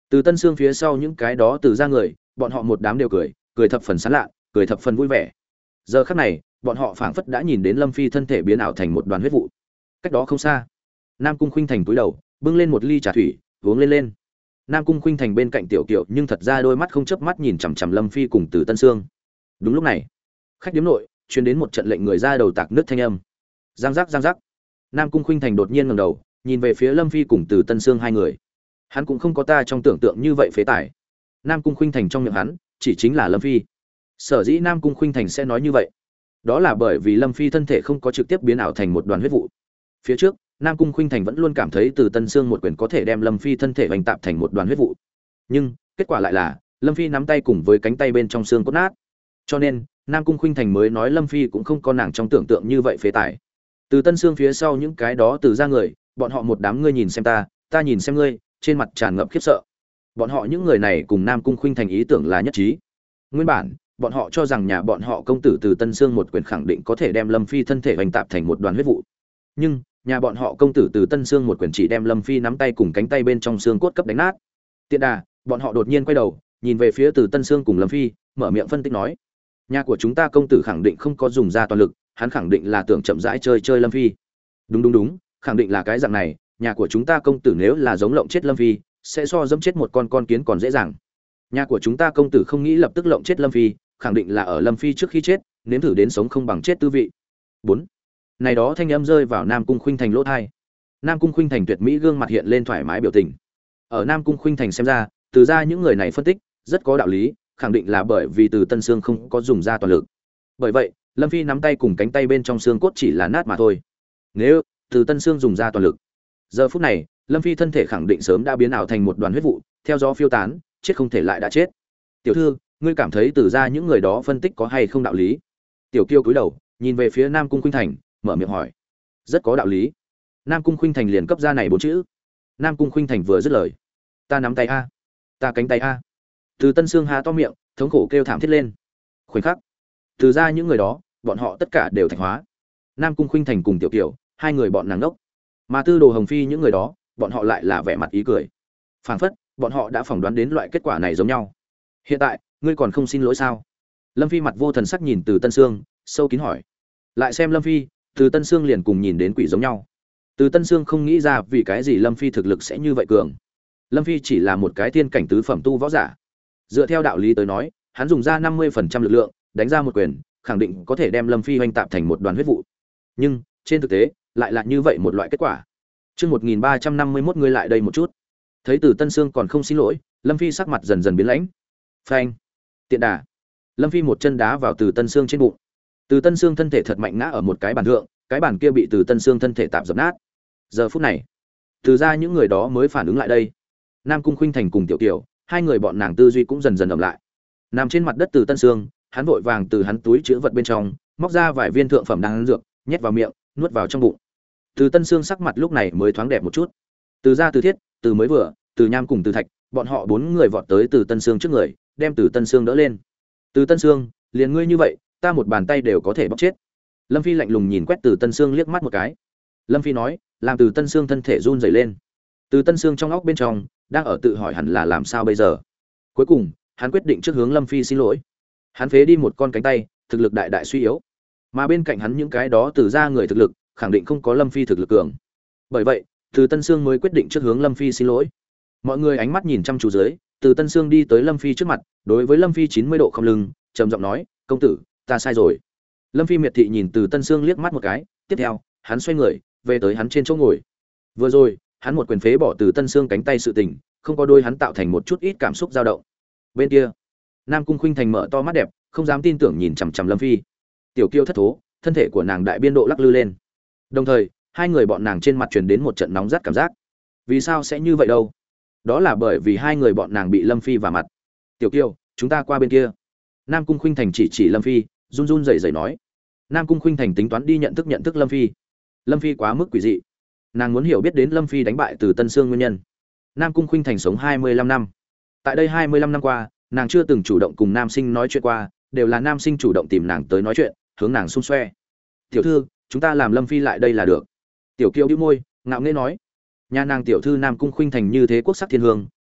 Từ Tân Sương phía sau những cái đó từ ra người, bọn họ một đám đều cười, cười thập phần sán lạ, cười thập phần vui vẻ. Giờ khắc này, bọn họ phảng phất đã nhìn đến Lâm Phi thân thể biến ảo thành một đoàn huyết vụ. Cách đó không xa, Nam Cung Khuynh Thành cúi đầu, bưng lên một ly trà thủy, uống lên lên. Nam Cung Khuynh Thành bên cạnh Tiểu Kiều, nhưng thật ra đôi mắt không chớp mắt nhìn chằm chằm Lâm Phi cùng Từ Tân Sương. Đúng lúc này, khách điếm nội truyền đến một trận lệnh người ra đầu tạc nước thanh âm. Giang giác giang giác. Nam Cung Khuynh Thành đột nhiên ngẩng đầu, nhìn về phía Lâm Phi cùng Từ Tân Sương hai người. Hắn cũng không có ta trong tưởng tượng như vậy phế tài. Nam Cung Khuynh Thành trong miệng hắn chỉ chính là Lâm Phi. Sở dĩ Nam Cung Khuynh Thành sẽ nói như vậy, đó là bởi vì Lâm Phi thân thể không có trực tiếp biến ảo thành một đoàn huyết vụ. Phía trước, Nam Cung Khuynh Thành vẫn luôn cảm thấy Từ Tân Sương một quyền có thể đem Lâm Phi thân thể vành tạp thành một đoàn huyết vụ. Nhưng, kết quả lại là, Lâm Phi nắm tay cùng với cánh tay bên trong xương cốt nát. Cho nên, Nam Cung Khuynh Thành mới nói Lâm Phi cũng không có nàng trong tưởng tượng như vậy phế tài. Từ Tân Sương phía sau những cái đó từ ra người, bọn họ một đám ngươi nhìn xem ta nhìn xem ngươi, trên mặt tràn ngập khiếp sợ. Bọn họ những người này cùng Nam Cung Khuynh Thành ý tưởng là nhất trí. Nguyên bản, bọn họ cho rằng nhà bọn họ công tử Từ Tân Sương một quyền khẳng định có thể đem Lâm Phi thân thể vành tạp thành một đoàn huyết vụ. Nhưng, nhà bọn họ công tử Từ Tân Sương một quyền chỉ đem Lâm Phi nắm tay cùng cánh tay bên trong xương cốt cấp đánh nát. Tiện đà, bọn họ đột nhiên quay đầu, nhìn về phía Từ Tân Sương cùng Lâm Phi, mở miệng phân tích nói: "Nhà của chúng ta công tử khẳng định không có dùng ra toàn lực, hắn khẳng định là tưởng chậm rãi chơi Lâm Phi." Đúng, khẳng định là cái dạng này, nhà của chúng ta công tử nếu là giống lộng chết Lâm Phi, sẽ so dẫm chết một con kiến còn dễ dàng. Nhà của chúng ta công tử không nghĩ lập tức lộng chết Lâm Phi, khẳng định là ở Lâm Phi trước khi chết, nếm thử đến sống không bằng chết tư vị. 4. Này đó thanh âm rơi vào Nam Cung Khuynh Thành lỗ tai. Nam Cung Khuynh Thành tuyệt mỹ gương mặt hiện lên thoải mái biểu tình. Ở Nam Cung Khuynh Thành xem ra, từ ra những người này phân tích rất có đạo lý, khẳng định là bởi vì Từ Tân Sương không có dùng ra toàn lực. Bởi vậy, Lâm Phi nắm tay cùng cánh tay bên trong xương cốt chỉ là nát mà thôi. Nếu Từ Tân Sương dùng ra toàn lực, giờ phút này, Lâm Phi thân thể khẳng định sớm đã biến ảo thành một đoàn huyết vụ, theo gió phiêu tán, chết không thể lại đã chết. Tiểu thư, ngươi cảm thấy từ ra những người đó phân tích có hay không đạo lý? Tiểu Kiêu cúi đầu, nhìn về phía Nam Cung Khuynh Thành, mở miệng hỏi. Rất có đạo lý. Nam Cung Khuynh Thành liền cấp ra này bốn chữ. Nam Cung Khuynh Thành vừa dứt lời, ta nắm tay a, ta cánh tay a. Từ Tân Sương há to miệng, thống khổ kêu thảm thiết lên. Khoảnh khắc, từ ra những người đó, bọn họ tất cả đều thành hóa. Nam Cung Khuynh Thành cùng Tiểu Kiều, hai người bọn nàng ngốc. Mà Tư Đồ Hồng Phi những người đó, bọn họ lại là vẻ mặt ý cười. Phảng phất, bọn họ đã phỏng đoán đến loại kết quả này giống nhau. Hiện tại, ngươi còn không xin lỗi sao? Lâm Phi mặt vô thần sắc nhìn Từ Tân Sương, sâu kín hỏi. Lại xem Lâm Phi, Từ Tân Sương liền cùng nhìn đến quỷ giống nhau. Từ Tân Sương không nghĩ ra vì cái gì Lâm Phi thực lực sẽ như vậy cường. Lâm Phi chỉ là một cái thiên cảnh tứ phẩm tu võ giả. Dựa theo đạo lý tới nói, hắn dùng ra 50% lực lượng, đánh ra một quyền, khẳng định có thể đem Lâm Phi hoành tạp thành một đoàn huyết vụ. Nhưng, trên thực tế, lại là như vậy một loại kết quả. Chương 1351 ngươi lại đây một chút. Thấy Từ Tân Sương còn không xin lỗi, Lâm Phi sắc mặt dần dần biến lãnh. Phanh! Tiện đà. Lâm Phi một chân đá vào Từ Tân Sương trên bụng. Từ Tân Sương thân thể thật mạnh ngã ở một cái bàn thượng, cái bàn kia bị Từ Tân Sương thân thể tạm dập nát. Giờ phút này, từ ra những người đó mới phản ứng lại đây. Nam Cung Khuynh Thành cùng Tiểu Kiều, hai người bọn nàng tư duy cũng dần dần ẩm lại. Nằm trên mặt đất Từ Tân Sương, hắn vội vàng từ hắn túi chứa vật bên trong, móc ra vài viên thượng phẩm đan dược, nhét vào miệng, nuốt vào trong bụng. Từ Tân Sương sắc mặt lúc này mới thoáng đẹp một chút. Từ ra Từ Thiết, Từ mới vừa, Từ Nham cùng Từ Thạch, bọn họ bốn người vọt tới Từ Tân Sương trước người, đem Từ Tân Sương đỡ lên. Từ Tân Sương, liền ngươi như vậy, ta một bàn tay đều có thể bóc chết. Lâm Phi lạnh lùng nhìn quét Từ Tân Sương liếc mắt một cái. Lâm Phi nói, làm Từ Tân Sương thân thể run rẩy lên. Từ Tân Sương trong óc bên trong đang ở tự hỏi hẳn là làm sao bây giờ. Cuối cùng, hắn quyết định trước hướng Lâm Phi xin lỗi. Hắn phế đi một con cánh tay, thực lực đại đại suy yếu. Mà bên cạnh hắn những cái đó từ ra người thực lực, khẳng định không có Lâm Phi thực lực cường. Bởi vậy, Từ Tân Sương mới quyết định trước hướng Lâm Phi xin lỗi. Mọi người ánh mắt nhìn chăm chú dưới, Từ Tân Sương đi tới Lâm Phi trước mặt, đối với Lâm Phi 90 độ không lưng, trầm giọng nói, "Công tử, ta sai rồi." Lâm Phi miệt thị nhìn Từ Tân Sương liếc mắt một cái, tiếp theo, hắn xoay người, về tới hắn trên chỗ ngồi. Vừa rồi, hắn một quyền phế bỏ Từ Tân Sương cánh tay sự tình, không có đôi hắn tạo thành một chút ít cảm xúc dao động. Bên kia, Nam Cung Khuynh Thành mở to mắt đẹp, không dám tin tưởng nhìn chằm chằm Lâm Phi. Tiểu Kiêu thất thố, thân thể của nàng đại biên độ lắc lư lên. Đồng thời, hai người bọn nàng trên mặt truyền đến một trận nóng rát cảm giác. Vì sao sẽ như vậy đâu? Đó là bởi vì hai người bọn nàng bị Lâm Phi vả mặt. "Tiểu Kiêu, chúng ta qua bên kia." Nam Cung Khuynh Thành chỉ Lâm Phi, run run rẩy rẩy nói. Nam Cung Khuynh Thành tính toán đi nhận thức Lâm Phi. Lâm Phi quá mức quỷ dị. Nàng muốn hiểu biết đến Lâm Phi đánh bại Từ Tân Sương nguyên nhân. Nam Cung Khuynh Thành sống 25 năm. Tại đây 25 năm qua, nàng chưa từng chủ động cùng nam sinh nói chuyện qua, đều là nam sinh chủ động tìm nàng tới nói chuyện, hướng nàng xung xoe. "Tiểu thư, chúng ta làm Lâm Phi lại đây là được." Tiểu Kiêu bĩu môi, ngạo nghễ nói. Nhà nàng tiểu thư Nam Cung Khuynh Thành như thế quốc sắc thiên hương,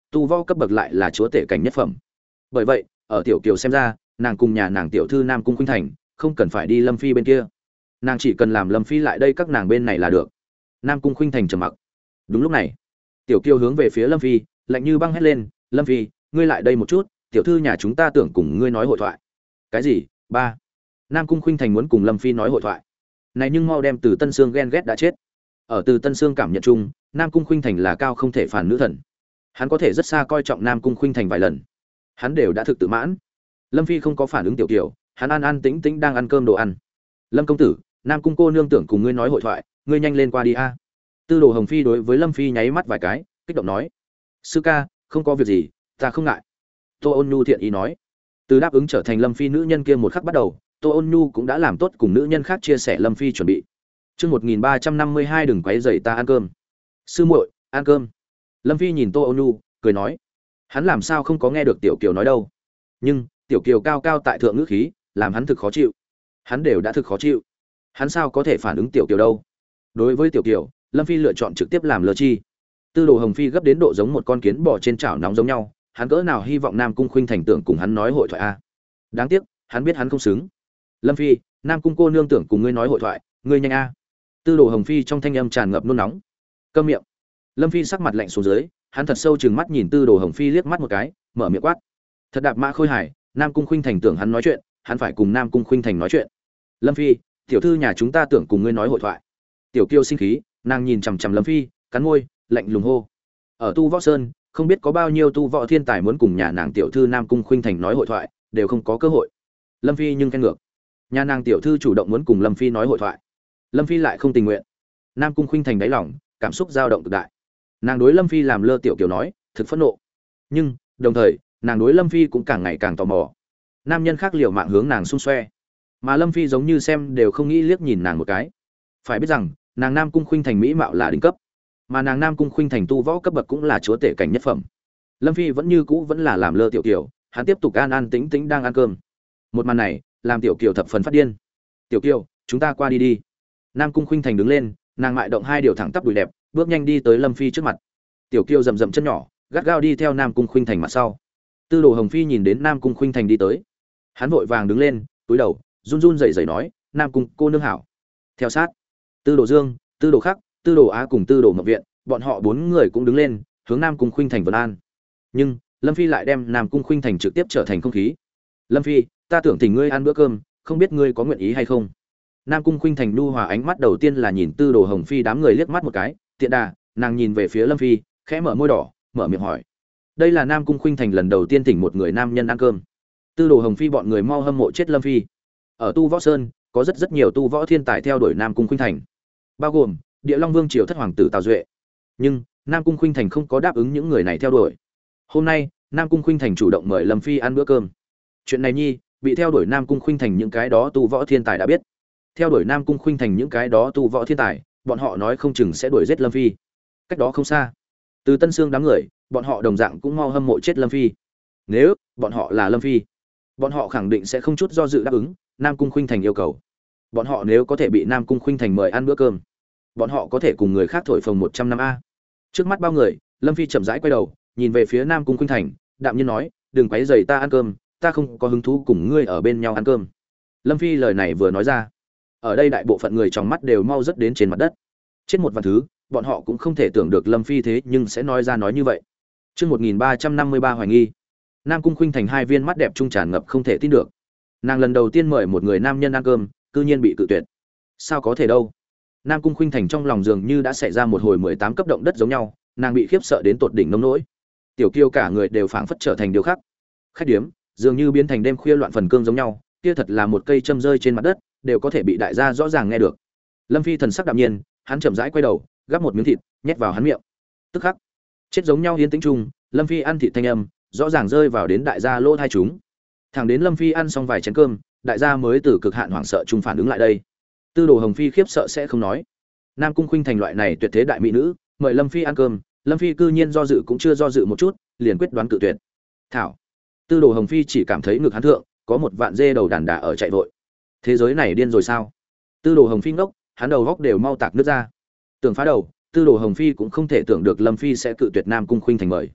tu võ cấp bậc lại là chúa tể cảnh nhất phẩm. Bởi vậy ở tiểu kiều xem ra, nàng cùng nhà nàng tiểu thư Nam Cung Khuynh Thành không cần phải đi Lâm Phi bên kia, nàng chỉ cần làm Lâm Phi lại đây các nàng bên này là được. Nam Cung Khuynh Thành trầm mặc. Đúng lúc này tiểu kiều hướng về phía Lâm Phi lạnh như băng hét lên, Lâm Phi, ngươi lại đây một chút, tiểu thư nhà chúng ta tưởng cùng ngươi nói hội thoại. Cái gì? Ba. Nam Cung Khuynh Thành muốn cùng Lâm Phi nói hội thoại này, nhưng mau đem Từ Tân Sương ghen ghét đã chết. Ở Từ Tân Sương cảm nhận chung, Nam Cung Khuynh Thành là cao không thể phản nữ thần, hắn có thể rất xa coi trọng Nam Cung Khuynh Thành vài lần, hắn đều đã thực tự mãn. Lâm Phi không có phản ứng tiểu kiều, hắn an an tĩnh tĩnh đang ăn cơm đồ ăn. Lâm công tử, Nam Cung cô nương tưởng cùng ngươi nói hội thoại, ngươi nhanh lên qua đi a. Tư Đồ Hồng Phi đối với Lâm Phi nháy mắt vài cái, kích động nói: sư ca, không có việc gì, ta không ngại. Tô Ôn Nhu thiện ý nói. Từ đáp ứng trở thành Lâm Phi nữ nhân kia một khắc bắt đầu, Tô Ôn Nhu cũng đã làm tốt cùng nữ nhân khác chia sẻ Lâm Phi chuẩn bị. Chương 1352 đừng quấy rầy ta ăn cơm. Sư muội, ăn cơm. Lâm Phi nhìn Tô Ôn Nhu, cười nói. Hắn làm sao không có nghe được Tiểu Kiều nói đâu. Nhưng, Tiểu Kiều cao cao tại thượng ngữ khí, làm hắn thực khó chịu. Hắn đều đã thực khó chịu. Hắn sao có thể phản ứng Tiểu Kiều đâu? Đối với Tiểu Kiều, Lâm Phi lựa chọn trực tiếp làm lơ chi. Tư Đồ Hồng Phi gấp đến độ giống một con kiến bò trên chảo nóng giống nhau, hắn cỡ nào hy vọng Nam Cung Khuynh Thành tưởng cùng hắn nói hội thoại a. Đáng tiếc, hắn biết hắn không xứng. Lâm Phi, Nam Cung cô nương tưởng cùng ngươi nói hội thoại, ngươi nhanh a. Tư Đồ Hồng Phi trong thanh âm tràn ngập nôn nóng. Câm miệng. Lâm Phi sắc mặt lạnh xuống dưới, hắn thật sâu trừng mắt nhìn Tư Đồ Hồng Phi liếc mắt một cái, mở miệng quát. Thật đạp mã khôi hải, Nam Cung Khuynh Thành tưởng hắn nói chuyện, hắn phải cùng Nam Cung Khuynh Thành nói chuyện. Lâm Phi, tiểu thư nhà chúng ta tưởng cùng ngươi nói hội thoại. Tiểu Kiêu sinh khí, nàng nhìn chằm chằm Lâm Phi, cắn môi, lạnh lùng hô. Ở Tu Võ Sơn, không biết có bao nhiêu tu võ thiên tài muốn cùng nhà nàng tiểu thư Nam Cung Khuynh Thành nói hội thoại, đều không có cơ hội. Lâm Phi nhưng khen ngược, nhà nàng tiểu thư chủ động muốn cùng Lâm Phi nói hội thoại, Lâm Phi lại không tình nguyện. Nam Cung Khuynh Thành đáy lòng cảm xúc dao động cực đại, nàng đối Lâm Phi làm lơ tiểu kiều nói, thực phẫn nộ. Nhưng đồng thời, nàng đối Lâm Phi cũng càng ngày càng tò mò. Nam nhân khác liều mạng hướng nàng xung xoe, mà Lâm Phi giống như xem đều không nghĩ liếc nhìn nàng một cái. Phải biết rằng, nàng Nam Cung Khuynh Thành mỹ mạo là đỉnh cấp, mà nàng Nam Cung Khuynh Thành tu võ cấp bậc cũng là chúa tể cảnh nhất phẩm. Lâm Phi vẫn như cũ vẫn là làm lơ tiểu kiều, hắn tiếp tục an an tĩnh tĩnh đang ăn cơm. Một màn này làm tiểu kiều thập phần phát điên. Tiểu kiều, chúng ta qua đi đi. Nam Cung Khuynh Thành đứng lên, nàng mại động hai điều thẳng tắp đùi đẹp, bước nhanh đi tới Lâm Phi trước mặt. Tiểu kiều rầm rầm chân nhỏ, gắt gao đi theo Nam Cung Khuynh Thành mặt sau. Tư Đồ Hồng Phi nhìn đến Nam Cung Khuynh Thành đi tới, hắn vội vàng đứng lên, cúi đầu, run run rẩy rẩy nói, Nam Cung cô nương hảo. Theo sát, Tư Đồ Dương, Tư Đồ Khắc, Tư Đồ Á cùng Tư Đồ Ngọc Viện, bọn họ bốn người cũng đứng lên, hướng Nam Cung Khuynh Thành vân an. Nhưng Lâm Phi lại đem Nam Cung Khuynh Thành trực tiếp trở thành không khí. Lâm Phi, ta tưởng thỉnh ngươi ăn bữa cơm, không biết ngươi có nguyện ý hay không? Nam Cung Khuynh Thành nhu hòa ánh mắt đầu tiên là nhìn Tư Đồ Hồng Phi đám người liếc mắt một cái, tiện đà, nàng nhìn về phía Lâm Phi, khẽ mở môi đỏ, mở miệng hỏi. Đây là Nam Cung Khuynh Thành lần đầu tiên thỉnh một người nam nhân ăn cơm. Tư Đồ Hồng Phi bọn người mau hâm mộ chết Lâm Phi. Ở Tu Võ Sơn, có rất nhiều tu võ thiên tài theo đuổi Nam Cung Khuynh Thành, bao gồm Địa Long Vương triều thất hoàng tử Tào Duệ. Nhưng Nam Cung Khuynh Thành không có đáp ứng những người này theo đuổi. Hôm nay, Nam Cung Khuynh Thành chủ động mời Lâm Phi ăn bữa cơm. Chuyện này nhi, bị theo đuổi Nam Cung Khuynh Thành những cái đó tu võ thiên tài đã biết. Theo đuổi Nam Cung Khuynh Thành những cái đó tu võ thiên tài, bọn họ nói không chừng sẽ đuổi giết Lâm Phi. Cách đó không xa, từ Tân Sương đám người, bọn họ đồng dạng cũng mau hâm mộ chết Lâm Phi. Nếu bọn họ là Lâm Phi, bọn họ khẳng định sẽ không chút do dự đáp ứng Nam Cung Khuynh Thành yêu cầu. Bọn họ nếu có thể bị Nam Cung Khuynh Thành mời ăn bữa cơm, bọn họ có thể cùng người khác thổi phồng 100 năm a. Trước mắt bao người, Lâm Phi chậm rãi quay đầu, nhìn về phía Nam Cung Khuynh Thành, đạm nhiên nói, đừng quấy rầy ta ăn cơm, ta không có hứng thú cùng ngươi ở bên nhau ăn cơm. Lâm Phi lời này vừa nói ra, ở đây đại bộ phận người trong mắt đều mau rất đến trên mặt đất. Chết một vạn thứ, bọn họ cũng không thể tưởng được Lâm Phi thế nhưng sẽ nói ra nói như vậy. Chương 1353 hoài nghi. Nam Cung Khuynh Thành hai viên mắt đẹp trung tràn ngập không thể tin được. Nàng lần đầu tiên mời một người nam nhân ăn cơm, cư nhiên bị cự tuyệt. Sao có thể đâu? Nam Cung Khuynh Thành trong lòng dường như đã xảy ra một hồi 18 cấp động đất giống nhau, nàng bị khiếp sợ đến tột đỉnh nông nỗi. Tiểu Kiêu cả người đều phảng phất trở thành điều khác. Khách điếm dường như biến thành đêm khuya loạn phần cương giống nhau, kia thật là một cây châm rơi trên mặt đất, đều có thể bị đại gia rõ ràng nghe được. Lâm Phi thần sắc đạm nhiên, hắn chậm rãi quay đầu, gắp một miếng thịt, nhét vào hắn miệng. Tức khắc, chết giống nhau yên tĩnh chung, Lâm Phi ăn thịt thanh âm, rõ ràng rơi vào đến đại gia lỗ tai chúng. Thẳng đến Lâm Phi ăn xong vài chén cơm, đại gia mới từ cực hạn hoảng sợ chung phản ứng lại đây. Tư Đồ Hồng Phi khiếp sợ sẽ không nói. Nam Cung Khuynh Thành loại này tuyệt thế đại mỹ nữ, mời Lâm Phi ăn cơm, Lâm Phi cư nhiên do dự cũng chưa do dự một chút, liền quyết đoán cự tuyệt. Thảo. Tư Đồ Hồng Phi chỉ cảm thấy ngực hắn thượng có một vạn dê đầu đàn đà ở chạy vội. Thế giới này điên rồi sao? Tư Đồ Hồng Phi ngốc, hắn đầu góc đều mau tạc nước ra. Tưởng phá đầu, Tư Đồ Hồng Phi cũng không thể tưởng được Lâm Phi sẽ cự tuyệt Nam Cung Khuynh Thành mời.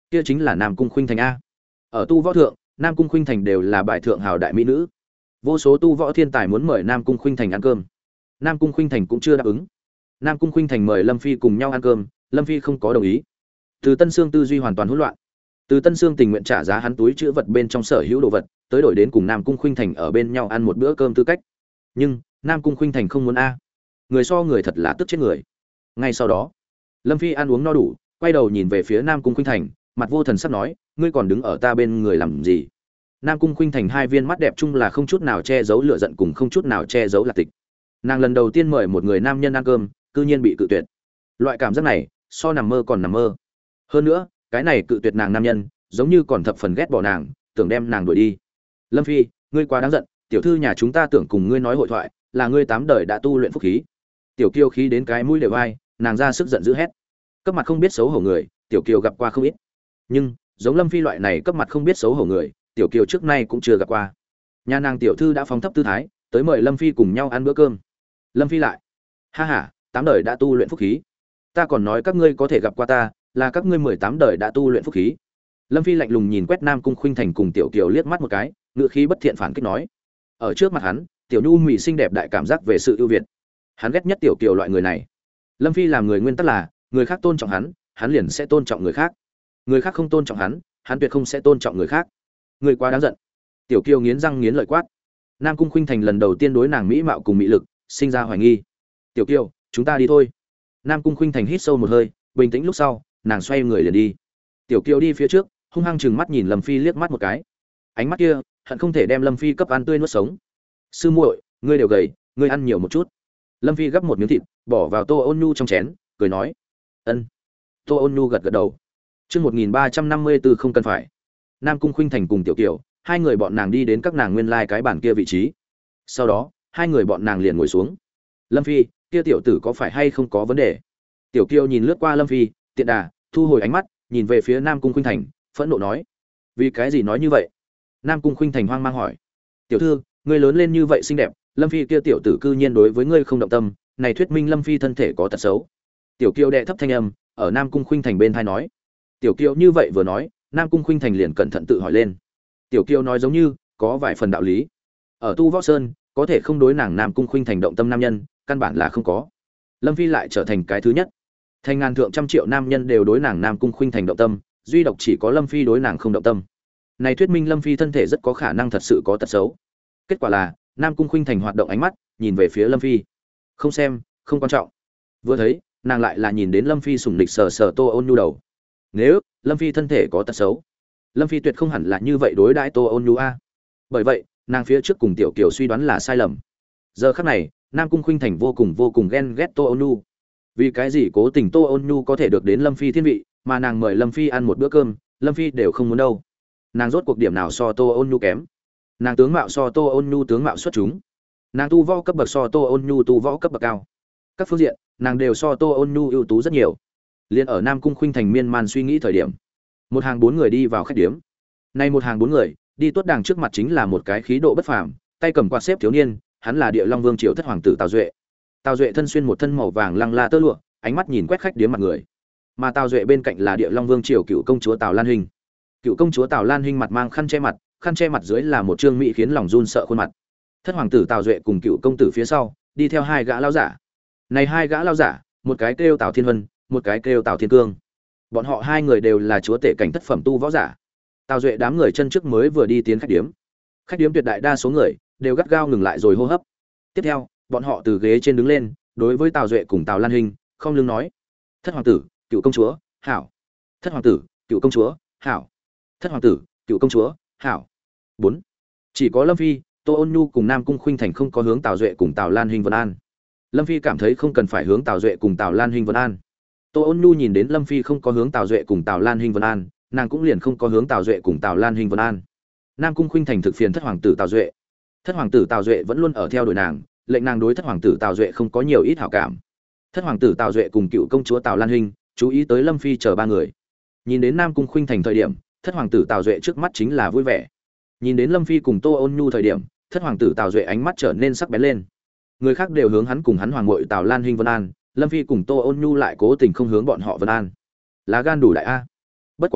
kia chính là Nam Cung Khuynh Thành a. Ở tu võ thượng, Nam Cung Khuynh Thành đều là bài thượng hào đại mỹ nữ. Vô số tu võ thiên tài muốn mời Nam Cung Khuynh Thành ăn cơm. Nam Cung Khuynh Thành cũng chưa đáp ứng. Nam Cung Khuynh Thành mời Lâm Phi cùng nhau ăn cơm, Lâm Phi không có đồng ý. Từ Tân Sương tư duy hoàn toàn hỗn loạn. Từ Tân Sương tình nguyện trả giá hắn túi chứa vật bên trong sở hữu đồ vật, tới đổi đến cùng Nam Cung Khuynh Thành ở bên nhau ăn một bữa cơm tư cách. Nhưng Nam Cung Khuynh Thành không muốn a. Người so người thật là tức chết người. Ngay sau đó, Lâm Phi ăn uống no đủ, quay đầu nhìn về phía Nam Cung Khuynh Thành, mặt vô thần sắc nói, ngươi còn đứng ở ta bên người làm gì? Nam Cung Khuynh Thành hai viên mắt đẹp chung là không chút nào che giấu lửa giận cùng không chút nào che giấu lạc tịch. Nàng lần đầu tiên mời một người nam nhân ăn cơm, cư nhiên bị cự tuyệt. Loại cảm giác này, so nằm mơ còn nằm mơ. Hơn nữa, cái này cự tuyệt nàng nam nhân, giống như còn thập phần ghét bỏ nàng, tưởng đem nàng đuổi đi. Lâm Phi, ngươi quá đáng giận, tiểu thư nhà chúng ta tưởng cùng ngươi nói hội thoại, là ngươi 8 đời đã tu luyện phúc khí. Tiểu Kiều khí đến cái mũi đều vai, nàng ra sức giận dữ hét. Cấp mặt không biết xấu hổ người, Tiểu Kiều gặp qua không ít. Nhưng, giống Lâm Phi loại này cấp mặt không biết xấu hổ người, Tiểu Kiều trước nay cũng chưa gặp qua. Nhà nàng tiểu thư đã phóng thấp tư thái, tới mời Lâm Phi cùng nhau ăn bữa cơm. Lâm Phi lại, ha ha, 8 đời đã tu luyện phúc khí. Ta còn nói các ngươi có thể gặp qua ta, là các ngươi 18 đời đã tu luyện phúc khí. Lâm Phi lạnh lùng nhìn quét Nam Cung Khuynh Thành cùng Tiểu Kiều liếc mắt một cái, ngữ khí bất thiện phản kích nói. Ở trước mặt hắn, Tiểu Nhu mị xinh đẹp đại cảm giác về sự ưu việt. Hắn ghét nhất Tiểu Kiều loại người này. Lâm Phi làm người nguyên tắc là, người khác tôn trọng hắn liền sẽ tôn trọng người khác. Người khác không tôn trọng hắn tuyệt không sẽ tôn trọng người khác. Người quá đáng giận. Tiểu Kiều nghiến răng nghiến lợi quát. Nam Cung Khuynh Thành lần đầu tiên đối nàng mỹ mạo cùng mỹ lực sinh ra hoài nghi. Tiểu Kiều, chúng ta đi thôi. Nam Cung Khuynh Thành hít sâu một hơi, bình tĩnh lúc sau, nàng xoay người liền đi. Tiểu Kiều đi phía trước, hung hăng chừng mắt nhìn Lâm Phi liếc mắt một cái. Ánh mắt kia, hận không thể đem Lâm Phi cấp ăn tươi nuốt sống. Sư muội, ngươi đều gầy, ngươi ăn nhiều một chút. Lâm Phi gắp một miếng thịt, bỏ vào Tô Ôn Nhu trong chén, cười nói. Ân. Tô Ôn Nhu gật gật đầu. Chương 1354 không cần phải. Nam Cung Khuynh Thành cùng Tiểu Kiều, hai người bọn nàng đi đến các nàng nguyên lai cái bàn kia vị trí. Sau đó, hai người bọn nàng liền ngồi xuống. Lâm Phi, kia tiểu tử có phải hay không có vấn đề? Tiểu Kiều nhìn lướt qua Lâm Phi, tiện đà, thu hồi ánh mắt, nhìn về phía Nam Cung Khuynh Thành, phẫn nộ nói: "Vì cái gì nói như vậy?" Nam Cung Khuynh Thành hoang mang hỏi: "Tiểu thư, ngươi lớn lên như vậy xinh đẹp, Lâm Phi kia tiểu tử cư nhiên đối với ngươi không động tâm, này thuyết minh Lâm Phi thân thể có tật xấu." Tiểu Kiều đệ thấp thanh âm, ở Nam Cung Khuynh Thành bên tai nói. Tiểu Kiều như vậy vừa nói, Nam Cung Khuynh Thành liền cẩn thận tự hỏi lên. Tiểu Kiều nói giống như có vài phần đạo lý. Ở Tu Võ Sơn, có thể không đối nàng Nam Cung Khuynh Thành động tâm nam nhân, căn bản là không có. Lâm Phi lại trở thành cái thứ nhất. Thành ngàn thượng trăm triệu nam nhân đều đối nàng Nam Cung Khuynh Thành động tâm, duy độc chỉ có Lâm Phi đối nàng không động tâm. Này thuyết minh Lâm Phi thân thể rất có khả năng thật sự có tật xấu. Kết quả là, Nam Cung Khuynh Thành hoạt động ánh mắt, nhìn về phía Lâm Phi. Không xem, không quan trọng. Vừa thấy, nàng lại là nhìn đến Lâm Phi sủng lịch sờ sờ Tô Ôn Nhu đầu. Nếu Lâm Phi thân thể có tật xấu, Lâm Phi tuyệt không hẳn là như vậy đối đãi Tô Ôn Nhu a. Bởi vậy, nàng phía trước cùng Tiểu Kiều suy đoán là sai lầm. Giờ khắc này, Nam Cung Khuynh Thành vô cùng ghen ghét Tô Ôn Nhu. Vì cái gì cố tình Tô Ôn Nhu có thể được đến Lâm Phi thiên vị, mà nàng mời Lâm Phi ăn một bữa cơm, Lâm Phi đều không muốn đâu. Nàng rốt cuộc điểm nào so Tô Ôn Nhu kém? Nàng tướng mạo so Tô Ôn Nhu tướng mạo xuất chúng. Nàng tu võ cấp bậc so Tô Ôn Nhu tu võ cấp bậc cao. Các phương diện, nàng đều so Tô Ôn Nhu ưu tú rất nhiều. Liên ở Nam Cung Khuynh Thành miên man suy nghĩ thời điểm, một hàng 4 người đi vào khách điếm. Nay một hàng 4 người, đi tuốt đàng trước mặt chính là một cái khí độ bất phàm, tay cầm quạt xếp thiếu niên, hắn là Địa Long Vương triều thất hoàng tử Tào Duệ. Tào Duệ thân xuyên một thân màu vàng lăng la tơ lụa, ánh mắt nhìn quét khách điếm mặt người. Mà Tào Duệ bên cạnh là Địa Long Vương triều cựu công chúa Tào Lan Hinh. Cựu công chúa Tào Lan Hinh mặt mang khăn che mặt dưới là một trương mỹ khiến lòng run sợ khuôn mặt. Thất hoàng tử Tào Duệ cùng cựu công tử phía sau, đi theo hai gã lão giả. Này hai gã lão giả, một cái kêu Tào Thiên Vân, một cái kêu Tào Thiên Cương. Bọn họ hai người đều là chúa tể cảnh thất phẩm tu võ giả. Tào Duệ đám người chân trước mới vừa đi tiến khách điếm. Khách điếm tuyệt đại đa số người đều gắt gao ngừng lại rồi hô hấp. Tiếp theo, bọn họ từ ghế trên đứng lên, đối với Tào Duệ cùng Tào Lan Hinh, không lưng nói: "Thất hoàng tử, cựu công chúa, hảo. Thất hoàng tử, cựu công chúa, hảo. Thất hoàng tử, cựu công chúa, hảo." 4. Chỉ có Lâm Phi, Tô Ôn Nhu cùng Nam Cung Khuynh Thành không có hướng Tào Duệ cùng Tào Lan Hinh vân an. Lâm Phi cảm thấy không cần phải hướng Tào Duệ cùng Tào Lan Hinh vân an. Tô Ôn Nhu nhìn đến Lâm Phi không có hướng Tào Duệ cùng Tào Lan Hinh vân an, nàng cũng liền không có hướng Tào Duệ cùng Tào Lan Hinh vân an. Nam Cung Khuynh Thành thực phiền thất hoàng tử Tào Duệ. Thất hoàng tử Tào Duệ vẫn luôn ở theo đuổi nàng, lệnh nàng đối thất hoàng tử Tào Duệ không có nhiều ít hảo cảm. Thất hoàng tử Tào Duệ cùng cựu công chúa Tào Lan Hinh chú ý tới Lâm Phi chờ ba người. Nhìn đến Nam Cung Khuynh Thành thời điểm, thất hoàng tử Tào Duệ trước mắt chính là vui vẻ. Nhìn đến Lâm Phi cùng Tô Ôn Nhu thời điểm, thất hoàng tử Tào Duệ ánh mắt trở nên sắc bén lên. Người khác đều hướng hắn cùng hắn hoàng muội Tào Lan Hinh vân an, Lâm Phi cùng Tô Ôn Nhu lại cố tình không hướng bọn họ vân an. Lá gan đủ đại a. Bất quá,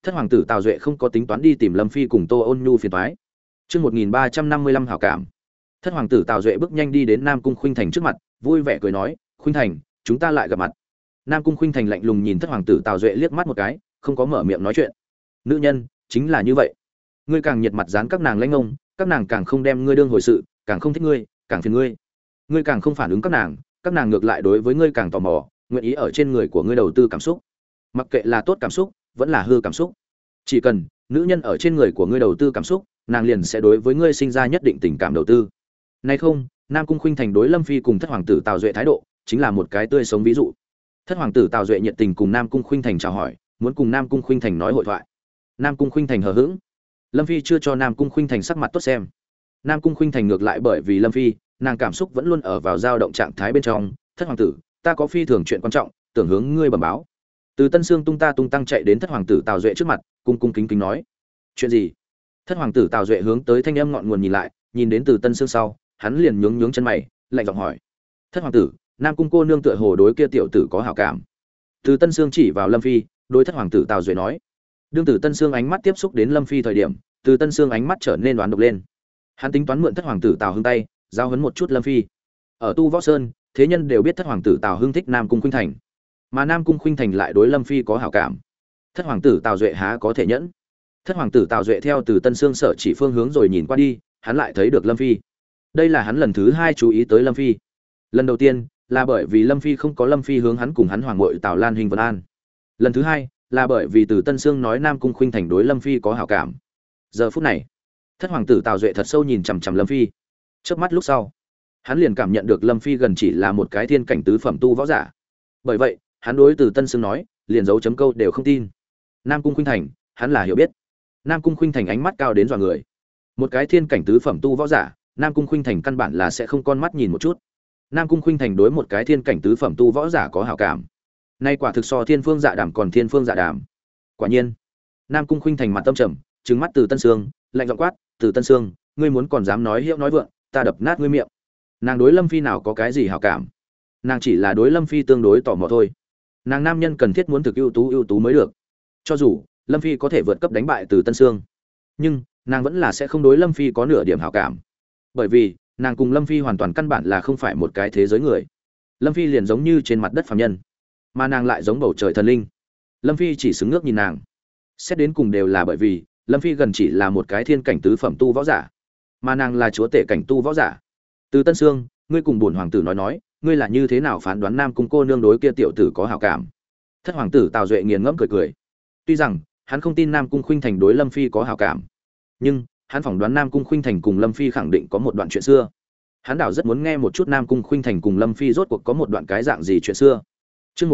Thất hoàng tử Tào Duệ không có tính toán đi tìm Lâm Phi cùng Tô Ôn Nhu phiền toái. Chương 1355 hảo cảm. Thất hoàng tử Tào Duệ bước nhanh đi đến Nam Cung Khuynh Thành trước mặt, vui vẻ cười nói, "Khuynh Thành, chúng ta lại gặp mặt." Nam Cung Khuynh Thành lạnh lùng nhìn Thất hoàng tử Tào Duệ liếc mắt một cái, không có mở miệng nói chuyện. Nữ nhân chính là như vậy, ngươi càng nhiệt mặt dán các nàng lãnh ngông, các nàng càng không đem ngươi đương hồi sự, càng không thích ngươi, càng phiền ngươi. Ngươi càng không phản ứng các nàng ngược lại đối với ngươi càng tò mò, nguyện ý ở trên người của ngươi đầu tư cảm xúc. Mặc kệ là tốt cảm xúc, vẫn là hư cảm xúc, chỉ cần nữ nhân ở trên người của ngươi đầu tư cảm xúc, nàng liền sẽ đối với ngươi sinh ra nhất định tình cảm đầu tư. Nay không, Nam Cung Khuynh Thành đối Lâm Phi cùng Thất hoàng tử Tào Duệ thái độ, chính là một cái tươi sống ví dụ. Thất hoàng tử Tào Duệ nhiệt tình cùng Nam Cung Khuynh Thành chào hỏi, muốn cùng Nam Cung Khuynh Thành nói hội thoại. Nam Cung Khuynh Thành hờ hững. Lâm Phi chưa cho Nam Cung Khuynh Thành sắc mặt tốt xem. Nam Cung Khuynh Thành ngược lại bởi vì Lâm Phi, nàng cảm xúc vẫn luôn ở vào dao động trạng thái bên trong. Thất hoàng tử, ta có phi thường chuyện quan trọng, tưởng hướng ngươi bẩm báo. Từ Tân Sương tung tăng chạy đến Thất hoàng tử Tào Duệ trước mặt, cung cung kính kính nói, chuyện gì? Thất hoàng tử Tào Duệ hướng tới thanh âm ngọn nguồn nhìn lại, nhìn đến Từ Tân Sương sau, hắn liền nhướng chân mày, lạnh giọng hỏi, Thất hoàng tử, Nam Cung cô nương tựa hồ đối kia tiểu tử có hảo cảm. Từ Tân Sương chỉ vào Lâm Phi, đối Thất hoàng tử Tào Duệ nói. Đương Từ Tân Sương ánh mắt tiếp xúc đến Lâm Phi thời điểm, Từ Tân Sương ánh mắt trở nên đoán độc lên. Hắn tính toán mượn Thất hoàng tử Tào Hưng tay, giao huấn một chút Lâm Phi. Ở Tu Võ Sơn, thế nhân đều biết Thất hoàng tử Tào Hưng thích Nam Cung Khuynh Thành, mà Nam Cung Khuynh Thành lại đối Lâm Phi có hảo cảm. Thất hoàng tử Tào Duệ há có thể nhẫn? Thất hoàng tử Tào Duệ theo Từ Tân Sương sở chỉ phương hướng rồi nhìn qua đi, hắn lại thấy được Lâm Phi. Đây là hắn lần thứ hai chú ý tới Lâm Phi. Lần đầu tiên là bởi vì Lâm Phi không có Lâm Phi hướng hắn cùng hắn hoàng muội Tào Lan Hình Vân An. Lần thứ hai là bởi vì Từ Tân Sương nói Nam Cung Khuynh Thành đối Lâm Phi có hảo cảm. Giờ phút này, Thất hoàng tử Tào Duệ thật sâu nhìn chằm chằm Lâm Phi. Chớp mắt lúc sau, hắn liền cảm nhận được Lâm Phi gần chỉ là một cái thiên cảnh tứ phẩm tu võ giả. Bởi vậy, hắn đối Từ Tân Sương nói, liền dấu chấm câu đều không tin. Nam Cung Khuynh Thành, hắn là hiểu biết. Nam Cung Khuynh Thành ánh mắt cao đến dọa người. Một cái thiên cảnh tứ phẩm tu võ giả, Nam Cung Khuynh Thành căn bản là sẽ không con mắt nhìn một chút. Nam Cung Khuynh Thành đối một cái thiên cảnh tứ phẩm tu võ giả có hảo cảm. Nay quả thực so Thiên Phương Dạ Đàm còn Thiên Phương Dạ Đàm. Quả nhiên, Nam Cung Khuynh Thành mặt tâm trầm, trừng mắt Từ Tân Sương, lạnh giọng quát, "Từ Tân Sương, ngươi muốn còn dám nói hiệu nói vượng, ta đập nát ngươi miệng." Nàng đối Lâm Phi nào có cái gì hảo cảm? Nàng chỉ là đối Lâm Phi tương đối tò mò thôi. Nàng nam nhân cần thiết muốn thực ưu tú mới được. Cho dù Lâm Phi có thể vượt cấp đánh bại Từ Tân Sương, nhưng nàng vẫn là sẽ không đối Lâm Phi có nửa điểm hảo cảm. Bởi vì, nàng cùng Lâm Phi hoàn toàn căn bản là không phải một cái thế giới người. Lâm Phi liền giống như trên mặt đất phàm nhân, mà nàng lại giống bầu trời thần linh. Lâm Phi chỉ xứng ngước nhìn nàng. Xét đến cùng đều là bởi vì, Lâm Phi gần chỉ là một cái thiên cảnh tứ phẩm tu võ giả, mà nàng là chúa tể cảnh tu võ giả. Từ Tân Sương, ngươi cùng bổn hoàng tử nói, ngươi là như thế nào phán đoán Nam Cung cô nương đối kia tiểu tử có hảo cảm? Thất hoàng tử Tào Duệ nghiền ngẫm cười. Tuy rằng hắn không tin Nam Cung Khuynh Thành đối Lâm Phi có hảo cảm, nhưng hắn phỏng đoán Nam Cung Khuynh Thành cùng Lâm Phi khẳng định có một đoạn chuyện xưa. Hắn đảo rất muốn nghe một chút Nam Cung Khuynh Thành cùng Lâm Phi rốt cuộc có một đoạn cái dạng gì chuyện xưa. Chương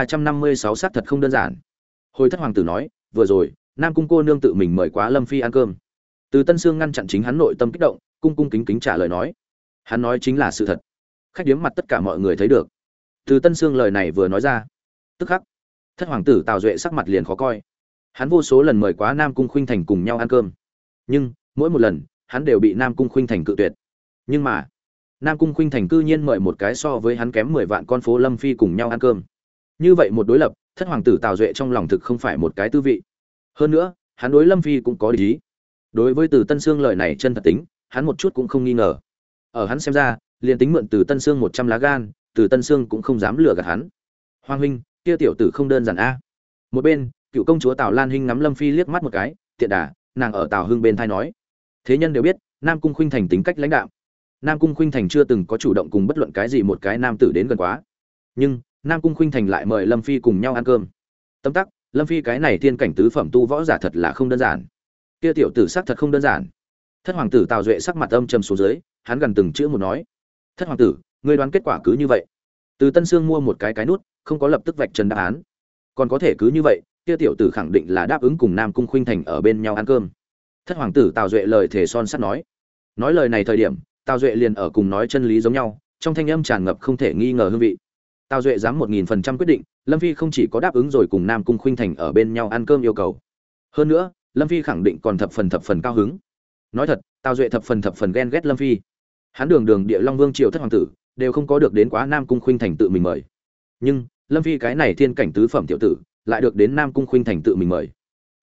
1356 xác thật không đơn giản. Hồi Thất hoàng tử nói, vừa rồi, Nam Cung cô nương tự mình mời quá Lâm Phi ăn cơm. Từ Tân Sương ngăn chặn chính hắn nội tâm kích động, cung kính trả lời nói. Hắn nói chính là sự thật. Khách điếm mặt tất cả mọi người thấy được. Từ Tân Sương lời này vừa nói ra, tức khắc, Thất hoàng tử Tào Duệ sắc mặt liền khó coi. Hắn vô số lần mời quá Nam Cung Khuynh Thành cùng nhau ăn cơm, nhưng mỗi một lần, hắn đều bị Nam Cung Khuynh Thành cự tuyệt. Nhưng mà, Nam Cung Khuynh Thành cư nhiên mời một cái so với hắn kém 10 vạn con phố Lâm Phi cùng nhau ăn cơm. Như vậy một đối lập, Thất hoàng tử Tào Duệ trong lòng thực không phải một cái tư vị. Hơn nữa, hắn đối Lâm Phi cũng có địch ý. Đối với Từ Tân Sương lời này chân thật tính, hắn một chút cũng không nghi ngờ. Ở hắn xem ra, liền tính mượn Từ Tân Sương 100 lá gan, Từ Tân Sương cũng không dám lừa gạt hắn. Hoàng huynh, kia tiểu tử không đơn giản a. Một bên, cựu công chúa Tào Lan Hinh ngắm Lâm Phi liếc mắt một cái, tiện đà, nàng ở Tào Hưng bên thai nói. Thế nhân đều biết, Nam Cung Khuynh Thành tính cách lãnh đạm. Nam Cung Khuynh Thành chưa từng có chủ động cùng bất luận cái gì một cái nam tử đến gần quá. Nhưng, Nam Cung Khuynh Thành lại mời Lâm Phi cùng nhau ăn cơm. Tấm tắc, Lâm Phi cái này thiên cảnh tứ phẩm tu võ giả thật là không đơn giản. Kia tiểu tử sắc thật không đơn giản. Thất hoàng tử Tào Duệ sắc mặt âm trầm xuống dưới, hắn gần từng chữ một nói. Thất hoàng tử, ngươi đoán kết quả cứ như vậy. Từ Tân Sương mua một cái nút, không có lập tức vạch trần đáp án. Còn có thể cứ như vậy, kia tiểu tử khẳng định là đáp ứng cùng Nam Cung Khuynh Thành ở bên nhau ăn cơm. Thất hoàng tử Tào Duệ lời thề son sắt nói. Nói lời này thời điểm, Tào Duệ liền ở cùng nói chân lý giống nhau, trong thanh âm tràn ngập không thể nghi ngờ hương vị. Tào Duệ dám 1000% quyết định, Lâm Phi không chỉ có đáp ứng rồi cùng Nam Cung Khuynh Thành ở bên nhau ăn cơm yêu cầu. Hơn nữa, Lâm Phi khẳng định còn thập phần cao hứng. Nói thật, Tào Duệ thập phần ghen ghét Lâm Phi. Hắn đường địa Long Vương triều thất hoàng tử, đều không có được đến quá Nam Cung Khuynh Thành tự mình mời. Nhưng, Lâm Phi cái này thiên cảnh tứ phẩm tiểu tử, lại được đến Nam Cung Khuynh Thành tự mình mời.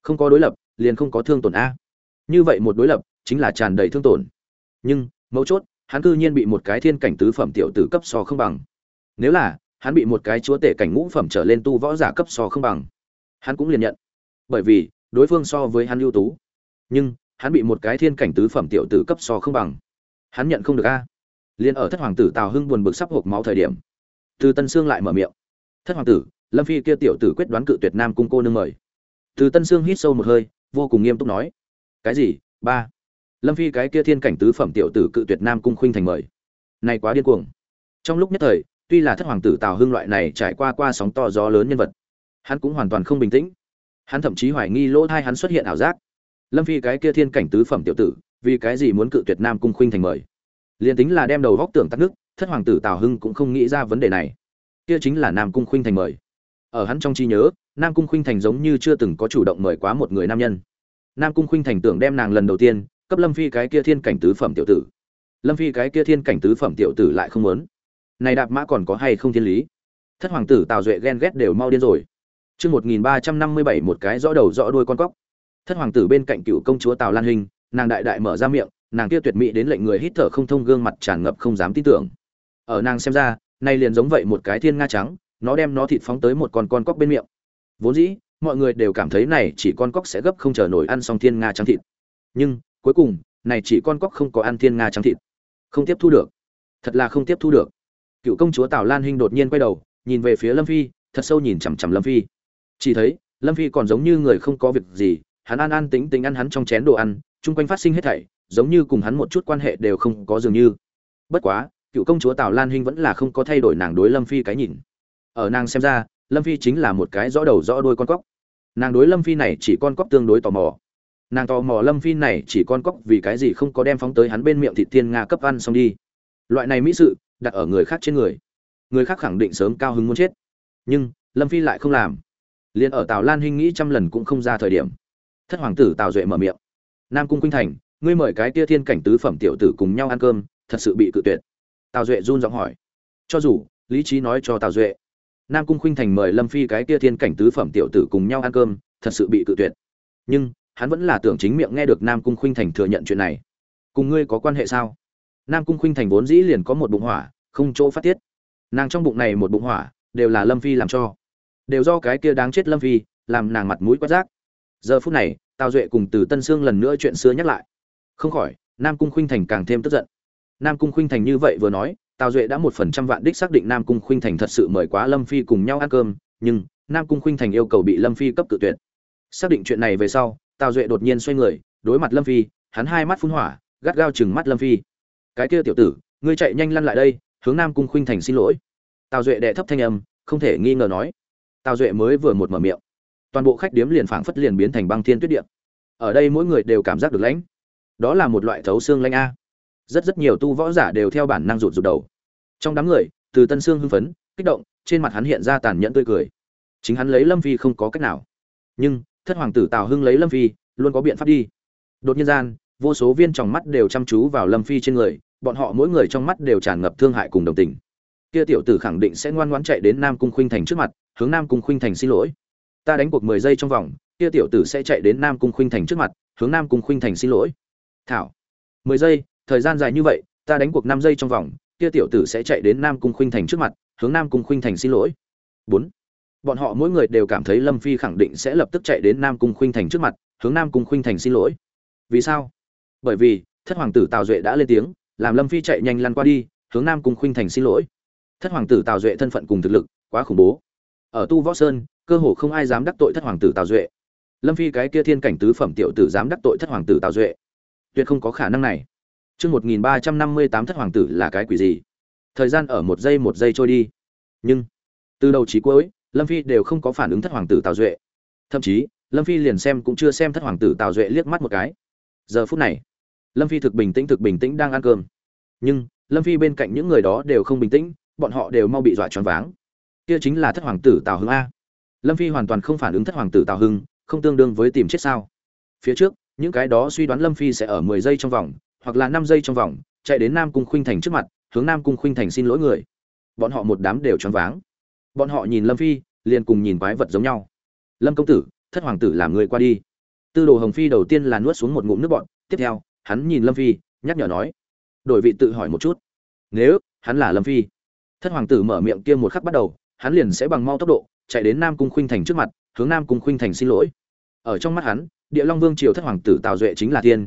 Không có đối lập liền không có thương tổn a. Như vậy một đối lập chính là tràn đầy thương tổn. Nhưng mấu chốt, hắn cư nhiên bị một cái thiên cảnh tứ phẩm tiểu tử cấp so không bằng. Nếu là hắn bị một cái chúa tể cảnh ngũ phẩm trở lên tu võ giả cấp so không bằng, hắn cũng liền nhận. Bởi vì đối phương so với hắn ưu tú. Nhưng hắn bị một cái thiên cảnh tứ phẩm tiểu tử cấp so không bằng, hắn nhận không được a. Liên ở thất hoàng tử Tào Hưng buồn bực sắp hộc máu thời điểm, Từ Tân Sương lại mở miệng. Thất hoàng tử, Lâm Phi kia tiểu tử quyết đoán cự tuyệt Nam cung cô nương mời. Từ Tân Sương hít sâu một hơi, vô cùng nghiêm túc nói: cái gì? Ba? Lâm Phi cái kia thiên cảnh tứ phẩm tiểu tử cự tuyệt Nam cung khuynh thành mời? Này quá điên cuồng. Trong lúc nhất thời, tuy là thất hoàng tử Tào Hưng loại này trải qua sóng to gió lớn nhân vật, hắn cũng hoàn toàn không bình tĩnh. Hắn thậm chí hoài nghi lỗ tai hắn xuất hiện ảo giác. Lâm Phi cái kia thiên cảnh tứ phẩm tiểu tử, vì cái gì muốn cự tuyệt Nam cung khuynh thành mời? Liên tính là đem đầu góc tưởng tắc nước, thất hoàng tử Tào Hưng cũng không nghĩ ra vấn đề này. Kia chính là Nam cung khuynh thành mời. Ở hắn trong trí nhớ, Nam cung khuynh thành giống như chưa từng có chủ động mời quá một người nam nhân. Nam cung khuynh thành tưởng đem nàng lần đầu tiên cấp Lâm Phi cái kia thiên cảnh tứ phẩm tiểu tử. Lâm Phi cái kia thiên cảnh tứ phẩm tiểu tử lại không muốn. Này đạp mã còn có hay không thiên lý? Thất hoàng tử Tào Duệ ghen ghét đều mau điên rồi. Chương 1357 một cái rõ đầu rõ đuôi con cóc. Thất hoàng tử bên cạnh cựu công chúa Tào Lan Hinh, nàng đại đại mở ra miệng, nàng kia tuyệt mỹ đến lệnh người hít thở không thông gương mặt tràn ngập không dám tin tưởng. Ở nàng xem ra, này liền giống vậy một cái thiên nga trắng, nó đem nó thịt phóng tới một con cóc bên miệng. Vốn dĩ, mọi người đều cảm thấy này chỉ con cóc sẽ gấp không chờ nổi ăn xong thiên nga trắng thịt. Nhưng, cuối cùng, này chỉ con cóc không có ăn thiên nga trắng thịt. Không tiếp thu được. Thật là không tiếp thu được. Cựu công chúa Tào Lan Hinh đột nhiên quay đầu, nhìn về phía Lâm Phi, thật sâu nhìn chằm chằm Lâm Phi. Chỉ thấy, Lâm Phi còn giống như người không có việc gì, hắn an tĩnh tĩnh ăn hắn trong chén đồ ăn, chung quanh phát sinh hết thảy, giống như cùng hắn một chút quan hệ đều không có dường như. Bất quá, cựu công chúa Tào Lan Hinh vẫn là không có thay đổi nàng đối Lâm Phi cái nhìn. Ở nàng xem ra, Lâm Phi chính là một cái rõ đầu rõ đuôi con cóc. Nàng đối Lâm Phi này chỉ con cóc tương đối tò mò. Nàng tò mò Lâm Phi này chỉ con cóc vì cái gì không có đem phóng tới hắn bên miệng thịt thiên nga cấp ăn xong đi. Loại này mỹ sự đặt ở người khác trên người, người khác khẳng định sớm cao hứng muốn chết. Nhưng Lâm Phi lại không làm. Liên ở Tào Lan Hinh nghĩ trăm lần cũng không ra thời điểm, thất hoàng tử Tào Duệ mở miệng: Nam cung khuynh thành, ngươi mời cái kia thiên cảnh tứ phẩm tiểu tử cùng nhau ăn cơm, thật sự bị cự tuyệt. Tào Duệ run giọng hỏi. Cho dù lý trí nói cho Tào Duệ, Nam cung khuynh thành mời Lâm Phi cái kia thiên cảnh tứ phẩm tiểu tử cùng nhau ăn cơm, thật sự bị cự tuyệt. Nhưng hắn vẫn là tưởng chính miệng nghe được Nam cung khuynh thành thừa nhận chuyện này. Cùng ngươi có quan hệ sao? Nam cung khuynh thành vốn dĩ liền có một bụng hỏa, không chỗ phát tiết. Nàng trong bụng này một bụng hỏa, đều là Lâm Phi làm cho. Đều do cái kia đáng chết Lâm Phi, làm nàng mặt mũi quát rác. Giờ phút này, Tào Duệ cùng Từ Tân Sương lần nữa chuyện xưa nhắc lại. Không khỏi, Nam cung khuynh thành càng thêm tức giận. Nam cung khuynh thành như vậy vừa nói, Tào Duệ đã 100 vạn đích xác định Nam cung khuynh thành thật sự mời quá Lâm Phi cùng nhau ăn cơm, nhưng Nam cung khuynh thành yêu cầu bị Lâm Phi cấp cự tuyệt. Xác định chuyện này về sau, Tào Duệ đột nhiên xoay người, đối mặt Lâm Phi, hắn hai mắt phun hỏa, gắt gao trừng mắt Lâm Phi. Cái kia tiểu tử, ngươi chạy nhanh lăn lại đây, hướng Nam cung khuynh thành xin lỗi. Tào Duệ đệ thấp thanh âm, không thể nghi ngờ nói. Tào Duệ mới vừa một mở miệng, toàn bộ khách điếm liền phảng phất liền biến thành băng thiên tuyết địa. Ở đây mỗi người đều cảm giác được lãnh. Đó là một loại thấu xương lãnh a. Rất nhiều tu võ giả đều theo bản năng rụt đầu. Trong đám người, Từ Tân Sương hưng phấn, kích động, trên mặt hắn hiện ra tàn nhẫn tươi cười. Chính hắn lấy Lâm Phi không có cách nào, nhưng thất hoàng tử Tào Hưng lấy Lâm Phi, luôn có biện pháp đi. Đột nhiên gian, vô số viên tròng mắt đều chăm chú vào Lâm Phi trên người, bọn họ mỗi người trong mắt đều tràn ngập thương hại cùng đồng tình. Kia tiểu tử khẳng định sẽ ngoan ngoãn chạy đến Nam cung khuynh thành trước mặt, hướng Nam cung khuynh thành xin lỗi. Ta đánh cuộc 10 giây trong vòng, kia tiểu tử sẽ chạy đến Nam cung khuynh thành trước mặt, hướng Nam cung khuynh thành xin lỗi. Thảo, 10 giây, thời gian dài như vậy, ta đánh cuộc 5 giây trong vòng, kia tiểu tử sẽ chạy đến Nam cung khuynh thành trước mặt, hướng Nam cung khuynh thành xin lỗi. 4. Bọn họ mỗi người đều cảm thấy Lâm Phi khẳng định sẽ lập tức chạy đến Nam cung khuynh thành trước mặt, hướng Nam cung khuynh thành xin lỗi. Vì sao? Bởi vì thất hoàng tử Tào Duệ đã lên tiếng, làm Lâm Phi chạy nhanh lăn qua đi, hướng Nam cung khuynh thành xin lỗi. Thất hoàng tử Tào Duệ thân phận cùng thực lực quá khủng bố. Ở Tu Võ Sơn, cơ hồ không ai dám đắc tội thất hoàng tử Tào Duệ. Lâm Phi cái kia thiên cảnh tứ phẩm tiểu tử dám đắc tội thất hoàng tử Tào Duệ, tuyệt không có khả năng này. Chương 1358 thất hoàng tử là cái quỷ gì? Thời gian ở một giây trôi đi. Nhưng từ đầu chí cuối, Lâm Phi đều không có phản ứng thất hoàng tử Tào Duệ. Thậm chí, Lâm Phi liền xem cũng chưa xem thất hoàng tử Tào Duệ liếc mắt một cái. Giờ phút này, Lâm Phi thực bình tĩnh đang ăn cơm. Nhưng, Lâm Phi bên cạnh những người đó đều không bình tĩnh, bọn họ đều mau bị dọa choáng váng. Kia chính là thất hoàng tử Tào Hưng a. Lâm Phi hoàn toàn không phản ứng thất hoàng tử Tào Hưng, không tương đương với tìm chết sao? Phía trước, những cái đó suy đoán Lâm Phi sẽ ở 10 giây trong vòng, hoặc là 5 giây trong vòng, chạy đến Nam cung khuynh thành trước mặt, hướng Nam cung khuynh thành xin lỗi người. Bọn họ một đám đều choáng váng. Bọn họ nhìn Lâm Phi, liền cùng nhìn quái vật giống nhau. Lâm công tử, thất hoàng tử làm người qua đi. Tư Đồ Hồng Phi đầu tiên là nuốt xuống một ngụm nước bọt, tiếp theo, hắn nhìn Lâm Phi, nhắc nhở nói: "Đổi vị tự hỏi một chút, nếu hắn là Lâm Phi." Thất hoàng tử mở miệng kia một khắc bắt đầu, hắn liền sẽ bằng mau tốc độ chạy đến Nam Cung Khuynh Thành trước mặt, hướng Nam Cung Khuynh Thành xin lỗi. Ở trong mắt hắn, Địa Long Vương triều thất hoàng tử Tào Duệ chính là tiên,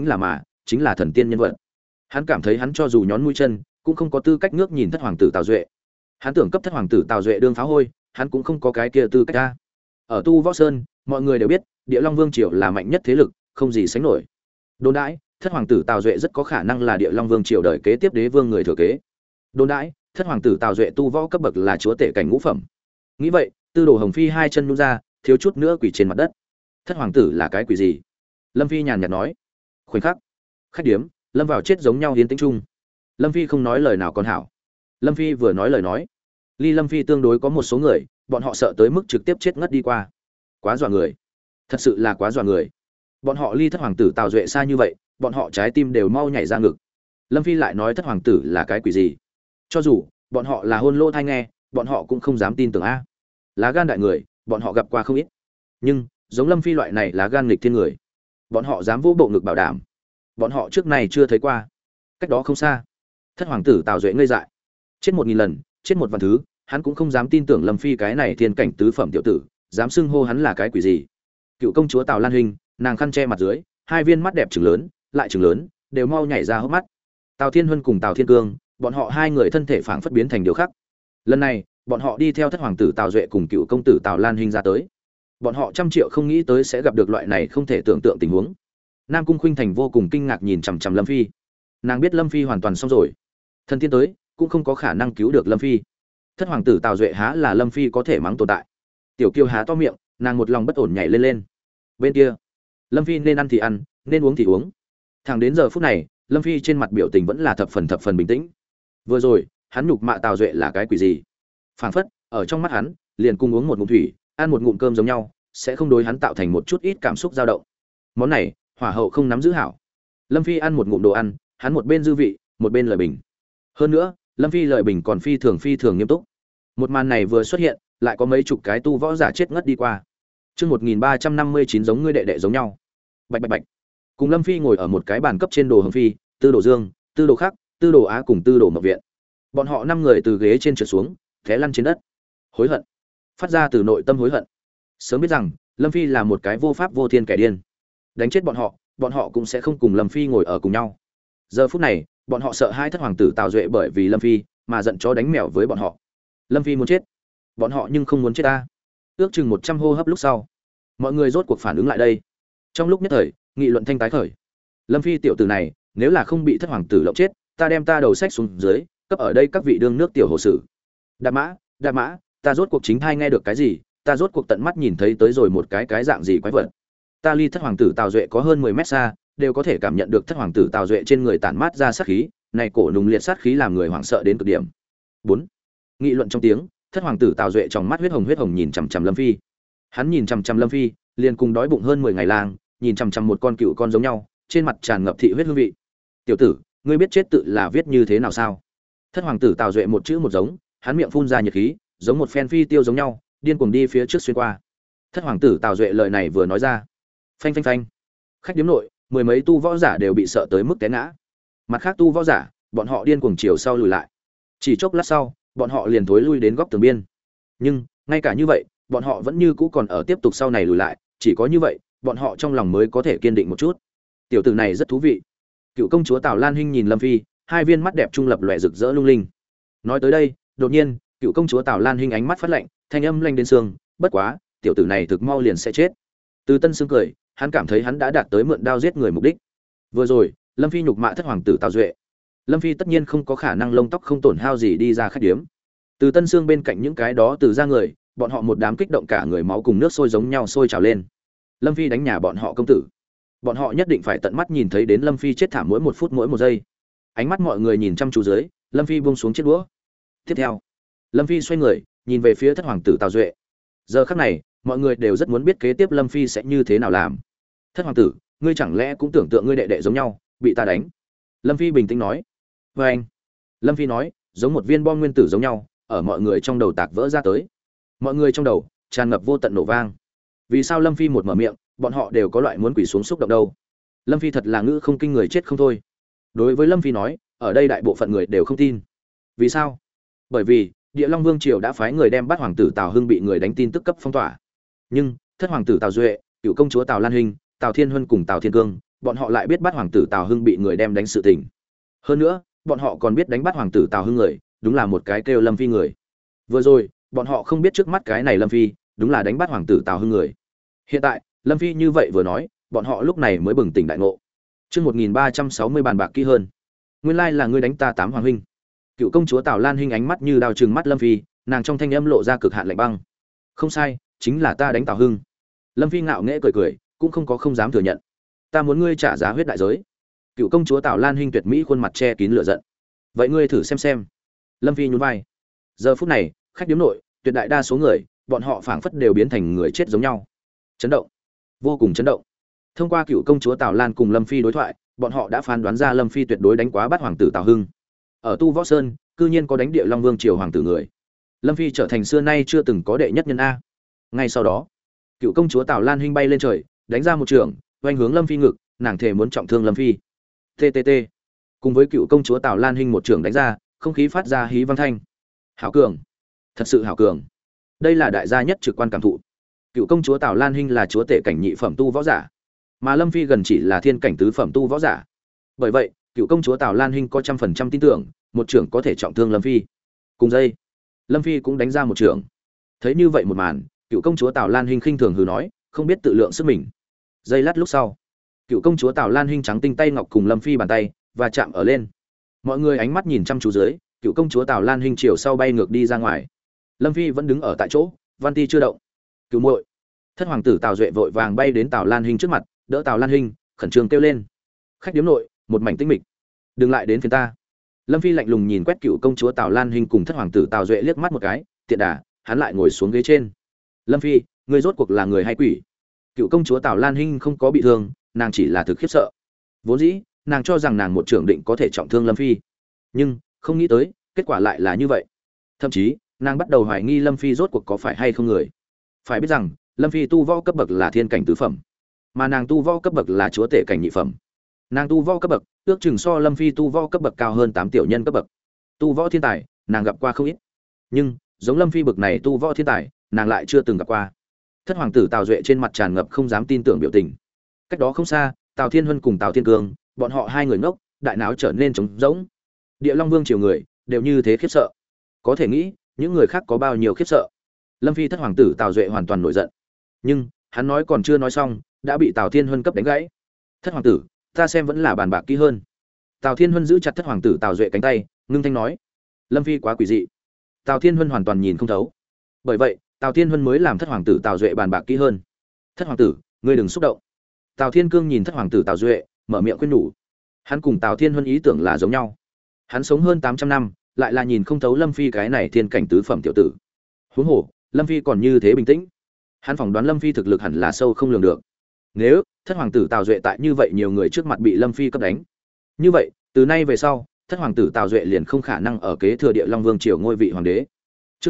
chính là thần tiên nhân vật. Hắn cảm thấy hắn cho dù nhón mũi chân, cũng không có tư cách ngước nhìn thất hoàng tử Tào Duệ. Hắn tưởng cấp thất hoàng tử Tào Duệ đương pháo hôi, hắn cũng không có cái kia tư cách ra. Ở Tu Võ Sơn, mọi người đều biết, Địa Long Vương triều là mạnh nhất thế lực, không gì sánh nổi. Đồn đãi, thất hoàng tử Tào Duệ rất có khả năng là Địa Long Vương triều đời kế tiếp đế vương người thừa kế. Đồn đãi, thất hoàng tử Tào Duệ tu võ cấp bậc là chúa tể cảnh ngũ phẩm. Nghĩ vậy, Tư Đồ Hồng Phi hai chân nhún ra, thiếu chút nữa quỳ trên mặt đất. Thất hoàng tử là cái quỷ gì? Lâm Phi nhàn nhạt nói. Khoảnh khắc, khách điếm lâm vào chết giống nhau hiến tĩnh chung. Lâm Phi không nói lời nào còn hảo. Lâm Phi vừa nói lời nói, ly Lâm Phi tương đối có một số người, bọn họ sợ tới mức trực tiếp chết ngất đi qua. Quá dọa người, thật sự là quá dọa người. Bọn họ ly thất hoàng tử Tào Duệ xa như vậy, bọn họ trái tim đều mau nhảy ra ngực. Lâm Phi lại nói thất hoàng tử là cái quỷ gì? Cho dù bọn họ là hôn lô thai nghe, bọn họ cũng không dám tin tưởng a. Lá gan đại người, bọn họ gặp qua không ít. Nhưng giống Lâm Phi loại này lá gan nghịch thiên người, bọn họ dám vỗ bộ ngực bảo đảm. Bọn họ trước này chưa thấy qua. Cách đó không xa, thất hoàng tử Tào Duệ ngây dại. Chết 1000 lần, chết một vạn thứ, hắn cũng không dám tin tưởng Lâm Phi cái này thiên cảnh tứ phẩm tiểu tử, dám xưng hô hắn là cái quỷ gì. Cựu công chúa Tào Lan Hinh, nàng khăn che mặt dưới, hai viên mắt đẹp trừng lớn, lại trừng lớn, đều mau nhảy ra hốc mắt. Tào Thiên Huân cùng Tào Thiên Cương, bọn họ hai người thân thể phảng phất biến thành điều khác. Lần này, bọn họ đi theo thất hoàng tử Tào Duệ cùng cựu công tử Tào Lan Hinh ra tới. Bọn họ trăm triệu không nghĩ tới sẽ gặp được loại này không thể tưởng tượng tình huống. Nam Cung Khuynh Thành vô cùng kinh ngạc nhìn chằm chằm Lâm Phi. Nàng biết Lâm Phi hoàn toàn xong rồi. Thần tiên tới, cũng không có khả năng cứu được Lâm Phi. Thất hoàng tử Tào Duệ há là Lâm Phi có thể mắng tồn tại. Tiểu Kiêu há to miệng, nàng một lòng bất ổn nhảy lên lên. Bên kia, Lâm Phi nên ăn thì ăn, nên uống thì uống. Thẳng đến giờ phút này, Lâm Phi trên mặt biểu tình vẫn là thập phần bình tĩnh. Vừa rồi, hắn nhục mạ Tào Duệ là cái quỷ gì? Phảng phất, ở trong mắt hắn, liền cùng uống một ngụm thủy, ăn một ngụm cơm giống nhau, sẽ không đối hắn tạo thành một chút ít cảm xúc dao động. Món này, hỏa hậu không nắm giữ hảo. Lâm Phi ăn một ngụm đồ ăn, hắn một bên dư vị, một bên lời bình. Hơn nữa, Lâm Phi lời bình còn phi thường nghiêm túc. Một màn này vừa xuất hiện, lại có mấy chục cái tu võ giả chết ngất đi qua. Chương 1359 giống ngươi đệ đệ giống nhau. Bạch bạch bạch. Cùng Lâm Phi ngồi ở một cái bàn cấp trên Đồ Hồng Phi, Tư Đồ Dương, Tư Đồ Khắc, Tư Đồ Á cùng Tư Đồ Mộc Viện. Bọn họ 5 người từ ghế trên trượt xuống, té lăn trên đất. Hối hận, phát ra từ nội tâm hối hận. Sớm biết rằng Lâm Phi là một cái vô pháp vô thiên kẻ điên, đánh chết bọn họ cũng sẽ không cùng Lâm Phi ngồi ở cùng nhau. Giờ phút này, bọn họ sợ hai thất hoàng tử Tào Duệ bởi vì Lâm Phi mà giận chó đánh mèo với bọn họ. Lâm Phi muốn chết, bọn họ nhưng không muốn chết ta. Ước chừng 100 hô hấp lúc sau, mọi người rốt cuộc phản ứng lại đây. Trong lúc nhất thời, nghị luận thanh tái khởi. Lâm Phi tiểu tử này, nếu là không bị thất hoàng tử lộng chết, ta đem ta đầu sách xuống dưới, cấp ở đây các vị đương nước tiểu hồ sử. Đạp mã, ta rốt cuộc chính thai nghe được cái gì, ta rốt cuộc tận mắt nhìn thấy tới rồi một cái dạng gì quái vật. Ta ly thất hoàng tử Tào Duệ có hơn 10 mét xa, đều có thể cảm nhận được thất hoàng tử Tào Duệ trên người tản mát ra sát khí, này cổ nùng liệt sát khí làm người hoảng sợ đến cực điểm. 4. Nghị luận trong tiếng, thất hoàng tử Tào Duệ trong mắt huyết hồng nhìn chằm chằm Lâm Phi. Hắn nhìn chằm chằm Lâm Phi, liền cùng đói bụng hơn 10 ngày lang, nhìn chằm chằm một con cựu con giống nhau, trên mặt tràn ngập thị huyết hương vị. "Tiểu tử, ngươi biết chết tự là viết như thế nào sao?" Thất hoàng tử Tào Duệ một chữ một giống, hắn miệng phun ra nhiệt khí, giống một phen phi tiêu giống nhau, điên cuồng đi phía trước xuyên qua. Thất hoàng tử Tào Duệ lời này vừa nói ra, phanh phanh phanh, khách điếm nội, 10 mấy tu võ giả đều bị sợ tới mức té ngã. Mặt khác tu võ giả, bọn họ điên cuồng chiều sau lùi lại. Chỉ chốc lát sau, bọn họ liền thối lui đến góc tường biên. Nhưng, ngay cả như vậy, bọn họ vẫn như cũ còn ở tiếp tục sau này lùi lại, chỉ có như vậy, bọn họ trong lòng mới có thể kiên định một chút. Tiểu tử này rất thú vị. Cựu công chúa Tào Lan Hinh nhìn Lâm Phi, hai viên mắt đẹp trung lập lòe rực rỡ lung linh. Nói tới đây, đột nhiên, cựu công chúa Tào Lan Hinh ánh mắt phát lạnh, thanh âm lanh đến xương, bất quá, tiểu tử này thực mau liền sẽ chết. Từ Tân Sương cười, hắn cảm thấy hắn đã đạt tới mượn đao giết người mục đích. Vừa rồi, Lâm Phi nhục mạ thất hoàng tử Tào Duệ. Lâm Phi tất nhiên không có khả năng lông tóc không tổn hao gì đi ra khách điếm. Từ Tân Sương bên cạnh những cái đó từ ra người, bọn họ một đám kích động cả người máu cùng nước sôi giống nhau sôi trào lên. Lâm Phi đánh nhà bọn họ công tử. Bọn họ nhất định phải tận mắt nhìn thấy đến Lâm Phi chết thảm mỗi một phút mỗi một giây. Ánh mắt mọi người nhìn chăm chú dưới, Lâm Phi buông xuống chiếc đũa. Tiếp theo, Lâm Phi xoay người, nhìn về phía thất hoàng tử Tào Duệ. Giờ khắc này, mọi người đều rất muốn biết kế tiếp Lâm Phi sẽ như thế nào làm. Thất hoàng tử, ngươi chẳng lẽ cũng tưởng tượng ngươi đệ đệ giống nhau, bị ta đánh? Lâm Phi bình tĩnh nói. Và anh. Lâm Phi nói, giống một viên bom nguyên tử giống nhau, ở mọi người trong đầu tạc vỡ ra tới. Mọi người trong đầu tràn ngập vô tận nổ vang. Vì sao Lâm Phi một mở miệng, bọn họ đều có loại muốn quỳ xuống xúc động đâu. Lâm Phi thật là ngữ không kinh người chết không thôi. Đối với Lâm Phi nói, ở đây đại bộ phận người đều không tin. Vì sao? Bởi vì Địa Long Vương triều đã phái người đem bắt hoàng tử Tào Hưng bị người đánh tin tức cấp phong tỏa. Nhưng thất hoàng tử Tào Duệ, cựu công chúa Tào Lan Hinh, Tào Thiên Huân cùng Tào Thiên Cương, bọn họ lại biết bắt hoàng tử Tào Hưng bị người đem đánh sự tình. Hơn nữa, bọn họ còn biết đánh bắt hoàng tử Tào Hưng người, đúng là một cái kêu Lâm Phi người. Vừa rồi, bọn họ không biết trước mắt cái này Lâm Phi, đúng là đánh bắt hoàng tử Tào Hưng người. Hiện tại, Lâm Phi như vậy vừa nói, bọn họ lúc này mới bừng tỉnh đại ngộ. Chương 1360 bàn bạc kỹ hơn. Nguyên lai là ngươi đánh ta tám hoàng huynh. Cựu công chúa Tào Lan Hinh ánh mắt như đao trừng mắt Lâm Phi, nàng trong thanh âm lộ ra cực hạn lạnh băng. Không sai, chính là ta đánh Tào Hưng. Lâm Phi ngạo nghễ cười cười, cũng không dám thừa nhận. Ta muốn ngươi trả giá huyết đại giới. Cựu công chúa Tào Lan Hinh tuyệt mỹ khuôn mặt che kín lửa giận. Vậy ngươi thử xem. Lâm Phi nhún vai. Giờ phút này, khách điếm nội, tuyệt đại đa số người, bọn họ phảng phất đều biến thành người chết giống nhau. Chấn động, vô cùng chấn động. Thông qua cựu công chúa Tào Lan cùng Lâm Phi đối thoại, bọn họ đã phán đoán ra Lâm Phi tuyệt đối đánh quá bắt hoàng tử Tào Hưng. Ở Tu Võ Sơn, cư nhiên có đánh Địa Long Vương triều hoàng tử người. Lâm Phi trở thành xưa nay chưa từng có đệ nhất nhân a. Ngay sau đó, cựu công chúa Tào Lan Hinh bay lên trời, đánh ra một trường, oanh hướng Lâm Phi ngực, nàng thề muốn trọng thương Lâm Phi. TTT. Cùng với cựu công chúa Tào Lan Hinh một trường đánh ra, không khí phát ra hí vang thanh. Hảo cường, thật sự hảo cường. Đây là đại gia nhất trực quan cảm thụ. Cựu công chúa Tào Lan Hinh là chúa tể cảnh nhị phẩm tu võ giả, mà Lâm Phi gần chỉ là thiên cảnh tứ phẩm tu võ giả. Bởi vậy, cựu công chúa Tào Lan Hinh có 100% tin tưởng, một trưởng có thể trọng thương Lâm Phi. Cùng dây, Lâm Phi cũng đánh ra một trưởng. Thấy như vậy một màn, cựu công chúa Tào Lan Hinh khinh thường hừ nói, không biết tự lượng sức mình. Giây lát lúc sau, cựu công chúa Tào Lan Hinh trắng tinh tay ngọc cùng Lâm Phi bàn tay và chạm ở lên. Mọi người ánh mắt nhìn chăm chú dưới, cựu công chúa Tào Lan Hinh chiều sau bay ngược đi ra ngoài. Lâm Phi vẫn đứng ở tại chỗ, văn ti chưa động. Cựu muội, thất hoàng tử Tào Duệ vội vàng bay đến Tào Lan Hinh trước mặt, đỡ Tào Lan Hinh, khẩn trương kêu lên. Khách điếm nội, một mảnh tĩnh mịch. Đừng lại đến phiền ta. Lâm Phi lạnh lùng nhìn quét cựu công chúa Tào Lan Hinh cùng thất hoàng tử Tào Duệ liếc mắt một cái, tiện đà, hắn lại ngồi xuống ghế trên. Lâm Phi, ngươi rốt cuộc là người hay quỷ? Cựu công chúa Tào Lan Hinh không có bị thương, nàng chỉ là thực khiếp sợ. Vốn dĩ, nàng cho rằng nàng một trưởng định có thể trọng thương Lâm Phi, nhưng không nghĩ tới, kết quả lại là như vậy. Thậm chí, nàng bắt đầu hoài nghi Lâm Phi rốt cuộc có phải hay không người. Phải biết rằng, Lâm Phi tu võ cấp bậc là thiên cảnh tứ phẩm, mà nàng tu võ cấp bậc là chúa tể cảnh nhị phẩm. Nàng tu võ cấp bậc ước chừng so Lâm Phi tu võ cấp bậc cao hơn 8 tiểu nhân cấp bậc. Tu võ thiên tài, nàng gặp qua không ít, nhưng giống Lâm Phi bậc này tu võ thiên tài, nàng lại chưa từng gặp qua. Thất hoàng tử Tào Duệ trên mặt tràn ngập không dám tin tưởng biểu tình. Cách đó không xa, Tào Thiên Huân cùng Tào Thiên Cương, bọn họ hai người ngốc, đại não trở nên trống rỗng. Địa Long Vương triều người đều như thế khiếp sợ. Có thể nghĩ, những người khác có bao nhiêu khiếp sợ. Lâm Phi thất hoàng tử Tào Duệ hoàn toàn nổi giận. Nhưng, hắn nói còn chưa nói xong, đã bị Tào Thiên Huân cấp đánh gãy. Thất hoàng tử, ta xem vẫn là bàn bạc kỹ hơn. Tào Thiên Huân giữ chặt thất hoàng tử Tào Duệ cánh tay, ngưng thanh nói. Lâm Phi quá quỷ dị. Tào Thiên Huân hoàn toàn nhìn không thấu. Bởi vậy, Tào Thiên Huân mới làm thất hoàng tử Tào Duệ bàn bạc kỹ hơn. Thất hoàng tử, ngươi đừng xúc động. Tào Thiên Cương nhìn thất hoàng tử Tào Duệ, mở miệng khuyên nhủ. Hắn cùng Tào Thiên Huân ý tưởng là giống nhau. Hắn sống hơn 800 năm, lại là nhìn không thấu Lâm Phi cái này thiên cảnh tứ phẩm tiểu tử. Huống hồ, Lâm Phi còn như thế bình tĩnh. Hắn phỏng đoán Lâm Phi thực lực hẳn là sâu không lường được. Nếu thất hoàng tử Tào Duệ tại như vậy nhiều người trước mặt bị Lâm Phi cấp đánh, như vậy, từ nay về sau, thất hoàng tử Tào Duệ liền không khả năng ở kế thừa Địa Long Vương triều ngôi vị hoàng đế. Chương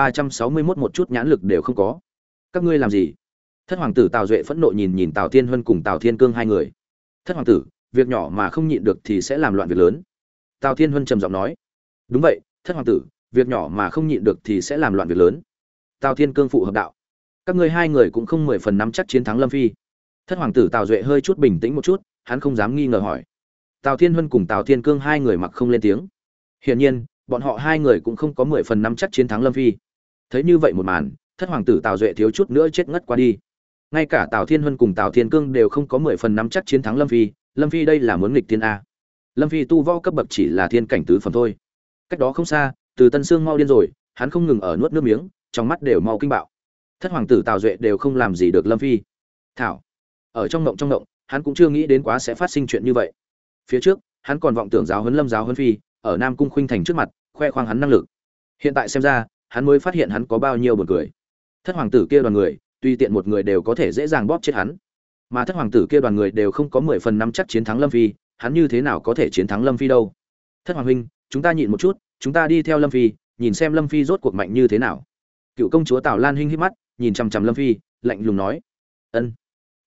1361 một chút nhãn lực đều không có. Các ngươi làm gì? Thất hoàng tử Tào Duệ phẫn nộ nhìn Tào Thiên Huân cùng Tào Thiên Cương hai người. Thất hoàng tử, việc nhỏ mà không nhịn được thì sẽ làm loạn việc lớn. Tào Thiên Huân trầm giọng nói. Đúng vậy, thất hoàng tử, việc nhỏ mà không nhịn được thì sẽ làm loạn việc lớn. Tào Thiên Cương phụ hợp đạo. Các ngươi hai người cũng không 10 phần nắm chắc chiến thắng Lâm Phi. Thất hoàng tử Tào Duệ hơi chút bình tĩnh một chút, hắn không dám nghi ngờ hỏi. Tào Thiên Huân cùng Tào Thiên Cương hai người mặc không lên tiếng. Hiển nhiên, bọn họ hai người cũng không có 10 phần nắm chắc chiến thắng Lâm Phi. Thấy như vậy một màn, thất hoàng tử Tào Duệ thiếu chút nữa chết ngất qua đi. Ngay cả Tào Thiên Huân cùng Tào Thiên Cương đều không có 10 phần nắm chắc chiến thắng Lâm Phi. Lâm Phi đây là muốn nghịch thiên a. Lâm Phi tu võ cấp bậc chỉ là thiên cảnh tứ phẩm thôi. Cách đó không xa, Từ Tân Sương mau điên rồi, hắn không ngừng ở nuốt nước miếng, trong mắt đều mau kinh bạo. Thất hoàng tử Tào Duệ đều không làm gì được Lâm Phi. Thảo, ở trong ngộng, hắn cũng chưa nghĩ đến quá sẽ phát sinh chuyện như vậy. Phía trước, hắn còn vọng tưởng giáo huấn Lâm giáo huấn Phi, ở Nam Cung Khuynh Thành trước mặt, khoe khoang hắn năng lực. Hiện tại xem ra, hắn mới phát hiện hắn có bao nhiêu buồn cười. Thất hoàng tử kia đoàn người, tùy tiện một người đều có thể dễ dàng bóp chết hắn. Mà thất hoàng tử kia đoàn người đều không có 10 phần nắm chắc chiến thắng Lâm Phi, hắn như thế nào có thể chiến thắng Lâm Phi đâu? Thất hoàng huynh, chúng ta nhịn một chút, chúng ta đi theo Lâm Phi, nhìn xem Lâm Phi rốt cuộc mạnh như thế nào. Cựu công chúa Tào Lan Hinh hít mắt, nhìn chằm chằm Lâm Phi, lạnh lùng nói. Ân.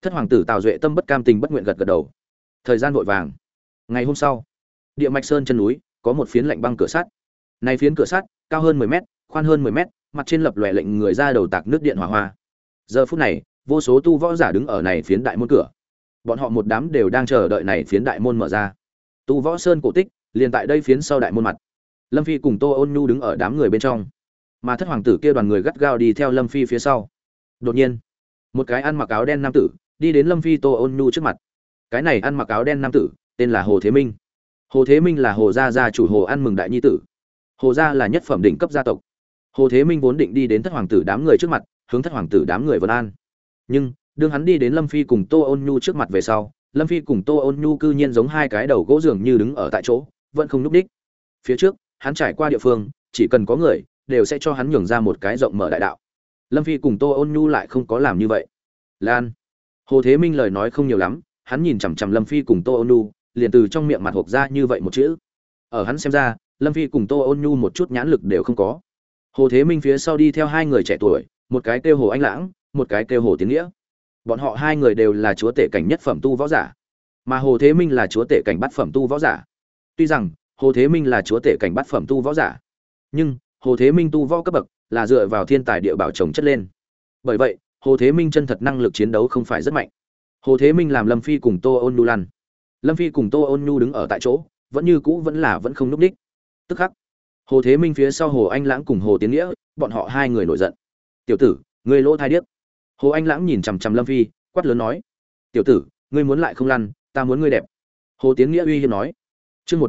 Thất hoàng tử Tào Duệ tâm bất cam tình bất nguyện gật gật đầu. Thời gian vội vàng. Ngày hôm sau, Địa Mạch Sơn chân núi có một phiến lạnh băng cửa sắt. Này phiến cửa sắt cao hơn 10 mét, khoan hơn 10 mét, mặt trên lập lòe lệnh người ra đầu tạc nước điện hỏa hoa. Giờ phút này, vô số tu võ giả đứng ở này phiến đại môn cửa. Bọn họ một đám đều đang chờ đợi này phiến đại môn mở ra. Tu võ sơn cổ tích, liền tại đây phiến sau đại môn mặt. Lâm Phi cùng Tô Ôn Nhu đứng ở đám người bên trong, mà thất hoàng tử kia đoàn người gắt gao đi theo Lâm Phi phía sau. Đột nhiên, một cái ăn mặc áo đen nam tử đi đến Lâm Phi Tô Ôn Nhu trước mặt. Cái này ăn mặc áo đen nam tử tên là Hồ Thế Minh. Hồ Thế Minh là Hồ gia gia chủ Hồ Ăn Mừng đại nhi tử. Hồ gia là nhất phẩm đỉnh cấp gia tộc. Hồ Thế Minh vốn định đi đến thất hoàng tử đám người trước mặt, hướng thất hoàng tử đám người vân an. Nhưng, đương hắn đi đến Lâm Phi cùng Tô Ôn Nhu trước mặt về sau, Lâm Phi cùng Tô Ôn Nhu cư nhiên giống hai cái đầu gỗ dường như đứng ở tại chỗ, vẫn không nhúc nhích. Phía trước, hắn trải qua địa phương, chỉ cần có người, đều sẽ cho hắn nhường ra một cái rộng mở đại đạo. Lâm Phi cùng Tô Ôn Nhu lại không có làm như vậy. Lan. Hồ Thế Minh lời nói không nhiều lắm, hắn nhìn chằm chằm Lâm Phi cùng Tô Ôn Nhu, liền từ trong miệng mặt hộc ra như vậy một chữ. Ở hắn xem ra, Lâm Phi cùng Tô Ôn Nhu một chút nhãn lực đều không có. Hồ Thế Minh phía sau đi theo hai người trẻ tuổi, một cái kêu Hồ Anh Lãng, một cái kêu Hồ Tiến Nghĩa. Bọn họ hai người đều là chúa tể cảnh nhất phẩm tu võ giả, mà Hồ Thế Minh là chúa tể cảnh bát phẩm tu võ giả. Tuy rằng Hồ Thế Minh là chúa tể cảnh bát phẩm tu võ giả, nhưng Hồ Thế Minh tu võ cấp bậc là dựa vào thiên tài địa bảo trồng chất lên. Bởi vậy, Hồ Thế Minh chân thật năng lực chiến đấu không phải rất mạnh. Hồ Thế Minh làm Lâm Phi cùng Tô Ôn Nhu lăn. Lâm Phi cùng Tô Ôn Nhu đứng ở tại chỗ, vẫn như cũ vẫn không núp đích. Tức khắc, Hồ Thế Minh phía sau Hồ Anh Lãng cùng Hồ Tiến Nghĩa, bọn họ hai người nổi giận. "Tiểu tử, ngươi lỗ thai điếc." Hồ Anh Lãng nhìn chằm chằm Lâm Phi, quát lớn nói: "Tiểu tử, ngươi muốn lại không lăn, ta muốn ngươi đẹp." Hồ Tiến Nghĩa uy hiếp nói: "Chương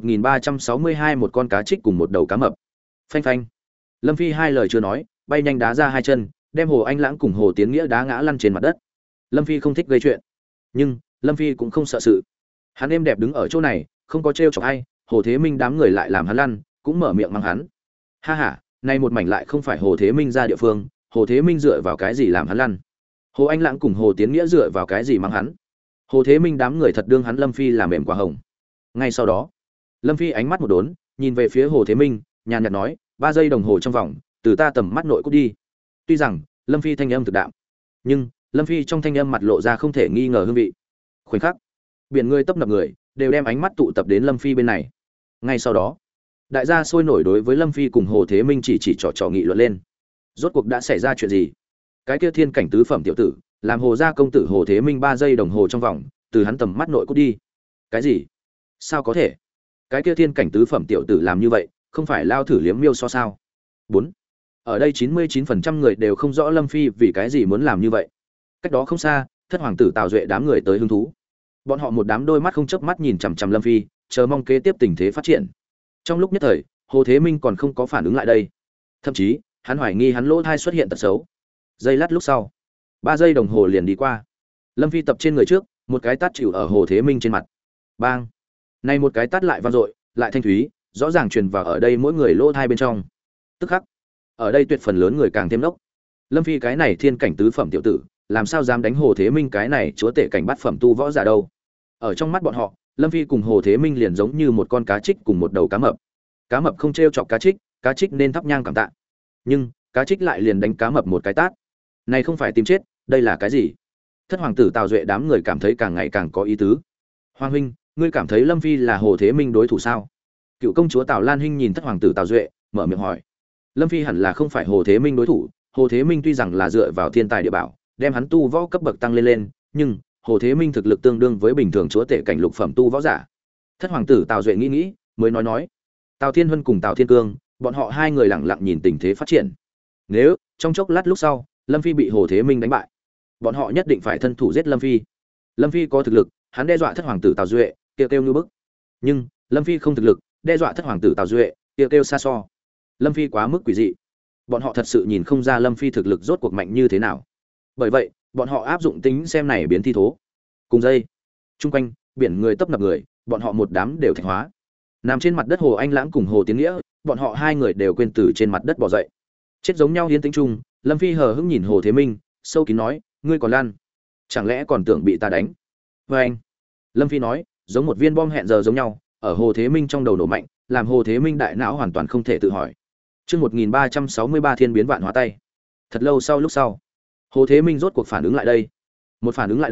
1362 một con cá trích cùng một đầu cá mập." Phanh phanh. Lâm Phi hai lời chưa nói, bay nhanh đá ra hai chân, đem Hồ Anh Lãng cùng Hồ Tiến Nghĩa đá ngã lăn trên mặt đất. Lâm Phi không thích gây chuyện, nhưng Lâm Phi cũng không sợ sự. Hắn êm đẹp đứng ở chỗ này, không có trêu chọc ai, Hồ Thế Minh đám người lại làm hắn lăn, cũng mở miệng mắng hắn. Ha ha, nay một mảnh lại không phải Hồ Thế Minh ra địa phương, Hồ Thế Minh dựa vào cái gì làm hắn lăn? Hồ Anh Lãng cùng Hồ Tiến Nghĩa dựa vào cái gì mắng hắn? Hồ Thế Minh đám người thật đương hắn Lâm Phi làm mềm quả hồng. Ngay sau đó, Lâm Phi ánh mắt một đốn, nhìn về phía Hồ Thế Minh, nhàn nhạt nói: 3 giây đồng hồ trong vòng, từ ta tầm mắt nội cút đi. Tuy rằng Lâm Phi thanh âm thực đạm, nhưng Lâm Phi trong thanh âm mặt lộ ra không thể nghi ngờ hương vị. Khoảnh khắc, biển người tấp nập người đều đem ánh mắt tụ tập đến Lâm Phi bên này. Ngay sau đó, đại gia sôi nổi đối với Lâm Phi cùng Hồ Thế Minh chỉ trò nghị luận lên. Rốt cuộc đã xảy ra chuyện gì? Cái kia thiên cảnh tứ phẩm tiểu tử, làm Hồ gia công tử Hồ Thế Minh 3 giây đồng hồ trong vòng, từ hắn tầm mắt nội cút đi. Cái gì? Sao có thể? Cái kia thiên cảnh tứ phẩm tiểu tử làm như vậy, không phải lao thử liếm miêu so sao? 4. Ở đây 99% người đều không rõ Lâm Phi vì cái gì muốn làm như vậy. Cách đó không xa, thất hoàng tử Tào Duệ đám người tới hứng thú. Bọn họ một đám đôi mắt không chớp mắt nhìn chằm chằm Lâm Phi, chờ mong kế tiếp tình thế phát triển. Trong lúc nhất thời, Hồ Thế Minh còn không có phản ứng lại đây. Thậm chí, hắn hoài nghi hắn lỗ thai xuất hiện tật xấu. Giây lát lúc sau, 3 giây đồng hồ liền đi qua. Lâm Phi tập trên người trước, một cái tát chịu ở Hồ Thế Minh trên mặt. Bang! Này một cái tát lại vang dội, lại thanh thúy, rõ ràng truyền vào ở đây mỗi người lỗ thai bên trong. Tức khắc, ở đây tuyệt phần lớn người càng thêm đốc. Lâm Phi cái này thiên cảnh tứ phẩm tiểu tử, làm sao dám đánh Hồ Thế Minh cái này chúa tể cảnh bát phẩm tu võ giả đâu? Ở trong mắt bọn họ, Lâm Phi cùng Hồ Thế Minh liền giống như một con cá trích cùng một đầu cá mập. Cá mập không trêu chọc cá trích nên thắp nhang cảm tạ. Nhưng, cá trích lại liền đánh cá mập một cái tát. Này không phải tìm chết, đây là cái gì? Thất hoàng tử Tào Duệ đám người cảm thấy càng ngày càng có ý tứ. Hoàng huynh, ngươi cảm thấy Lâm Phi là Hồ Thế Minh đối thủ sao? Cựu công chúa Tào Lan Hinh nhìn thất hoàng tử Tào Duệ, mở miệng hỏi. Lâm Phi hẳn là không phải Hồ Thế Minh đối thủ, Hồ Thế Minh tuy rằng là dựa vào thiên tài địa bảo, đem hắn tu võ cấp bậc tăng lên, nhưng Hồ Thế Minh thực lực tương đương với bình thường chúa tể cảnh lục phẩm tu võ giả. Thất hoàng tử Tào Duệ nghĩ, mới nói. Tào Thiên Huân cùng Tào Thiên Cương, bọn họ hai người lặng lặng nhìn tình thế phát triển. Nếu trong chốc lát lúc sau, Lâm Phi bị Hồ Thế Minh đánh bại, bọn họ nhất định phải thân thủ giết Lâm Phi. Lâm Phi có thực lực, hắn đe dọa thất hoàng tử Tào Duệ, kêu như bức. Nhưng Lâm Phi không thực lực, đe dọa thất hoàng tử Tào Duệ, kêu xa so. Lâm Phi quá mức quỷ dị. Bọn họ thật sự nhìn không ra Lâm Phi thực lực rốt cuộc mạnh như thế nào. Bởi vậy, bọn họ áp dụng tính xem này biến thi thố. Cùng dây, chung quanh biển người tấp nập người, bọn họ một đám đều thạch hóa. Nằm trên mặt đất Hồ Anh Lãng cùng Hồ Tiến Nghĩa, bọn họ hai người đều quên từ trên mặt đất bò dậy. Chết giống nhau yên tĩnh chung, Lâm Phi hờ hững nhìn Hồ Thế Minh, sâu kín nói: ngươi còn lan, chẳng lẽ còn tưởng bị ta đánh? Với anh, Lâm Phi nói, giống một viên bom hẹn giờ giống nhau, ở Hồ Thế Minh trong đầu nổ mạnh, làm Hồ Thế Minh đại não hoàn toàn không thể tự hỏi. Chương 1363 thiên biến vạn hóa tay. Thật lâu sau lúc sau, Hồ Thế Minh rốt cuộc phản ứng lại đây. Một phản ứng lại đây,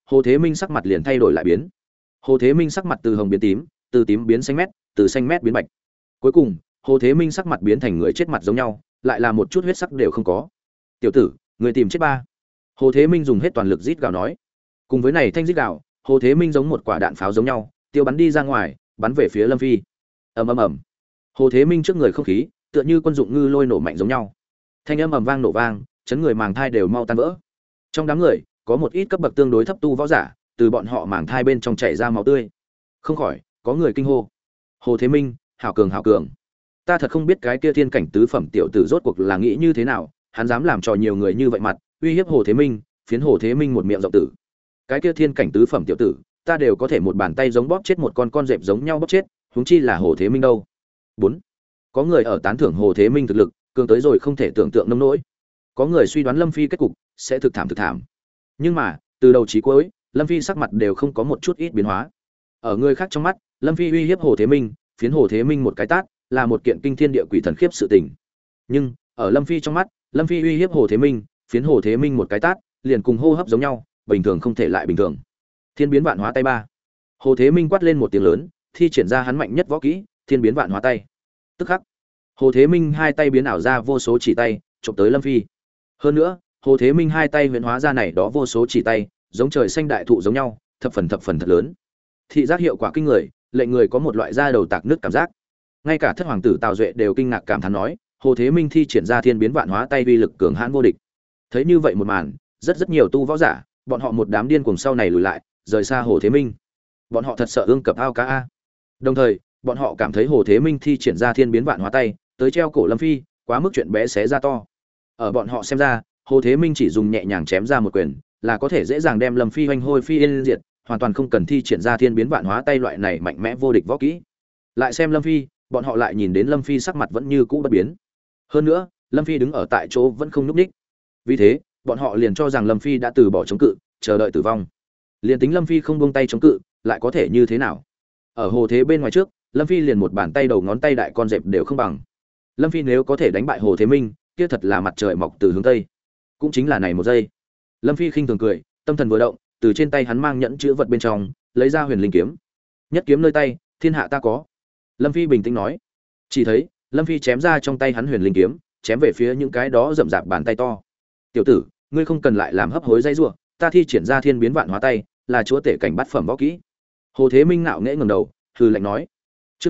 Hồ Thế Minh sắc mặt liền thay đổi lại biến. Hồ Thế Minh sắc mặt từ hồng biến tím, từ tím biến xanh mét, từ xanh mét biến bạch. Cuối cùng, Hồ Thế Minh sắc mặt biến thành người chết mặt giống nhau, lại là một chút huyết sắc đều không có. "Tiểu tử, người tìm chết ba." Hồ Thế Minh dùng hết toàn lực rít gào nói. Cùng với này thanh rít gào, Hồ Thế Minh giống một quả đạn pháo giống nhau, tiêu bắn đi ra ngoài, bắn về phía Lâm Phi. Ầm ầm ầm. Hồ Thế Minh trước người không khí, tựa như quân dụng ngư lôi nổ mạnh giống nhau. Thanh âm ầm vang nổ vang, chấn người màng thai đều mau tan vỡ. Trong đám người, có một ít cấp bậc tương đối thấp tu võ giả, từ bọn họ màng thai bên trong chảy ra máu tươi. Không khỏi, có người kinh hô. Hồ Thế Minh, hảo cường hảo cường. Ta thật không biết cái kia thiên cảnh tứ phẩm tiểu tử rốt cuộc là nghĩ như thế nào, hắn dám làm trò nhiều người như vậy mặt, uy hiếp Hồ Thế Minh, phiến Hồ Thế Minh một miệng rộng tử. Cái kia thiên cảnh tứ phẩm tiểu tử, ta đều có thể một bàn tay giống bóp chết một con dẹp giống nhau bóp chết, huống chi là Hồ Thế Minh đâu. 4. Có người ở tán thưởng Hồ Thế Minh thực lực, cường tới rồi không thể tưởng tượng nông nỗi. Có người suy đoán Lâm Phi kết cục sẽ thực thảm. Nhưng mà, từ đầu chí cuối, Lâm Phi sắc mặt đều không có một chút ít biến hóa. Ở người khác trong mắt, Lâm Phi uy hiếp Hồ Thế Minh, phiến Hồ Thế Minh một cái tát, là một kiện kinh thiên địa quỷ thần khiếp sự tình. Nhưng, ở Lâm Phi trong mắt, Lâm Phi uy hiếp Hồ Thế Minh, phiến Hồ Thế Minh một cái tát, liền cùng hô hấp giống nhau, bình thường không thể lại bình thường. Thiên biến vạn hóa tay ba. Hồ Thế Minh quát lên một tiếng lớn, thi triển ra hắn mạnh nhất võ kỹ, Thiên biến vạn hóa tay. Tức khắc, Hồ Thế Minh hai tay biến ảo ra vô số chỉ tay, chụp tới Lâm Phi. Hơn nữa, Hồ Thế Minh hai tay huyễn hóa ra này đó vô số chỉ tay, giống trời xanh đại thụ giống nhau, thập phần thật lớn. Thị giác hiệu quả kinh người, lệnh người có một loại da đầu tạc nước cảm giác. Ngay cả thất hoàng tử Tào Duệ đều kinh ngạc cảm thán nói, Hồ Thế Minh thi triển ra thiên biến vạn hóa tay uy lực cường hãn vô địch. Thấy như vậy một màn, rất nhiều tu võ giả, bọn họ một đám điên cuồng sau này lùi lại, rời xa Hồ Thế Minh. Bọn họ thật sợ ương cập ao cá a. Đồng thời, bọn họ cảm thấy Hồ Thế Minh thi triển ra thiên biến vạn hóa tay, tới treo cổ Lâm Phi, quá mức chuyện bé xé ra to. Ở bọn họ xem ra, Hồ Thế Minh chỉ dùng nhẹ nhàng chém ra một quyền, là có thể dễ dàng đem Lâm Phi hoành hôi phi yên diệt, hoàn toàn không cần thi triển ra thiên biến vạn hóa tay loại này mạnh mẽ vô địch võ kỹ. Lại xem Lâm Phi, bọn họ lại nhìn đến Lâm Phi sắc mặt vẫn như cũ bất biến. Hơn nữa, Lâm Phi đứng ở tại chỗ vẫn không nhúc nhích. Vì thế, bọn họ liền cho rằng Lâm Phi đã từ bỏ chống cự, chờ đợi tử vong. Liền tính Lâm Phi không buông tay chống cự, lại có thể như thế nào? Ở Hồ Thế bên ngoài trước, Lâm Phi liền một bàn tay đầu ngón tay đại con dẹp đều không bằng. Lâm Phi nếu có thể đánh bại Hồ Thế Minh, kia thật là mặt trời mọc từ hướng tây. Cũng chính là này một giây. Lâm Phi khinh thường cười, tâm thần vừa động, từ trên tay hắn mang nhẫn chứa vật bên trong, lấy ra huyền linh kiếm. Nhất kiếm nơi tay, thiên hạ ta có. Lâm Phi bình tĩnh nói. Chỉ thấy, Lâm Phi chém ra trong tay hắn huyền linh kiếm, chém về phía những cái đó rậm rạp bàn tay to. Tiểu tử, ngươi không cần lại làm hấp hối dây rủa, ta thi triển ra thiên biến vạn hóa tay, là chúa tể cảnh bát phẩm võ kỹ. Hồ Thế Minh ngạo nghễ ngẩng đầu, hừ lạnh nói. Chương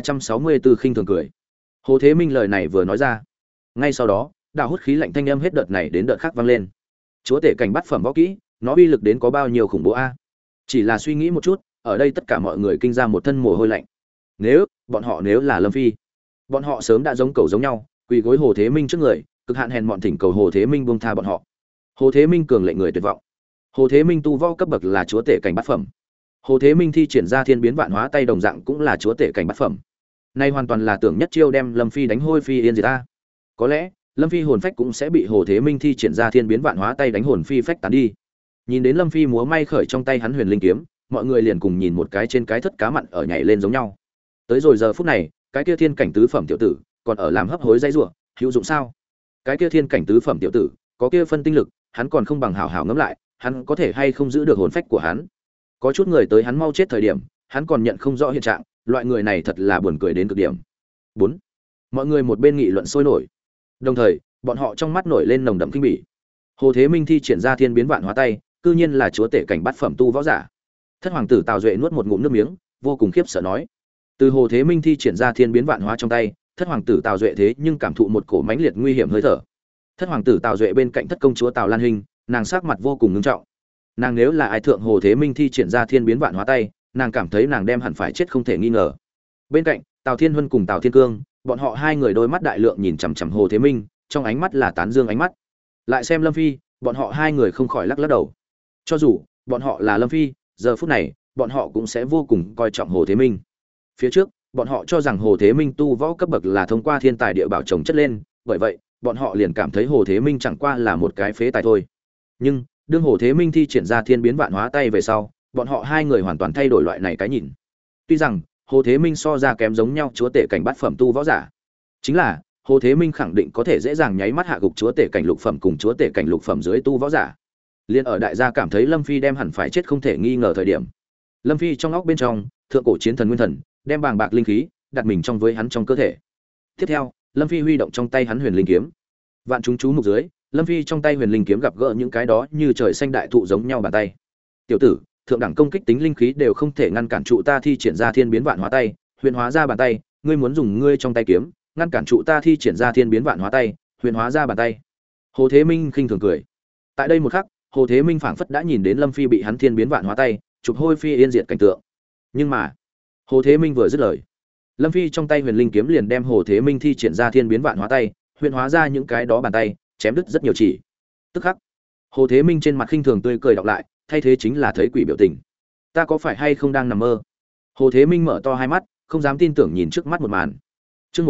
1364 khinh thường cười. Hồ Thế Minh lời này vừa nói ra, ngay sau đó, đạo hút khí lạnh thanh âm hết đợt này đến đợt khác vang lên. Chúa tể cảnh bát phẩm võ kỹ, nó uy lực đến có bao nhiêu khủng bố a? Chỉ là suy nghĩ một chút, ở đây tất cả mọi người kinh ra một thân mồ hôi lạnh. Nếu là Lâm Phi, bọn họ sớm đã giống cầu giống nhau, quỳ gối Hồ Thế Minh trước người, cực hạn hèn mọn thỉnh cầu Hồ Thế Minh buông tha bọn họ. Hồ Thế Minh cường lệnh người tuyệt vọng. Hồ Thế Minh tu võ cấp bậc là chúa tể cảnh bát phẩm. Hồ Thế Minh thi triển ra thiên biến vạn hóa tay đồng dạng cũng là chúa tể cảnh bát phẩm. Nay hoàn toàn là tưởng nhất chiêu đem Lâm Phi đánh hôi phi yên diệt ta. Có lẽ, Lâm Phi hồn phách cũng sẽ bị Hồ Thế Minh thi triển ra thiên biến vạn hóa tay đánh hồn phi phách tán đi. Nhìn đến Lâm Phi múa may khởi trong tay hắn huyền linh kiếm, mọi người liền cùng nhìn một cái trên cái thất cá mặn ở nhảy lên giống nhau. Tới rồi giờ phút này, cái kia thiên cảnh tứ phẩm tiểu tử, còn ở làm hấp hối dây rủa, hữu dụng sao? Cái kia thiên cảnh tứ phẩm tiểu tử, có kia phân tinh lực, hắn còn không bằng hảo hảo ngẫm lại, hắn có thể hay không giữ được hồn phách của hắn. Có chút người tới hắn mau chết thời điểm, hắn còn nhận không rõ hiện trạng, loại người này thật là buồn cười đến cực điểm. 4. Mọi người một bên nghị luận sôi nổi. Đồng thời, bọn họ trong mắt nổi lên nồng đậm kinh bỉ. Hồ Thế Minh thi triển ra thiên biến vạn hóa tay, cư nhiên là chúa tể cảnh bát phẩm tu võ giả. Thất hoàng tử Tào Duệ nuốt một ngụm nước miếng, vô cùng khiếp sợ nói: từ Hồ Thế Minh thi triển ra thiên biến vạn hóa trong tay, thất hoàng tử Tào Duệ thế nhưng cảm thụ một cổ mãnh liệt nguy hiểm hơi thở. Thất hoàng tử Tào Duệ bên cạnh thất công chúa Tào Lan Hinh, nàng sắc mặt vô cùng nghiêm trọng. Nàng nếu là ai thượng Hồ Thế Minh thi triển ra thiên biến vạn hóa tay, nàng cảm thấy nàng đem hẳn phải chết không thể nghi ngờ. Bên cạnh, Tào Thiên Huân cùng Tào Thiên Cương, bọn họ hai người đôi mắt đại lượng nhìn chằm chằm Hồ Thế Minh, trong ánh mắt là tán dương ánh mắt. Lại xem Lâm Phi, bọn họ hai người không khỏi lắc lắc đầu. Cho dù bọn họ là Lâm Phi, giờ phút này, bọn họ cũng sẽ vô cùng coi trọng Hồ Thế Minh. Phía trước, bọn họ cho rằng Hồ Thế Minh tu võ cấp bậc là thông qua thiên tài địa bảo trồng chất lên, bởi vậy, bọn họ liền cảm thấy Hồ Thế Minh chẳng qua là một cái phế tài thôi. Nhưng, đương Hồ Thế Minh thi triển ra thiên biến vạn hóa tay về sau, bọn họ hai người hoàn toàn thay đổi loại này cái nhìn. Tuy rằng, Hồ Thế Minh so ra kém giống nhau chúa tể cảnh bát phẩm tu võ giả, chính là Hồ Thế Minh khẳng định có thể dễ dàng nháy mắt hạ gục chúa tể cảnh lục phẩm cùng chúa tể cảnh lục phẩm dưới tu võ giả. Liên ở đại gia cảm thấy Lâm Phi đem hẳn phải chết không thể nghi ngờ thời điểm, Lâm Phi trong óc bên trong, thượng cổ chiến thần nguyên thần, đem bàng bạc linh khí đặt mình trong với hắn trong cơ thể. Tiếp theo, Lâm Phi huy động trong tay hắn huyền linh kiếm. Vạn chúng chú mục dưới, Lâm Phi trong tay huyền linh kiếm gặp gỡ những cái đó như trời xanh đại thụ giống nhau bàn tay. Tiểu tử, thượng đẳng công kích tính linh khí đều không thể ngăn cản trụ ta thi triển ra thiên biến vạn hóa tay, huyền hóa ra bàn tay, ngươi muốn dùng ngươi trong tay kiếm, ngăn cản trụ ta thi triển ra thiên biến vạn hóa tay, huyền hóa ra bàn tay. Hồ Thế Minh khinh thường cười. Tại đây một khắc, Hồ Thế Minh phảng phất đã nhìn đến Lâm Phi bị hắn thiên biến vạn hóa tay, chụp hôi phi yên diệt cảnh tượng. Nhưng mà, Hồ Thế Minh vừa dứt lời, Lâm Phi trong tay huyền linh kiếm liền đem Hồ Thế Minh thi triển ra thiên biến vạn hóa tay, huyền hóa ra những cái đó bàn tay, chém đứt rất nhiều chỉ. Tức khắc, Hồ Thế Minh trên mặt khinh thường tươi cười đọc lại, thay thế chính là thấy quỷ biểu tình. Ta có phải hay không đang nằm mơ? Hồ Thế Minh mở to hai mắt, không dám tin tưởng nhìn trước mắt một màn. Chương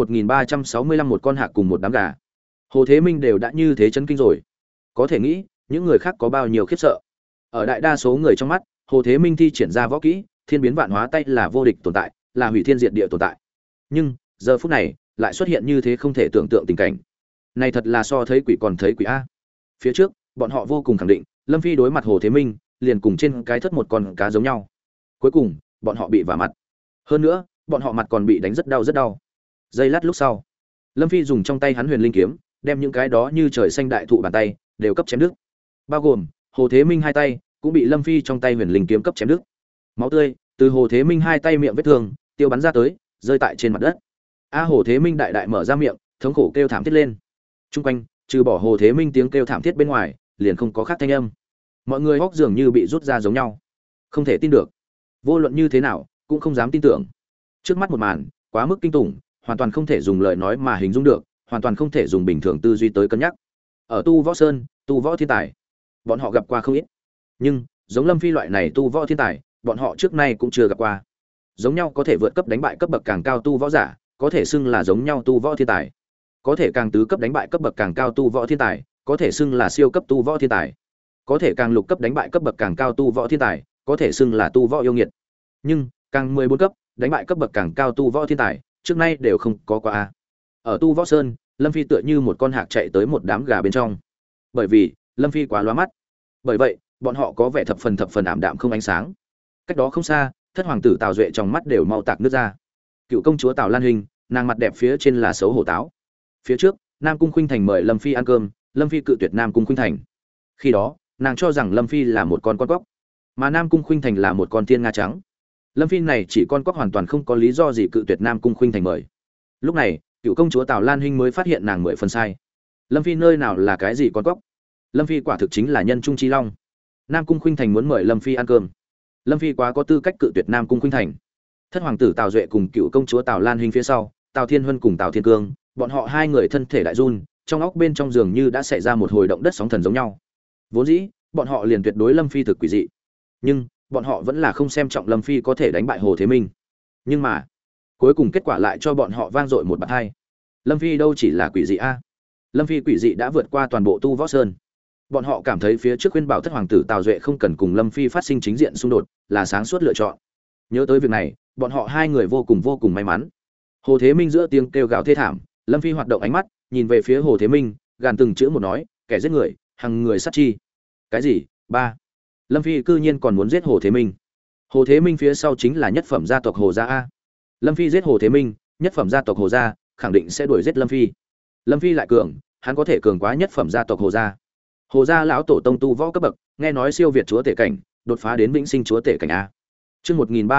1365 một con hạc cùng một đám gà. Hồ Thế Minh đều đã như thế chấn kinh rồi. Có thể nghĩ, những người khác có bao nhiêu khiếp sợ. Ở đại đa số người trong mắt, Hồ Thế Minh thi triển ra võ kỹ, thiên biến vạn hóa tay là vô địch tồn tại, là hủy thiên diệt địa tồn tại. Nhưng, giờ phút này, lại xuất hiện như thế không thể tưởng tượng tình cảnh. Này thật là so thấy quỷ còn thấy quỷ a. Phía trước, bọn họ vô cùng khẳng định, Lâm Phi đối mặt Hồ Thế Minh, liền cùng trên cái thất một con cá giống nhau. Cuối cùng, bọn họ bị vả mặt. Hơn nữa, bọn họ mặt còn bị đánh rất đau rất đau. Giây lát lúc sau, Lâm Phi dùng trong tay hắn huyền linh kiếm, đem những cái đó như trời xanh đại thụ bàn tay đều cấp chém đứt. Bao gồm, Hồ Thế Minh hai tay cũng bị Lâm Phi trong tay huyền linh kiếm cấp chém đứt. Máu tươi từ Hồ Thế Minh hai tay miệng vết thương tiêu bắn ra tới, rơi tại trên mặt đất. Hồ Thế Minh đại đại mở ra miệng, thống khổ kêu thảm thiết lên. Trung quanh, trừ bỏ Hồ Thế Minh tiếng kêu thảm thiết bên ngoài, liền không có khác thanh âm. Mọi người hốc dường như bị rút ra giống nhau, không thể tin được. Vô luận như thế nào, cũng không dám tin tưởng. Trước mắt một màn, quá mức kinh tủng, hoàn toàn không thể dùng lời nói mà hình dung được, hoàn toàn không thể dùng bình thường tư duy tới cân nhắc. Ở Tu Võ Sơn, tu võ thiên tài, bọn họ gặp qua không ít. Nhưng, giống Lâm Phi loại này tu võ thiên tài, bọn họ trước nay cũng chưa gặp qua. Giống nhau có thể vượt cấp đánh bại cấp bậc càng cao tu võ giả, có thể xưng là giống nhau tu võ thiên tài. Có thể càng tứ cấp đánh bại cấp bậc càng cao tu võ thiên tài, có thể xưng là siêu cấp tu võ thiên tài. Có thể càng lục cấp đánh bại cấp bậc càng cao tu võ thiên tài, có thể xưng là tu võ yêu nghiệt. Nhưng, càng 14 cấp, đánh bại cấp bậc càng cao tu võ thiên tài, trước nay đều không có qua a. Ở Tu Võ Sơn, Lâm Phi tựa như một con hạc chạy tới một đám gà bên trong. Bởi vì, Lâm Phi quá lóa mắt. Bởi vậy, bọn họ có vẻ thập phần ảm đạm không ánh sáng. Cách đó không xa, thất hoàng tử Tào Duệ trong mắt đều mau tạc nước ra. Cựu công chúa Tào Lan Hình, nàng mặt đẹp phía trên là xấu hổ táo. Phía trước, Nam Cung Khuynh Thành mời Lâm Phi ăn cơm, Lâm Phi cự tuyệt Nam Cung Khuynh Thành. Khi đó, nàng cho rằng Lâm Phi là một con cóc, mà Nam Cung Khuynh Thành là một con tiên nga trắng. Lâm Phi này chỉ con cóc hoàn toàn không có lý do gì cự tuyệt Nam Cung Khuynh Thành mời. Lúc này, cựu công chúa Tào Lan Hinh mới phát hiện nàng 10 phần sai. Lâm Phi nơi nào là cái gì con cóc? Lâm Phi quả thực chính là nhân trung chi long. Nam Cung Khuynh Thành muốn mời Lâm Phi ăn cơm. Lâm Phi quá có tư cách cự tuyệt Nam Cung Khuynh Thành. Thất hoàng tử Tào Duệ cùng cựu công chúa Tào Lan Hinh phía sau, Tào Thiên Huân cùng Tào Thiên Cương, bọn họ hai người thân thể đại run, trong óc bên trong giường như đã xảy ra một hồi động đất sóng thần giống nhau. Vốn dĩ, bọn họ liền tuyệt đối Lâm Phi thực quỷ dị. Nhưng, bọn họ vẫn là không xem trọng Lâm Phi có thể đánh bại Hồ Thế Minh. Nhưng mà, cuối cùng kết quả lại cho bọn họ vang dội một bạt hai. Lâm Phi đâu chỉ là quỷ dị a. Lâm Phi quỷ dị đã vượt qua toàn bộ Tu Võ Sơn. Bọn họ cảm thấy phía trước khuyên bảo thất hoàng tử Tào Duệ không cần cùng Lâm Phi phát sinh chính diện xung đột, là sáng suốt lựa chọn. Nhớ tới việc này, bọn họ hai người vô cùng may mắn. Hồ Thế Minh giữa tiếng kêu gào thê thảm, Lâm Phi hoạt động ánh mắt, nhìn về phía Hồ Thế Minh, gàn từng chữ một nói, kẻ giết người, hằng người sát chi. Cái gì? Ba. Lâm Phi cư nhiên còn muốn giết Hồ Thế Minh. Hồ Thế Minh phía sau chính là nhất phẩm gia tộc Hồ gia a. Lâm Phi giết Hồ Thế Minh, nhất phẩm gia tộc Hồ gia khẳng định sẽ đuổi giết Lâm Phi. Lâm Phi lại cường, hắn có thể cường quá nhất phẩm gia tộc Hồ gia. Hồ gia lão tổ tông tu võ cấp bậc, nghe nói siêu việt chúa tể cảnh, đột phá đến vĩnh sinh chúa tể cảnh a. Chương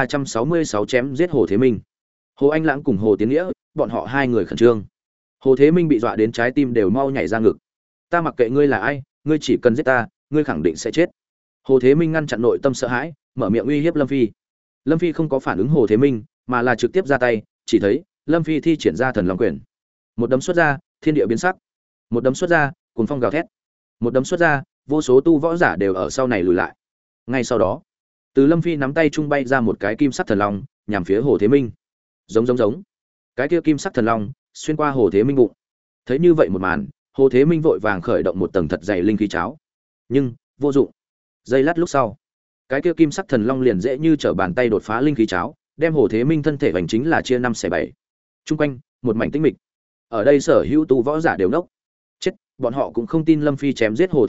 1366 chém giết Hồ Thế Minh. Hồ Anh Lãng cùng Hồ Tiến Nghĩa, bọn họ hai người khẩn trương. Hồ Thế Minh bị dọa đến trái tim đều mau nhảy ra ngực. Ta mặc kệ ngươi là ai, ngươi chỉ cần giết ta, ngươi khẳng định sẽ chết. Hồ Thế Minh ngăn chặn nội tâm sợ hãi, mở miệng uy hiếp Lâm Phi. Lâm Phi không có phản ứng Hồ Thế Minh, mà là trực tiếp ra tay, chỉ thấy Lâm Phi thi triển ra thần long quyền. Một đấm xuất ra, thiên địa biến sắc. Một đấm xuất ra, cuồng phong gào thét. Một đấm xuất ra, vô số tu võ giả đều ở sau này lùi lại. Ngay sau đó, từ Lâm Phi nắm tay trung bay ra một cái kim sắc thần long, nhằm phía Hồ Thế Minh. Giống. Cái kia kim sắc thần long xuyên qua Hồ Thế Minh bụng. Thấy như vậy một màn, Hồ Thế Minh vội vàng khởi động một tầng thật dày linh khí cháo. Nhưng, vô dụng. Giây lát lúc sau, cái kia kim sắc thần long liền dễ như trở bàn tay đột phá linh khí cháo, đem Hồ Thế Minh thân thể vành chính là chia 5/7. Trung quanh, một mảnh tĩnh mịch. Ở đây sở hữu tu võ giả đều ngốc. Chết, bọn họ cũng không tin Lâm Phi chém giết Hồ Thế Minh,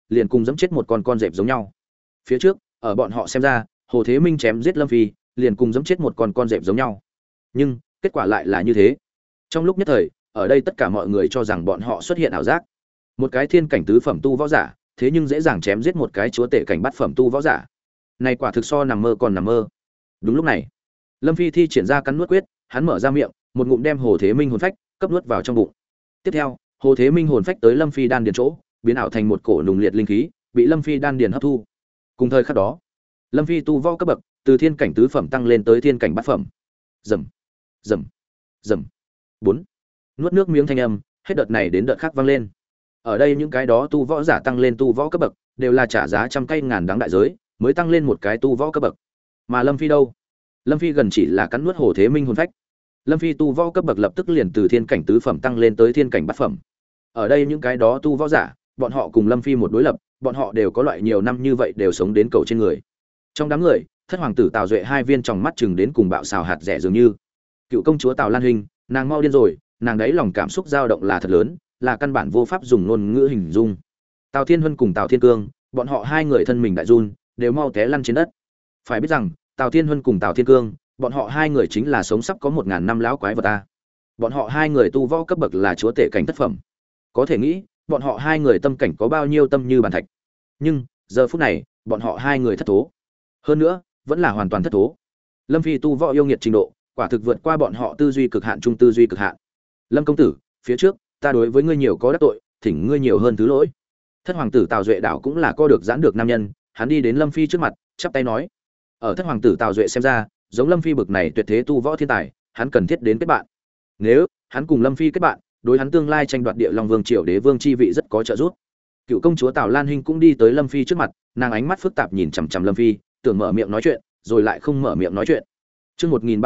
liền cùng dẫm chết một con dẹp giống nhau. Phía trước, ở bọn họ xem ra, Hồ Thế Minh chém giết Lâm Phi, liền cùng dẫm chết một con dẹp giống nhau. Nhưng, kết quả lại là như thế. Trong lúc nhất thời, ở đây tất cả mọi người cho rằng bọn họ xuất hiện ảo giác. Một cái thiên cảnh tứ phẩm tu võ giả, thế nhưng dễ dàng chém giết một cái chúa tể cảnh bát phẩm tu võ giả. Này quả thực so nằm mơ còn nằm mơ. Đúng lúc này, Lâm Phi thi triển ra cắn nuốt quyết, hắn mở ra miệng, một ngụm đem Hồ Thế Minh hồn phách cấp nuốt vào trong bụng. Tiếp theo, Hồ Thế Minh hồn phách tới Lâm Phi đan điền chỗ, biến ảo thành một cổ nùng liệt linh khí, bị Lâm Phi đan điền hấp thu. Cùng thời khắc đó, Lâm Phi tu võ cấp bậc từ thiên cảnh tứ phẩm tăng lên tới thiên cảnh bát phẩm. Rầm, rầm, rầm. 4. Nuốt nước miếng thanh âm, hết đợt này đến đợt khác vang lên. Ở đây những cái đó tu võ giả tăng lên tu võ cấp bậc, đều là trả giá trăm cây ngàn đắng đại giới, mới tăng lên một cái tu võ cấp bậc. Mà Lâm Phi đâu? Lâm Phi gần chỉ là cắn nuốt Hồ Thế Minh hồn phách. Lâm Phi tu võ cấp bậc lập tức liền từ thiên cảnh tứ phẩm tăng lên tới thiên cảnh bát phẩm. Ở đây những cái đó tu võ giả, bọn họ cùng Lâm Phi một đối lập, bọn họ đều có loại nhiều năm như vậy đều sống đến cầu trên người. Trong đám người, thất hoàng tử Tào Duệ hai viên tròng mắt chừng đến cùng bạo xào hạt rẻ dường như. Cựu công chúa Tào Lan Hinh, nàng mau điên rồi, nàng đấy lòng cảm xúc dao động là thật lớn, là căn bản vô pháp dùng ngôn ngữ hình dung. Tào Thiên Huân cùng Tào Thiên Cương, bọn họ hai người thân mình đại run, đều mau té lăn trên đất. Phải biết rằng, Tào Thiên Huân cùng Tào Thiên Cương, bọn họ hai người chính là sống sắp có 1000 năm lão quái vật ta. Bọn họ hai người tu võ cấp bậc là chúa tể cảnh thất phẩm. Có thể nghĩ, bọn họ hai người tâm cảnh có bao nhiêu tâm như bàn thạch. Nhưng, giờ phút này, bọn họ hai người thất thố. Hơn nữa, vẫn là hoàn toàn thất thố. Lâm Phi tu võ yêu nghiệt trình độ, quả thực vượt qua bọn họ tư duy cực hạn trung tư duy cực hạn. Lâm công tử, phía trước, ta đối với ngươi nhiều có đắc tội, thỉnh ngươi nhiều hơn thứ lỗi. Thất hoàng tử Tào Duệ đảo cũng là co được giãn được nam nhân, hắn đi đến Lâm Phi trước mặt, chắp tay nói: "Ở thất hoàng tử Tào Duệ xem ra, giống Lâm Phi bực này tuyệt thế tu võ thiên tài, hắn cần thiết đến kết bạn. Nếu hắn cùng Lâm Phi kết bạn, đối hắn tương lai tranh đoạt Địa Long Vương Triều đế vương chi vị rất có trợ giúp." Cựu công chúa Tào Lan Hinh cũng đi tới Lâm Phi trước mặt, nàng ánh mắt phức tạp nhìn chằm chằm Lâm Phi, tưởng mở miệng nói chuyện, rồi lại không mở miệng nói chuyện. Chương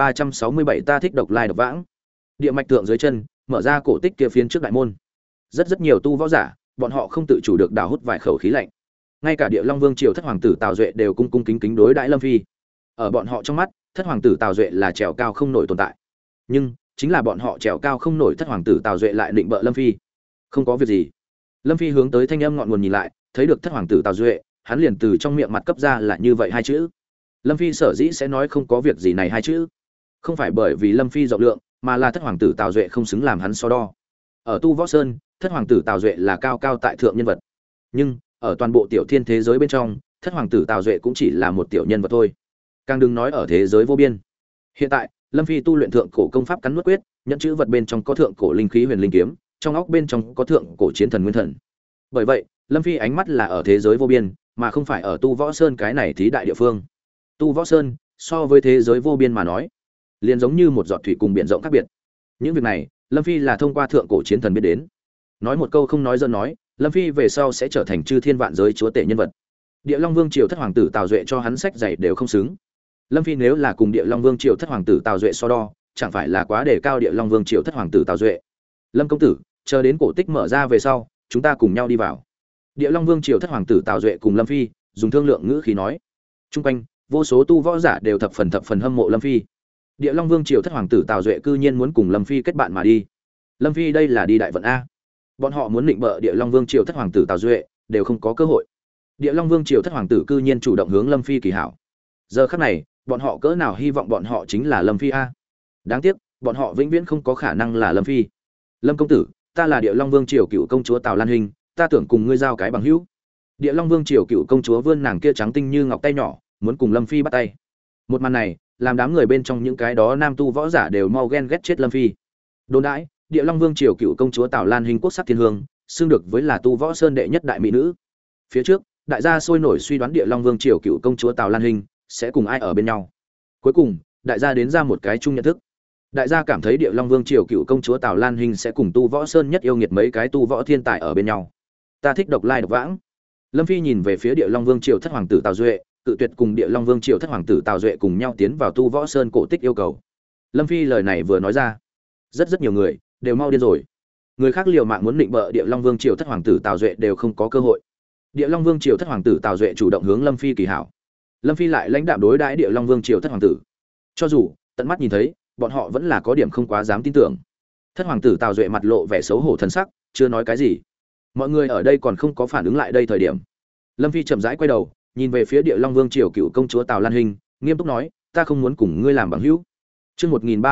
1367 ta thích độc lai độc vãng. Địa mạch tượng dưới chân, mở ra cổ tích kia phiến trước đại môn. Rất nhiều tu võ giả, bọn họ không tự chủ được đào hút vài khẩu khí lạnh. Ngay cả Địa Long Vương triều thất hoàng tử Tào Duệ đều cung cung kính kính đối đãi Lâm Phi. Ở bọn họ trong mắt, thất hoàng tử Tào Duệ là trèo cao không nổi tồn tại. Nhưng, chính là bọn họ trèo cao không nổi thất hoàng tử Tào Duệ lại định bợ Lâm Phi. Không có việc gì. Lâm Phi hướng tới thanh âm ngọn nguồn nhìn lại, thấy được thất hoàng tử Tào Duệ, hắn liền từ trong miệng mặt cấp ra là như vậy hai chữ. Lâm Phi sở dĩ sẽ nói không có việc gì này hai chữ, không phải bởi vì Lâm Phi rộng lượng, mà là thất hoàng tử Tào Duệ không xứng làm hắn so đo. Ở Tu Võ Sơn, thất hoàng tử Tào Duệ là cao cao tại thượng nhân vật. Nhưng, ở toàn bộ tiểu thiên thế giới bên trong, thất hoàng tử Tào Duệ cũng chỉ là một tiểu nhân vật thôi. Càng đừng nói ở thế giới vô biên. Hiện tại, Lâm Phi tu luyện thượng cổ công pháp cắn nuốt quyết, nhận chữ vật bên trong có thượng cổ linh khí huyền linh kiếm, trong óc bên trong có thượng cổ chiến thần nguyên thần. Bởi vậy, Lâm Phi ánh mắt là ở thế giới vô biên, mà không phải ở Tu Võ Sơn cái này thí đại địa phương. Tu Võ Sơn, so với thế giới vô biên mà nói, liền giống như một giọt thủy cùng biển rộng khác biệt. Những việc này, Lâm Phi là thông qua thượng cổ chiến thần biết đến. Nói một câu không nói dân nói, Lâm Phi về sau sẽ trở thành chư thiên vạn giới chúa tể nhân vật. Địa Long Vương triều thất hoàng tử Tào Duệ cho hắn sách dạy đều không xứng. Lâm Phi nếu là cùng Địa Long Vương triều thất hoàng tử Tào Duệ so đo, chẳng phải là quá đề cao Địa Long Vương triều thất hoàng tử Tào Duệ. Lâm công tử, chờ đến cổ tích mở ra về sau, chúng ta cùng nhau đi vào. Địa Long Vương triều thất hoàng tử Tào Duệ cùng Lâm Phi dùng thương lượng ngữ khí nói. Trung quanh, vô số tu võ giả đều thập phần hâm mộ Lâm Phi. Địa Long Vương triều thất hoàng tử Tào Duệ cư nhiên muốn cùng Lâm Phi kết bạn mà đi. Lâm Phi đây là đi đại vận a. Bọn họ muốn định bợ Địa Long Vương triều thất hoàng tử Tào Duệ, đều không có cơ hội. Địa Long Vương triều thất hoàng tử cư nhiên chủ động hướng Lâm Phi kỳ hảo. Giờ khắc này, bọn họ cỡ nào hy vọng bọn họ chính là Lâm Phi a. Đáng tiếc, bọn họ vĩnh viễn không có khả năng là Lâm Phi. Lâm công tử, ta là Địa Long Vương triều cựu công chúa Tào Lan Hinh, ta tưởng cùng ngươi giao cái bằng hữu. Địa Long Vương triều cựu công chúa vươn nàng kia trắng tinh như ngọc tay nhỏ, muốn cùng Lâm Phi bắt tay. Một màn này, làm đám người bên trong những cái đó nam tu võ giả đều mau ghen ghét chết Lâm Phi. Đồn đãi, Địa Long Vương triều cựu công chúa Tào Lan Hinh quốc sắc thiên hương, xưng được với là tu võ sơn đệ nhất đại mỹ nữ. Phía trước, đại gia sôi nổi suy đoán Địa Long Vương triều cựu công chúa Tào Lan Hinh sẽ cùng ai ở bên nhau. Cuối cùng, đại gia đến ra một cái chung nhận thức. Đại gia cảm thấy Địa Long Vương triều cựu công chúa Tào Lan Hinh sẽ cùng tu võ sơn nhất yêu nghiệt mấy cái tu võ thiên tài ở bên nhau. Ta thích độc lai độc vãng. Lâm Phi nhìn về phía Địa Long Vương triều thất hoàng tử Tào Duệ, cự tuyệt cùng Địa Long Vương triều thất hoàng tử Tào Duệ cùng nhau tiến vào tu võ sơn cổ tích yêu cầu. Lâm Phi lời này vừa nói ra, rất nhiều người đều mau điên rồi. Người khác liều mạng muốn định bợ Địa Long Vương triều thất hoàng tử Tào Duệ đều không có cơ hội. Địa Long Vương triều thất hoàng tử Tào Duệ chủ động hướng Lâm Phi kỳ hảo. Lâm Phi lại lãnh đạm đối đãi Địa Long Vương triều thất hoàng tử. Cho dù tận mắt nhìn thấy, bọn họ vẫn là có điểm không quá dám tin tưởng. Thất hoàng tử Tào Duệ mặt lộ vẻ xấu hổ thần sắc, chưa nói cái gì. Mọi người ở đây còn không có phản ứng lại đây thời điểm, Lâm Phi chậm rãi quay đầu, nhìn về phía Địa Long Vương triều cựu công chúa Tào Lan Hinh, nghiêm túc nói, ta không muốn cùng ngươi làm bằng hữu. Chương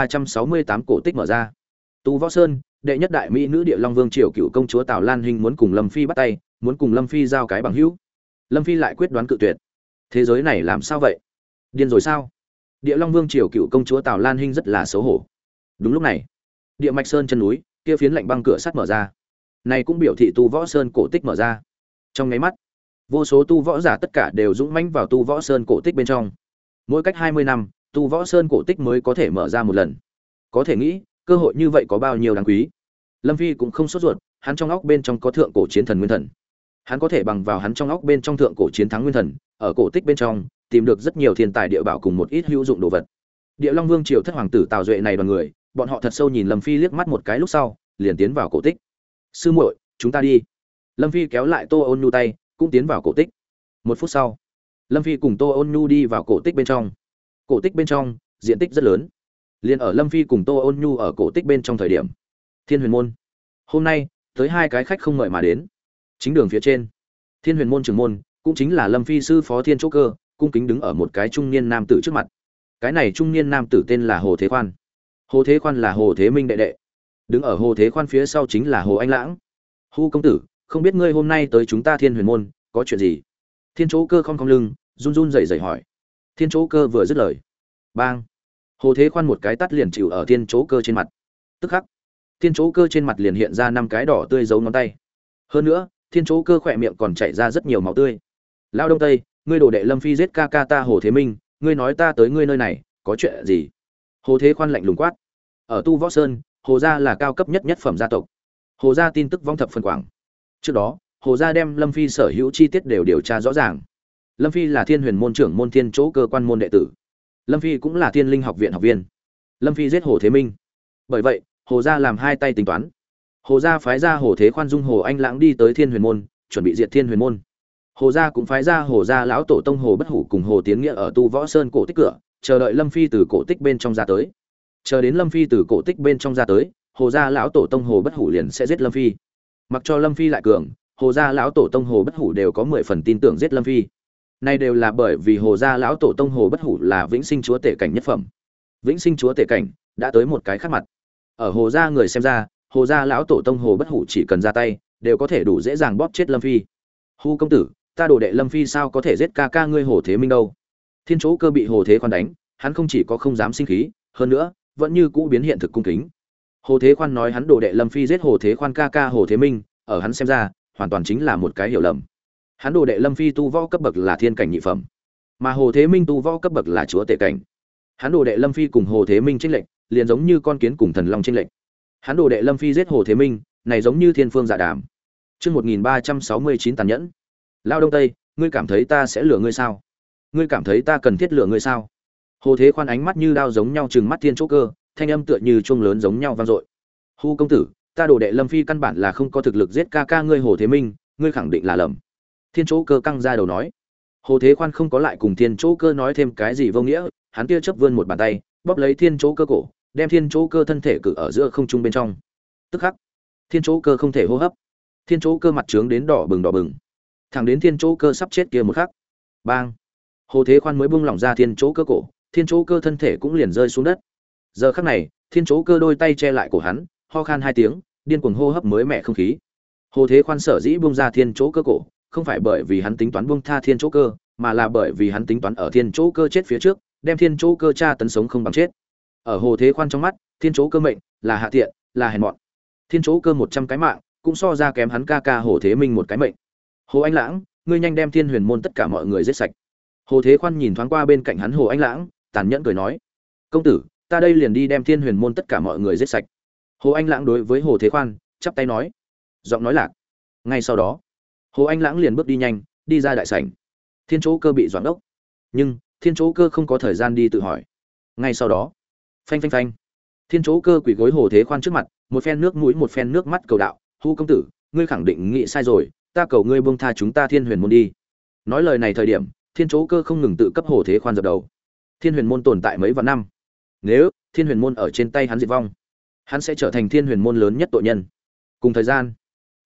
1368 cổ tích mở ra. Tu Võ Sơn, đệ nhất đại mỹ nữ Địa Long Vương triều cựu công chúa Tào Lan Hinh muốn cùng Lâm Phi bắt tay, muốn cùng Lâm Phi giao cái bằng hữu. Lâm Phi lại quyết đoán cự tuyệt. Thế giới này làm sao vậy? Điên rồi sao? Địa Long Vương triều cựu công chúa Tào Lan Hinh rất là xấu hổ. Đúng lúc này, Địa Mạch Sơn chân núi, kia phiến lạnh băng cửa sắt mở ra. Này cũng biểu thị Tu Võ Sơn cổ tích mở ra. Trong nháy mắt, vô số tu võ giả tất cả đều dũng mãnh vào Tu Võ Sơn cổ tích bên trong. Mỗi cách 20 năm, Tu Võ Sơn cổ tích mới có thể mở ra một lần. Có thể nghĩ, cơ hội như vậy có bao nhiêu đáng quý. Lâm Phi cũng không sốt ruột, hắn trong óc bên trong có thượng cổ chiến thần nguyên thần. Hắn có thể bằng vào hắn trong óc bên trong thượng cổ chiến thắng nguyên thần, ở cổ tích bên trong tìm được rất nhiều thiên tài địa bảo cùng một ít hữu dụng đồ vật. Địa Long Vương triều thất hoàng tử Tào Duệ này đoàn người, bọn họ thật sâu nhìn Lâm Phi liếc mắt một cái lúc sau, liền tiến vào cổ tích. Sư muội, chúng ta đi. Lâm Phi kéo lại Tô Ôn Nhu tay, cũng tiến vào cổ tích. Một phút sau, Lâm Phi cùng Tô Ôn Nhu đi vào cổ tích bên trong. Cổ tích bên trong diện tích rất lớn. Liên ở Lâm Phi cùng Tô Ôn Nhu ở cổ tích bên trong thời điểm, Thiên Huyền môn hôm nay tới hai cái khách không mời mà đến. Chính đường phía trên, Thiên Huyền môn trưởng môn, cũng chính là Lâm Phi sư phó Thiên Chỗ Cơ, cung kính đứng ở một cái trung niên nam tử trước mặt. Cái này trung niên nam tử tên là Hồ Thế Khoan. Hồ Thế Khoan là Hồ Thế Minh đệ đệ. Đứng ở Hồ Thế Khoan phía sau chính là Hồ Anh Lãng. Hu công tử, không biết ngươi hôm nay tới chúng ta Thiên Huyền môn có chuyện gì? Thiên Chỗ Cơ khom khom lưng, run run rẩy rẩy hỏi. Thiên Chỗ Cơ vừa dứt lời, bang, Hồ Thế Khoan một cái tát liền chịu ở Thiên Chỗ Cơ trên mặt. Tức khắc, Thiên Chỗ Cơ trên mặt liền hiện ra 5 cái đỏ tươi dấu ngón tay. Hơn nữa, Thiên Chỗ Cơ khỏe miệng còn chảy ra rất nhiều máu tươi. Lao Đông Tây, ngươi đồ đệ Lâm Phi giết ca ca ta Hồ Thế Minh, ngươi nói ta tới ngươi nơi này, có chuyện gì? Hồ Thế Khoan lạnh lùng quát. Ở Tu Võ Sơn, Hồ gia là cao cấp nhất nhất phẩm gia tộc. Hồ gia tin tức vong thập phần quảng. Trước đó, Hồ gia đem Lâm Phi sở hữu chi tiết đều điều tra rõ ràng. Lâm Phi là Thiên Huyền môn trưởng môn Thiên Chỗ Cơ quan môn đệ tử. Lâm Phi cũng là Thiên Linh học viện học viên. Lâm Phi giết Hồ Thế Minh. Bởi vậy, Hồ gia làm hai tay tính toán. Hồ gia phái ra Hồ Thế Khoan dung Hồ Anh Lãng đi tới Thiên Huyền môn, chuẩn bị diệt Thiên Huyền môn. Hồ gia cũng phái ra Hồ gia lão tổ tông Hồ Bất Hủ cùng Hồ Tiến Nghĩa ở Tu Võ Sơn cổ tích cửa, chờ đợi Lâm Phi từ cổ tích bên trong ra tới. Chờ đến Lâm Phi từ cổ tích bên trong ra tới, Hồ gia lão tổ tông Hồ Bất Hủ liền sẽ giết Lâm Phi. Mặc cho Lâm Phi lại cường, Hồ gia lão tổ tông Hồ Bất Hủ đều có 10 phần tin tưởng giết Lâm Phi. Này đều là bởi vì Hồ gia lão tổ tông Hồ Bất Hủ là vĩnh sinh chúa tể cảnh nhất phẩm. Vĩnh sinh chúa tể cảnh đã tới một cái khác mặt. Ở Hồ gia người xem ra, Hồ gia lão tổ tông Hồ Bất Hủ chỉ cần ra tay, đều có thể đủ dễ dàng bóp chết Lâm Phi. Hu công tử, ta đồ đệ Lâm Phi sao có thể giết ca ca ngươi Hồ Thế Minh đâu? Thiên Chỗ Cơ bị Hồ Thế Khoan đánh, hắn không chỉ có không dám sinh khí, hơn nữa, vẫn như cũ biến hiện thực cung kính. Hồ Thế Khoan nói hắn đồ đệ Lâm Phi giết Hồ Thế Khoan ca ca Hồ Thế Minh, ở hắn xem ra, hoàn toàn chính là một cái hiểu lầm. Hắn đồ đệ Lâm Phi tu võ cấp bậc là thiên cảnh nhị phẩm, mà Hồ Thế Minh tu võ cấp bậc là chúa tể cảnh. Hắn đồ đệ Lâm Phi cùng Hồ Thế Minh chênh lệch, liền giống như con kiến cùng thần long chênh lệch. Hắn đồ đệ Lâm Phi giết Hồ Thế Minh, này giống như thiên phương dạ đàm. Chương 1369 tàn nhẫn. Lao Đông Tây, ngươi cảm thấy ta sẽ lừa ngươi sao? Ngươi cảm thấy ta cần thiết lừa ngươi sao? Hồ Thế Khoan ánh mắt như đao giống nhau trừng mắt Thiên Chỗ Cơ, thanh âm tựa như chuông lớn giống nhau vang dội. Hu công tử, ta đồ đệ Lâm Phi căn bản là không có thực lực giết ca ca ngươi Hồ Thế Minh, ngươi khẳng định là lầm. Thiên Chỗ Cơ căng ra đầu nói. Hồ Thế Khoan không có lại cùng Thiên Chỗ Cơ nói thêm cái gì vô nghĩa, hắn tia chớp vươn một bàn tay, bóp lấy Thiên Chỗ Cơ cổ, đem Thiên Chỗ Cơ thân thể cử ở giữa không trung bên trong. Tức khắc, Thiên Chỗ Cơ không thể hô hấp. Thiên Chỗ Cơ mặt trướng đến đỏ bừng. Thẳng đến Thiên Chỗ Cơ sắp chết kia một khắc. Bang! Hồ Thế Khoan mới buông lỏng ra Thiên Chỗ Cơ cổ, Thiên Chỗ Cơ thân thể cũng liền rơi xuống đất. Giờ khắc này, Thiên Chỗ Cơ đôi tay che lại cổ hắn, ho khan 2 tiếng, điên cuồng hô hấp mới mẻ không khí. Hồ Thế Khoan sở dĩ buông ra Thiên Chỗ Cơ cổ, không phải bởi vì hắn tính toán buông tha Thiên Chỗ Cơ, mà là bởi vì hắn tính toán ở Thiên Chỗ Cơ chết phía trước, đem Thiên Chỗ Cơ tra tấn sống không bằng chết. Ở Hồ Thế Khoan trong mắt, Thiên Chỗ Cơ mệnh là hạ tiện, là hèn mọn. Thiên Chỗ Cơ 100 cái mạng, cũng so ra kém hắn ca ca Hồ Thế Minh một cái mệnh. Hồ Anh Lãng, ngươi nhanh đem Thiên Huyền môn tất cả mọi người giết sạch. Hồ Thế Khoan nhìn thoáng qua bên cạnh hắn Hồ Anh Lãng, tàn nhẫn cười nói: "Công tử, ta đây liền đi đem Thiên Huyền môn tất cả mọi người giết sạch." Hồ Anh Lãng đối với Hồ Thế Khoan chắp tay nói, giọng nói lạc. Ngay sau đó, Hồ Anh Lãng liền bước đi nhanh, đi ra đại sảnh. Thiên Chỗ Cơ bị doãn ốc, nhưng Thiên Chỗ Cơ không có thời gian đi tự hỏi. Ngay sau đó, phanh phanh phanh, Thiên Chỗ Cơ quỳ gối Hồ Thế Khoan trước mặt, một phen nước mũi một phen nước mắt cầu đạo: "Hu công tử, ngươi khẳng định nghĩ sai rồi, ta cầu ngươi buông tha chúng ta Thiên Huyền môn đi." Nói lời này thời điểm, Thiên Chỗ Cơ không ngừng tự cấp Hồ Thế Khoan dập đầu. Thiên Huyền môn tồn tại mấy vạn năm, nếu Thiên Huyền môn ở trên tay hắn diệt vong, hắn sẽ trở thành Thiên Huyền môn lớn nhất tội nhân. Cùng thời gian,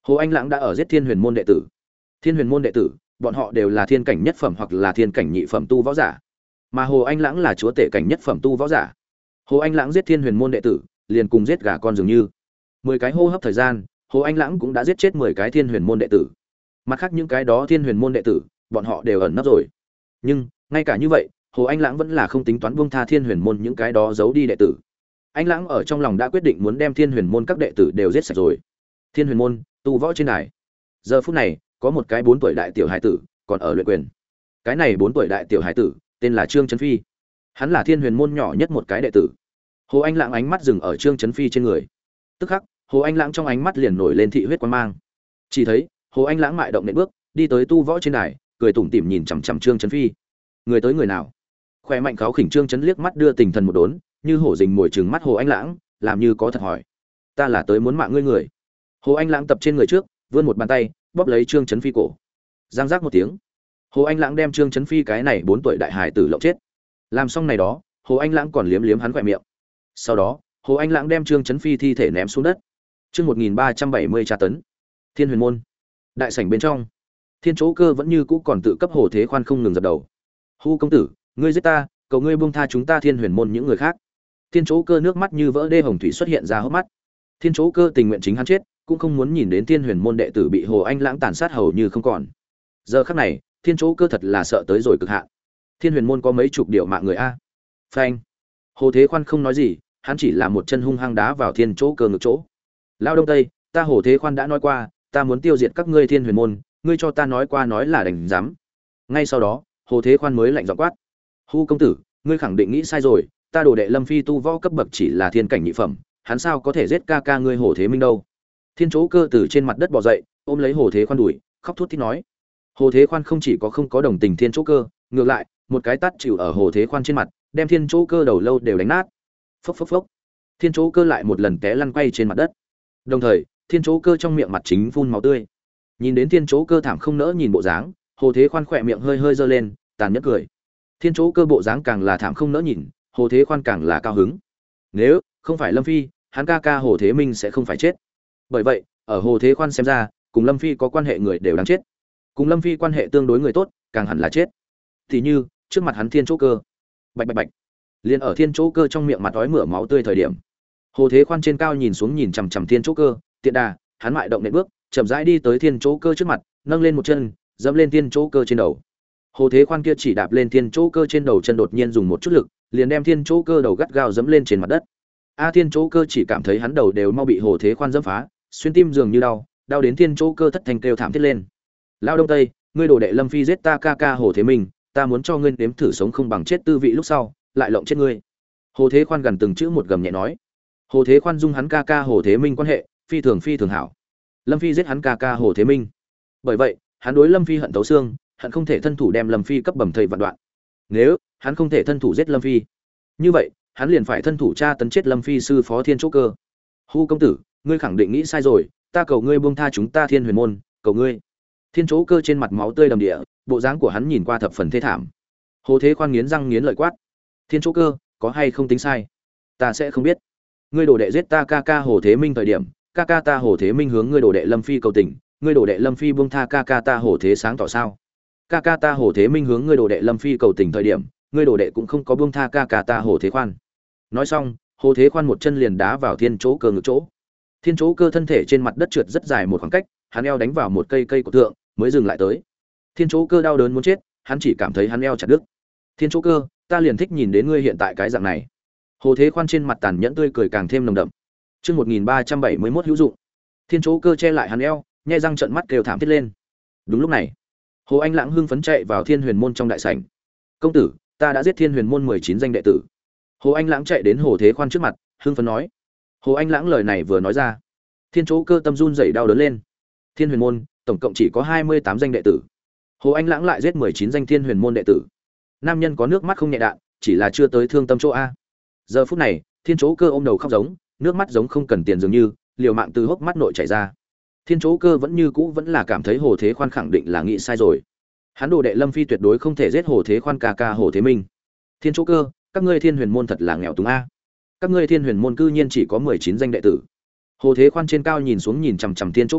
Hồ Anh Lãng đã ở giết Thiên Huyền môn đệ tử. Thiên Huyền môn đệ tử, bọn họ đều là thiên cảnh nhất phẩm hoặc là thiên cảnh nhị phẩm tu võ giả, mà Hồ Anh Lãng là chúa tể cảnh nhất phẩm tu võ giả. Hồ Anh Lãng giết Thiên Huyền môn đệ tử, liền cùng giết gà con dường như. 10 cái hô hấp thời gian, Hồ Anh Lãng cũng đã giết chết 10 cái Thiên Huyền môn đệ tử. Mặt khác những cái đó Thiên Huyền môn đệ tử, bọn họ đều ẩn nấp rồi. Nhưng, ngay cả như vậy, Hồ Anh Lãng vẫn là không tính toán buông tha Thiên Huyền môn những cái đó giấu đi đệ tử. Anh Lãng ở trong lòng đã quyết định muốn đem Thiên Huyền môn các đệ tử đều giết sạch rồi. Thiên Huyền môn, tu võ trên đài. Giờ phút này, có một cái 4 tuổi đại tiểu hải tử, còn ở luyện quyền. Cái này 4 tuổi đại tiểu hải tử, tên là Trương Chấn Phi. Hắn là Thiên Huyền môn nhỏ nhất một cái đệ tử. Hồ Anh Lãng ánh mắt dừng ở Trương Chấn Phi trên người. Tức khắc, Hồ Anh Lãng trong ánh mắt liền nổi lên thị huyết quang mang. Chỉ thấy, Hồ Anh Lãng mại động nện bước, đi tới tu võ trên đài, cười tủm tỉm nhìn chằm chằm Trương Chấn Phi. Người tới người nào? Khỏe mạnh kháo khỉnh Trương Chấn liếc mắt đưa tình thần một đốn, như hổ rình mồi trừng mắt Hồ Anh Lãng, làm như có thật hỏi. Ta là tới muốn mạng ngươi người. Hồ Anh Lãng tập trên người trước, vươn một bàn tay, bóp lấy Trương Chấn Phi cổ. Giang giác một tiếng. Hồ Anh Lãng đem Trương Chấn Phi cái này 4 tuổi đại hài tử lộng chết. Làm xong này đó, Hồ Anh Lãng còn liếm liếm hắn khóe miệng. Sau đó, Hồ Anh Lãng đem Trương Chấn Phi thi thể ném xuống đất. Chương 1370 tra tấn. Thiên Huyền môn. Đại sảnh bên trong, Thiên Chỗ Cơ vẫn như cũ còn tự cấp Hồ Thế Khoan không ngừng dập đầu. "Hu công tử, ngươi giết ta, cầu ngươi buông tha chúng ta Thiên Huyền môn những người khác." Thiên Chỗ Cơ nước mắt như vỡ đê hồng thủy xuất hiện ra hốc mắt. Thiên Chỗ Cơ tình nguyện chính hắn chết, cũng không muốn nhìn đến Thiên Huyền môn đệ tử bị Hồ Anh Lãng tàn sát hầu như không còn. Giờ khắc này, Thiên Chỗ Cơ thật là sợ tới rồi cực hạn. Thiên Huyền môn có mấy chục điều mạng người a. Phanh. Hồ Thế Khoan không nói gì, hắn chỉ là một chân hung hăng đá vào Thiên Chỗ Cơ ngực chỗ. "Lao Đông Tây, ta Hồ Thế Khoan đã nói qua, ta muốn tiêu diệt các ngươi Thiên Huyền môn, ngươi cho ta nói qua nói là đành dám." Ngay sau đó, Hồ Thế Khoan mới lạnh giọng quát: "Hu công tử, ngươi khẳng định nghĩ sai rồi, ta đồ đệ Lâm Phi tu võ cấp bậc chỉ là thiên cảnh nhị phẩm, hắn sao có thể giết ca ca ngươi Hồ Thế Minh đâu?" Thiên Chỗ Cơ từ trên mặt đất bò dậy, ôm lấy Hồ Thế Khoan đùi, khóc thút thít nói. Hồ Thế Khoan không chỉ có không có đồng tình Thiên Chỗ Cơ, ngược lại, một cái tát chịu ở Hồ Thế Khoan trên mặt, đem Thiên Chỗ Cơ đầu lâu đều đánh nát. Phốc phốc phốc. Thiên Chỗ Cơ lại một lần té lăn quay trên mặt đất. Đồng thời, Thiên Chỗ Cơ trong miệng mặt chính phun máu tươi. Nhìn đến Thiên Chỗ Cơ thảm không nỡ nhìn bộ dáng, Hồ Thế Khoan khỏe miệng hơi hơi giơ lên, tàn nhẫn cười. Thiên Chỗ Cơ bộ dáng càng là thảm không nỡ nhìn, Hồ Thế Khoan càng là cao hứng. Nếu không phải Lâm Phi, hắn ca ca Hồ Thế Minh sẽ không phải chết. Bởi vậy, ở Hồ Thế Khoan xem ra, cùng Lâm Phi có quan hệ người đều đáng chết. Cùng Lâm Phi quan hệ tương đối người tốt, càng hẳn là chết. Thì như, trước mặt hắn Thiên Chỗ Cơ. Bạch bạch bạch. Liên ở Thiên Chỗ Cơ trong miệng mặt ói mửa máu tươi thời điểm, Hồ Thế Khoan trên cao nhìn xuống nhìn chằm chằm Thiên Chỗ Cơ, tiện đà, hắn mại động nện bước, chậm rãi đi tới Thiên Chỗ Cơ trước mặt, nâng lên một chân, dẫm lên Thiên Chỗ Cơ trên đầu. Hồ Thế Khoan kia chỉ đạp lên Thiên Chỗ Cơ trên đầu chân đột nhiên dùng một chút lực, liền đem Thiên Chỗ Cơ đầu gắt gao dẫm lên trên mặt đất. Thiên Chỗ Cơ chỉ cảm thấy hắn đầu đều mau bị Hồ Thế Khoan dẫm phá, xuyên tim dường như đau, đau đến Thiên Chỗ Cơ thất thanh kêu thảm thiết lên. "Lao Đông Tây, ngươi đồ đệ Lâm Phi giết ta ca ca Hồ Thế Minh, ta muốn cho ngươi nếm thử sống không bằng chết tư vị lúc sau, lại lộng chết ngươi." Hồ Thế Khoan gần từng chữ một gầm nhẹ nói. Hồ Thế Khoan dung hắn ca ca Hồ Thế Minh quan hệ phi thường hảo. Lâm Phi giết hắn ca ca Hồ Thế Minh, bởi vậy hắn đối Lâm Phi hận thấu xương, hận không thể thân thủ đem Lâm Phi cấp bầm thây vạn đoạn. Nếu hắn không thể thân thủ giết Lâm Phi, như vậy hắn liền phải thân thủ tra tấn chết Lâm Phi sư phó Thiên Chỗ Cơ. "Hu công tử, ngươi khẳng định nghĩ sai rồi, ta cầu ngươi buông tha chúng ta Thiên Huyền môn, cầu ngươi." Thiên Chỗ Cơ trên mặt máu tươi đầm địa, bộ dáng của hắn nhìn qua thập phần thê thảm. Hồ Thế Khoan nghiến răng nghiến lợi quát: "Thiên Chỗ Cơ, có hay không tính sai? Ta sẽ không biết. Ngươi đồ đệ giết ta ca ca Hồ Thế Minh thời điểm, ca ca ta Hồ Thế Minh hướng ngươi đồ đệ Lâm Phi cầu tình, ngươi đồ đệ Lâm Phi buông tha ca ca ta Hồ Thế sáng tỏ sao? Ca ca ta Hồ Thế Minh hướng ngươi đồ đệ Lâm Phi cầu tình thời điểm, ngươi đồ đệ cũng không có buông tha ca ca ta Hồ Thế Khoan." Nói xong, Hồ Thế Khoan một chân liền đá vào Thiên Chỗ Cơ ngực chỗ. Thiên Chỗ Cơ thân thể trên mặt đất trượt rất dài một khoảng cách, hắn eo đánh vào một cây của thượng, mới dừng lại tới. Thiên Chỗ Cơ đau đớn muốn chết, hắn chỉ cảm thấy hắn eo chặt đứt. "Thiên Chỗ Cơ, ta liền thích nhìn đến ngươi hiện tại cái dạng này." Hồ Thế Khoan trên mặt tàn nhẫn tươi cười càng thêm nồng đậm. Chương 1371 hữu dụng. Thiên Chỗ Cơ che lại hắn eo, nhe răng trợn mắt kêu thảm thiết lên. Đúng lúc này, Hồ Anh Lãng hưng phấn chạy vào Thiên Huyền môn trong đại sảnh. "Công tử, ta đã giết Thiên Huyền môn 19 danh đệ tử." Hồ Anh Lãng chạy đến Hồ Thế Khoan trước mặt, hưng phấn nói. Hồ Anh Lãng lời này vừa nói ra, Thiên Chỗ Cơ tâm run rẩy đau đớn lên. Thiên Huyền môn tổng cộng chỉ có 28 danh đệ tử. Hồ Anh Lãng lại giết 19 danh Thiên Huyền môn đệ tử. Nam nhân có nước mắt không nhẹ đạn, chỉ là chưa tới thương tâm chỗ a. Giờ phút này, Thiên Chỗ Cơ ôm đầu khóc giống, nước mắt giống không cần tiền dường như, liều mạng từ hốc mắt nội chảy ra. Thiên Chỗ Cơ vẫn như cũ vẫn là cảm thấy Hồ Thế Khoan khẳng định là nghĩ sai rồi. Hắn đồ đệ Lâm Phi tuyệt đối không thể giết Hồ Thế Khoan ca ca Hồ Thế Minh. Thiên Chỗ Cơ, các ngươi Thiên Huyền môn thật là nghèo túng a. Các ngươi Thiên Huyền môn cư nhiên chỉ có 19 danh đệ tử. Hồ Thế Khoan trên cao nhìn xuống nhìn chằm chằm Thiên Chỗ Cơ,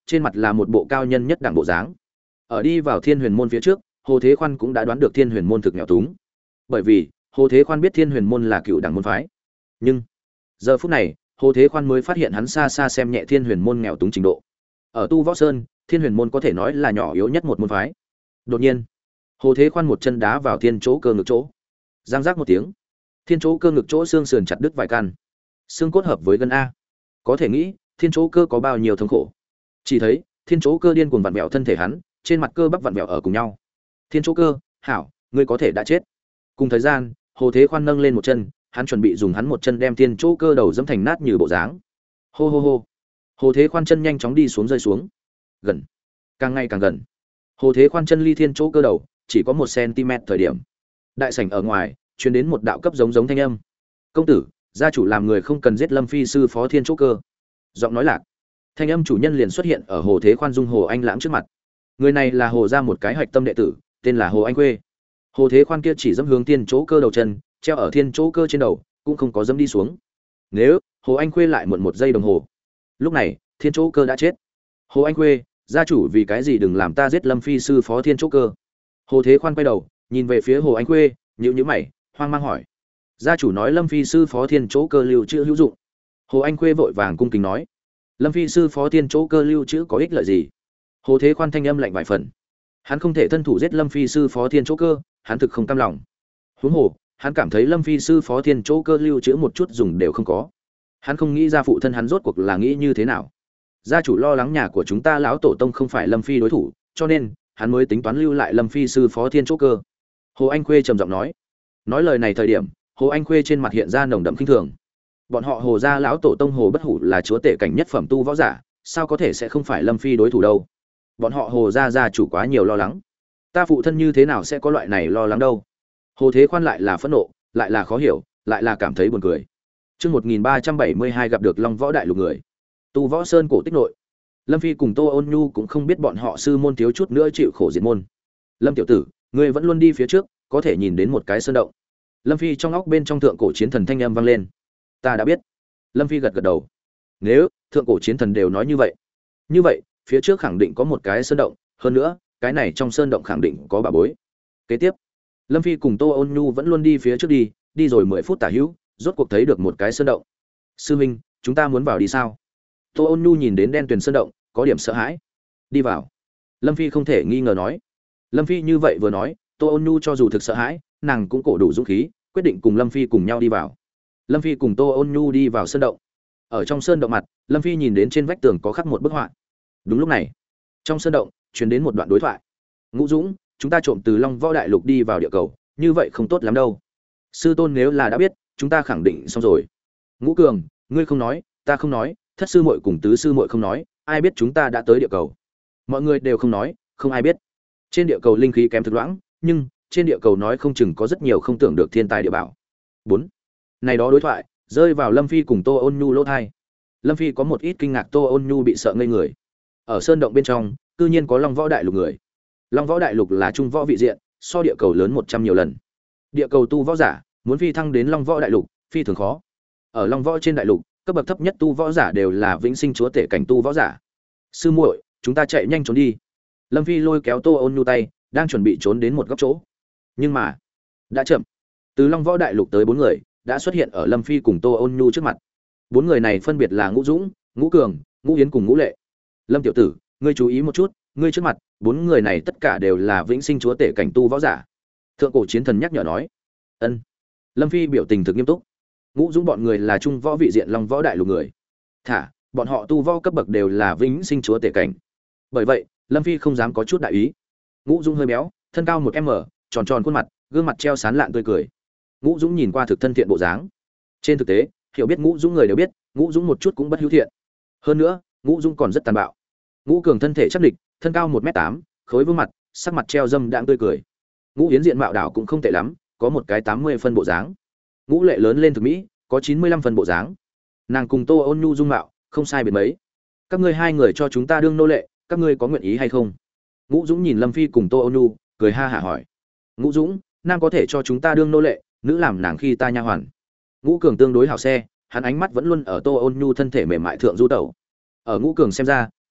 trên mặt là một bộ cao nhân nhất đẳng bộ dáng. Ở đi vào Thiên Huyền môn phía trước, Hồ Thế Khoan cũng đã đoán được Thiên Huyền môn thực nghèo túng. Bởi vì, Hồ Thế Khoan biết Thiên Huyền môn là cựu đẳng môn phái. Nhưng, giờ phút này, Hồ Thế Khoan mới phát hiện hắn xa xa xem nhẹ Thiên Huyền môn nghèo túng trình độ. Ở Tu Võ Sơn, Thiên Huyền môn có thể nói là nhỏ yếu nhất một môn phái. Đột nhiên, Hồ Thế Khoan một chân đá vào thiên chỗ cơ ngực chỗ. Giang giác một tiếng, thiên chỗ cơ ngực chỗ xương sườn chặt đứt vài căn. Xương cốt hợp với gân a. Có thể nghĩ, thiên chỗ cơ có bao nhiêu thống khổ. Chỉ thấy, thiên chỗ cơ điên cuồng vặn vẹo thân thể hắn, trên mặt cơ bắp vặn vẹo ở cùng nhau. Thiên chỗ cơ, hảo, ngươi có thể đã chết. Cùng thời gian, Hồ Thế Khoan nâng lên một chân, hắn chuẩn bị dùng hắn một chân đem thiên chỗ cơ đầu dẫm thành nát như bộ dáng. Hô hô hô. Hồ Thế Khoan chân nhanh chóng đi xuống rơi xuống. Gần, càng ngày càng gần. Hồ Thế Khoan chân ly thiên chỗ cơ đầu chỉ có 1 cm thời điểm. Đại sảnh ở ngoài truyền đến một đạo cấp giống thanh âm. "Công tử, gia chủ làm người không cần giết Lâm phi sư phó thiên chỗ cơ." Giọng nói lạc, thanh âm chủ nhân liền xuất hiện ở Hồ Thế Khoan dung Hồ Anh Lãng trước mặt. Người này là Hồ gia một cái hạch tâm đệ tử, tên là Hồ Anh Quê. Hồ Thế Khoan kia chỉ dẫm hướng thiên chỗ cơ đầu chân, treo ở thiên chỗ cơ trên đầu, cũng không có dẫm đi xuống. Nếu Hồ Anh Quê lại muộn 1 giây đồng hồ, lúc này thiên chỗ cơ đã chết. "Hồ Anh Quê, gia chủ vì cái gì đừng làm ta giết Lâm phi sư phó thiên chỗ cơ?" Hồ Thế Khoan quay đầu nhìn về phía Hồ Anh Quê, nhíu mày, hoang mang hỏi. "Gia chủ nói Lâm phi sư phó thiên chỗ cơ lưu trữ hữu dụng." Hồ Anh Quê vội vàng cung kính nói. "Lâm phi sư phó thiên chỗ cơ lưu trữ có ích lợi gì?" Hồ Thế Khoan thanh âm lạnh vài phần. Hắn không thể thân thủ giết Lâm phi sư phó thiên chỗ cơ, hắn thực không cam lòng. Huống hồ, hắn cảm thấy Lâm phi sư phó thiên chỗ cơ lưu trữ một chút dùng đều không có. Hắn không nghĩ ra phụ thân hắn rốt cuộc là nghĩ như thế nào. Gia chủ lo lắng nhà của chúng ta lão tổ tông không phải Lâm phi đối thủ, cho nên hắn mới tính toán lưu lại Lâm phi sư phó thiên chỗ cơ. Hồ Anh Khuê trầm giọng nói. Nói lời này thời điểm, Hồ Anh Khuê trên mặt hiện ra nồng đậm khinh thường. Bọn họ Hồ gia lão tổ tông Hồ Bất Hủ là chúa tể cảnh nhất phẩm tu võ giả, sao có thể sẽ không phải Lâm phi đối thủ đâu? Bọn họ Hồ gia gia chủ quá nhiều lo lắng. Ta phụ thân như thế nào sẽ có loại này lo lắng đâu? Hồ Thế Khoan lại là phẫn nộ, lại là khó hiểu, lại là cảm thấy buồn cười. Chương 1372 gặp được Long Võ đại lục người. Tu Võ Sơn cổ tích nội. Lâm Phi cùng Tô Ôn Nhu cũng không biết bọn họ sư môn thiếu chút nữa chịu khổ diệt môn. Lâm tiểu tử, ngươi vẫn luôn đi phía trước, có thể nhìn đến một cái sơn động. Lâm Phi trong óc bên trong thượng cổ chiến thần thanh âm vang lên. Ta đã biết. Lâm Phi gật gật đầu. Nếu thượng cổ chiến thần đều nói như vậy, phía trước khẳng định có một cái sơn động, hơn nữa, cái này trong sơn động khẳng định có bảo bối. Kế tiếp, Lâm Phi cùng Tô Ôn Nhu vẫn luôn đi phía trước đi rồi 10 phút tả hữu, rốt cuộc thấy được một cái sơn động. Sư huynh, chúng ta muốn vào đi sao? Tô Ôn Nhu nhìn đến đen tuyền sơn động, có điểm sợ hãi. Đi vào. Lâm Phi không thể nghi ngờ nói. Lâm Phi như vậy vừa nói, Tô Ôn Nhu cho dù thực sợ hãi, nàng cũng cổ đủ dũng khí, quyết định cùng Lâm Phi cùng nhau đi vào. Lâm Phi cùng Tô Ôn Nhu đi vào sơn động. Ở trong sơn động mặt, Lâm Phi nhìn đến trên vách tường có khắc một bức họa. Đúng lúc này, trong sơn động truyền đến một đoạn đối thoại. Ngũ Dũng, chúng ta trộm từ Long Võ đại lục đi vào địa cầu, như vậy không tốt lắm đâu. Sư tôn nếu là đã biết, chúng ta khẳng định xong rồi. Ngũ Cường, ngươi không nói, ta không nói, thất sư muội cùng tứ sư muội không nói, ai biết chúng ta đã tới địa cầu. Mọi người đều không nói, không ai biết. Trên địa cầu linh khí kém thực loãng, nhưng trên địa cầu nói không chừng có rất nhiều không tưởng được thiên tài địa bảo. 4. Này đó đối thoại rơi vào Lâm Phi cùng Tô Ôn Nhu lỗ tai. Lâm Phi có một ít kinh ngạc, Tô Ôn Nhu bị sợ ngây người. Ở sơn động bên trong, cư nhiên có Long Võ đại lục người. Long Võ đại lục là trung võ vị diện, so địa cầu lớn 100 nhiều lần. Địa cầu tu võ giả muốn phi thăng đến Long Võ đại lục, phi thường khó. Ở Long Võ trên đại lục, cấp bậc thấp nhất tu võ giả đều là vĩnh sinh chúa tể cảnh tu võ giả. Sư muội, chúng ta chạy nhanh trốn đi. Lâm Phi lôi kéo Tô Ôn Nhu tay, đang chuẩn bị trốn đến một góc chỗ. Nhưng mà, đã chậm. Từ Long Võ đại lục tới 4 người đã xuất hiện ở Lâm Phi cùng Tô Ôn Nhu trước mặt. 4 người này phân biệt là Ngũ Dũng, Ngũ Cường, Ngũ Yến cùng Ngũ Lệ. Lâm tiểu tử, ngươi chú ý một chút, ngươi trước mặt, 4 người này tất cả đều là vĩnh sinh chúa tể cảnh tu võ giả. Thượng cổ chiến thần nhắc nhở nói. Ân. Lâm Phi biểu tình thực nghiêm túc. Ngũ Dũng bọn người là trung võ vị diện Long Võ đại lục người. Thả, bọn họ tu võ cấp bậc đều là vĩnh sinh chúa tể cảnh. Bởi vậy, Lâm Phi không dám có chút đại ý. Ngũ Dũng hơi béo, thân cao 1m, tròn tròn khuôn mặt, gương mặt treo sán lạn tươi cười. Ngũ Dũng nhìn qua thực thân thiện bộ dáng. Trên thực tế, hiểu biết Ngũ Dũng người đều biết, Ngũ Dũng một chút cũng bất hữu thiện. Hơn nữa, Ngũ Dũng còn rất tàn bạo. Ngũ Cường thân thể chắc địch, thân cao 1m8, khối vương mặt, sắc mặt treo dâm đãng tươi cười. Ngũ Yến diện mạo đảo cũng không tệ lắm, có một cái 80 phân bộ dáng. Ngũ Lệ lớn lên thực mỹ, có 95 phân bộ dáng. Nàng cùng Tô Ôn Nhu dung mạo không sai biệt mấy. Các ngươi hai người cho chúng ta đương nô lệ, các ngươi có nguyện ý hay không? Ngũ Dũng nhìn Lâm Phi cùng Tô Ôn Nhu, cười ha hả hỏi. Ngũ Dũng, nam có thể cho chúng ta đương nô lệ, nữ làm nàng khi ta nha hoàn. Ngũ Cường tương đối hào xe, hắn ánh mắt vẫn luôn ở Tô Ôn Nhu thân thể mềm mại thượng du tẩu. Ở Ngũ Cường xem ra,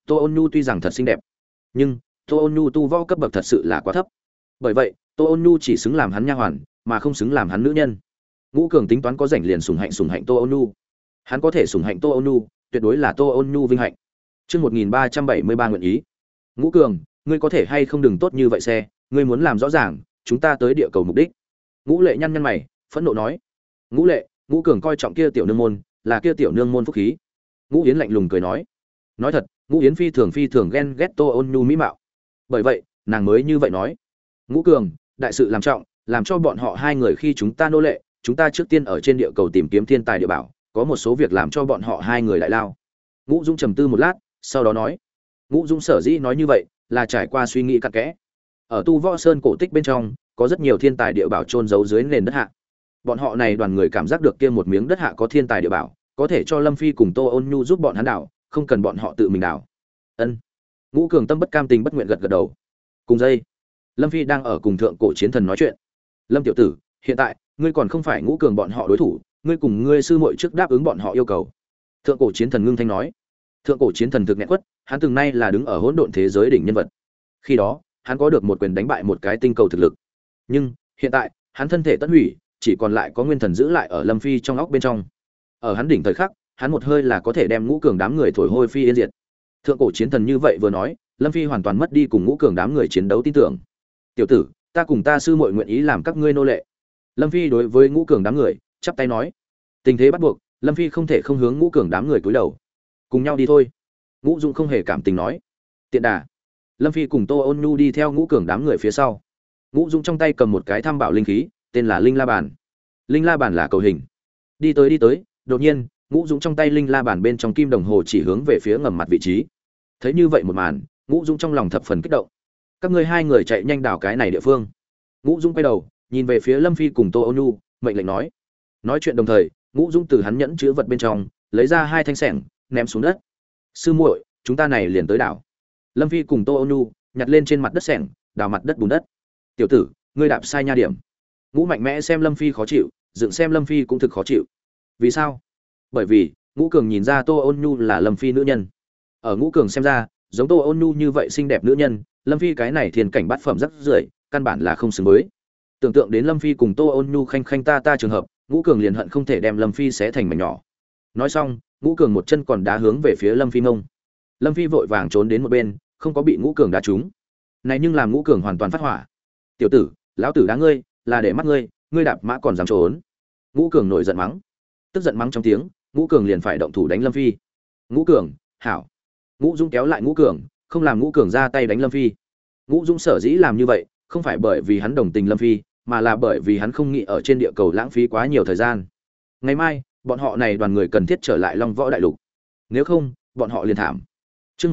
Tô Ôn Nhu tuy rằng thật xinh đẹp, nhưng Tô Ôn Nhu tu võ cấp bậc thật sự là quá thấp. Bởi vậy, Tô Ôn Nhu chỉ xứng làm hắn nha hoàn, mà không xứng làm hắn nữ nhân. Ngũ Cường tính toán có rảnh liền sủng hạnh Tô Ôn Nhu. Hắn có thể sủng hạnh Tô Ôn Nhu, tuyệt đối là Tô Ôn Nhu vinh hạnh. Chương 1373 nguyện ý. Ngũ Cường, ngươi có thể hay không đừng tốt như vậy xe, ngươi muốn làm rõ ràng, chúng ta tới địa cầu mục đích. Ngũ Lệ nhăn nhăn mày, phẫn nộ nói. Ngũ Lệ, Ngũ Cường coi trọng kia tiểu nương môn, là kia tiểu nương môn phúc khí. Ngũ Yến lạnh lùng cười nói. Nói thật, Ngũ Yến phi thường ghen ghét Tô Ôn Nhu mỹ mạo. Bởi vậy, nàng mới như vậy nói. Ngũ Cường, đại sự làm trọng, làm cho bọn họ hai người khi chúng ta nô lệ, chúng ta trước tiên ở trên địa cầu tìm kiếm thiên tài địa bảo, có một số việc làm cho bọn họ hai người đại lao. Ngũ Dung trầm tư một lát, sau đó nói. Ngũ Dung sở dĩ nói như vậy, là trải qua suy nghĩ cặn kẽ. Ở Tu Võ Sơn cổ tích bên trong, có rất nhiều thiên tài địa bảo chôn giấu dưới nền đất hạ. Bọn họ này đoàn người cảm giác được kia một miếng đất hạ có thiên tài địa bảo, có thể cho Lâm Phi cùng Tô Ôn Nhu giúp bọn hắn đào, không cần bọn họ tự mình đào. Ân. Ngũ Cường tâm bất cam tình bất nguyện gật gật đầu. Cùng dây, Lâm Phi đang ở cùng thượng cổ chiến thần nói chuyện. Lâm tiểu tử, hiện tại ngươi còn không phải Ngũ Cường bọn họ đối thủ, ngươi cùng ngươi sư muội trước đáp ứng bọn họ yêu cầu. Thượng cổ chiến thần ngưng thanh nói. Thượng cổ chiến thần thực nghẹn quất, hắn từng nay là đứng ở hỗn độn thế giới đỉnh nhân vật. Khi đó, hắn có được một quyền đánh bại một cái tinh cầu thực lực. Nhưng hiện tại, hắn thân thể tất hủy, chỉ còn lại có nguyên thần giữ lại ở Lâm Phi trong óc bên trong. Ở hắn đỉnh thời khắc, hắn một hơi là có thể đem Ngũ Cường đám người thổi hôi phi yên diệt. Thượng cổ chiến thần như vậy vừa nói, Lâm Phi hoàn toàn mất đi cùng Ngũ Cường đám người chiến đấu tin tưởng. Tiểu tử, ta cùng ta sư muội nguyện ý làm các ngươi nô lệ. Lâm Phi đối với Ngũ Cường đám người chắp tay nói. Tình thế bắt buộc, Lâm Phi không thể không hướng Ngũ Cường đám người cúi đầu. Cùng nhau đi thôi. Ngũ Dung không hề cảm tình nói. Tiện đà. Lâm Phi cùng Tô Ôn Nhu đi theo Ngũ Cường đám người phía sau. Ngũ Dung trong tay cầm một cái tham bảo linh khí, tên là Linh La Bàn. Linh La Bàn là cầu hình. Đi tới, đột nhiên, Ngũ Dung trong tay Linh La Bàn bên trong kim đồng hồ chỉ hướng về phía ngầm mặt vị trí. Thấy như vậy một màn, Ngũ Dung trong lòng thập phần kích động. Các ngươi hai người chạy nhanh đào cái này địa phương. Ngũ Dung quay đầu, nhìn về phía Lâm Phi cùng Tô Ôn Nhu, mệnh lệnh nói. Nói chuyện đồng thời, Ngũ Dung từ hắn nhẫn chứa vật bên trong, lấy ra hai thanh xẻng, ném xuống đất. Sư muội, chúng ta này liền tới đảo. Lâm Phi cùng Tô Ôn Nhu nhặt lên trên mặt đất xẻng, đào mặt đất bùn đất. Tiểu tử, ngươi đạp sai nha điểm. Ngũ mạnh mẽ xem Lâm Phi khó chịu, dựng xem Lâm Phi cũng thực khó chịu. Vì sao? Bởi vì Ngũ Cường nhìn ra Tô Ôn Nhu là Lâm Phi nữ nhân. Ở Ngũ Cường xem ra, giống Tô Ôn Nhu như vậy xinh đẹp nữ nhân, Lâm Phi cái này thiên cảnh bát phẩm rất rưởi, căn bản là không xứng với. Tưởng tượng đến Lâm Phi cùng Tô Ôn Nhu khanh khanh ta trường hợp, Ngũ Cường liền hận không thể đem Lâm Phi xé thành mảnh nhỏ. Nói xong, Ngũ Cường một chân còn đá hướng về phía Lâm Phi mông. Lâm Phi vội vàng trốn đến một bên, không có bị Ngũ Cường đá trúng. Này nhưng làm Ngũ Cường hoàn toàn phát hỏa. Tiểu tử, lão tử đá ngươi, là để mắt ngươi, ngươi đạp mã còn dám trốn. Ngũ Cường nổi giận mắng. Tức giận mắng trong tiếng, Ngũ Cường liền phải động thủ đánh Lâm Phi. Ngũ Cường, hảo. Ngũ Dung kéo lại Ngũ Cường, không làm Ngũ Cường ra tay đánh Lâm Phi. Ngũ Dung sở dĩ làm như vậy, không phải bởi vì hắn đồng tình Lâm Phi, mà là bởi vì hắn không nghĩ ở trên địa cầu lãng phí quá nhiều thời gian. Ngày mai, bọn họ này đoàn người cần thiết trở lại Long Võ Đại Lục. Nếu không, bọn họ liền thảm. Chương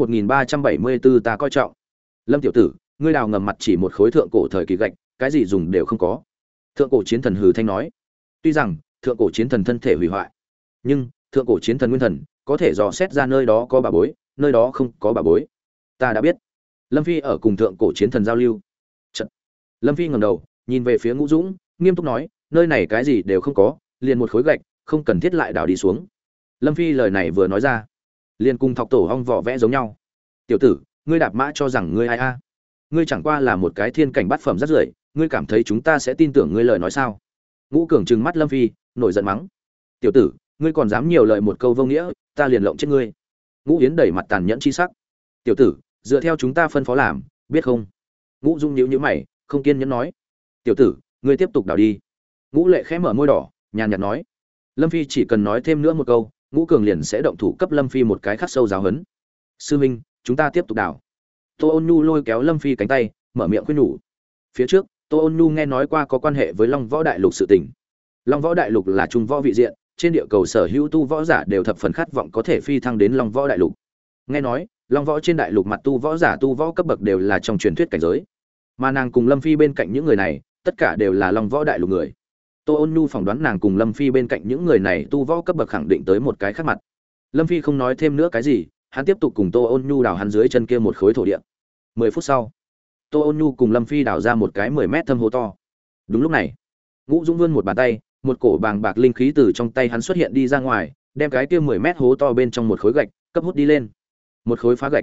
1374 ta coi trọng. Lâm tiểu tử, ngươi đào ngầm mặt chỉ một khối thượng cổ thời kỳ gạch, cái gì dùng đều không có. Thượng cổ chiến thần hừ thanh nói. Tuy rằng thượng cổ chiến thần thân thể hủy hoại, nhưng thượng cổ chiến thần nguyên thần có thể dò xét ra nơi đó có bà bối, nơi đó không có bà bối. Ta đã biết. Lâm Phi ở cùng thượng cổ chiến thần giao lưu. Chật. Lâm Phi ngẩng đầu, nhìn về phía Ngũ Dũng, nghiêm túc nói, nơi này cái gì đều không có, liền một khối gạch, không cần thiết lại đào đi xuống. Lâm Phi lời này vừa nói ra, liền cùng thọc tổ ong vỏ vẽ giống nhau. Tiểu tử, ngươi đạp mã cho rằng ngươi ai a? Ngươi chẳng qua là một cái thiên cảnh bát phẩm rất rưởi, ngươi cảm thấy chúng ta sẽ tin tưởng ngươi lời nói sao? Ngũ Cường trừng mắt Lâm Phi, nổi giận mắng. Tiểu tử, ngươi còn dám nhiều lời một câu vô nghĩa, ta liền lộng chết ngươi. Ngũ Yến đẩy mặt tàn nhẫn chi sắc. Tiểu tử, dựa theo chúng ta phân phó làm, biết không? Ngũ Dung nhíu nhíu mày, không kiên nhẫn nói. Tiểu tử, ngươi tiếp tục đào đi. Ngũ Lệ khẽ mở môi đỏ, nhàn nhạt nói. Lâm Phi chỉ cần nói thêm nữa một câu, Ngũ Cường liền sẽ động thủ cấp Lâm Phi một cái khắc sâu giáo huấn. Sư huynh, chúng ta tiếp tục đào. Tô Ôn Nhu lôi kéo Lâm Phi cánh tay, mở miệng khuyên nhủ. Phía trước, Tô Ôn Nhu nghe nói qua có quan hệ với Long Võ Đại Lục sự tình. Long Võ Đại Lục là trung võ vị diện, trên địa cầu sở hữu tu võ giả đều thập phần khát vọng có thể phi thăng đến Long Võ Đại Lục. Nghe nói, Long Võ trên đại lục mặt tu võ giả tu võ cấp bậc đều là trong truyền thuyết cảnh giới. Mà nàng cùng Lâm Phi bên cạnh những người này, tất cả đều là Long Võ Đại Lục người. Tô Ôn Nhu phỏng đoán nàng cùng Lâm Phi bên cạnh những người này tu võ cấp bậc khẳng định tới một cái khác mặt. Lâm Phi không nói thêm nữa cái gì, hắn tiếp tục cùng Tô Ôn Nhu đào hắn dưới chân kia một khối thổ địa. 10 phút sau, Tô Ôn Nhu cùng Lâm Phi đào ra một cái 10 mét thâm hố to. Đúng lúc này, Ngũ Dũng vươn một bàn tay, một cổ bàng bạc linh khí từ trong tay hắn xuất hiện đi ra ngoài, đem cái kia 10 mét hố to bên trong một khối gạch cấp hút đi lên. Một khối phá gạch,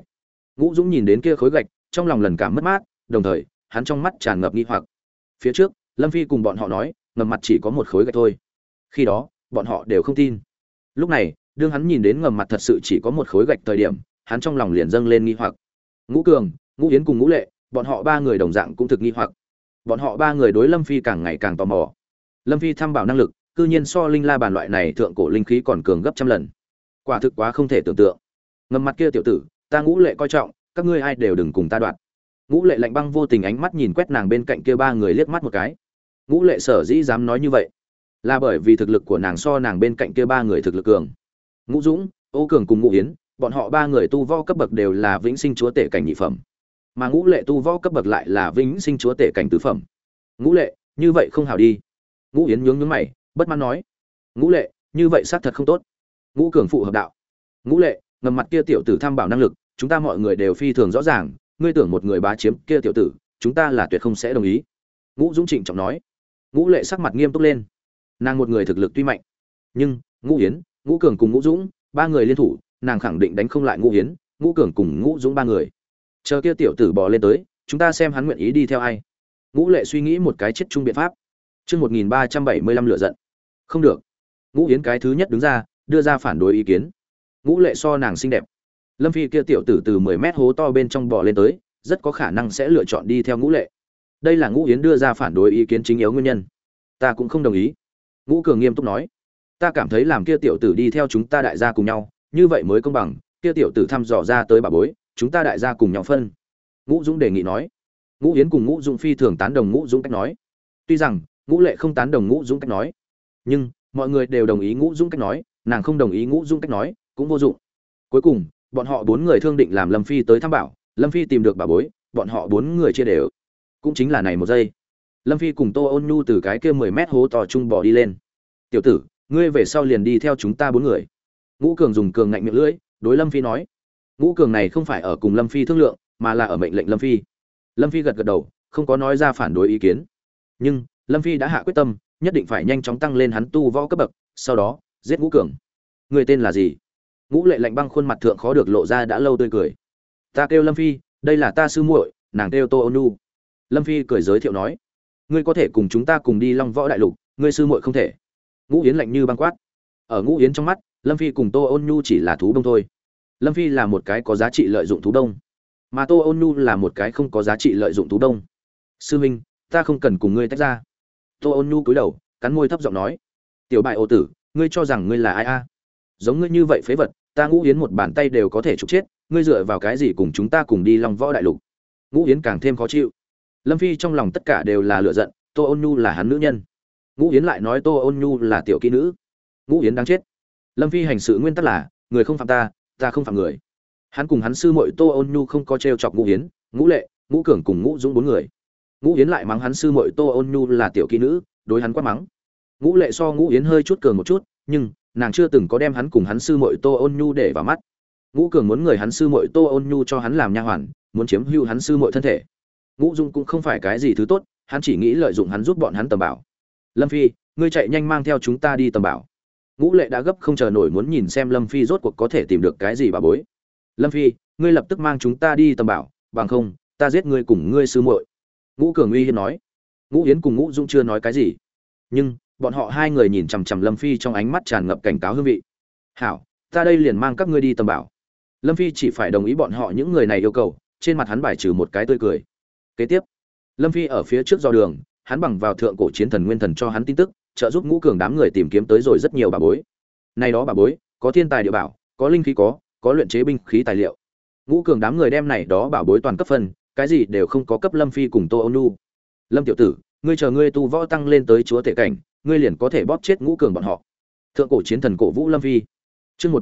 Ngũ Dũng nhìn đến kia khối gạch, trong lòng lần cảm mất mát, đồng thời, hắn trong mắt tràn ngập nghi hoặc. Phía trước, Lâm Phi cùng bọn họ nói, ngầm mặt chỉ có một khối gạch thôi. Khi đó, bọn họ đều không tin. Lúc này, đương hắn nhìn đến ngầm mặt thật sự chỉ có một khối gạch thời điểm, hắn trong lòng liền dâng lên nghi hoặc. Ngũ Cường, Ngũ Yến cùng Ngũ Lệ, bọn họ ba người đồng dạng cũng thực nghi hoặc. Bọn họ ba người đối Lâm Phi càng ngày càng tò mò. Lâm Phi thăm bảo năng lực, cư nhiên so linh la bàn loại này thượng cổ linh khí còn cường gấp trăm lần. Quả thực quá không thể tưởng tượng. Ngầm mặt kia tiểu tử, ta Ngũ Lệ coi trọng, các ngươi ai đều đừng cùng ta đoạt. Ngũ Lệ lạnh băng vô tình ánh mắt nhìn quét nàng bên cạnh kia ba người liếc mắt một cái. Ngũ Lệ sở dĩ dám nói như vậy, là bởi vì thực lực của nàng so nàng bên cạnh kia ba người thực lực cường. Ngũ Dũng, Ô Cường cùng Ngũ Yến, bọn họ ba người tu võ cấp bậc đều là vĩnh sinh chúa tể cảnh nhị phẩm, mà Ngũ Lệ tu võ cấp bậc lại là vĩnh sinh chúa tể cảnh tứ phẩm. Ngũ Lệ, như vậy không hảo đi. Ngũ Yến nhướng nhướng mày, bất mãn nói. Ngũ Lệ, như vậy xác thật không tốt. Ngũ Cường phụ hợp đạo. Ngũ Lệ, ngầm mặt kia tiểu tử tham bảo năng lực, chúng ta mọi người đều phi thường rõ ràng, ngươi tưởng một người bá chiếm kia tiểu tử, chúng ta là tuyệt không sẽ đồng ý. Ngũ Dũng trịnh trọng nói. Ngũ Lệ sắc mặt nghiêm túc lên. Nàng một người thực lực tuy mạnh, nhưng Ngũ Yến, Ngũ Cường cùng Ngũ Dũng ba người liên thủ, nàng khẳng định đánh không lại Ngũ Yến, Ngũ Cường cùng Ngũ Dũng ba người. Chờ kia tiểu tử bò lên tới, chúng ta xem hắn nguyện ý đi theo ai. Ngũ Lệ suy nghĩ một cái chết chung biện pháp. Chương 1375 lửa giận. Không được. Ngũ Yến cái thứ nhất đứng ra, đưa ra phản đối ý kiến. Ngũ Lệ so nàng xinh đẹp. Lâm Phi kia tiểu tử từ 10 mét hố to bên trong bò lên tới, rất có khả năng sẽ lựa chọn đi theo Ngũ Lệ. Đây là Ngũ Yến đưa ra phản đối ý kiến chính yếu nguyên nhân. Ta cũng không đồng ý. Ngũ Cường nghiêm túc nói. Ta cảm thấy làm kia tiểu tử đi theo chúng ta đại gia cùng nhau, như vậy mới công bằng, kia tiểu tử thăm dò ra tới bà bối, chúng ta đại gia cùng nhau phân. Ngũ Dũng đề nghị nói. Ngũ Yến cùng Ngũ Dũng phi thường tán đồng Ngũ Dũng cách nói. Tuy rằng Ngũ Lệ không tán đồng Ngũ Dũng cách nói, nhưng mọi người đều đồng ý Ngũ Dũng cách nói, nàng không đồng ý Ngũ Dũng cách nói, cũng vô dụng. Cuối cùng, bọn họ bốn người thương định làm Lâm Phi tới thăm bảo, Lâm Phi tìm được bà bối, bọn họ bốn người chia đều. Cũng chính là này một giây, Lâm Phi cùng Tô Ôn Nhu từ cái kia 10 mét hố to chung bò đi lên. Tiểu tử, ngươi về sau liền đi theo chúng ta bốn người. Ngũ Cường dùng cường ngạnh miệng lưỡi, đối Lâm Phi nói. Ngũ Cường này không phải ở cùng Lâm Phi thương lượng, mà là ở mệnh lệnh Lâm Phi. Lâm Phi gật gật đầu, không có nói ra phản đối ý kiến. Nhưng Lâm Phi đã hạ quyết tâm, nhất định phải nhanh chóng tăng lên hắn tu võ cấp bậc, sau đó giết Ngũ Cường. Người tên là gì? Ngũ Lệ lạnh băng khuôn mặt thượng khó được lộ ra đã lâu tươi cười. Ta kêu Lâm Phi, đây là ta sư muội, nàng kêu Tô Ôn Nhu. Lâm Phi cười giới thiệu nói. Ngươi có thể cùng chúng ta cùng đi Long Võ Đại Lục, ngươi sư muội không thể. Ngũ Yến lạnh như băng quát. Ở Ngũ Yến trong mắt, Lâm Phi cùng Tô Ôn Nhu chỉ là thú đông thôi. Lâm Phi là một cái có giá trị lợi dụng thú đông, mà Tô Ôn Nhu là một cái không có giá trị lợi dụng thú đông. Sư huynh, ta không cần cùng ngươi tách ra. Tô Ôn Nhu cúi đầu, cắn môi thấp giọng nói. Tiểu bại ô tử, ngươi cho rằng ngươi là ai a? Giống ngươi như vậy phế vật, ta Ngũ Yến một bàn tay đều có thể trục chết, ngươi dựa vào cái gì cùng chúng ta cùng đi Long Võ Đại Lục? Ngũ Yến càng thêm khó chịu. Lâm Phi trong lòng tất cả đều là lửa giận, Tô Ôn Nhu là hắn nữ nhân. Ngũ Yến lại nói Tô Ôn Nhu là tiểu kỹ nữ. Ngũ Yến đáng chết. Lâm Phi hành sự nguyên tắc là, người không phạm ta, ta không phạm người. Hắn cùng hắn sư muội Tô Ôn Nhu không có trêu chọc Ngũ Yến, Ngũ Lệ, Ngũ Cường cùng Ngũ Dũng bốn người. Ngũ Yến lại mắng hắn sư muội Tô Ôn Nhu là tiểu kỹ nữ, đối hắn quát mắng. Ngũ Lệ so Ngũ Yến hơi chút cường một chút, nhưng nàng chưa từng có đem hắn cùng hắn sư muội Tô Ôn Nhu để vào mắt. Ngũ Cường muốn người hắn sư muội Tô Ôn Nhu cho hắn làm nha hoàn, muốn chiếm hữu hắn sư muội thân thể. Ngũ Dung cũng không phải cái gì thứ tốt, hắn chỉ nghĩ lợi dụng hắn giúp bọn hắn tầm bảo. Lâm Phi, ngươi chạy nhanh mang theo chúng ta đi tầm bảo. Ngũ Lệ đã gấp không chờ nổi muốn nhìn xem Lâm Phi rốt cuộc có thể tìm được cái gì bà bối. Lâm Phi, ngươi lập tức mang chúng ta đi tầm bảo, bằng không ta giết ngươi cùng ngươi sư muội. Ngũ Cường uy hiếp nói. Ngũ Yến cùng Ngũ Dung chưa nói cái gì, nhưng bọn họ hai người nhìn chằm chằm Lâm Phi trong ánh mắt tràn ngập cảnh cáo hương vị. Hảo, ta đây liền mang các ngươi đi tầm bảo. Lâm Phi chỉ phải đồng ý bọn họ những người này yêu cầu, trên mặt hắn bài trừ một cái tươi cười. Kế tiếp, Lâm Phi ở phía trước do đường, hắn bằng vào thượng cổ chiến thần nguyên thần cho hắn tin tức, trợ giúp Ngũ Cường đám người tìm kiếm tới rồi rất nhiều bà bối. Này đó bà bối, có thiên tài địa bảo, có linh khí có luyện chế binh khí tài liệu. Ngũ Cường đám người đem này đó bảo bối toàn cấp phân, cái gì đều không có cấp Lâm Phi cùng Tô Ôn Nhu. Lâm tiểu tử, ngươi chờ ngươi tu võ tăng lên tới chúa tể cảnh, ngươi liền có thể bóp chết Ngũ Cường bọn họ. Thượng cổ chiến thần cổ vũ Lâm Phi. Chương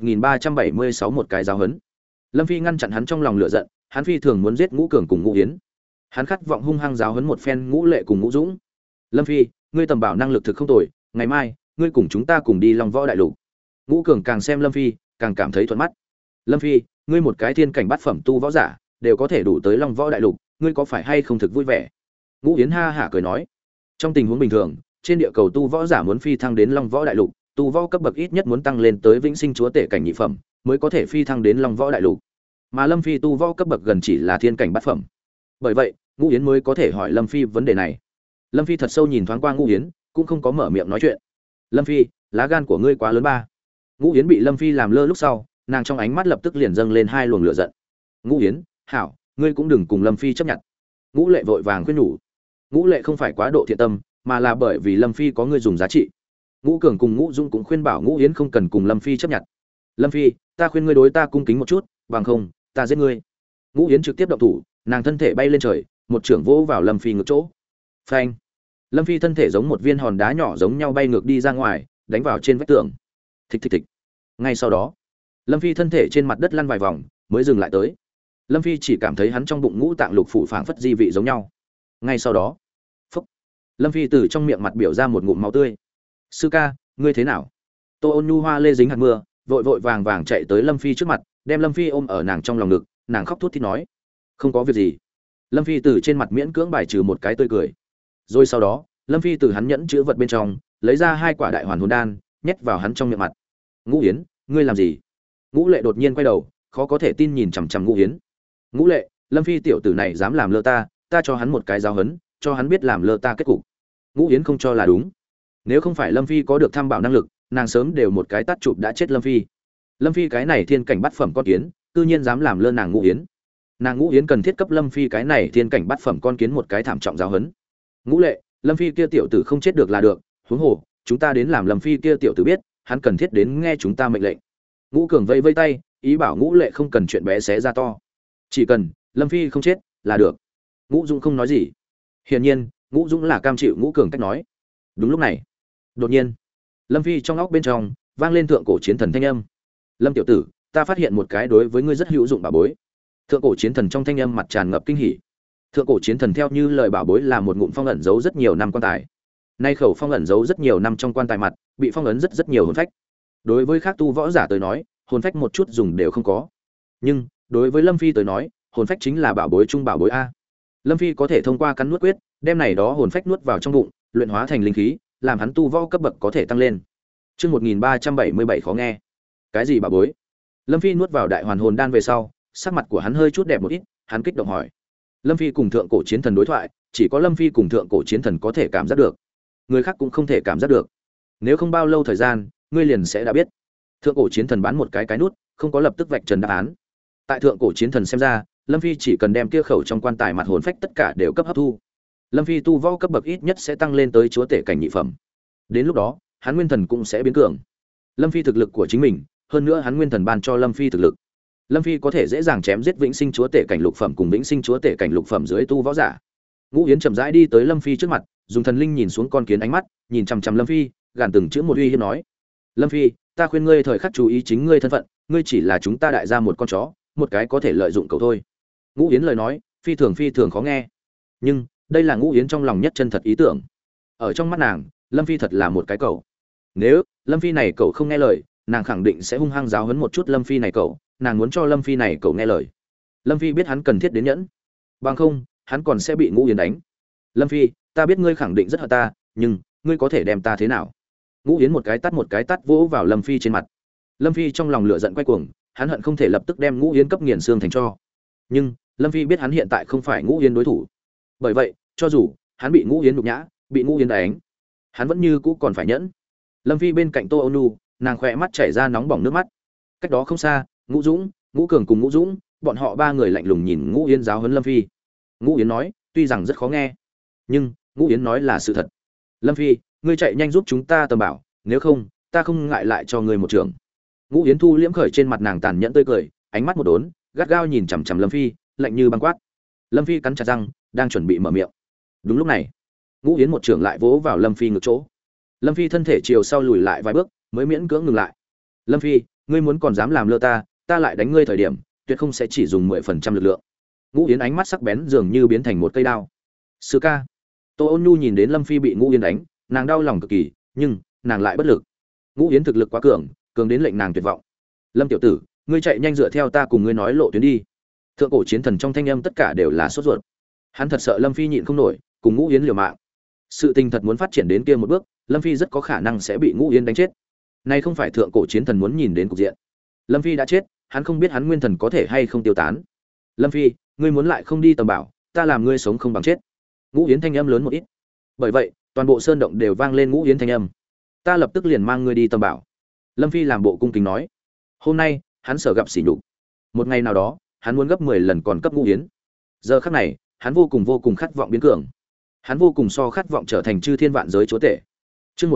1376 một cái giáo huấn. Lâm Phi ngăn chặn hắn trong lòng lửa giận, hắn phi thường muốn giết Ngũ Cường cùng Ngũ Yến. Hắn khát vọng hung hăng giáo huấn một phen Ngũ Lệ cùng Ngũ Dũng. Lâm Phi, ngươi tầm bảo năng lực thực không tồi, ngày mai ngươi cùng chúng ta cùng đi Long Võ Đại Lục. Ngũ Cường càng xem Lâm Phi, càng cảm thấy thuận mắt. Lâm Phi, ngươi một cái thiên cảnh bát phẩm tu võ giả, đều có thể đủ tới Long Võ Đại Lục, ngươi có phải hay không thực vui vẻ? Ngũ Yến ha hả cười nói, trong tình huống bình thường, trên địa cầu tu võ giả muốn phi thăng đến Long Võ Đại Lục, tu võ cấp bậc ít nhất muốn tăng lên tới vĩnh sinh chúa tể cảnh nhị phẩm, mới có thể phi thăng đến Long Võ Đại Lục. mà Lâm Phi tu võ cấp bậc gần chỉ là thiên cảnh bát phẩm. Bởi vậy, Ngũ Yến mới có thể hỏi Lâm Phi vấn đề này. Lâm Phi thật sâu nhìn thoáng qua Ngũ Yến, cũng không có mở miệng nói chuyện. Lâm Phi, lá gan của ngươi quá lớn ba. Ngũ Yến bị Lâm Phi làm lơ lúc sau, nàng trong ánh mắt lập tức liền dâng lên hai luồng lửa giận. Ngũ Yến, hảo, ngươi cũng đừng cùng Lâm Phi chấp nhận. Ngũ Lệ vội vàng khuyên nhủ. Ngũ Lệ không phải quá độ thiện tâm, mà là bởi vì Lâm Phi có người dùng giá trị. Ngũ Cường cùng Ngũ Dung cũng khuyên bảo Ngũ Yến không cần cùng Lâm Phi chấp nhận. Lâm Phi, ta khuyên ngươi đối ta cung kính một chút, bằng không, ta giết ngươi. Ngũ Yến trực tiếp động thủ, nàng thân thể bay lên trời, một chưởng vỗ vào Lâm Phi ngược chỗ. Phanh! Lâm Phi thân thể giống một viên hòn đá nhỏ giống nhau bay ngược đi ra ngoài, đánh vào trên vách tường. Thịch thịch thịch. Ngay sau đó, Lâm Phi thân thể trên mặt đất lăn vài vòng, mới dừng lại tới. Lâm Phi chỉ cảm thấy hắn trong bụng ngũ tạng lục phủ phảng phất di vị giống nhau. Ngay sau đó, phốc, Lâm Phi từ trong miệng mặt biểu ra một ngụm máu tươi. Sư ca, ngươi thế nào? Tô Ôn Nhu hoa lê dính hạt mưa, vội vội vàng vàng chạy tới Lâm Phi trước mặt, đem Lâm Phi ôm ở nàng trong lòng ngực, nàng khóc thút thít nói: "Không có việc gì." Lâm Phi từ trên mặt miễn cưỡng bài trừ một cái tươi cười. Rồi sau đó, Lâm Phi từ hắn nhẫn chứa vật bên trong, lấy ra 2 quả đại hoàn hồn đan, nhét vào hắn trong miệng mặt. "Ngũ Yến, ngươi làm gì?" Ngũ Lệ đột nhiên quay đầu, khó có thể tin nhìn chằm chằm Ngũ Yến. "Ngũ Lệ, Lâm Phi tiểu tử này dám làm lơ ta, ta cho hắn một cái giáo huấn, cho hắn biết làm lơ ta kết cục." Ngũ Yến không cho là đúng. Nếu không phải Lâm Phi có được tham bảo năng lực, nàng sớm đều một cái tát chụp đã chết Lâm Phi. Lâm Phi cái này thiên cảnh bát phẩm con kiến, tự nhiên dám làm lơ nàng Ngũ Yến. Nàng Ngũ Yến cần thiết cấp Lâm Phi cái này thiên cảnh bát phẩm con kiến một cái thảm trọng giáo huấn. "Ngũ Lệ, Lâm Phi kia tiểu tử không chết được là được, huống hồ, chúng ta đến làm Lâm Phi kia tiểu tử biết, hắn cần thiết đến nghe chúng ta mệnh lệnh." Ngũ Cường vây vây tay, ý bảo Ngũ Lệ không cần chuyện bé xé ra to. Chỉ cần Lâm Phi không chết là được. Ngũ Dũng không nói gì. Hiển nhiên, Ngũ Dũng là cam chịu Ngũ Cường cách nói. Đúng lúc này, đột nhiên, Lâm Phi trong óc bên trong vang lên thượng cổ chiến thần thanh âm. "Lâm tiểu tử, ta phát hiện một cái đối với ngươi rất hữu dụng bảo bối." Thượng cổ chiến thần trong thanh âm mặt tràn ngập kinh hỉ. Thượng cổ chiến thần theo như lời bảo bối là một ngụm phong ẩn giấu rất nhiều năm quan tài. Nay khẩu phong ẩn giấu rất nhiều năm trong quan tài mặt, bị phong ấn rất nhiều hồn phách. Đối với khác tu võ giả tới nói, hồn phách một chút dùng đều không có. Nhưng, đối với Lâm Phi tới nói, hồn phách chính là bảo bối trung bảo bối a. Lâm Phi có thể thông qua cắn nuốt quyết, đem này đó hồn phách nuốt vào trong bụng, luyện hóa thành linh khí, làm hắn tu võ cấp bậc có thể tăng lên. Chương 1377 khó nghe. Cái gì bảo bối? Lâm Phi nuốt vào đại hoàn hồn đan về sau, sắc mặt của hắn hơi chút đẹp một ít, hắn kích động hỏi. Lâm Phi cùng thượng cổ chiến thần đối thoại, chỉ có Lâm Phi cùng thượng cổ chiến thần có thể cảm giác được. Người khác cũng không thể cảm giác được. Nếu không bao lâu thời gian, ngươi liền sẽ đã biết. Thượng cổ chiến thần bán một cái nút, không có lập tức vạch trần đáp án. Tại thượng cổ chiến thần xem ra, Lâm Phi chỉ cần đem kia khẩu trong quan tài mặt hồn phách tất cả đều cấp hấp thu. Lâm Phi tu võ cấp bậc ít nhất sẽ tăng lên tới chúa tể cảnh nhị phẩm. Đến lúc đó, hắn nguyên thần cũng sẽ biến cường. Lâm Phi thực lực của chính mình, hơn nữa hắn nguyên thần ban cho Lâm Phi thực lực. Lâm Phi có thể dễ dàng chém giết vĩnh sinh chúa tể cảnh lục phẩm cùng vĩnh sinh chúa tể cảnh lục phẩm dưới tu võ giả. Ngũ Yến chậm rãi đi tới Lâm Phi trước mặt, dùng thần linh nhìn xuống con kiến ánh mắt, nhìn chằm chằm Lâm Phi, gàn từng chữ một uy hiếp nói: "Lâm Phi, ta khuyên ngươi thời khắc chú ý chính ngươi thân phận, ngươi chỉ là chúng ta đại gia một con chó, một cái có thể lợi dụng cậu thôi." Ngũ Yến lời nói, phi thường khó nghe. Nhưng, đây là Ngũ Yến trong lòng nhất chân thật ý tưởng. Ở trong mắt nàng, Lâm Phi thật là một cái cậu. Nếu Lâm Phi này cậu không nghe lời, nàng khẳng định sẽ hung hăng giáo huấn một chút Lâm Phi này cậu, nàng muốn cho Lâm Phi này cậu nghe lời. Lâm Phi biết hắn cần thiết đến nhẫn, bằng không, hắn còn sẽ bị Ngũ Yến đánh. "Lâm Phi, ta biết ngươi khẳng định rất hận ta, nhưng ngươi có thể đem ta thế nào?" Ngũ Yến một cái tát vỗ vào Lâm Phi trên mặt. Lâm Phi trong lòng lửa giận quay cuồng, hắn hận không thể lập tức đem Ngũ Yến cấp nghiền xương thành tro. Nhưng, Lâm Phi biết hắn hiện tại không phải Ngũ Yến đối thủ. Bởi vậy, cho dù hắn bị Ngũ Yến nhục nhã, bị Ngũ Yến đánh, hắn vẫn như cũ còn phải nhẫn. Lâm Phi bên cạnh Tô Ôn Nhu, nàng khỏe mắt chảy ra nóng bỏng nước mắt. Cách đó không xa, Ngũ Dũng, Ngũ Cường cùng Ngũ Dũng, bọn họ ba người lạnh lùng nhìn Ngũ Yến giáo huấn Lâm Phi. Ngũ Yến nói, tuy rằng rất khó nghe, nhưng Ngũ Yến nói là sự thật. "Lâm Phi, ngươi chạy nhanh giúp chúng ta tầm bảo, nếu không, ta không ngại lại cho ngươi một trường." Ngũ Yến thu liễm khởi trên mặt nàng tàn nhẫn tươi cười, ánh mắt một đốn, gắt gao nhìn chằm chằm Lâm Phi, lạnh như băng quát. Lâm Phi cắn chặt răng, đang chuẩn bị mở miệng. Đúng lúc này, Ngũ Yến một trường lại vỗ vào Lâm Phi ngực chỗ. Lâm Phi thân thể chiều sau lùi lại vài bước, mới miễn cưỡng ngừng lại. "Lâm Phi, ngươi muốn còn dám làm lơ ta, ta lại đánh ngươi thời điểm, tuyệt không sẽ chỉ dùng 10% lực lượng." Ngũ Yến ánh mắt sắc bén dường như biến thành một cây đao. "Sư ca." Tô Ôn Nhu nhìn đến Lâm Phi bị Ngũ Yến đánh, nàng đau lòng cực kỳ, nhưng nàng lại bất lực. Ngũ Yến thực lực quá cường, cường đến lệnh nàng tuyệt vọng. "Lâm tiểu tử, ngươi chạy nhanh dựa theo ta cùng ngươi nói lộ tuyến đi." Thượng cổ chiến thần trong thanh âm tất cả đều là sốt ruột. Hắn thật sợ Lâm Phi nhịn không nổi, cùng Ngũ Yến liều mạng. Sự tình thật muốn phát triển đến kia một bước, Lâm Phi rất có khả năng sẽ bị Ngũ Yến đánh chết. Này không phải thượng cổ chiến thần muốn nhìn đến cục diện. Lâm Phi đã chết, hắn không biết hắn nguyên thần có thể hay không tiêu tán. Lâm Phi, ngươi muốn lại không đi tầm bảo, ta làm ngươi sống không bằng chết. Ngũ Yến thanh âm lớn một ít. Bởi vậy, toàn bộ sơn động đều vang lên Ngũ Yến thanh âm. Ta lập tức liền mang ngươi đi tầm bảo. Lâm Phi làm bộ cung kính nói. Hôm nay, hắn sợ gặp sỉ nhục. Một ngày nào đó, hắn muốn gấp 10 lần còn cấp Ngũ Yến. Giờ khắc này, hắn vô cùng khát vọng biến cường. Hắn vô cùng khát vọng trở thành chư thiên vạn giới chúa tể. Chương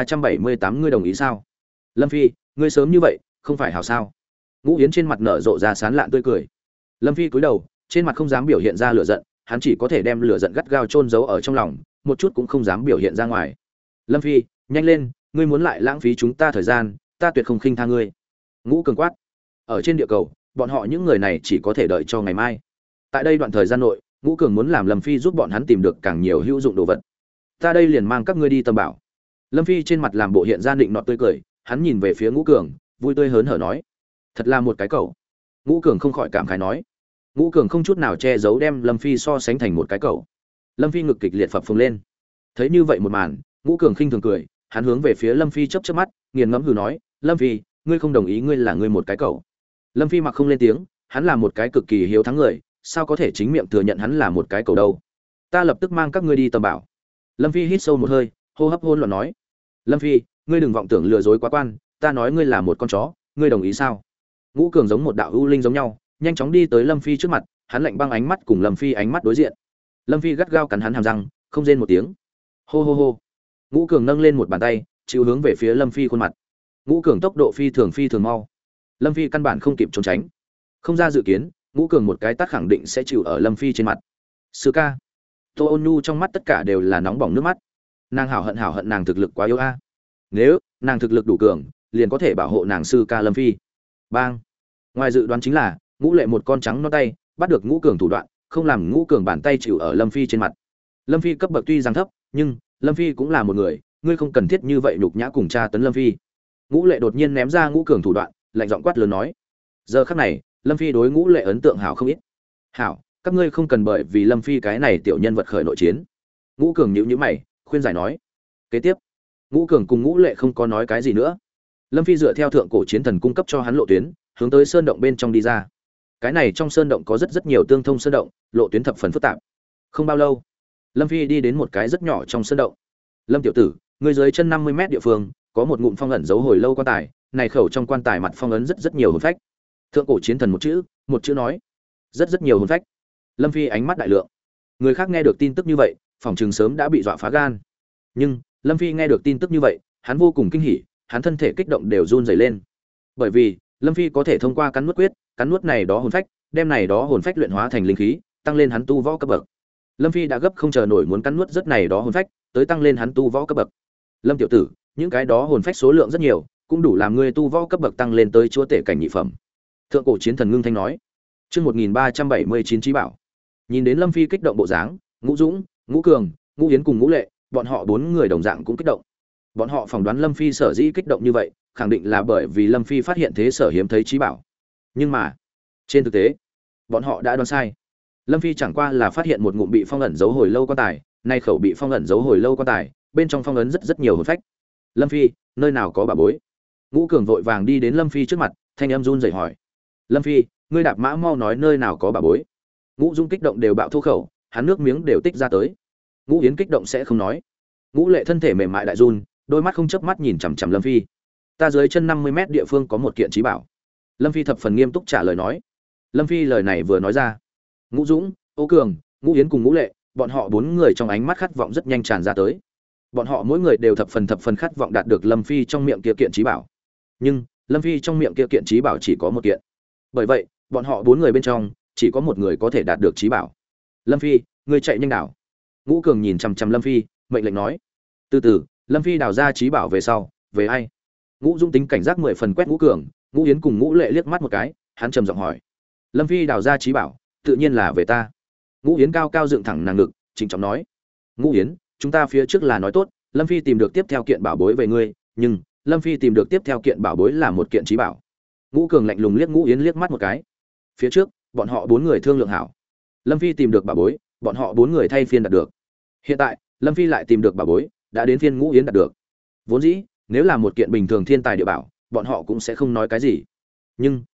1378 ngươi đồng ý sao? Lâm Phi, ngươi sớm như vậy, không phải hảo sao? Ngũ Yến trên mặt nở rộ ra sán lạn tươi cười. Lâm Phi cúi đầu, trên mặt không dám biểu hiện ra lửa giận, hắn chỉ có thể đem lửa giận gắt gao chôn giấu ở trong lòng, một chút cũng không dám biểu hiện ra ngoài. Lâm Phi, nhanh lên, ngươi muốn lại lãng phí chúng ta thời gian, ta tuyệt không khinh tha ngươi. Ngũ Cường quát. Ở trên địa cầu, bọn họ những người này chỉ có thể đợi cho ngày mai. Tại đây đoạn thời gian nội, Ngũ Cường muốn làm Lâm Phi giúp bọn hắn tìm được càng nhiều hữu dụng đồ vật. Ta đây liền mang các ngươi đi tầm bảo. Lâm Phi trên mặt làm bộ hiện ra định nọt tươi cười, hắn nhìn về phía Ngũ Cường, vui tươi hớn hở nói: "Thật là một cái cẩu." Ngũ Cường không khỏi cảm khái nói. Ngũ Cường không chút nào che giấu đem Lâm Phi so sánh thành một cái cẩu. Lâm Phi ngực kịch liệt phập phồng lên. Thấy như vậy một màn, Ngũ Cường khinh thường cười, hắn hướng về phía Lâm Phi chớp chớp mắt, nghiền ngẫm hừ nói: "Lâm Phi, ngươi không đồng ý ngươi là ngươi một cái cẩu." Lâm Phi mặc không lên tiếng, hắn là một cái cực kỳ hiếu thắng người, sao có thể chính miệng thừa nhận hắn là một cái cẩu đâu? Ta lập tức mang các ngươi đi tầm bảo. Lâm Phi hít sâu một hơi, hô hấp hỗn loạn nói: "Lâm Phi, ngươi đừng vọng tưởng lừa dối quá quan, ta nói ngươi là một con chó, ngươi đồng ý sao?" Ngũ Cường giống một đạo ưu linh giống nhau, nhanh chóng đi tới Lâm Phi trước mặt, hắn lạnh băng ánh mắt cùng Lâm Phi ánh mắt đối diện. Lâm Phi gắt gao cắn hắn hàm răng, không rên một tiếng. Hô hô hô. Ngũ Cường nâng lên một bàn tay, chịu hướng về phía Lâm Phi khuôn mặt. Ngũ Cường tốc độ phi thường mau. Lâm Phi căn bản không kịp trốn tránh. Không ra dự kiến, Ngũ Cường một cái tát khẳng định sẽ chịu ở Lâm Phi trên mặt. Sư ca. Tô Ôn Nhu trong mắt tất cả đều là nóng bỏng nước mắt. Nàng hảo hận nàng thực lực quá yếu a. Nếu nàng thực lực đủ cường, liền có thể bảo hộ nàng sư ca Lâm Phi. Bang. Ngoài dự đoán chính là, Ngũ Lệ một con trắng non tay, bắt được Ngũ Cường thủ đoạn, không làm Ngũ Cường bàn tay chịu ở Lâm Phi trên mặt. Lâm Phi cấp bậc tuy rằng thấp, nhưng Lâm Phi cũng là một người, ngươi không cần thiết như vậy nhục nhã cùng tra tấn Lâm Phi. Ngũ Lệ đột nhiên ném ra Ngũ Cường thủ đoạn, lạnh giọng quát lớn nói. Giờ khắc này, Lâm Phi đối Ngũ Lệ ấn tượng hảo không ít. "Hảo, các ngươi không cần bởi vì Lâm Phi cái này tiểu nhân vật khởi nội chiến." Ngũ Cường nhíu mày, khuyên giải nói. Kế tiếp, Ngũ Cường cùng Ngũ Lệ không có nói cái gì nữa. Lâm Phi dựa theo thượng cổ chiến thần cung cấp cho hắn lộ tuyến, hướng tới sơn động bên trong đi ra. Cái này trong sơn động có rất nhiều tương thông sơn động, lộ tuyến thập phần phức tạp. Không bao lâu, Lâm Phi đi đến một cái rất nhỏ trong sơn động. "Lâm tiểu tử, ngươi dưới chân 50 mét địa phương, có một ngụm phong ẩn giấu hồi lâu quan tài, này khẩu trong quan tài mặt phong ấn rất nhiều hồn phách." Thượng cổ chiến thần một chữ nói. Rất nhiều hồn phách. Lâm Phi ánh mắt đại lượng. Người khác nghe được tin tức như vậy, phòng trường sớm đã bị dọa phá gan. Nhưng, Lâm Phi nghe được tin tức như vậy, hắn vô cùng kinh hỉ, hắn thân thể kích động đều run rẩy lên. Bởi vì, Lâm Phi có thể thông qua cắn nuốt quyết, cắn nuốt này đó hồn phách, đem này đó hồn phách luyện hóa thành linh khí, tăng lên hắn tu võ cấp bậc. Lâm Phi đã gấp không chờ nổi muốn cắn nuốt rất này đó hồn phách, tới tăng lên hắn tu võ cấp bậc. Lâm tiểu tử, những cái đó hồn phách số lượng rất nhiều, cũng đủ làm ngươi tu võ cấp bậc tăng lên tới chúa tể cảnh nhị phẩm. Thượng cổ chiến thần ngưng thanh nói. Chương 1379 trí bảo. Nhìn đến Lâm Phi kích động bộ dáng, Ngũ Dũng, Ngũ Cường, Ngũ Yến cùng Ngũ Lệ, bọn họ bốn người đồng dạng cũng kích động. Bọn họ phỏng đoán Lâm Phi sở dĩ kích động như vậy, khẳng định là bởi vì Lâm Phi phát hiện thế sở hiếm thấy trí bảo. Nhưng mà, trên thực tế, bọn họ đã đoán sai. Lâm Phi chẳng qua là phát hiện một ngụm bị phong ẩn giấu hồi lâu quan tài, nay khẩu bị phong ẩn giấu hồi lâu quan tài, bên trong phong ấn rất nhiều hồn phách. Lâm Phi, nơi nào có bảo bối? Ngũ Cường vội vàng đi đến Lâm Phi trước mặt, thanh âm run rẩy hỏi. Lâm Phi, ngươi đạp mã mau nói nơi nào có bảo bối? Ngũ Dung kích động đều bạo thô khẩu, hắn nước miếng đều tích ra tới. Ngũ Yến kích động sẽ không nói. Ngũ Lệ thân thể mềm mại đại run, đôi mắt không chớp mắt nhìn chằm chằm Lâm Phi. Ta dưới chân 50 mét địa phương có một kiện trí bảo. Lâm Phi thập phần nghiêm túc trả lời nói. Lâm Phi lời này vừa nói ra, Ngũ Dũng, Ô Cường, Ngũ Yến cùng Ngũ Lệ, bọn họ bốn người trong ánh mắt khát vọng rất nhanh tràn ra tới. Bọn họ mỗi người đều thập phần khát vọng đạt được Lâm Phi trong miệng kia kiện trí bảo. Nhưng, Lâm Phi trong miệng kia kiện trí bảo chỉ có một kiện. Bởi vậy, bọn họ bốn người bên trong, chỉ có một người có thể đạt được trí bảo. Lâm Phi, ngươi chạy nhanh đảo. Ngũ Cường nhìn chằm chằm Lâm Phi, mệnh lệnh nói. Từ từ, Lâm Phi đào ra trí bảo về sau, về ai? Ngũ Dung tính cảnh giác 10 phần quét Ngũ Cường, Ngũ Yến cùng Ngũ Lệ liếc mắt một cái, hắn trầm giọng hỏi. Lâm Phi đào ra trí bảo, tự nhiên là về ta. Ngũ Yến cao cao dựng thẳng nàng ngực, trịnh trọng nói. Ngũ Yến, chúng ta phía trước là nói tốt, Lâm Phi tìm được tiếp theo kiện bảo bối về ngươi, nhưng Lâm Phi tìm được tiếp theo kiện bảo bối là một kiện trí bảo. Ngũ Cường lạnh lùng liếc Ngũ Yến liếc mắt một cái. Phía trước, bọn họ bốn người thương lượng hảo. Lâm Phi tìm được bảo bối, bọn họ bốn người thay phiên đạt được. Hiện tại, Lâm Phi lại tìm được bảo bối, đã đến phiên Ngũ Yến đạt được. Vốn dĩ, nếu là một kiện bình thường thiên tài địa bảo, bọn họ cũng sẽ không nói cái gì. Nhưng,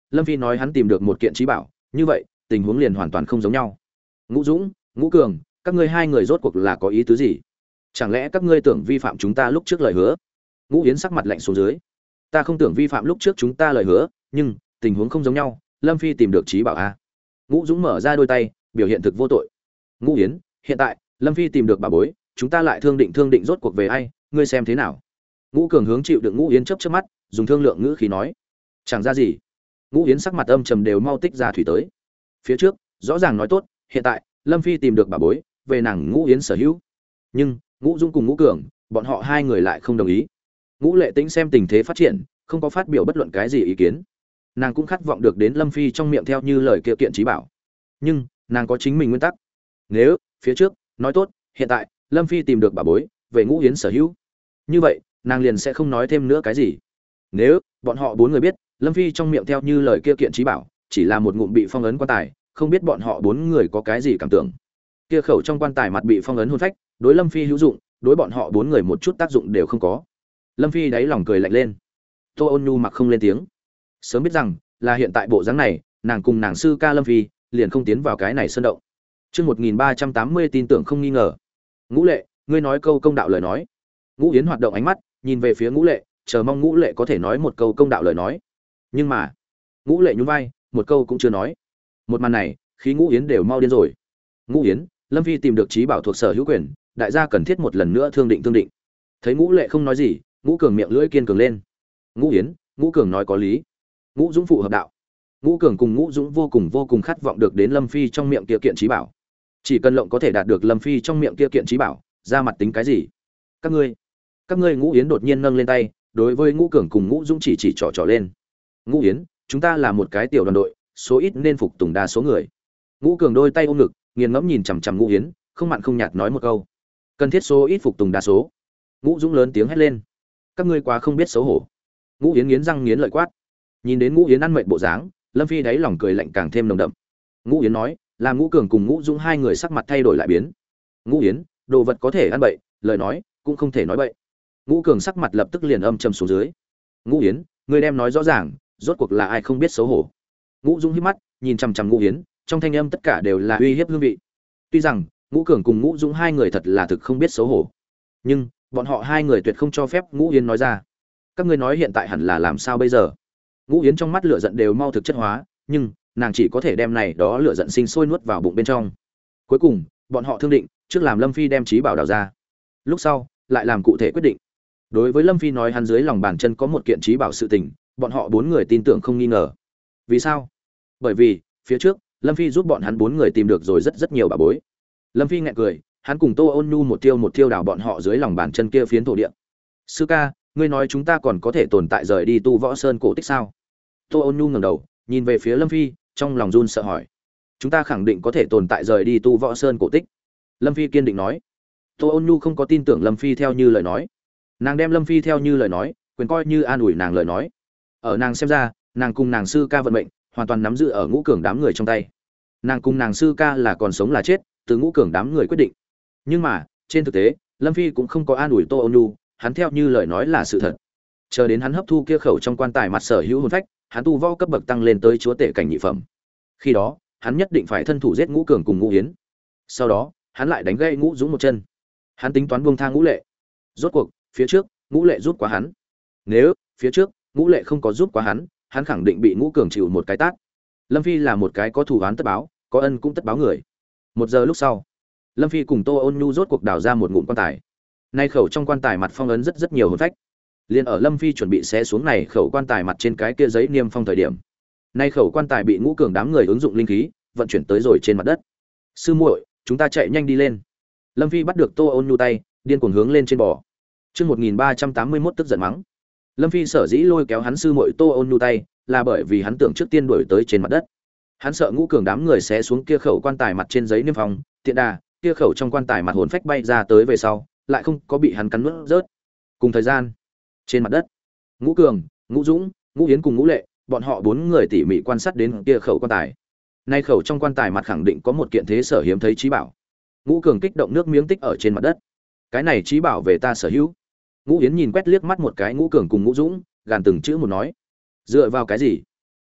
Lâm Phi nói hắn tìm được một kiện trí bảo, như vậy tình huống liền hoàn toàn không giống nhau. Ngũ Dũng, Ngũ Cường, các ngươi hai người rốt cuộc là có ý tứ gì? Chẳng lẽ các ngươi tưởng vi phạm chúng ta lúc trước lời hứa? Ngũ Yến sắc mặt lạnh xuống dưới. Ta không tưởng vi phạm lúc trước chúng ta lời hứa, nhưng tình huống không giống nhau, Lâm Phi tìm được trí bảo a. Ngũ Dũng mở ra đôi tay, biểu hiện thực vô tội. Ngũ Yến, hiện tại Lâm Phi tìm được bà bối, chúng ta lại thương định rốt cuộc về ai, ngươi xem thế nào? Ngũ Cường hướng chịu đựng Ngũ Yến chớp chớp mắt, dùng thương lượng ngữ khí nói. Chẳng ra gì. Ngũ Yến sắc mặt âm trầm đều mau tích ra thủy tới. Phía trước, rõ ràng nói tốt, hiện tại Lâm Phi tìm được bà bối, về nàng Ngũ Yến sở hữu. Nhưng Ngũ Dũng cùng Ngũ Cường, bọn họ hai người lại không đồng ý. Ngũ Lệ Tĩnh xem tình thế phát triển, không có phát biểu bất luận cái gì ý kiến. Nàng cũng khát vọng được đến Lâm Phi trong miệng theo như lời kia kiện trí bảo. Nhưng nàng có chính mình nguyên tắc. Nếu phía trước nói tốt, hiện tại Lâm Phi tìm được bà bối, về Ngũ Yến sở hữu, như vậy nàng liền sẽ không nói thêm nữa cái gì. Nếu bọn họ bốn người biết Lâm Phi trong miệng theo như lời kia kiện trí bảo chỉ là một ngụm bị phong ấn quan tài, không biết bọn họ bốn người có cái gì cảm tưởng. Kia khẩu trong quan tài mặt bị phong ấn hồn phách, đối Lâm Phi hữu dụng, đối bọn họ bốn người một chút tác dụng đều không có. Lâm Phi đáy lòng cười lạnh lên. Tô Ôn Nhu mặc không lên tiếng. Sớm biết rằng là hiện tại bộ dáng này, nàng cùng nàng sư ca Lâm Phi liền không tiến vào cái này sơn động. Chương 1380 tin tưởng không nghi ngờ. Ngũ Lệ, ngươi nói câu công đạo lời nói. Ngũ Yến hoạt động ánh mắt, nhìn về phía Ngũ Lệ, chờ mong Ngũ Lệ có thể nói một câu công đạo lời nói. Nhưng mà, Ngũ Lệ nhún vai, một câu cũng chưa nói. Một màn này, khí Ngũ Yến đều mau điên rồi. Ngũ Yến, Lâm Phi tìm được trí bảo thuộc sở hữu quyền, đại gia cần thiết một lần nữa thương định. Thấy Ngũ Lệ không nói gì, Ngũ Cường miệng lưỡi kiên cường lên. Ngũ Yến, Ngũ Cường nói có lý. Ngũ Dũng phụ hợp đạo. Ngũ Cường cùng Ngũ Dũng vô cùng khát vọng được đến Lâm Phi trong miệng kia kiện trí bảo. Chỉ cần lộng có thể đạt được Lâm Phi trong miệng kia kiện trí bảo, ra mặt tính cái gì? Các ngươi Ngũ Yến đột nhiên nâng lên tay, đối với Ngũ Cường cùng Ngũ Dũng chỉ trỏ lên. Ngũ Yến, chúng ta là một cái tiểu đoàn đội, số ít nên phục tùng đa số người. Ngũ Cường đôi tay ôm ngực, nghiền ngẫm nhìn chằm chằm Ngũ Yến, không mặn không nhạt nói một câu. Cần thiết số ít phục tùng đa số. Ngũ Dũng lớn tiếng hét lên. Các ngươi quá không biết xấu hổ. Ngũ Yến nghiến răng nghiến lợi quát. Nhìn đến Ngũ Yến ăn mệt bộ dáng, Lâm Phi đáy lòng cười lạnh càng thêm nồng đậm. Ngũ Yến nói, làm Ngũ Cường cùng Ngũ Dũng hai người sắc mặt thay đổi lại biến. Ngũ Yến, đồ vật có thể ăn bậy, lời nói cũng không thể nói bậy. Ngũ Cường sắc mặt lập tức liền âm trầm xuống dưới. Ngũ Yến, ngươi đem nói rõ ràng, rốt cuộc là ai không biết xấu hổ. Ngũ Dũng híp mắt, nhìn chằm chằm Ngũ Yến, trong thanh âm tất cả đều là uy hiếp hương vị. Tuy rằng Ngũ Cường cùng Ngũ Dũng hai người thật là thực không biết xấu hổ, nhưng bọn họ hai người tuyệt không cho phép Ngũ Yến nói ra. Các ngươi nói hiện tại hẳn là làm sao bây giờ? Ngũ Yến trong mắt lửa giận đều mau thực chất hóa, nhưng nàng chỉ có thể đem này đó lửa giận sinh sôi nuốt vào bụng bên trong. Cuối cùng, bọn họ thương định, trước làm Lâm Phi đem trí bảo đào ra, lúc sau lại làm cụ thể quyết định. Đối với Lâm Phi nói hắn dưới lòng bàn chân có một kiện trí bảo sự tình, bọn họ bốn người tin tưởng không nghi ngờ. Vì sao? Bởi vì phía trước Lâm Phi giúp bọn hắn bốn người tìm được rồi rất nhiều bảo bối. Lâm Phi nghẹn cười, hắn cùng Tô Ôn Nhu một tiêu đào bọn họ dưới lòng bàn chân kia phiến thổ địa. Sư ca, ngươi nói chúng ta còn có thể tồn tại rời đi Tu Võ Sơn cổ tích sao? Tô Ôn Nhu ngẩng đầu, nhìn về phía Lâm Phi, trong lòng run sợ hỏi. Chúng ta khẳng định có thể tồn tại rời đi Tu Võ Sơn cổ tích. Lâm Phi kiên định nói. Tô Ôn Nhu không có tin tưởng Lâm Phi theo như lời nói. Nàng đem Lâm Phi theo như lời nói, quyền coi như an ủi nàng lời nói. Ở nàng xem ra, nàng cùng nàng sư ca vận mệnh hoàn toàn nắm giữ ở Ngũ Cường đám người trong tay. Nàng cùng nàng sư ca là còn sống là chết, từ Ngũ Cường đám người quyết định. Nhưng mà, trên thực tế, Lâm Phi cũng không có an ủi Tô Ôn Nhu, hắn theo như lời nói là sự thật. Chờ đến hắn hấp thu kia khẩu trong quan tài mặt sở hữu hồn phách, hắn tu võ cấp bậc tăng lên tới chúa tể cảnh nhị phẩm. Khi đó, hắn nhất định phải thân thủ giết Ngũ Cường cùng Ngũ Yến. Sau đó, hắn lại đánh gãy Ngũ Dũng một chân. Hắn tính toán buông tha Ngũ Lệ. Rốt cuộc, phía trước, Ngũ Lệ giúp quá hắn. Nếu phía trước, Ngũ Lệ không có giúp quá hắn, hắn khẳng định bị Ngũ Cường chịu một cái tát. Lâm Phi là một cái có thù oán tất báo, có ân cũng tất báo người. Một giờ lúc sau, Lâm Phi cùng Tô Ôn Nhu rốt cuộc đào ra một ngụm quan tài. Nay khẩu trong quan tài mặt phong ấn rất nhiều hồn phách. Liên ở Lâm Phi chuẩn bị xé xuống này khẩu quan tài mặt trên cái kia giấy niêm phong thời điểm, nay khẩu quan tài bị Ngũ Cường đám người ứng dụng linh khí vận chuyển tới rồi trên mặt đất. Sư muội, chúng ta chạy nhanh đi lên. Lâm Phi bắt được Tô Ôn Nhu tay, điên cuồng hướng lên trên bò. Chương 1381 tức giận mắng. Lâm Phi sở dĩ lôi kéo hắn sư muội Tô Ôn Nhu tay, là bởi vì hắn tưởng trước tiên đuổi tới trên mặt đất. Hắn sợ Ngũ Cường đám người xé xuống kia khẩu quan tài mặt trên giấy niêm phong, tiện đà, kia khẩu trong quan tài mặt hồn phách bay ra tới về sau, lại không có bị hắn cắn nuốt rớt. Cùng thời gian, trên mặt đất, Ngũ Cường, Ngũ Dũng, Ngũ Yến cùng Ngũ Lệ, bọn họ bốn người tỉ mỉ quan sát đến kia khẩu quan tài. Nay khẩu trong quan tài mặt khẳng định có một kiện thế sở hiếm thấy trí bảo. Ngũ Cường kích động nước miếng tích ở trên mặt đất. Cái này trí bảo về ta sở hữu. Ngũ Yến nhìn quét liếc mắt một cái Ngũ Cường cùng Ngũ Dũng, gàn từng chữ một nói. Dựa vào cái gì?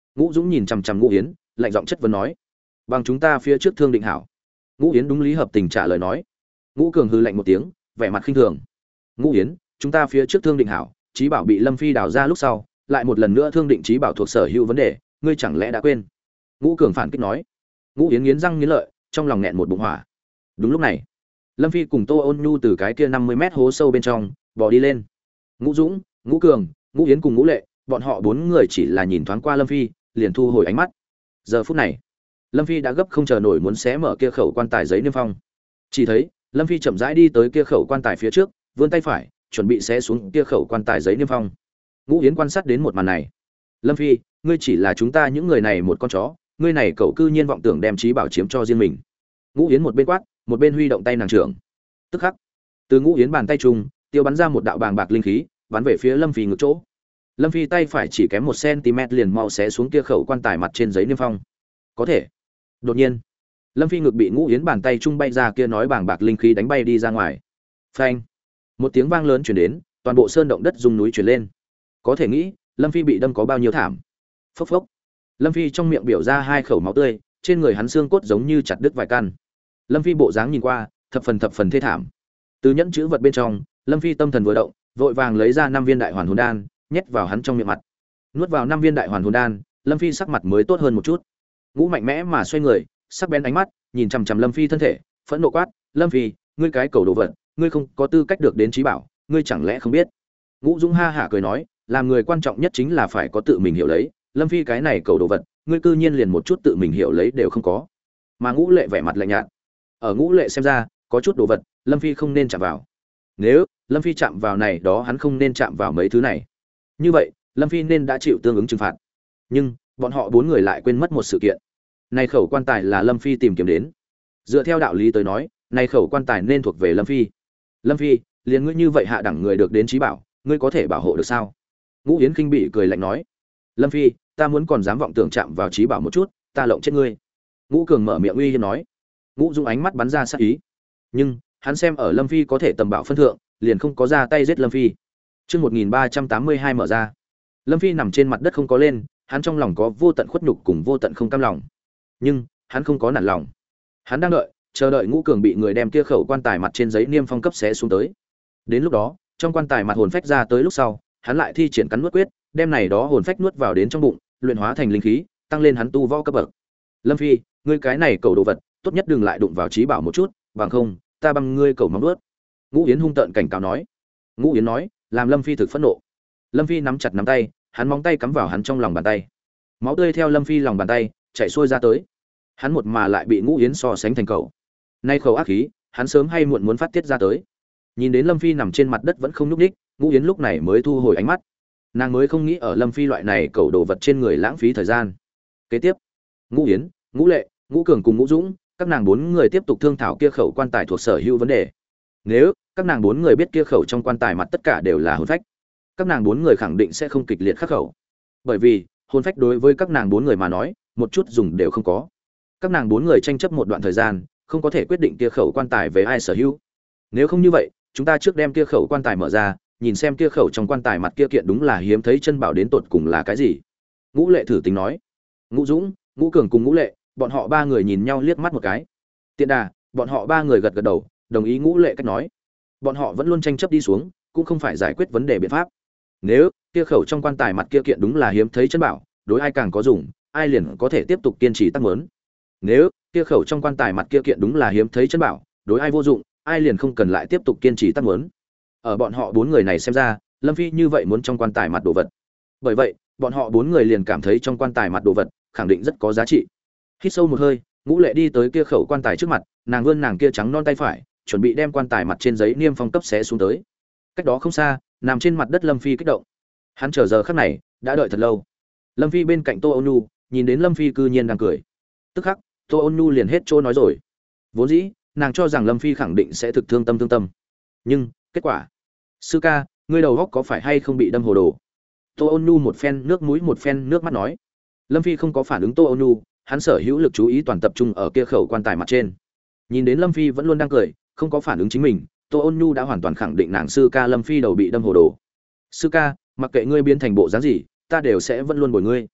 Ngũ Dũng nhìn chằm chằm Ngũ Yến, lạnh giọng chất vấn nói: "Bằng chúng ta phía trước thương định hảo." Ngũ Yến đúng lý hợp tình trả lời nói. Ngũ Cường hừ lạnh một tiếng, vẻ mặt khinh thường: "Ngũ Yến, chúng ta phía trước thương định hảo, Chí Bảo bị Lâm Phi đào ra lúc sau, lại một lần nữa thương định Chí Bảo thuộc sở hữu vấn đề, ngươi chẳng lẽ đã quên?" Ngũ Cường phản kích nói. Ngũ Yến nghiến răng nghiến lợi, trong lòng nghẹn một bụng hỏa. Đúng lúc này, Lâm Phi cùng Tô Ôn Nhu từ cái kia 50 mét hố sâu bên trong bò đi lên. Ngũ Dũng, Ngũ Cường, Ngũ Yến cùng Ngũ Lệ, bọn họ 4 người chỉ là nhìn thoáng qua Lâm Phi, liền thu hồi ánh mắt. Giờ phút này, Lâm Phi đã gấp không chờ nổi muốn xé mở kia khẩu quan tài giấy niêm phong. Chỉ thấy, Lâm Phi chậm rãi đi tới kia khẩu quan tài phía trước, vươn tay phải, chuẩn bị xé xuống kia khẩu quan tài giấy niêm phong. Ngũ Yến quan sát đến một màn này. Lâm Phi, ngươi chỉ là chúng ta những người này một con chó, ngươi này cậu cư nhiên vọng tưởng đem Chí Bảo chiếm cho riêng mình. Ngũ Yến một bên quát, một bên huy động tay nàng trưởng. Tức khắc, từ Ngũ Yến bàn tay trung, tiêu bắn ra một đạo bàng bạc linh khí, bắn về phía Lâm Phi ngực chỗ. Lâm Phi tay phải chỉ kém 1 cm liền mau xé xuống kia khẩu quan tài mặt trên giấy niêm phong. Có thể. Đột nhiên, Lâm Phi ngực bị Ngũ Yến bàn tay trung bay ra kia nói bàng bạc linh khí đánh bay đi ra ngoài. Phanh! Một tiếng vang lớn truyền đến, toàn bộ sơn động đất rung núi chuyển lên. Có thể nghĩ, Lâm Phi bị đâm có bao nhiêu thảm. Phốc phốc. Lâm Phi trong miệng biểu ra 2 khẩu máu tươi, trên người hắn xương cốt giống như chặt đứt vài căn. Lâm Phi bộ dáng nhìn qua, thập phần thê thảm. Từ nhẫn chữ vật bên trong, Lâm Phi tâm thần vừa động, vội vàng lấy ra 5 viên đại hoàn hồn đan, nhét vào hắn trong miệng mặt. Nuốt vào 5 viên đại hoàn hồn đan, Lâm Phi sắc mặt mới tốt hơn một chút. Ngũ mạnh mẽ mà xoay người, sắc bén ánh mắt nhìn chằm chằm Lâm Phi thân thể, phẫn nộ quát: "Lâm Phi, ngươi cái cầu đồ vật, ngươi không có tư cách được đến Chí Bảo, ngươi chẳng lẽ không biết?" Ngũ Dũng ha hả cười nói: "Làm người quan trọng nhất chính là phải có tự mình hiểu lấy, Lâm Phi cái này cầu đồ vật, ngươi cư nhiên liền một chút tự mình hiểu lấy đều không có." Mà Ngũ Lệ vẻ mặt lạnh nhạt. Ở Ngũ Lệ xem ra, có chút đồ vật, Lâm Phi không nên chạm vào. Nếu Lâm Phi chạm vào này đó hắn không nên chạm vào mấy thứ này. Như vậy, Lâm Phi nên đã chịu tương ứng trừng phạt. Nhưng, bọn họ 4 người lại quên mất một sự kiện. Này khẩu quan tài là Lâm Phi tìm kiếm đến. Dựa theo đạo lý tới nói, này khẩu quan tài nên thuộc về Lâm Phi. Lâm Phi, liền ngươi như vậy hạ đẳng người được đến Chí Bảo, ngươi có thể bảo hộ được sao? Ngũ Yến khinh bỉ cười lạnh nói: "Lâm Phi, ta muốn còn dám vọng tưởng chạm vào Chí Bảo một chút, ta lộng chết ngươi." Ngũ Cường mở miệng uy hiếp nói. Ngũ Dung ánh mắt bắn ra sát ý. Nhưng, hắn xem ở Lâm Phi có thể tầm bạo phân thượng, liền không có ra tay giết Lâm Phi. Chương 1382 mở ra. Lâm Phi nằm trên mặt đất không có lên, hắn trong lòng có vô tận khuất nhục cùng vô tận không cam lòng. Nhưng, hắn không có nản lòng. Hắn đang đợi, chờ đợi Ngũ Cường bị người đem kia khẩu quan tài mặt trên giấy niêm phong cấp xé xuống tới. Đến lúc đó, trong quan tài mặt hồn phách ra tới lúc sau, hắn lại thi triển cắn nuốt quyết, đem này đó hồn phách nuốt vào đến trong bụng, luyện hóa thành linh khí, tăng lên hắn tu võ cấp bậc. Lâm Phi, ngươi cái này cầu đồ vật, tốt nhất đừng lại đụng vào Chí Bảo một chút, bằng không, ta băm ngươi cầu móng nuốt. Ngũ Yến hung tợn cảnh cáo nói. Ngũ Yến nói, làm Lâm Phi thực phẫn nộ. Lâm Phi nắm chặt nắm tay, hắn móng tay cắm vào hắn trong lòng bàn tay. Máu tươi theo Lâm Phi lòng bàn tay chảy xuôi ra tới. Hắn một mà lại bị Ngũ Yến so sánh thành cầu. Nay khẩu ác khí, hắn sớm hay muộn muốn phát tiết ra tới. Nhìn đến Lâm Phi nằm trên mặt đất vẫn không nhúc nhích, Ngũ Yến lúc này mới thu hồi ánh mắt. Nàng mới không nghĩ ở Lâm Phi loại này cầu đồ vật trên người lãng phí thời gian. Kế tiếp, Ngũ Yến, Ngũ Lệ, Ngũ Cường cùng Ngũ Dũng, các nàng 4 người tiếp tục thương thảo kia khẩu quan tài thuộc sở hữu vấn đề. Nếu các nàng 4 người biết kia khẩu trong quan tài mặt tất cả đều là hồn phách, các nàng 4 người khẳng định sẽ không kịch liệt khắc khẩu. Bởi vì, hồn phách đối với các nàng 4 người mà nói, một chút dùng đều không có. Các nàng 4 người tranh chấp một đoạn thời gian, không có thể quyết định kia khẩu quan tài về ai sở hữu. Nếu không như vậy, chúng ta trước đem kia khẩu quan tài mở ra, nhìn xem kia khẩu trong quan tài mặt kia kiện đúng là hiếm thấy chân bảo đến tột cùng là cái gì. Ngũ Lệ thử tính nói. Ngũ Dũng, Ngũ Cường cùng Ngũ Lệ, bọn họ 3 người nhìn nhau liếc mắt một cái. Tiện đà, bọn họ 3 người gật gật đầu, đồng ý Ngũ Lệ cách nói. Bọn họ vẫn luôn tranh chấp đi xuống, cũng không phải giải quyết vấn đề biện pháp. Nếu kia khẩu trong quan tài mặt kia kiện đúng là hiếm thấy chân bảo, đối ai càng có dùng, ai liền có thể tiếp tục kiên trì tác muốn. Nếu kia khẩu trong quan tài mặt kia kiện đúng là hiếm thấy chân bảo, đối ai vô dụng, ai liền không cần lại tiếp tục kiên trì tác muốn. Ở bọn họ 4 người này xem ra, Lâm Phi như vậy muốn trong quan tài mặt đồ vật. Bởi vậy, bọn họ 4 người liền cảm thấy trong quan tài mặt đồ vật khẳng định rất có giá trị. Hít sâu một hơi, Ngũ Lệ đi tới kia khẩu quan tài trước mặt, nàng vươn nàng kia trắng non tay phải, chuẩn bị đem quan tài mặt trên giấy niêm phong cấp xé xuống tới. Cách đó không xa, nằm trên mặt đất Lâm Phi kích động. Hắn chờ giờ khắc này, đã đợi thật lâu. Lâm Phi bên cạnh Tô Ôn Nhu, nhìn đến Lâm Phi cư nhiên đang cười. Tức khắc, Tô Ôn Nhu liền hết trôi nói rồi. Vốn dĩ, nàng cho rằng Lâm Phi khẳng định sẽ thực thương tâm. Nhưng, kết quả, sư ca, ngươi đầu góc có phải hay không bị đâm hồ đồ? Tô Ôn Nhu một phen nước mũi một phen nước mắt nói. Lâm Phi không có phản ứng Tô Ôn Nhu, hắn sở hữu lực chú ý toàn tập trung ở kia khẩu quan tài mặt trên. Nhìn đến Lâm Phi vẫn luôn đang cười, không có phản ứng chính mình, Tô Ôn Nhu đã hoàn toàn khẳng định nàng sư ca Lâm Phi đầu bị đâm hồ đồ. Sư ca, mặc kệ ngươi biến thành bộ dáng gì, ta đều sẽ vẫn luôn bồi ngươi.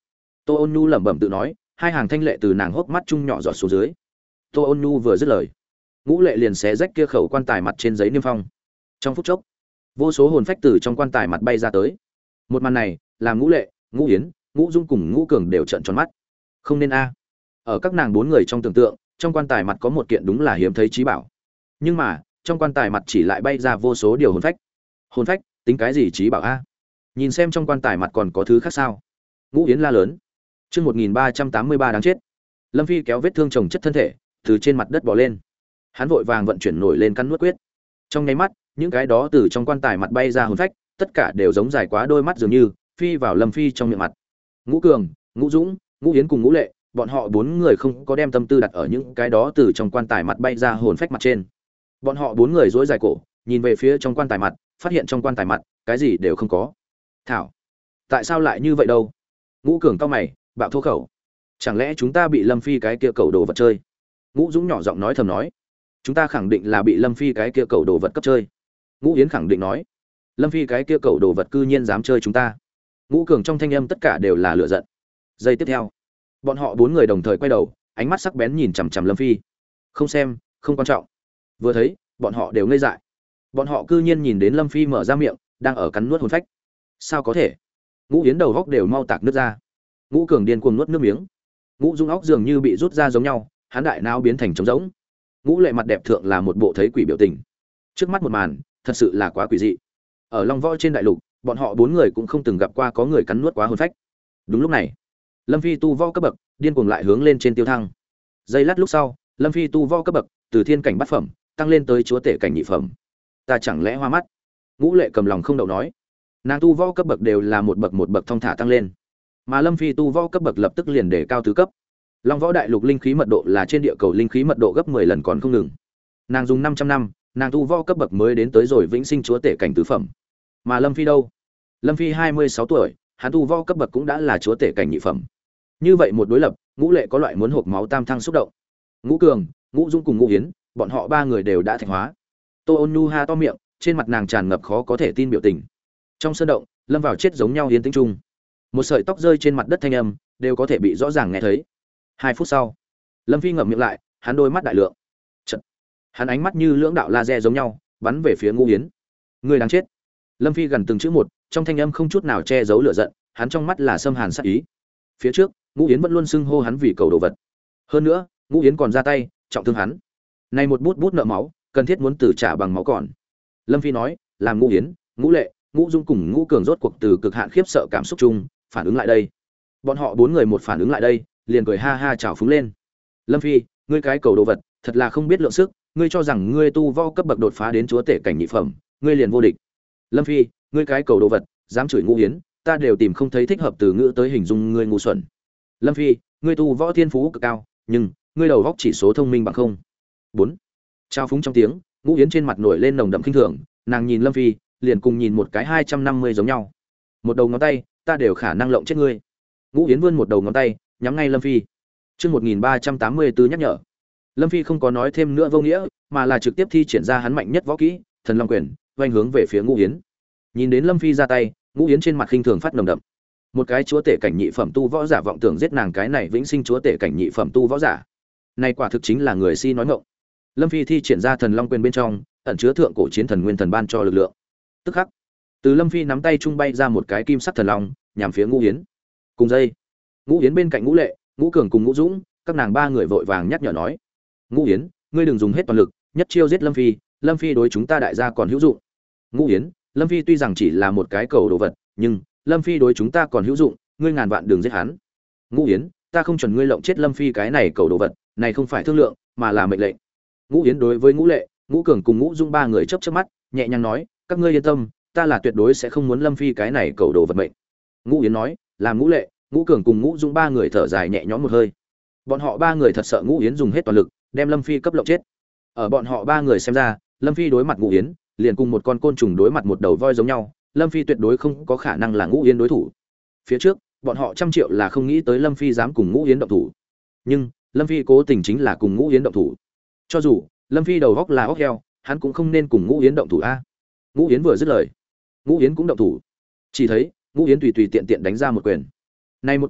Tô Ôn Nhu lẩm bẩm tự nói, hai hàng thanh lệ từ nàng hốc mắt chung nhỏ giọt xuống dưới. Tô Ôn Nhu vừa dứt lời, Ngũ Lệ liền xé rách kia khẩu quan tài mặt trên giấy niêm phong. Trong phút chốc, vô số hồn phách từ trong quan tài mặt bay ra tới. Một màn này, làm Ngũ Lệ, Ngũ Yến, Ngũ Dung cùng Ngũ Cường đều trợn tròn mắt. Không nên a. Ở các nàng bốn người trong tưởng tượng, trong quan tài mặt có một kiện đúng là hiếm thấy trí bảo. Nhưng mà, trong quan tài mặt chỉ lại bay ra vô số điều hồn phách. Hồn phách, tính cái gì trí bảo a? Nhìn xem trong quan tài mặt còn có thứ khác sao? Ngũ Yến la lớn. Chương 1383 đáng chết. Lâm Phi kéo vết thương chồng chất thân thể, từ trên mặt đất bò lên. Hắn vội vàng vận chuyển nổi lên căn nuốt quyết. Trong nháy mắt, những cái đó từ trong quan tài mặt bay ra hồn phách, tất cả đều giống dài quá đôi mắt dường như, phi vào Lâm Phi trong miệng mặt. Ngũ Cường, Ngũ Dũng, Ngũ Yến cùng Ngũ Lệ, bọn họ bốn người không có đem tâm tư đặt ở những cái đó từ trong quan tài mặt bay ra hồn phách mặt trên. Bọn họ bốn người duỗi dài cổ, nhìn về phía trong quan tài mặt, phát hiện trong quan tài mặt, cái gì đều không có. Thảo, tại sao lại như vậy đâu? Ngũ Cường cau mày, bạo thô khẩu. Chẳng lẽ chúng ta bị Lâm Phi cái kia cẩu đồ vật chơi? Ngũ Dũng nhỏ giọng nói thầm nói, chúng ta khẳng định là bị Lâm Phi cái kia cẩu đồ vật cấp chơi. Ngũ Yến khẳng định nói, Lâm Phi cái kia cẩu đồ vật cư nhiên dám chơi chúng ta. Ngũ Cường trong thanh âm tất cả đều là lửa giận. Giây tiếp theo, bọn họ bốn người đồng thời quay đầu, ánh mắt sắc bén nhìn chằm chằm Lâm Phi. Không xem, không quan trọng. Vừa thấy, bọn họ đều ngây dại. Bọn họ cư nhiên nhìn đến Lâm Phi mở ra miệng, đang ở cắn nuốt hồn phách. Sao có thể? Ngũ Yến đầu góc đều mau tạc nước ra. Ngũ Cường điên cuồng nuốt nước miếng. Ngũ Dung óc dường như bị rút ra giống nhau, hắn đại não biến thành trống rỗng. Ngũ Lệ mặt đẹp thượng là một bộ thấy quỷ biểu tình. Trước mắt một màn, thật sự là quá quỷ dị. Ở Long Võ trên đại lục, bọn họ bốn người cũng không từng gặp qua có người cắn nuốt quá hồn phách. Đúng lúc này, Lâm Phi tu võ cấp bậc, điên cuồng lại hướng lên trên tiêu thăng. Giây lát lúc sau, Lâm Phi tu võ cấp bậc, từ thiên cảnh bát phẩm, tăng lên tới chúa tể cảnh nhị phẩm. Ta chẳng lẽ hoa mắt? Ngũ Lệ cầm lòng không đậu nói. Nàng tu võ cấp bậc đều là một bậc thong thả tăng lên, mà Lâm Phi tu võ cấp bậc lập tức liền để cao tứ cấp. Long Võ đại lục linh khí mật độ là trên địa cầu linh khí mật độ gấp 10 lần còn không ngừng. Nàng dùng 500 năm, nàng tu võ cấp bậc mới đến tới rồi vĩnh sinh chúa tể cảnh tứ phẩm. Mà Lâm Phi đâu? Lâm Phi 26 tuổi, hắn tu võ cấp bậc cũng đã là chúa tể cảnh nhị phẩm. Như vậy một đối lập, Ngũ Lệ có loại muốn hộc máu tam thăng xúc động. Ngũ Cường, Ngũ Dung cùng Ngũ Hiến, bọn họ ba người đều đã thành hóa. Tô Ôn Nhu ha to miệng, trên mặt nàng tràn ngập khó có thể tin biểu tình. Trong sơn động, lâm vào chết giống nhau hiến tĩnh trung. Một sợi tóc rơi trên mặt đất thanh âm, đều có thể bị rõ ràng nghe thấy. 2 phút sau, Lâm Phi ngậm miệng lại, hắn đôi mắt đại lượng. Chật. Hắn ánh mắt như lưỡng đạo laser giống nhau, bắn về phía Ngũ Hiến. Người đáng chết. Lâm Phi gần từng chữ một, trong thanh âm không chút nào che giấu lửa giận, hắn trong mắt là xâm hàn sát ý. Phía trước, Ngũ Hiến vẫn luôn xưng hô hắn vì cầu đồ vật. Hơn nữa, Ngũ Hiến còn ra tay, trọng thương hắn. Này một bút nợ máu, cần thiết muốn tử trả bằng máu còn. Lâm Phi nói, làm Ngũ Hiến, Ngũ Lệ, Ngũ Dung cùng Ngũ Cường rốt cuộc từ cực hạn khiếp sợ cảm xúc chung, phản ứng lại đây. Bọn họ bốn người một phản ứng lại đây, liền cười ha ha chào phúng lên. Lâm Phi, ngươi cái cầu đồ vật, thật là không biết lượng sức, ngươi cho rằng ngươi tu võ cấp bậc đột phá đến chúa tể cảnh nhị phẩm, ngươi liền vô địch. Lâm Phi, ngươi cái cầu đồ vật, dám chửi Ngũ Hiến, ta đều tìm không thấy thích hợp từ ngữ tới hình dung ngươi ngu xuẩn. Lâm Phi, ngươi tu võ thiên phú cực cao, nhưng ngươi đầu góc chỉ số thông minh bằng không. 4. Trao phúng trong tiếng, Ngũ Hiến trên mặt nổi lên nồng đậm khinh thường, nàng nhìn Lâm Phi, liền cùng nhìn một cái 250 giống nhau. Một đầu ngón tay, ta đều khả năng lộng chết ngươi. Ngũ Hiến vươn một đầu ngón tay, nhắm ngay Lâm Phi. Chương 1384 nhắc nhở. Lâm Phi không có nói thêm nữa vô nghĩa, mà là trực tiếp thi triển ra hắn mạnh nhất võ kỹ, Thần Long Quyền, vành hướng về phía Ngũ Hiến. Nhìn đến Lâm Phi ra tay, Ngũ Hiến trên mặt khinh thường phát nồng đậm. Một cái chúa tể cảnh nhị phẩm tu võ giả vọng tưởng giết nàng cái này vĩnh sinh chúa tể cảnh nhị phẩm tu võ giả. Này quả thực chính là người si nói ngọng. Lâm Phi thi triển ra Thần Long Quyền bên trong, ẩn chứa thượng cổ chiến thần nguyên thần ban cho lực lượng. Tức khắc, từ Lâm Phi nắm tay trung bay ra một cái kim sắc thần long, nhằm phía Ngũ Hiến. Cùng dây, Ngũ Hiến bên cạnh Ngũ Lệ, Ngũ Cường cùng Ngũ Dũng, các nàng ba người vội vàng nhắc nhở nói: Ngũ Hiến, ngươi đừng dùng hết toàn lực, nhất chiêu giết Lâm Phi, Lâm Phi đối chúng ta đại gia còn hữu dụng. Ngũ Hiến, Lâm Phi tuy rằng chỉ là một cái cầu đồ vật, nhưng Lâm Phi đối chúng ta còn hữu dụng, ngươi ngàn vạn đừng giết hắn. Ngũ Hiến, ta không chuẩn ngươi lộng chết Lâm Phi cái này cầu đồ vật, này không phải thương lượng, mà là mệnh lệnh. Ngũ Hiến đối với Ngũ Lệ, Ngũ Cường cùng Ngũ Dung ba người chớp chớp mắt, nhẹ nhàng nói: các ngươi yên tâm, ta là tuyệt đối sẽ không muốn Lâm Phi cái này cầu đồ vật mệnh. Ngũ Hiến nói, làm Ngũ Lệ, Ngũ Cường cùng Ngũ Dung ba người thở dài nhẹ nhõm một hơi. Bọn họ ba người thật sợ Ngũ Hiến dùng hết toàn lực, đem Lâm Phi cấp lộng chết. Ở bọn họ ba người xem ra, Lâm Phi đối mặt Ngũ Hiến, liền cùng một con côn trùng đối mặt một đầu voi giống nhau, Lâm Phi tuyệt đối không có khả năng là Ngũ Hiến đối thủ. Phía trước, bọn họ trăm triệu là không nghĩ tới Lâm Phi dám cùng Ngũ Hiến động thủ. Nhưng, Lâm Phi cố tình chính là cùng Ngũ Hiến động thủ. Cho dù Lâm Phi đầu góc là óc heo, hắn cũng không nên cùng Ngũ Hiến động thủ a. Ngũ Hiến vừa dứt lời, Ngũ Hiến cũng động thủ. Chỉ thấy, Ngũ Hiến tùy tùy tiện tiện đánh ra một quyền. Nay một quyền,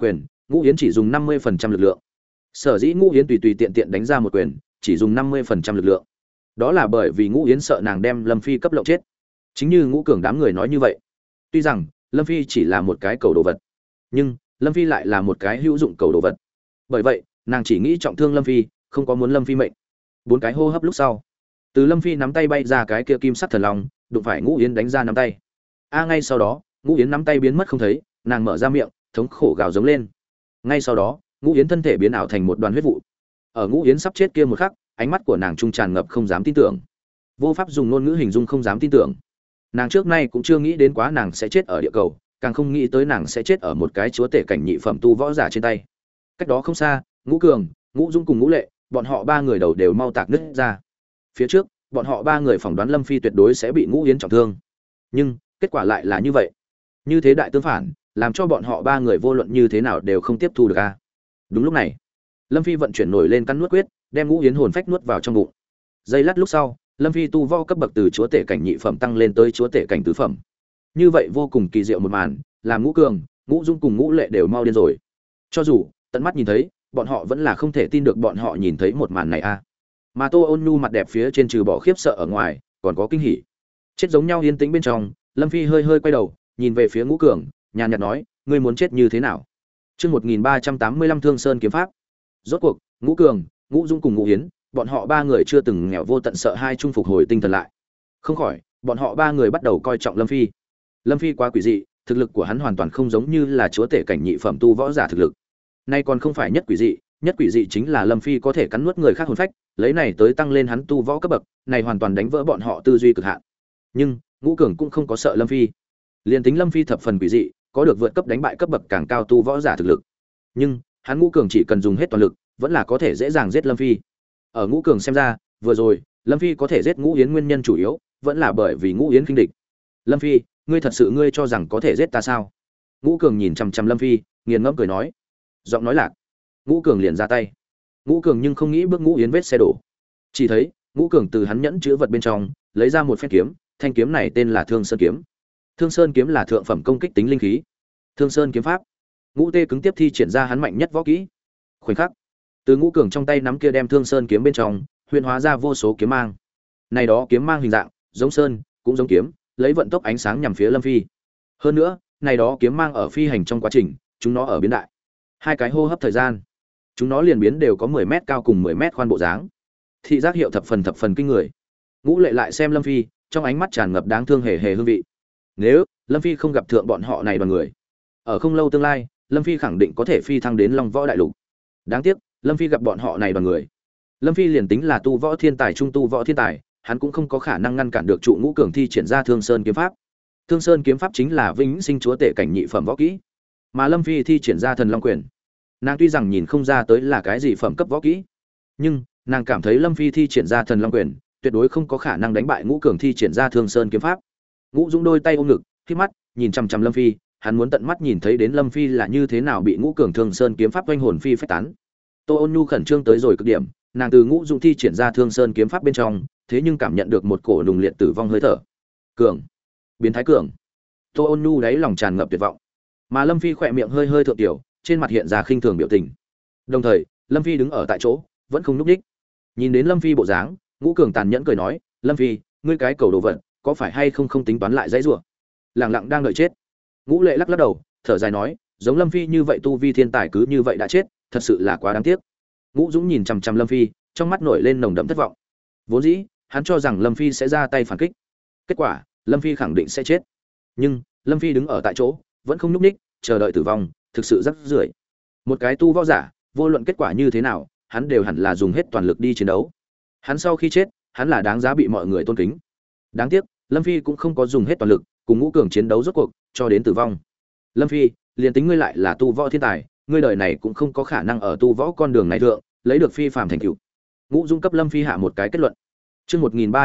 Ngũ Yến chỉ dùng 50% lực lượng. Sở dĩ Ngũ Yến tùy tùy tiện tiện đánh ra một quyền, chỉ dùng 50% lực lượng. Đó là bởi vì Ngũ Yến sợ nàng đem Lâm Phi cấp lộng chết. Chính như Ngũ Cường đám người nói như vậy. Tuy rằng Lâm Phi chỉ là một cái cầu đồ vật, nhưng Lâm Phi lại là một cái hữu dụng cầu đồ vật. Bởi vậy, nàng chỉ nghĩ trọng thương Lâm Phi, không có muốn Lâm Phi mệnh. 4 cái hô hấp lúc sau, từ Lâm Phi nắm tay bay ra cái kia kim sắc thần long, đụng phải Ngũ Yến đánh ra nắm tay. Ngay sau đó, Ngũ Yến nắm tay biến mất không thấy, nàng mở ra miệng, thống khổ gào giống lên. Ngay sau đó, Ngũ Yến thân thể biến ảo thành một đoàn huyết vụ. Ở Ngũ Yến sắp chết kia một khắc, ánh mắt của nàng trung tràn ngập không dám tin tưởng. Vô pháp dùng ngôn ngữ hình dung không dám tin tưởng. Nàng trước nay cũng chưa nghĩ đến quá nàng sẽ chết ở địa cầu, càng không nghĩ tới nàng sẽ chết ở một cái chúa tể cảnh nhị phẩm tu võ giả trên tay. Cách đó không xa, Ngũ Cường, Ngũ Dung cùng Ngũ Lệ, bọn họ ba người đầu đều mau tạc nứt ra. Phía trước, bọn họ ba người phỏng đoán Lâm Phi tuyệt đối sẽ bị Ngũ Yến trọng thương. Nhưng, kết quả lại là như vậy. Như thế đại tương phản, làm cho bọn họ ba người vô luận như thế nào đều không tiếp thu được a. Đúng lúc này, Lâm Phi vận chuyển nổi lên căn nuốt quyết, đem Ngũ Yến hồn phách nuốt vào trong bụng. Giây lát lúc sau, Lâm Phi tu võ cấp bậc từ chúa tể cảnh nhị phẩm tăng lên tới chúa tể cảnh tứ phẩm. Như vậy vô cùng kỳ diệu một màn, làm Ngũ Cường, Ngũ Dung cùng Ngũ Lệ đều mau điên rồi. Cho dù tận mắt nhìn thấy, bọn họ vẫn là không thể tin được bọn họ nhìn thấy một màn này a. Mà Tô Ôn Nhu mặt đẹp phía trên trừ bỏ khiếp sợ ở ngoài, còn có kinh hỉ. Chết giống nhau yên tĩnh bên trong, Lâm Phi hơi hơi quay đầu, nhìn về phía Ngũ Cường, nhàn nhạt nói, ngươi muốn chết như thế nào? Chương 1385 Thương Sơn kiếm pháp. Rốt cuộc, Ngũ Cường, Ngũ Dung cùng Ngũ Yến, bọn họ ba người chưa từng nghèo vô tận sợ hai trung phục hồi tinh thần lại. Không khỏi, bọn họ ba người bắt đầu coi trọng Lâm Phi. Lâm Phi quá quỷ dị, thực lực của hắn hoàn toàn không giống như là chúa tể cảnh nhị phẩm tu võ giả thực lực. Nay còn không phải nhất quỷ dị chính là Lâm Phi có thể cắn nuốt người khác hồn phách, lấy này tới tăng lên hắn tu võ cấp bậc, này hoàn toàn đánh vỡ bọn họ tư duy cực hạn. Nhưng, Ngũ Cường cũng không có sợ Lâm Phi. Liên tính Lâm Phi thập phần quỷ dị, có được vượt cấp đánh bại cấp bậc càng cao tu võ giả thực lực. Nhưng, hắn Ngũ Cường chỉ cần dùng hết toàn lực, vẫn là có thể dễ dàng giết Lâm Phi. Ở Ngũ Cường xem ra, vừa rồi, Lâm Phi có thể giết Ngũ Yến nguyên nhân chủ yếu, vẫn là bởi vì Ngũ Yến khinh địch. Lâm Phi, ngươi thật sự ngươi cho rằng có thể giết ta sao? Ngũ Cường nhìn chằm chằm Lâm Phi, nghiền ngẫm cười nói. Giọng nói lạc, Ngũ Cường liền ra tay. Ngũ Cường nhưng không nghĩ bước Ngũ Yến vết xe đổ. Chỉ thấy, Ngũ Cường từ hắn nhẫn chứa vật bên trong, lấy ra một phen kiếm, thanh kiếm này tên là Thương Sơn kiếm. Thương Sơn kiếm là thượng phẩm công kích tính linh khí. Thương Sơn kiếm pháp. Ngũ Tê cứng tiếp thi triển ra hắn mạnh nhất võ kỹ. Khoảnh khắc, từ Ngũ Cường trong tay nắm kia đem Thương Sơn kiếm bên trong, huyễn hóa ra vô số kiếm mang. Này đó kiếm mang hình dạng, giống sơn, cũng giống kiếm, lấy vận tốc ánh sáng nhằm phía Lâm Phi. Hơn nữa, này đó kiếm mang ở phi hành trong quá trình, chúng nó ở biến đại. 2 cái hô hấp thời gian, chúng nó liền biến đều có 10 mét cao cùng 10 mét khoan bộ dáng. Thị giác hiệu thập phần kinh người. Ngũ Lệ lại xem Lâm Phi, trong ánh mắt tràn ngập đáng thương hề hương vị. Nếu Lâm Phi không gặp thượng bọn họ này đoàn người, ở không lâu tương lai, Lâm Phi khẳng định có thể phi thăng đến Long Võ đại lục. Đáng tiếc, Lâm Phi gặp bọn họ này đoàn người. Lâm Phi liền tính là tu võ thiên tài trung tu võ thiên tài, hắn cũng không có khả năng ngăn cản được trụ Ngũ Cường thi triển ra Thương Sơn kiếm pháp. Thương Sơn kiếm pháp chính là vĩnh sinh chúa tể cảnh nhị phẩm võ kỹ, mà Lâm Phi thi triển ra Thần Long quyền. Nàng tuy rằng nhìn không ra tới là cái gì phẩm cấp võ kỹ, nhưng nàng cảm thấy Lâm Phi thi triển ra Thần Long quyền, tuyệt đối không có khả năng đánh bại Ngũ Cường thi triển ra Thương Sơn kiếm pháp. Ngũ Dũng đôi tay ôm ngực, khép mắt, nhìn chằm chằm Lâm Phi, hắn muốn tận mắt nhìn thấy đến Lâm Phi là như thế nào bị Ngũ Cường Thương Sơn kiếm pháp oanh hồn phi phách tán. Tô Ôn Nhu khẩn trương tới rồi cực điểm, nàng từ Ngũ Dũng thi triển ra Thương Sơn kiếm pháp bên trong, thế nhưng cảm nhận được một cổ nùng liệt tử vong hơi thở. Cường, biến thái cường. Tô Ôn Nhu đáy lòng tràn ngập tuyệt vọng, mà Lâm Phi khỏe miệng hơi hơi thượng tiểu, trên mặt hiện ra khinh thường biểu tình. Đồng thời, Lâm Phi đứng ở tại chỗ, vẫn không nhúc nhích. Nhìn đến Lâm Phi bộ dáng, Ngũ Cường tàn nhẫn cười nói, "Lâm Phi, ngươi cái cầu đồ vật, có phải hay không tính toán lại dãy rủa?" Lẳng lặng đang đợi chết. Ngũ Lệ lắc lắc đầu, thở dài nói, "Giống Lâm Phi như vậy tu vi thiên tài cứ như vậy đã chết, thật sự là quá đáng tiếc." Ngũ Dũng nhìn chằm chằm Lâm Phi, trong mắt nổi lên nồng đậm thất vọng. Vốn dĩ, hắn cho rằng Lâm Phi sẽ ra tay phản kích. Kết quả, Lâm Phi khẳng định sẽ chết. Nhưng, Lâm Phi đứng ở tại chỗ, vẫn không nhúc nhích, chờ đợi tử vong, thực sự rất rưởi. Một cái tu võ giả, vô luận kết quả như thế nào, hắn đều hẳn là dùng hết toàn lực đi chiến đấu. Hắn sau khi chết, hắn là đáng giá bị mọi người tôn kính. Đáng tiếc, Lâm Phi cũng không có dùng hết toàn lực, cùng Ngũ Cường chiến đấu rốt cuộc, cho đến tử vong. Lâm Phi, liền tính ngươi lại là tu võ thiên tài, ngươi đời này cũng không có khả năng ở tu võ con đường này thượng, lấy được phi phàm thành tựu. Ngũ Dung cấp Lâm Phi hạ một cái kết luận. Chương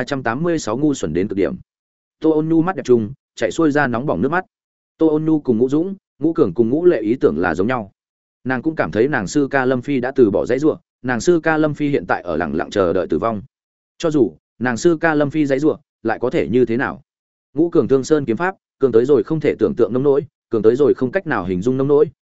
1386 ngu xuẩn đến cực điểm. Tô Ôn Nhu mắt đẹp trùng, chạy xuôi ra nóng bỏng nước mắt. Tô Ôn Nhu cùng Ngũ Dũng, Ngũ Cường cùng Ngũ Lệ ý tưởng là giống nhau. Nàng cũng cảm thấy nàng sư ca Lâm Phi đã từ bỏ dãy rủa, nàng sư ca Lâm Phi hiện tại ở lặng lặng chờ đợi tử vong. Cho dù nàng sư ca Lâm Phi dãy rủa, lại có thể như thế nào? Ngũ Cường Thương Sơn kiếm pháp, cường tới rồi không thể tưởng tượng nông nỗi, cường tới rồi không cách nào hình dung nông nỗi,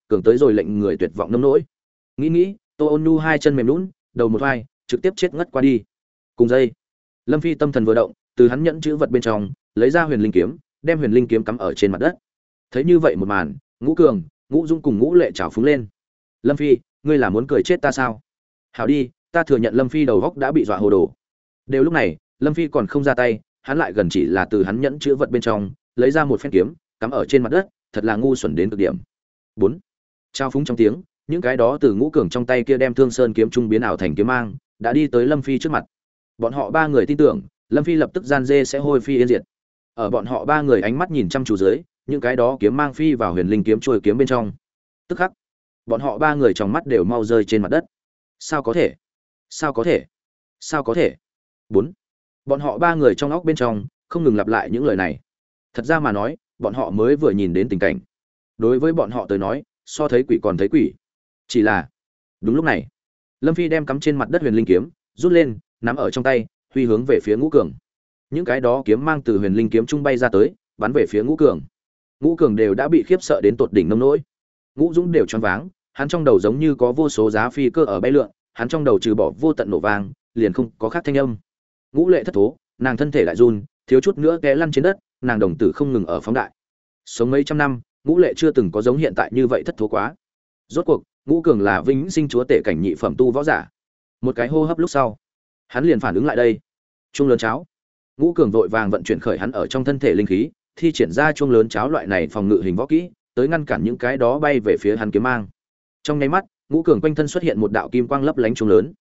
cường tới rồi lệnh người tuyệt vọng nông nỗi. Nghĩ, Tô Ôn Nhu hai chân mềm nhũn, đầu một vai, trực tiếp chết ngất qua đi. Cùng dây, Lâm Phi tâm thần vừa động, từ hắn nhẫn chữ vật bên trong lấy ra huyền linh kiếm, đem huyền linh kiếm cắm ở trên mặt đất. Thấy như vậy một màn, Ngũ Cường, Ngũ Dung cùng Ngũ Lệ trào phúng lên. Lâm Phi, ngươi là muốn cười chết ta sao? Hảo đi, ta thừa nhận Lâm Phi đầu góc đã bị dọa hồ đồ. Đều lúc này, Lâm Phi còn không ra tay, hắn lại gần chỉ là từ hắn nhẫn chữ vật bên trong lấy ra một phen kiếm, cắm ở trên mặt đất, thật là ngu xuẩn đến cực điểm. 4. Trao phúng trong tiếng, những cái đó từ Ngũ Cường trong tay kia đem Thương Sơn kiếm trung biến ảo thành kiếm mang, đã đi tới Lâm Phi trước mặt. Bọn họ ba người tin tưởng, Lâm Phi lập tức gian dê sẽ hôi phi yên diệt. Ở bọn họ ba người ánh mắt nhìn chăm chú dưới, những cái đó kiếm mang phi vào huyền linh kiếm trôi kiếm bên trong. Tức khắc, bọn họ ba người trong mắt đều mau rơi trên mặt đất. Sao có thể? Sao có thể? Sao có thể? 4. Bọn họ ba người trong óc bên trong không ngừng lặp lại những lời này. Thật ra mà nói, bọn họ mới vừa nhìn đến tình cảnh. Đối với bọn họ tới nói, so thấy quỷ còn thấy quỷ. Chỉ là, đúng lúc này, Lâm Phi đem cắm trên mặt đất huyền linh kiếm rút lên, nắm ở trong tay, huy hướng về phía Ngũ Cường. Những cái đó kiếm mang từ huyền linh kiếm trung bay ra tới, bắn về phía Ngũ Cường. Ngũ Cường đều đã bị khiếp sợ đến tột đỉnh nông nỗi. Ngũ Dũng đều choáng váng, hắn trong đầu giống như có vô số giá phi cơ ở bay lượn, hắn trong đầu trừ bỏ vô tận nổ vang, liền không có khác thanh âm. Ngũ Lệ thất thố, nàng thân thể lại run, thiếu chút nữa té lăn trên đất, nàng đồng tử không ngừng ở phóng đại. Sống mấy trăm năm, Ngũ Lệ chưa từng có giống hiện tại như vậy thất thố quá. Rốt cuộc, Ngũ Cường là vĩnh sinh chúa tể cảnh nhị phẩm tu võ giả. Một cái hô hấp lúc sau, hắn liền phản ứng lại đây. Chuông lớn cháo. Ngũ Cường vội vàng vận chuyển khởi hắn ở trong thân thể linh khí, thi triển ra chuông lớn cháo loại này phòng ngự hình võ kỹ, tới ngăn cản những cái đó bay về phía hắn kiếm mang. Trong nháy mắt, Ngũ Cường quanh thân xuất hiện một đạo kim quang lấp lánh chuông lớn.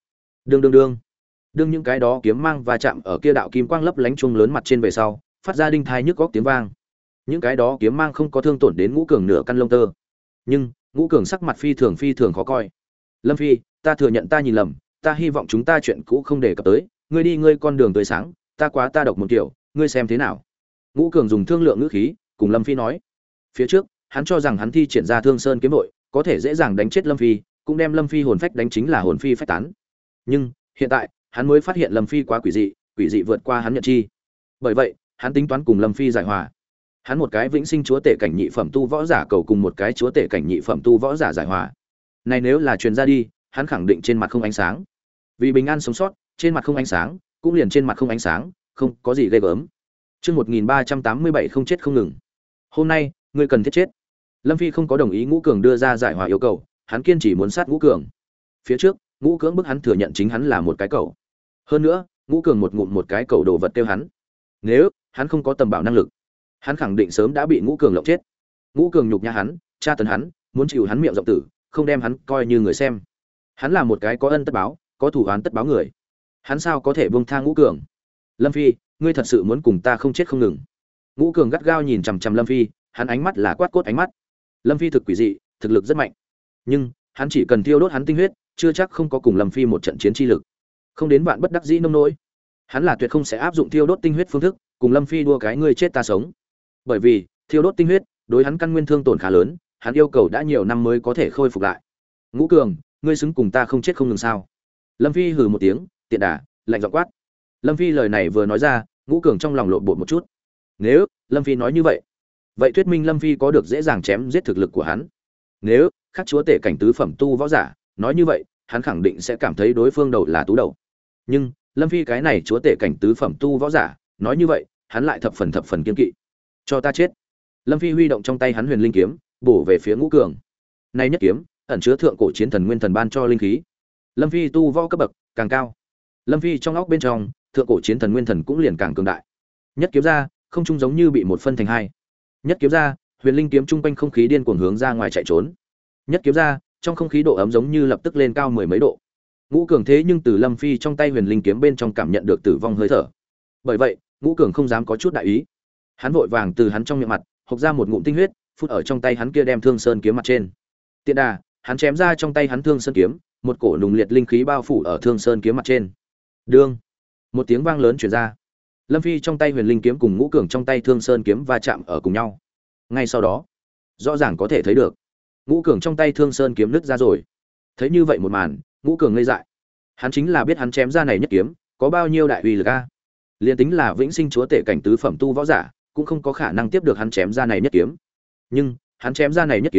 Đương những cái đó kiếm mang va chạm ở kia đạo kim quang lấp lánh chuông lớn mặt trên về sau, phát ra đinh thai nhức góc tiếng vang. Những cái đó kiếm mang không có thương tổn đến Ngũ Cường nửa căn lông tơ. Nhưng, Ngũ Cường sắc mặt phi thường khó coi. Lâm Phi, ta thừa nhận ta nhìn lầm, ta hy vọng chúng ta chuyện cũ không đề cập tới, ngươi đi ngươi con đường tươi sáng, ta quá ta độc một kiểu, ngươi xem thế nào? Ngũ Cường dùng thương lượng ngữ khí cùng Lâm Phi nói. Phía trước, hắn cho rằng hắn thi triển ra Thương Sơn kiếm vội, có thể dễ dàng đánh chết Lâm Phi, cũng đem Lâm Phi hồn phách đánh chính là hồn phi phách tán. Nhưng, hiện tại, hắn mới phát hiện Lâm Phi quá quỷ dị vượt qua hắn nhận chi. Bởi vậy, hắn tính toán cùng Lâm Phi giải hòa. Hắn một cái vĩnh sinh chúa tể cảnh nhị phẩm tu võ giả cầu cùng một cái chúa tể cảnh nhị phẩm tu võ giả giải hòa. Này nếu là truyền ra đi, hắn khẳng định trên mặt không ánh sáng. Vì bình an sống sót, trên mặt không ánh sáng, cũng liền trên mặt không ánh sáng, không có gì ghê gớm. Chương 1387 không chết không ngừng. Hôm nay, ngươi cần thiết chết. Lâm Phi không có đồng ý Ngũ Cường đưa ra giải hòa yêu cầu, hắn kiên trì muốn sát Ngũ Cường. Phía trước, Ngũ Cưỡng bức hắn thừa nhận chính hắn là một cái cẩu. Hơn nữa, Ngũ Cường một ngụm một cái cẩu đồ vật tiêu hắn. Nếu hắn không có tầm bảo năng lực, hắn khẳng định sớm đã bị Ngũ Cường lộng chết. Ngũ Cường nhục nhã hắn, tra tấn hắn, muốn chịu hắn miệng rộng tử, không đem hắn coi như người xem. Hắn là một cái có ân tất báo, có thủ án tất báo người. Hắn sao có thể buông tha Ngũ Cường? Lâm Phi, ngươi thật sự muốn cùng ta không chết không ngừng? Ngũ Cường gắt gao nhìn chằm chằm Lâm Phi, hắn ánh mắt là quát cốt ánh mắt. Lâm Phi thực quỷ dị, thực lực rất mạnh, nhưng hắn chỉ cần thiêu đốt hắn tinh huyết, chưa chắc không có cùng Lâm Phi một trận chiến chi lực. Không đến bạn bất đắc dĩ nông nỗi, hắn là tuyệt không sẽ áp dụng thiêu đốt tinh huyết phương thức, cùng Lâm Phi đua cái ngươi chết ta sống. Bởi vì, thiêu đốt tinh huyết, đối hắn căn nguyên thương tổn khá lớn, hắn yêu cầu đã nhiều năm mới có thể khôi phục lại. Ngũ Cường, ngươi xứng cùng ta không chết không ngừng sao? Lâm Phi hừ một tiếng, tiện đà, lạnh giọng quát. Lâm Phi lời này vừa nói ra, Ngũ Cường trong lòng lộn bột một chút. Nếu Lâm Phi nói như vậy, vậy thuyết minh Lâm Phi có được dễ dàng chém giết thực lực của hắn. Nếu khác chúa tể cảnh tứ phẩm tu võ giả nói như vậy, hắn khẳng định sẽ cảm thấy đối phương đầu là tú đầu. Nhưng Lâm Phi cái này chúa tể cảnh tứ phẩm tu võ giả nói như vậy, hắn lại thập phần kiên kỵ. Cho ta chết! Lâm Phi huy động trong tay hắn huyền linh kiếm, bổ về phía Ngũ Cường. Nay nhất kiếm ẩn chứa thượng cổ chiến thần nguyên thần ban cho linh khí. Lâm Phi tu võ cấp bậc càng cao, Lâm Phi trong óc bên trong thượng cổ chiến thần nguyên thần cũng liền càng cường đại. Nhất kiếm ra, không trung giống như bị một phân thành hai. Nhất kiếm ra, huyền linh kiếm trung quanh không khí điên cuồng hướng ra ngoài chạy trốn. Nhất kiếm ra, trong không khí độ ấm giống như lập tức lên cao mười mấy độ. Ngũ Cường thế nhưng từ Lâm Phi trong tay huyền linh kiếm bên trong cảm nhận được tử vong hơi thở. Bởi vậy, Ngũ Cường không dám có chút đại ý. Hắn vội vàng từ hắn trong miệng mặt, hộc ra một ngụm tinh huyết, phút ở trong tay hắn kia đem Thương Sơn kiếm mặt trên. Tiện đà, hắn chém ra trong tay hắn Thương Sơn kiếm, một cổ nùng liệt linh khí bao phủ ở Thương Sơn kiếm mặt trên. Đương, một tiếng vang lớn truyền ra. Lâm Phi trong tay huyền linh kiếm cùng Ngũ Cường trong tay Thương Sơn kiếm va chạm ở cùng nhau. Ngay sau đó, rõ ràng có thể thấy được, Ngũ Cường trong tay Thương Sơn kiếm nứt ra rồi. Thấy như vậy một màn, Ngũ Cường ngây dại. Hắn chính là biết hắn chém ra này nhất kiếm có bao nhiêu đại uy lực a. Liên tính là vĩnh sinh chúa tể cảnh tứ phẩm tu võ giả, cũng không có khả năng tiếp được hắn chém ra này nhất kiếm. Nhưng, hắn chém ra này nhất kiếm,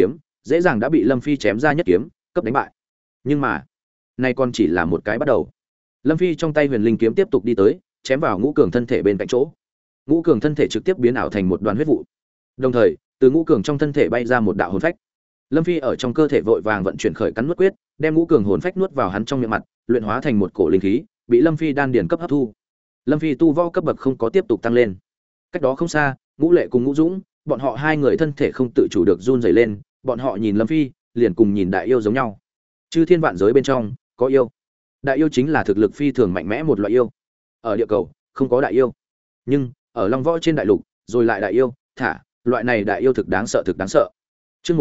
dễ dàng đã bị Lâm Phi chém ra nhất kiếm, cấp đánh bại. Nhưng mà, này còn chỉ là một cái bắt đầu. Lâm Phi trong tay huyền linh kiếm tiếp tục đi tới, chém vào Ngũ Cường thân thể bên cạnh chỗ. Ngũ Cường thân thể trực tiếp biến ảo thành một đoàn huyết vụ. Đồng thời, từ Ngũ Cường trong thân thể bay ra một đạo hồn phách. Lâm Phi ở trong cơ thể vội vàng vận chuyển khởi cắn nuốt quyết, đem Ngũ Cường hồn phách nuốt vào hắn trong miệng mặt, luyện hóa thành một cổ linh khí, bị Lâm Phi đan điền cấp hấp thu. Lâm Phi tu võ cấp bậc không có tiếp tục tăng lên. Cách đó không xa, Ngũ Lệ cùng Ngũ Dũng, bọn họ hai người thân thể không tự chủ được run rẩy lên, bọn họ nhìn Lâm Phi, liền cùng nhìn đại yêu giống nhau. Chư thiên vạn giới bên trong có yêu. Đại yêu chính là thực lực phi thường mạnh mẽ một loại yêu. Ở địa cầu không có đại yêu, nhưng ở Long Võ trên đại lục, rồi lại đại yêu, loại này đại yêu thực đáng sợ thực đáng sợ. Chương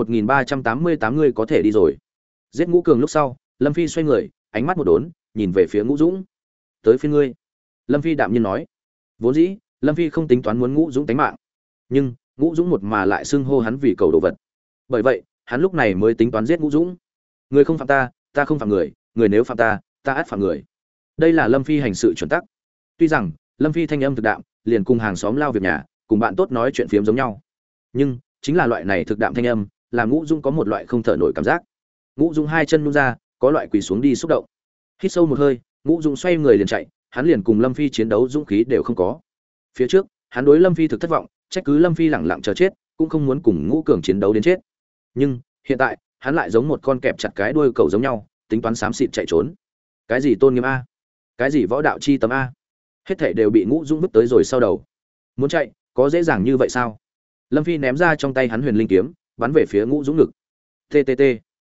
1388 người có thể đi rồi. Giết Ngũ Cường lúc sau, Lâm Phi xoay người, ánh mắt một đốn, nhìn về phía Ngũ Dũng. Tới phiên ngươi. Lâm Phi đạm nhiên nói. Vốn dĩ, Lâm Phi không tính toán muốn Ngũ Dũng tánh mạng, nhưng Ngũ Dũng một mà lại xưng hô hắn vì cầu đồ vật. Bởi vậy, hắn lúc này mới tính toán giết Ngũ Dũng. Người không phạm ta, ta không phạm người, người nếu phạm ta, ta ắt phạm người. Đây là Lâm Phi hành sự chuẩn tắc. Tuy rằng Lâm Phi thanh âm thực đạm, liền cùng hàng xóm lao việc nhà, cùng bạn tốt nói chuyện phiếm giống nhau, nhưng chính là loại này thực đạm thanh âm, làm Ngũ Dũng có một loại không thở nổi cảm giác. Ngũ Dũng hai chân nhún ra, có loại quỳ xuống đi xúc động. Hít sâu một hơi, Ngũ Dũng xoay người liền chạy, hắn liền cùng Lâm Phi chiến đấu dũng khí đều không có. Phía trước, hắn đối Lâm Phi thực thất vọng, trách cứ Lâm Phi lẳng lặng chờ chết, cũng không muốn cùng Ngũ Cường chiến đấu đến chết. Nhưng hiện tại, hắn lại giống một con kẹp chặt cái đuôi cẩu giống nhau, tính toán xám xịt chạy trốn. Cái gì tôn nghiêm a? Cái gì võ đạo chi tâm a? Hết thảy đều bị Ngũ Dũng vứt tới rồi sau đầu. Muốn chạy, có dễ dàng như vậy sao? Lâm Phi ném ra trong tay hắn huyền linh kiếm, bắn về phía Ngũ Dũng ngực. TTT.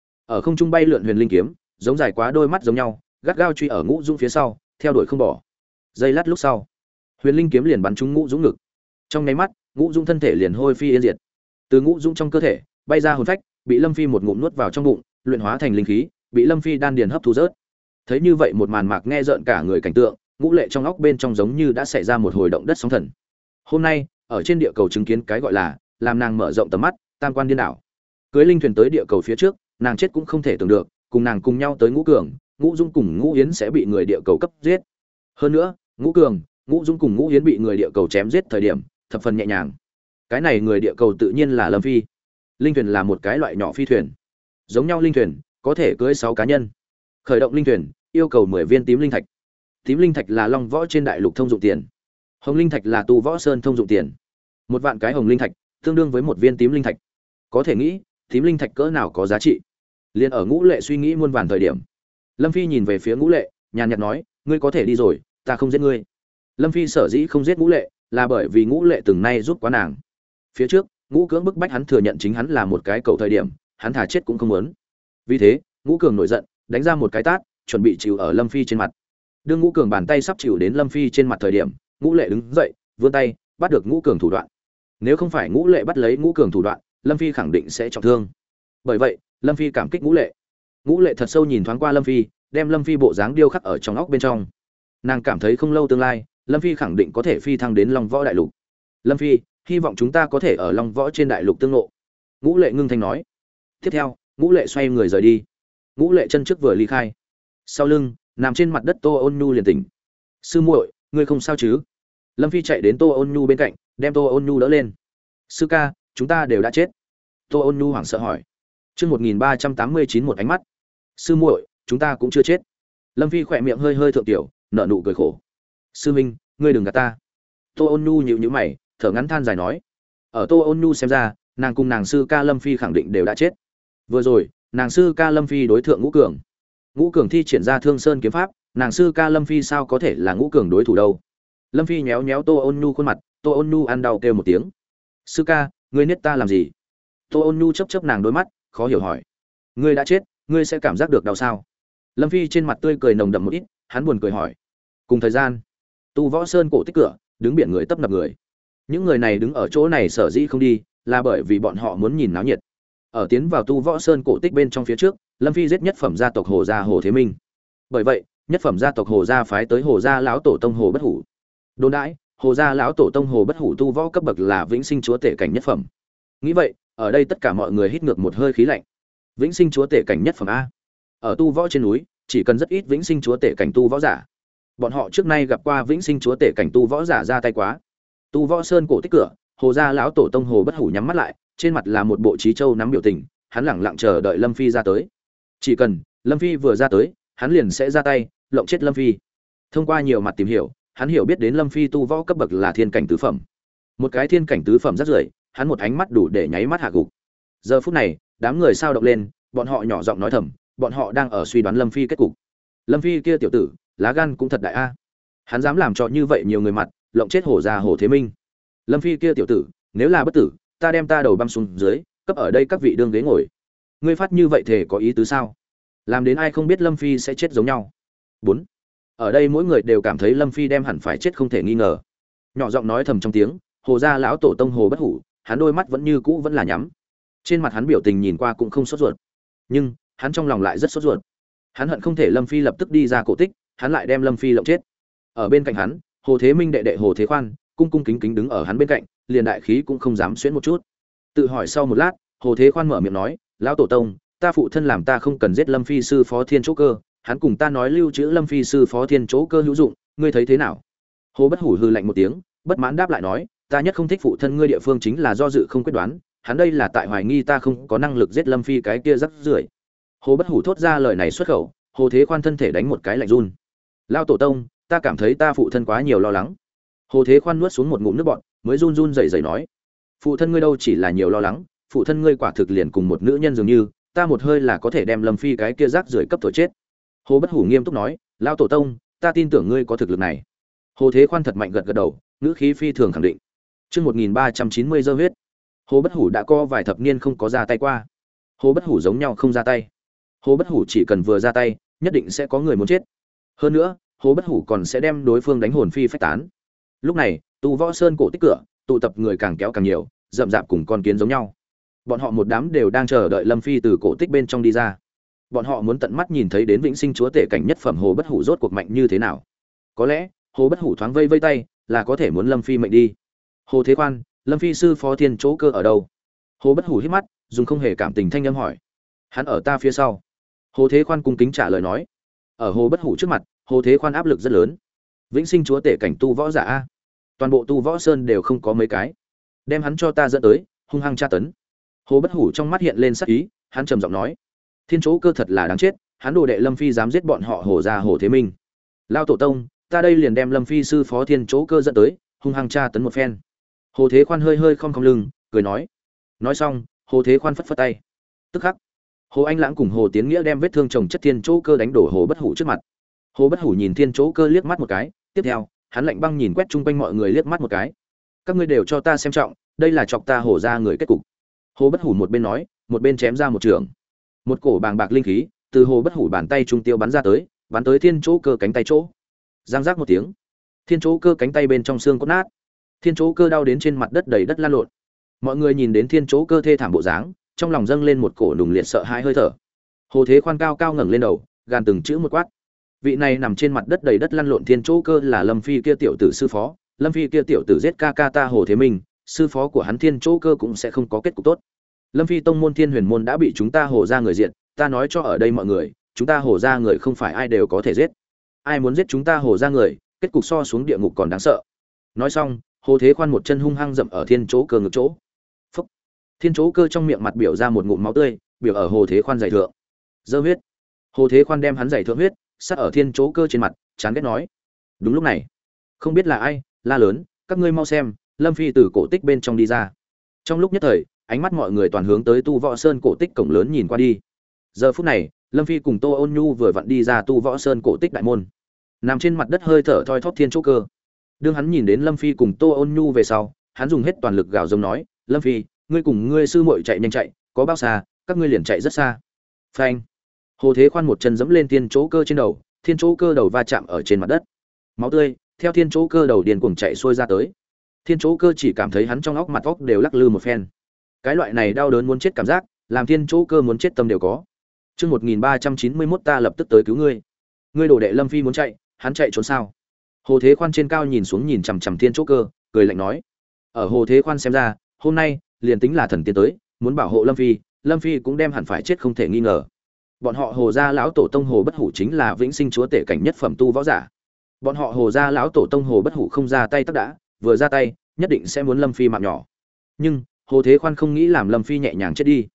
Ở không trung bay lượn huyền linh kiếm, giống dài quá đôi mắt giống nhau, gắt gao truy ở Ngũ Dũng phía sau, theo đuổi không bỏ. Giây lát lúc sau, huyền linh kiếm liền bắn trúng Ngũ Dũng ngực. Trong nháy mắt, Ngũ Dũng thân thể liền hôi phi yên diệt. Từ Ngũ Dũng trong cơ thể bay ra hồn phách, bị Lâm Phi một ngụm nuốt vào trong bụng, luyện hóa thành linh khí, bị Lâm Phi đan điền hấp thu rớt. Thấy như vậy một màn mạc nghe rợn cả người cảnh tượng, Ngũ Lệ trong óc bên trong giống như đã xảy ra một hồi động đất sóng thần. Hôm nay, ở trên địa cầu chứng kiến cái gọi là làm nàng mở rộng tầm mắt, tam quan điên đảo. Cưới linh thuyền tới địa cầu phía trước, nàng chết cũng không thể tưởng được, cùng nàng cùng nhau tới Ngũ Cường, Ngũ Dung cùng Ngũ Yến sẽ bị người địa cầu cấp giết. Hơn nữa, Ngũ Cường, Ngũ Dung cùng Ngũ Yến bị người địa cầu chém giết thời điểm, thập phần nhẹ nhàng. Cái này người địa cầu tự nhiên là Lâm Phi. Linh thuyền là một cái loại nhỏ phi thuyền. Giống nhau linh thuyền, có thể cưới 6 cá nhân. Khởi động linh thuyền, yêu cầu 10 viên tím linh thạch. Tím linh thạch là Long Võ trên đại lục thông dụng tiền. Hồng linh thạch là Tu Võ Sơn thông dụng tiền. 1 vạn cái hồng linh thạch tương đương với 1 viên tím linh thạch. Có thể nghĩ, tím linh thạch cỡ nào có giá trị. Liên ở Ngũ Lệ suy nghĩ muôn vàn thời điểm, Lâm Phi nhìn về phía Ngũ Lệ, nhàn nhạt nói, ngươi có thể đi rồi, ta không giết ngươi. Lâm Phi sở dĩ không giết Ngũ Lệ, là bởi vì Ngũ Lệ từng nay giúp quá nàng. Phía trước, Ngũ Cưỡng bức bách hắn thừa nhận chính hắn là một cái cậu thời điểm, hắn thà chết cũng không muốn. Vì thế, Ngũ Cường nổi giận, đánh ra một cái tát, chuẩn bị chịu ở Lâm Phi trên mặt. Đương Ngũ Cường bàn tay sắp chịu đến Lâm Phi trên mặt thời điểm, Ngũ Lệ đứng dậy, vươn tay, bắt được Ngũ Cường thủ đoạn. Nếu không phải Ngũ Lệ bắt lấy Ngũ Cường thủ đoạn, Lâm Phi khẳng định sẽ trọng thương. Bởi vậy, Lâm Phi cảm kích Ngũ Lệ. Ngũ Lệ thật sâu nhìn thoáng qua Lâm Phi, đem Lâm Phi bộ dáng điêu khắc ở trong óc bên trong. Nàng cảm thấy không lâu tương lai, Lâm Phi khẳng định có thể phi thăng đến Long Võ đại lục. Lâm Phi, hy vọng chúng ta có thể ở Long Võ trên đại lục tương ngộ. Ngũ Lệ ngưng thanh nói. Tiếp theo, Ngũ Lệ xoay người rời đi. Ngũ Lệ chân trước vừa ly khai, sau lưng nằm trên mặt đất Tô Ôn Nhu liền tỉnh. Sư muội, ngươi không sao chứ? Lâm Phi chạy đến Tô Ôn Nhu bên cạnh, đem Tô Ôn Nhu đỡ lên. Sư ca, chúng ta đều đã chết. Tô Ôn Nhu hoảng sợ hỏi. Chương 1389 một ánh mắt. Sư muội, chúng ta cũng chưa chết. Lâm Phi khỏe miệng hơi hơi thượng tiểu, nở nụ cười khổ. Sư minh, ngươi đừng gạt ta. Tô Ôn Nhu nhíu nhíu mày, thở ngắn than dài nói. Ở Tô Ôn Nhu xem ra, nàng cùng nàng sư ca Lâm Phi khẳng định đều đã chết. Vừa rồi, nàng sư ca Lâm Phi đối thượng Ngũ Cường. Ngũ Cường thi triển ra Thương Sơn kiếm pháp, nàng sư ca Lâm Phi sao có thể là Ngũ Cường đối thủ đâu. Lâm Phi nhéo nhéo Tô Ôn Nhu khuôn mặt, Tô Ôn Nhu ăn đau kêu một tiếng. Sư ca, ngươi niết ta làm gì? Tô Ôn Nhu chớp chớp nàng đôi mắt, khó hiểu hỏi. Ngươi đã chết, ngươi sẽ cảm giác được đau sao? Lâm Phi trên mặt tươi cười nồng đậm một ít, hắn buồn cười hỏi. Cùng thời gian, Tu Võ Sơn cổ tích cửa, đứng biển người tấp nập người. Những người này đứng ở chỗ này sở dĩ không đi, là bởi vì bọn họ muốn nhìn náo nhiệt. Ở tiến vào Tu Võ Sơn cổ tích bên trong phía trước, Lâm Phi giết nhất phẩm gia tộc Hồ gia Hồ Thế Minh. Bởi vậy, nhất phẩm gia tộc Hồ gia phái tới Hồ gia lão tổ tông Hồ Bất Hủ. Đồn đãi, Hồ gia lão tổ tông Hồ Bất Hủ tu võ cấp bậc là vĩnh sinh chúa tể cảnh nhất phẩm. Nghĩ vậy, ở đây tất cả mọi người hít ngược một hơi khí lạnh. Vĩnh sinh chúa tể cảnh nhất phẩm a. Ở tu võ trên núi, chỉ cần rất ít vĩnh sinh chúa tể cảnh tu võ giả. Bọn họ trước nay gặp qua vĩnh sinh chúa tể cảnh tu võ giả ra tay quá. Tu Võ Sơn cổ tích cửa, Hồ gia lão tổ tông Hồ Bất Hủ nhắm mắt lại, trên mặt là một bộ trí châu nắm biểu tình, hắn lẳng lặng chờ đợi Lâm Phi ra tới. Chỉ cần Lâm Phi vừa ra tới, hắn liền sẽ ra tay, lộng chết Lâm Phi. Thông qua nhiều mặt tìm hiểu, hắn hiểu biết đến Lâm Phi tu võ cấp bậc là thiên cảnh tứ phẩm. Một cái thiên cảnh tứ phẩm rất rưởi, hắn một ánh mắt đủ để nháy mắt hạ gục. Giờ phút này, đám người sao động lên, bọn họ nhỏ giọng nói thầm, bọn họ đang ở suy đoán Lâm Phi kết cục. Lâm Phi kia tiểu tử, lá gan cũng thật đại a. Hắn dám làm cho như vậy nhiều người mặt, lộng chết Hồ gia Hồ Thế Minh. Lâm Phi kia tiểu tử, nếu là bất tử, ta đem ta đầu băm xuống dưới, cấp ở đây các vị đương ghế ngồi. Ngươi phát như vậy thể có ý tứ sao? Làm đến ai không biết Lâm Phi sẽ chết giống nhau. 4. Ở đây mỗi người đều cảm thấy Lâm Phi đem hẳn phải chết không thể nghi ngờ. Nhỏ giọng nói thầm trong tiếng, Hồ gia lão tổ tông Hồ Bất Hủ, hắn đôi mắt vẫn như cũ vẫn là nhắm. Trên mặt hắn biểu tình nhìn qua cũng không sốt ruột, nhưng hắn trong lòng lại rất sốt ruột. Hắn hận không thể Lâm Phi lập tức đi ra cổ tích, hắn lại đem Lâm Phi lộng chết. Ở bên cạnh hắn, Hồ Thế Minh đệ đệ Hồ Thế Khoan, cung cung kính kính đứng ở hắn bên cạnh, liền đại khí cũng không dám xuyến một chút. Tự hỏi sau một lát, Hồ Thế Khoan mở miệng nói, lão tổ tông, ta phụ thân làm ta không cần giết Lâm Phi sư phó Thiên Chỗ Cơ, hắn cùng ta nói lưu trữ Lâm Phi sư phó Thiên Chỗ Cơ hữu dụng, ngươi thấy thế nào? Hồ Bất Hủ hừ lạnh một tiếng, bất mãn đáp lại nói, ta nhất không thích phụ thân ngươi địa phương chính là do dự không quyết đoán, hắn đây là tại hoài nghi ta không có năng lực giết Lâm Phi cái kia rắc rưởi. Hồ Bất Hủ thốt ra lời này xuất khẩu, Hồ Thế Khoan thân thể đánh một cái lạnh run. Lão tổ tông, ta cảm thấy ta phụ thân quá nhiều lo lắng. Hồ Thế Khoan nuốt xuống một ngụm nước bọt, mới run run rẩy rẩy nói, phụ thân ngươi đâu chỉ là nhiều lo lắng, phụ thân ngươi quả thực liền cùng một nữ nhân dường như, ta một hơi là có thể đem Lâm Phi cái kia rác rưởi cấp thổi chết. Hồ Bất Hủ nghiêm túc nói, lão tổ tông, ta tin tưởng ngươi có thực lực này. Hồ Thế Khoan thật mạnh gật gật đầu, ngữ khí phi thường khẳng định. Chương 1390 dơ huyết. Hồ Bất Hủ đã có vài thập niên không có ra tay qua. Hồ Bất Hủ giống nhau không ra tay. Hồ Bất Hủ chỉ cần vừa ra tay, nhất định sẽ có người muốn chết. Hơn nữa, Hồ Bất Hủ còn sẽ đem đối phương đánh hồn phi phách tán. Lúc này, Tu Võ Sơn cổ tích cửa, tụ tập người càng kéo càng nhiều, rậm rạp cùng con kiến giống nhau. Bọn họ một đám đều đang chờ đợi Lâm Phi từ cổ tích bên trong đi ra. Bọn họ muốn tận mắt nhìn thấy đến Vĩnh Sinh Chúa tể cảnh nhất phẩm Hồ Bất Hủ rốt cuộc mạnh như thế nào. Có lẽ, Hồ Bất Hủ thoáng vây vây tay, là có thể muốn Lâm Phi mệnh đi. Hồ Thế Khoan, Lâm Phi sư phó Thiên Chỗ Cơ ở đâu? Hồ Bất Hủ hít mắt, dùng không hề cảm tình thanh âm hỏi. Hắn ở ta phía sau. Hồ Thế Khoan cung kính trả lời nói. Ở Hồ Bất Hủ trước mặt, Hồ Thế Khoan áp lực rất lớn. Vĩnh Sinh Chúa tể cảnh tu võ giả a, toàn bộ tu võ sơn đều không có mấy cái. Đem hắn cho ta dẫn tới, hung hăng tra tấn. Hồ Bất Hủ trong mắt hiện lên sắc ý, hắn trầm giọng nói: Thiên Chỗ Cơ thật là đáng chết, hắn đồ đệ Lâm Phi dám giết bọn họ Hồ gia Hồ Thế Minh. Lao tổ tông, ta đây liền đem Lâm Phi sư phó Thiên Chỗ Cơ dẫn tới, hung hăng tra tấn một phen. Hồ Thế Khoan hơi hơi khom khom lưng, cười nói. Nói xong, Hồ Thế Khoan phất phất tay. Tức khắc, Hồ Anh Lãng cùng Hồ Tiến Nghĩa đem vết thương chồng chất Thiên Chỗ Cơ đánh đổ Hồ Bất Hủ trước mặt. Hồ Bất Hủ nhìn Thiên Chỗ Cơ liếc mắt một cái, tiếp theo, hắn lạnh băng nhìn quét chung quanh mọi người liếc mắt một cái. Các ngươi đều cho ta xem trọng, đây là chọc ta Hồ gia người kết cục. Hồ Bất Hủ một bên nói, một bên chém ra một trường. Một cổ bàng bạc linh khí từ Hồ Bất Hủ bàn tay trung tiêu bắn ra tới, bắn tới Thiên Chỗ Cơ cánh tay chỗ. Giang giác một tiếng, Thiên Chỗ Cơ cánh tay bên trong xương cốt nát. Thiên Chỗ Cơ đau đến trên mặt đất đầy đất lăn lộn. Mọi người nhìn đến Thiên Chỗ Cơ thê thảm bộ dáng, trong lòng dâng lên một cổ nùng liệt sợ hãi hơi thở. Hồ Thế Khoan cao cao ngẩng lên đầu, gàn từng chữ một quát. Vị này nằm trên mặt đất đầy đất lăn lộn Thiên Chỗ Cơ là Lâm Phi kia tiểu tử sư phó, Lâm Phi kia tiểu tử giết ca ca ta Hồ Thế Minh, sư phó của hắn Thiên Chỗ Cơ cũng sẽ không có kết cục tốt. Lâm Phi tông môn Thiên Huyền môn đã bị chúng ta Hồ gia người diệt, ta nói cho ở đây mọi người, chúng ta Hồ gia người không phải ai đều có thể giết. Ai muốn giết chúng ta Hồ gia người, kết cục so xuống địa ngục còn đáng sợ. Nói xong, Hồ Thế Khoan một chân hung hăng dậm ở Thiên Chỗ Cơ ngực chỗ. Phốc. Thiên Chỗ Cơ trong miệng mặt biểu ra một ngụm máu tươi, biểu ở Hồ Thế Khoan giày thượng. Dơ huyết. Hồ Thế Khoan đem hắn giày thượng huyết, sát ở Thiên Chỗ Cơ trên mặt, chán ghét nói. Đúng lúc này, không biết là ai, la lớn, các ngươi mau xem, Lâm Phi từ cổ tích bên trong đi ra. Trong lúc nhất thời, ánh mắt mọi người toàn hướng tới Tu Võ Sơn cổ tích cổng lớn nhìn qua đi. Giờ phút này, Lâm Phi cùng Tô Ôn Nhu vừa vặn đi ra Tu Võ Sơn cổ tích đại môn. Nằm trên mặt đất hơi thở thoi thóp Thiên Chỗ Cơ. Đương hắn nhìn đến Lâm Phi cùng Tô Ôn Nhu về sau, hắn dùng hết toàn lực gào giống nói, "Lâm Phi, ngươi cùng ngươi sư muội chạy nhanh chạy, có bao xa, các ngươi liền chạy rất xa." Phanh! Hồ Thế Khoan một chân giẫm lên Thiên Chỗ Cơ trên đầu, Thiên Chỗ Cơ đầu va chạm ở trên mặt đất. Máu tươi theo Thiên Chỗ Cơ đầu điên cuồng chạy xuôi ra tới. Thiên Chỗ Cơ chỉ cảm thấy hắn trong óc mặt óc đều lắc lư một phen. Cái loại này đau đớn muốn chết cảm giác, làm Thiên Chỗ Cơ muốn chết tâm đều có. Chương 1391 ta lập tức tới cứu ngươi. Ngươi đồ đệ Lâm Phi muốn chạy, hắn chạy trốn sao? Hồ Thế Khoan trên cao nhìn xuống nhìn chằm chằm Thiên Chỗ Cơ, cười lạnh nói. Ở Hồ Thế Khoan xem ra, hôm nay liền tính là thần tiên tới, muốn bảo hộ Lâm Phi cũng đem hẳn phải chết không thể nghi ngờ. Bọn họ Hồ gia lão tổ tông Hồ Bất Hủ chính là Vĩnh Sinh Chúa tể cảnh nhất phẩm tu võ giả. Bọn họ Hồ gia lão tổ tông Hồ Bất Hủ không ra tay tất đã, vừa ra tay, nhất định sẽ muốn Lâm Phi mạng nhỏ. Nhưng Hồ Thế Khoan không nghĩ làm Lâm Phi nhẹ nhàng chết đi.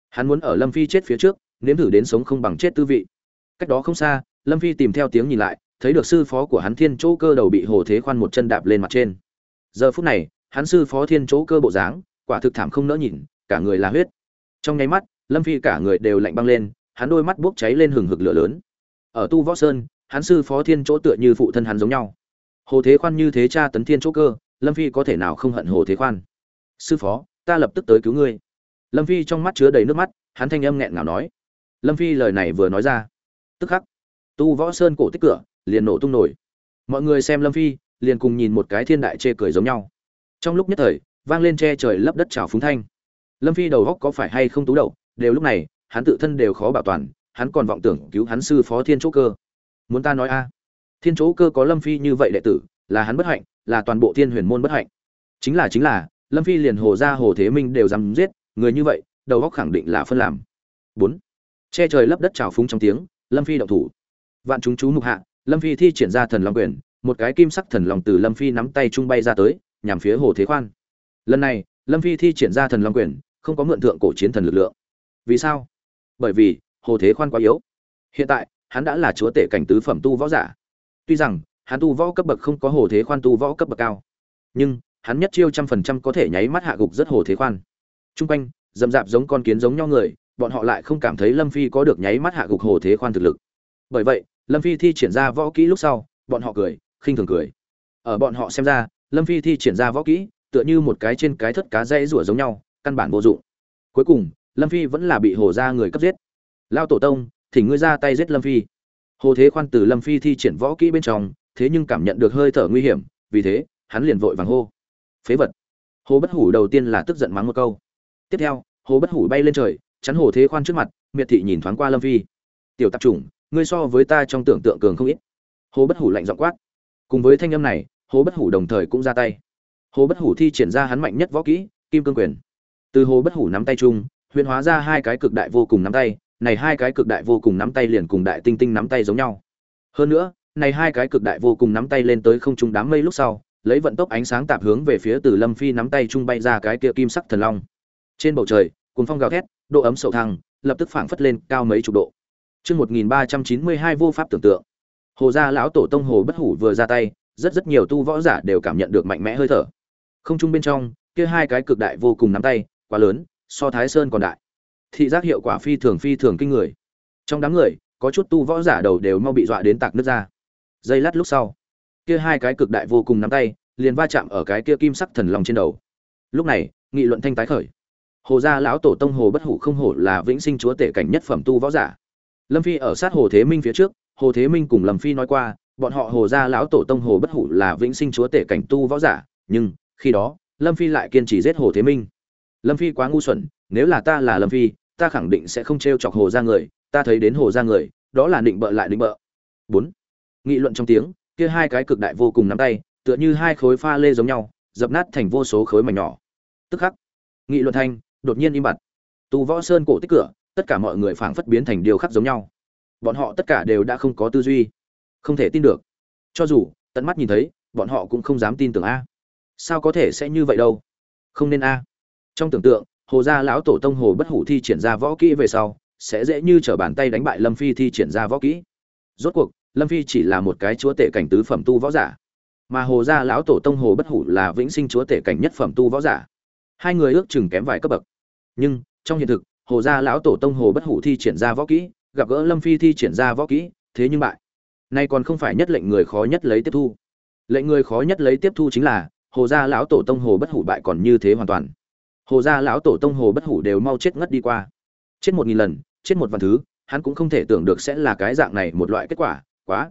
Hắn muốn ở Lâm Phi chết phía trước, nếm thử đến sống không bằng chết tư vị. Cách đó không xa, Lâm Phi tìm theo tiếng nhìn lại, thấy được sư phó của hắn Thiên Chỗ Cơ đầu bị Hồ Thế Khoan một chân đạp lên mặt trên. Giờ phút này, hắn sư phó Thiên Chỗ Cơ bộ dáng, quả thực thảm không nỡ nhìn, cả người là huyết. Trong nháy mắt, Lâm Phi cả người đều lạnh băng lên, hắn đôi mắt bốc cháy lên hừng hực lửa lớn. Ở Tu Võ Sơn, hắn sư phó Thiên Chỗ tựa như phụ thân hắn giống nhau. Hồ Thế Khoan như thế tra tấn Thiên Chỗ Cơ, Lâm Phi có thể nào không hận Hồ Thế Khoan. Sư phó, ta lập tức tới cứu ngươi. Lâm Phi trong mắt chứa đầy nước mắt, hắn thanh âm nghẹn ngào nói. Lâm Phi lời này vừa nói ra, tức khắc Tu Võ Sơn cổ tích cửa liền nổ tung nổi. Mọi người xem Lâm Phi, liền cùng nhìn một cái thiên đại chê cười giống nhau. Trong lúc nhất thời, vang lên che trời lấp đất chào phúng thanh. Lâm Phi đầu góc có phải hay không tú đậu, đều lúc này, hắn tự thân đều khó bảo toàn, hắn còn vọng tưởng cứu hắn sư phó Thiên Chỗ Cơ. Muốn ta nói a, Thiên Chỗ Cơ có Lâm Phi như vậy đệ tử, là hắn bất hạnh, là toàn bộ Thiên Huyền môn bất hạnh. Chính là, Lâm Phi liền Hồ gia Hồ Thế Minh đều dám giết, người như vậy, đầu góc khẳng định là phân làm. 4. Che trời lấp đất chào phúng trong tiếng, Lâm Phi động thủ. Vạn chúng chú mục hạ, Lâm Phi thi triển ra thần long quyền, một cái kim sắc thần long từ Lâm Phi nắm tay trung bay ra tới, nhằm phía Hồ Thế Khoan. Lần này, Lâm Phi thi triển ra thần long quyền, không có mượn thượng cổ chiến thần lực lượng. Vì sao? Bởi vì Hồ Thế Khoan quá yếu. Hiện tại, hắn đã là chúa tể cảnh tứ phẩm tu võ giả. Tuy rằng, hắn tu võ cấp bậc không có Hồ Thế Khoan tu võ cấp bậc cao, nhưng hắn nhất chiêu 100% có thể nháy mắt hạ gục rất Hồ Thế Khoan. Trung quanh, dầm dạp giống con kiến giống nhau người, bọn họ lại không cảm thấy Lâm Phi có được nháy mắt hạ gục Hồ Thế Khoan thực lực. Bởi vậy, Lâm Phi thi triển ra võ kỹ lúc sau, bọn họ cười, khinh thường cười. Ở bọn họ xem ra, Lâm Phi thi triển ra võ kỹ, tựa như một cái trên cái thất cá dây rủa giống nhau, căn bản vô dụng. Cuối cùng, Lâm Phi vẫn là bị Hồ gia người cấp giết. Lao tổ tông, thỉnh ngươi ra tay giết Lâm Phi. Hồ Thế Khoan từ Lâm Phi thi triển võ kỹ bên trong, thế nhưng cảm nhận được hơi thở nguy hiểm, vì thế, hắn liền vội vàng hô: "Phế vật!" Hồ Bất Hủ đầu tiên là tức giận mắng một câu. Tiếp theo, Hồ Bất Hủ bay lên trời, chắn Hồ Thế Khoan trước mặt, miệt thị nhìn thoáng qua Lâm Phi. "Tiểu tạp chủng, ngươi so với ta trong tưởng tượng cường không ít." Hồ Bất Hủ lạnh giọng quát. Cùng với thanh âm này, Hồ Bất Hủ đồng thời cũng ra tay. Hồ Bất Hủ thi triển ra hắn mạnh nhất võ kỹ, Kim Cương Quyền. Từ Hồ Bất Hủ nắm tay chung, huyền hóa ra hai cái cực đại vô cùng nắm tay, này hai cái cực đại vô cùng nắm tay liền cùng đại tinh tinh nắm tay giống nhau. Hơn nữa, này hai cái cực đại vô cùng nắm tay lên tới không trung đám mây lúc sau, lấy vận tốc ánh sáng tạp hướng về phía từ Lâm Phi nắm tay chung bay ra cái kia kim sắc thần long. Trên bầu trời, cuồng phong gào thét, độ ấm sầu thăng, lập tức phảng phất lên cao mấy chục độ. Chương 1392 vô pháp tưởng tượng. Hồ gia lão tổ tông Hồ Bất Hủ vừa ra tay, rất nhiều tu võ giả đều cảm nhận được mạnh mẽ hơi thở. Không trung bên trong, kia hai cái cực đại vô cùng nắm tay, quá lớn, so Thái Sơn còn đại. Thị giác hiệu quả phi thường kinh người. Trong đám người, có chút tu võ giả đầu đều mau bị dọa đến tạc nứt ra. Giây lát lúc sau, kia hai cái cực đại vô cùng nắm tay, liền va chạm ở cái kia kim sắc thần long trên đầu. Lúc này, nghị luận thanh tái khởi. Hồ gia lão tổ tông Hồ Bất Hủ không hổ là vĩnh sinh chúa tể cảnh nhất phẩm tu võ giả. Lâm Phi ở sát Hồ Thế Minh phía trước, Hồ Thế Minh cùng Lâm Phi nói qua, bọn họ Hồ gia lão tổ tông Hồ Bất Hủ là vĩnh sinh chúa tể cảnh tu võ giả, nhưng khi đó, Lâm Phi lại kiên trì giết Hồ Thế Minh. Lâm Phi quá ngu xuẩn, nếu là ta là Lâm Phi, ta khẳng định sẽ không trêu chọc Hồ gia người, ta thấy đến Hồ gia người, đó là định bợ lại định bợ. 4. Nghị luận trong tiếng, kia hai cái cực đại vô cùng nắm tay, tựa như hai khối pha lê giống nhau, dập nát thành vô số khối mảnh nhỏ. Tức khắc, nghị luận thanh đột nhiên im bặt. Tu Võ Sơn cổ tích cửa, tất cả mọi người phảng phất biến thành điều khắc giống nhau. Bọn họ tất cả đều đã không có tư duy, không thể tin được. Cho dù tận mắt nhìn thấy, bọn họ cũng không dám tin tưởng a. Sao có thể sẽ như vậy đâu? Không nên a. Trong tưởng tượng, Hồ gia lão tổ tông Hồ Bất Hủ thi triển ra võ kỹ về sau, sẽ dễ như trở bàn tay đánh bại Lâm Phi thi triển ra võ kỹ. Rốt cuộc, Lâm Phi chỉ là một cái chúa tể cảnh tứ phẩm tu võ giả, mà Hồ gia lão tổ tông Hồ Bất Hủ là vĩnh sinh chúa tể cảnh nhất phẩm tu võ giả. Hai người ước chừng kém vài cấp bậc. Nhưng, trong hiện thực, Hồ gia lão tổ tông Hồ Bất Hủ thi triển ra võ kỹ, gặp gỡ Lâm Phi thi triển ra võ kỹ, thế nhưng bại. Nay còn không phải nhất lệnh người khó nhất lấy tiếp thu. Lệnh người khó nhất lấy tiếp thu chính là, Hồ gia lão tổ tông Hồ Bất Hủ bại còn như thế hoàn toàn. Hồ gia lão tổ tông Hồ Bất Hủ đều mau chết ngất đi qua. Chết 1000 lần, chết một vạn thứ, hắn cũng không thể tưởng được sẽ là cái dạng này một loại kết quả,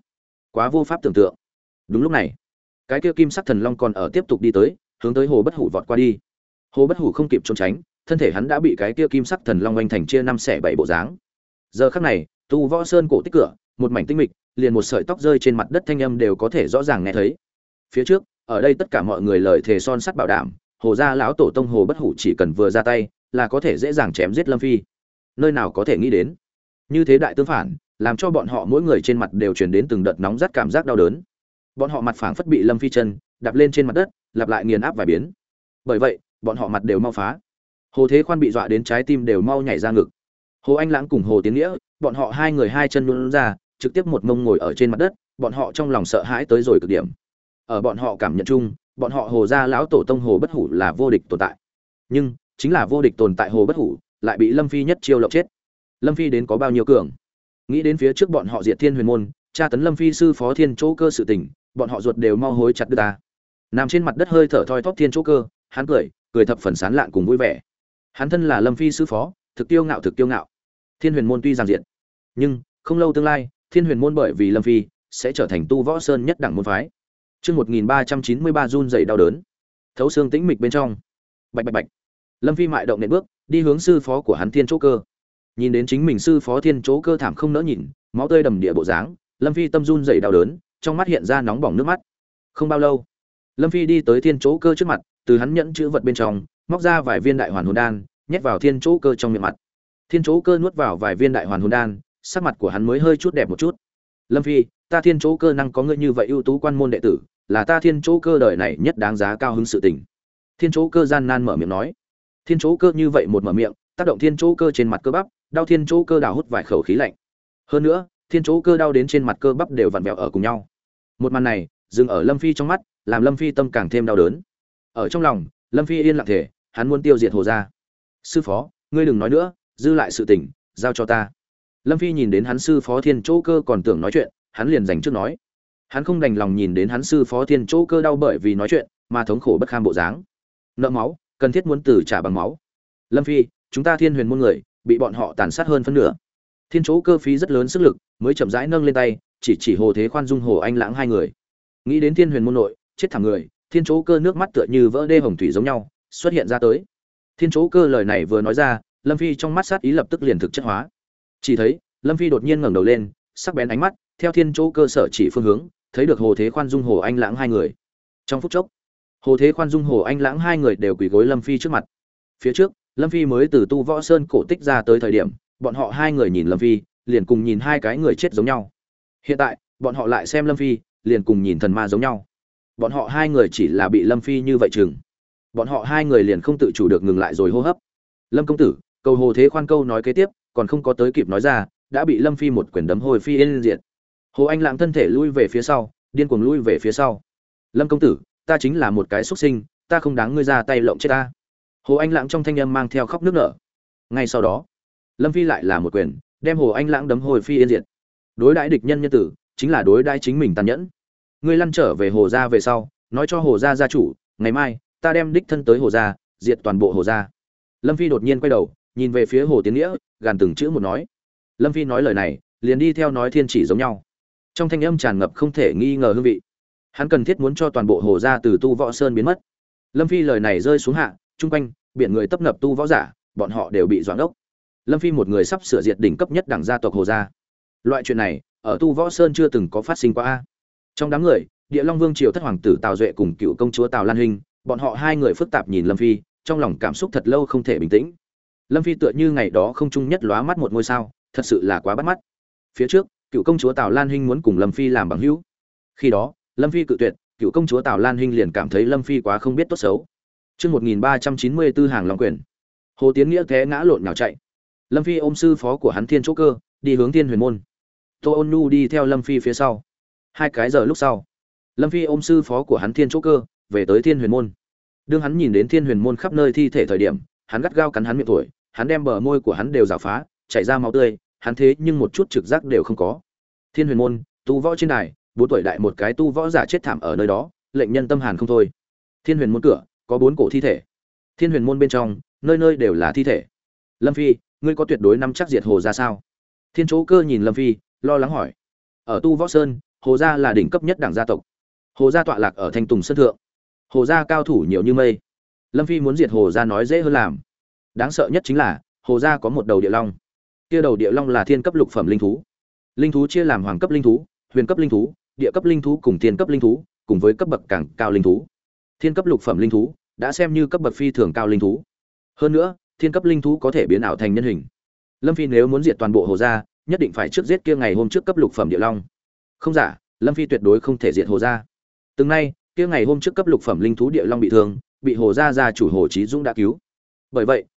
quá vô pháp tưởng tượng. Đúng lúc này, cái kia kim sắc thần long còn ở tiếp tục đi tới, hướng tới Hồ Bất Hủ vọt qua đi. Hồ Bất Hủ không kịp trốn tránh, thân thể hắn đã bị cái kia kim sắc thần long oanh thành chia 5 xẻ 7 bộ dáng. Giờ khắc này, Tu Võ Sơn cổ tích cửa, một mảnh tinh mịch, liền một sợi tóc rơi trên mặt đất thanh âm đều có thể rõ ràng nghe thấy. Phía trước, ở đây tất cả mọi người lời thề son sắt bảo đảm, Hồ gia lão tổ tông Hồ Bất Hủ chỉ cần vừa ra tay, là có thể dễ dàng chém giết Lâm Phi. Nơi nào có thể nghĩ đến, như thế đại tương phản, làm cho bọn họ mỗi người trên mặt đều truyền đến từng đợt nóng rát cảm giác đau đớn. Bọn họ mặt phảng phất bị Lâm Phi chân đạp lên trên mặt đất, lặp lại nghiền áp vài biến. Bởi vậy, bọn họ mặt đều mau phá. Hồ Thế Khoan bị dọa đến trái tim đều mau nhảy ra ngực. Hồ Anh Lãng cùng Hồ Tiến Nghĩa, bọn họ hai người hai chân nhún ra, trực tiếp một mông ngồi ở trên mặt đất, bọn họ trong lòng sợ hãi tới rồi cực điểm. Ở bọn họ cảm nhận chung, bọn họ Hồ gia lão tổ tông Hồ Bất Hủ là vô địch tồn tại. Nhưng, chính là vô địch tồn tại Hồ Bất Hủ, lại bị Lâm Phi nhất chiêu lộng chết. Lâm Phi đến có bao nhiêu cường? Nghĩ đến phía trước bọn họ diệt Thiên Huyền môn, tra tấn Lâm Phi sư phó Thiên Chỗ Cơ sự tình, bọn họ ruột đều mau hối chặt đưa ta. Nằm trên mặt đất hơi thở thoi thóp Thiên Chỗ Cơ, hắn cười thập phần sán lạn cùng vui vẻ. Hắn thân là Lâm Phi sư phó, thực tiêu ngạo. Thiên Huyền môn tuy giàn diệt, nhưng không lâu tương lai, Thiên Huyền môn bởi vì Lâm Phi sẽ trở thành tu võ sơn nhất đẳng môn phái. Chương 1393 run rẩy đau đớn, thấu xương tĩnh mịch bên trong. Bạch bạch bạch. Lâm Phi mại động nện bước, đi hướng sư phó của hắn Thiên Chỗ Cơ. Nhìn đến chính mình sư phó Thiên Chỗ Cơ thảm không nỡ nhìn, máu tươi đầm địa bộ dáng, Lâm Phi tâm run rẩy đau đớn, trong mắt hiện ra nóng bỏng nước mắt. Không bao lâu, Lâm Phi đi tới Thiên Chỗ Cơ trước mặt, từ hắn nhẫn chữ vật bên trong, móc ra vài viên đại hoàn hồn đan, nhét vào Thiên Chỗ Cơ trong miệng mặt. Thiên Chỗ Cơ nuốt vào vài viên đại hoàn hồn đan, sắc mặt của hắn mới hơi chút đẹp một chút. Lâm Phi, ta Thiên Chỗ Cơ năng có ngươi như vậy ưu tú quan môn đệ tử, là ta Thiên Chỗ Cơ đời này nhất đáng giá cao hứng sự tình. Thiên Chỗ Cơ gian nan mở miệng nói. Thiên Chỗ Cơ như vậy một mở miệng, tác động Thiên Chỗ Cơ trên mặt cơ bắp, đau Thiên Chỗ Cơ đào hút vài khẩu khí lạnh. Hơn nữa, Thiên Chỗ Cơ đau đến trên mặt cơ bắp đều vặn vẹo ở cùng nhau. Một màn này, dừng ở Lâm Phi trong mắt, làm Lâm Phi tâm càng thêm đau đớn. Ở trong lòng, Lâm Phi yên lặng thể, hắn muốn tiêu diệt Hồ gia. Sư phó, ngươi đừng nói nữa, dư lại sự tình, giao cho ta. Lâm Phi nhìn đến hắn sư phó Thiên Chỗ Cơ còn tưởng nói chuyện, hắn liền dành trước nói. Hắn không đành lòng nhìn đến hắn sư phó Thiên Chỗ Cơ đau bởi vì nói chuyện mà thống khổ bất kham bộ dáng. Nợ máu, cần thiết muốn tử trả bằng máu. Lâm Phi, chúng ta Thiên Huyền môn người bị bọn họ tàn sát hơn phân nửa. Thiên Chỗ Cơ phí rất lớn sức lực, mới chậm rãi nâng lên tay, chỉ Hồ Thế Khoan dung Hồ Anh Lãng hai người. Nghĩ đến Thiên Huyền môn nội, chết thảm người, Thiên Chỗ Cơ nước mắt tựa như vỡ đê hồng thủy giống nhau, xuất hiện ra tới. Thiên Chỗ Cơ lời này vừa nói ra, Lâm Phi trong mắt sát ý lập tức liền thực chất hóa. Chỉ thấy, Lâm Phi đột nhiên ngẩng đầu lên, sắc bén ánh mắt, theo Thiên Chỗ Cơ sở chỉ phương hướng, thấy được Hồ Thế Khoan dung Hồ Anh Lãng hai người. Trong phút chốc, Hồ Thế Khoan dung Hồ Anh Lãng hai người đều quỳ gối Lâm Phi trước mặt. Phía trước, Lâm Phi mới từ Tu Võ Sơn cổ tích ra tới thời điểm, bọn họ hai người nhìn Lâm Phi, liền cùng nhìn hai cái người chết giống nhau. Hiện tại, bọn họ lại xem Lâm Phi, liền cùng nhìn thần ma giống nhau. Bọn họ hai người chỉ là bị Lâm Phi như vậy chừng. Bọn họ hai người liền không tự chủ được ngừng lại rồi hô hấp. Lâm công tử, cầu Hồ Thế Khoan câu nói kế tiếp, còn không có tới kịp nói ra, đã bị Lâm Phi một quyền đấm hồi phi yên diệt. Hồ Anh Lãng thân thể lui về phía sau, điên cuồng lui về phía sau. Lâm công tử, ta chính là một cái xuất sinh, ta không đáng ngươi ra tay lộng chết ta. Hồ Anh Lãng trong thanh âm mang theo khóc nức nở. Ngay sau đó, Lâm Phi lại là một quyền, đem Hồ Anh Lãng đấm hồi phi yên diệt. Đối đãi địch nhân nhân tử, chính là đối đãi chính mình tàn nhẫn. Ngươi lăn trở về Hồ gia về sau, nói cho Hồ gia gia chủ, ngày mai ta đem đích thân tới Hồ gia, diệt toàn bộ Hồ gia. Lâm Phi đột nhiên quay đầu, nhìn về phía Hồ Tiến Nghĩa, gàn từng chữ một nói. Lâm Phi nói lời này, liền đi theo nói thiên chỉ giống nhau. Trong thanh âm tràn ngập không thể nghi ngờ hương vị. Hắn cần thiết muốn cho toàn bộ Hồ gia từ Tu Võ Sơn biến mất. Lâm Phi lời này rơi xuống hạ, trung quanh biển người tấp nập tu võ giả, bọn họ đều bị doãn ốc. Lâm Phi một người sắp sửa diệt đỉnh cấp nhất đẳng gia tộc Hồ gia. Loại chuyện này, ở Tu Võ Sơn chưa từng có phát sinh qua a. Trong đám người, Địa Long Vương triều thất hoàng tử Tào Duệ cùng cựu công chúa Tào Lan Hinh, bọn họ hai người phức tạp nhìn Lâm Phi, trong lòng cảm xúc thật lâu không thể bình tĩnh. Lâm Phi tựa như ngày đó không trung nhất lóa mắt một ngôi sao, thật sự là quá bắt mắt. Phía trước, cựu công chúa Tào Lan Hinh muốn cùng Lâm Phi làm bằng hữu. Khi đó, Lâm Phi cự tuyệt, cựu công chúa Tào Lan Hinh liền cảm thấy Lâm Phi quá không biết tốt xấu. Chương 1394 hàng long quyền. Hồ Tiến Nghĩa té ngã lộn nhào chạy. Lâm Phi ôm sư phó của hắn Thiên Chỗ Cơ, đi hướng Thiên Huyền môn. Tô Ôn Nhu đi theo Lâm Phi phía sau. 2 cái giờ lúc sau, Lâm Phi ôm sư phó của hắn Thiên Chỗ Cơ, về tới Thiên Huyền môn. Đương hắn nhìn đến Thiên Huyền môn khắp nơi thi thể thời điểm, hắn gắt gao cắn hắn miệng tuổi, hắn đem bờ môi của hắn đều rào phá, chảy ra máu tươi, hắn thế nhưng một chút trực giác đều không có. Thiên Huyền môn, tu võ trên đài, 4 tuổi đại một cái tu võ giả chết thảm ở nơi đó, lệnh nhân tâm hàn không thôi. Thiên Huyền môn cửa có 4 cổ thi thể. Thiên Huyền môn bên trong, nơi nơi đều là thi thể. Lâm Phi, ngươi có tuyệt đối nắm chắc diệt Hồ gia sao? Thiên Chỗ Cơ nhìn Lâm Phi, lo lắng hỏi. Ở Tu Võ Sơn, Hồ gia là đỉnh cấp nhất đẳng gia tộc. Hồ gia tọa lạc ở Thanh Tùng Sơn thượng. Hồ gia cao thủ nhiều như mây. Lâm Phi muốn diệt Hồ gia nói dễ hơn làm. Đáng sợ nhất chính là, Hồ gia có một đầu địa long. Kia đầu địa long là thiên cấp lục phẩm linh thú. Linh thú chia làm hoàng cấp linh thú, huyền cấp linh thú, địa cấp linh thú cùng thiên cấp linh thú, cùng với cấp bậc càng cao linh thú. Thiên cấp lục phẩm linh thú đã xem như cấp bậc phi thường cao linh thú. Hơn nữa, thiên cấp linh thú có thể biến ảo thành nhân hình. Lâm Phi nếu muốn diệt toàn bộ Hồ gia, nhất định phải trước giết kia ngày hôm trước cấp lục phẩm địa long. Không giả, Lâm Phi tuyệt đối không thể diệt Hồ gia. Từng nay, kia ngày hôm trước cấp lục phẩm linh thú địa long bị thương, bị Hồ gia gia chủ Hồ Chí Dũng đã cứu. Bởi vậy,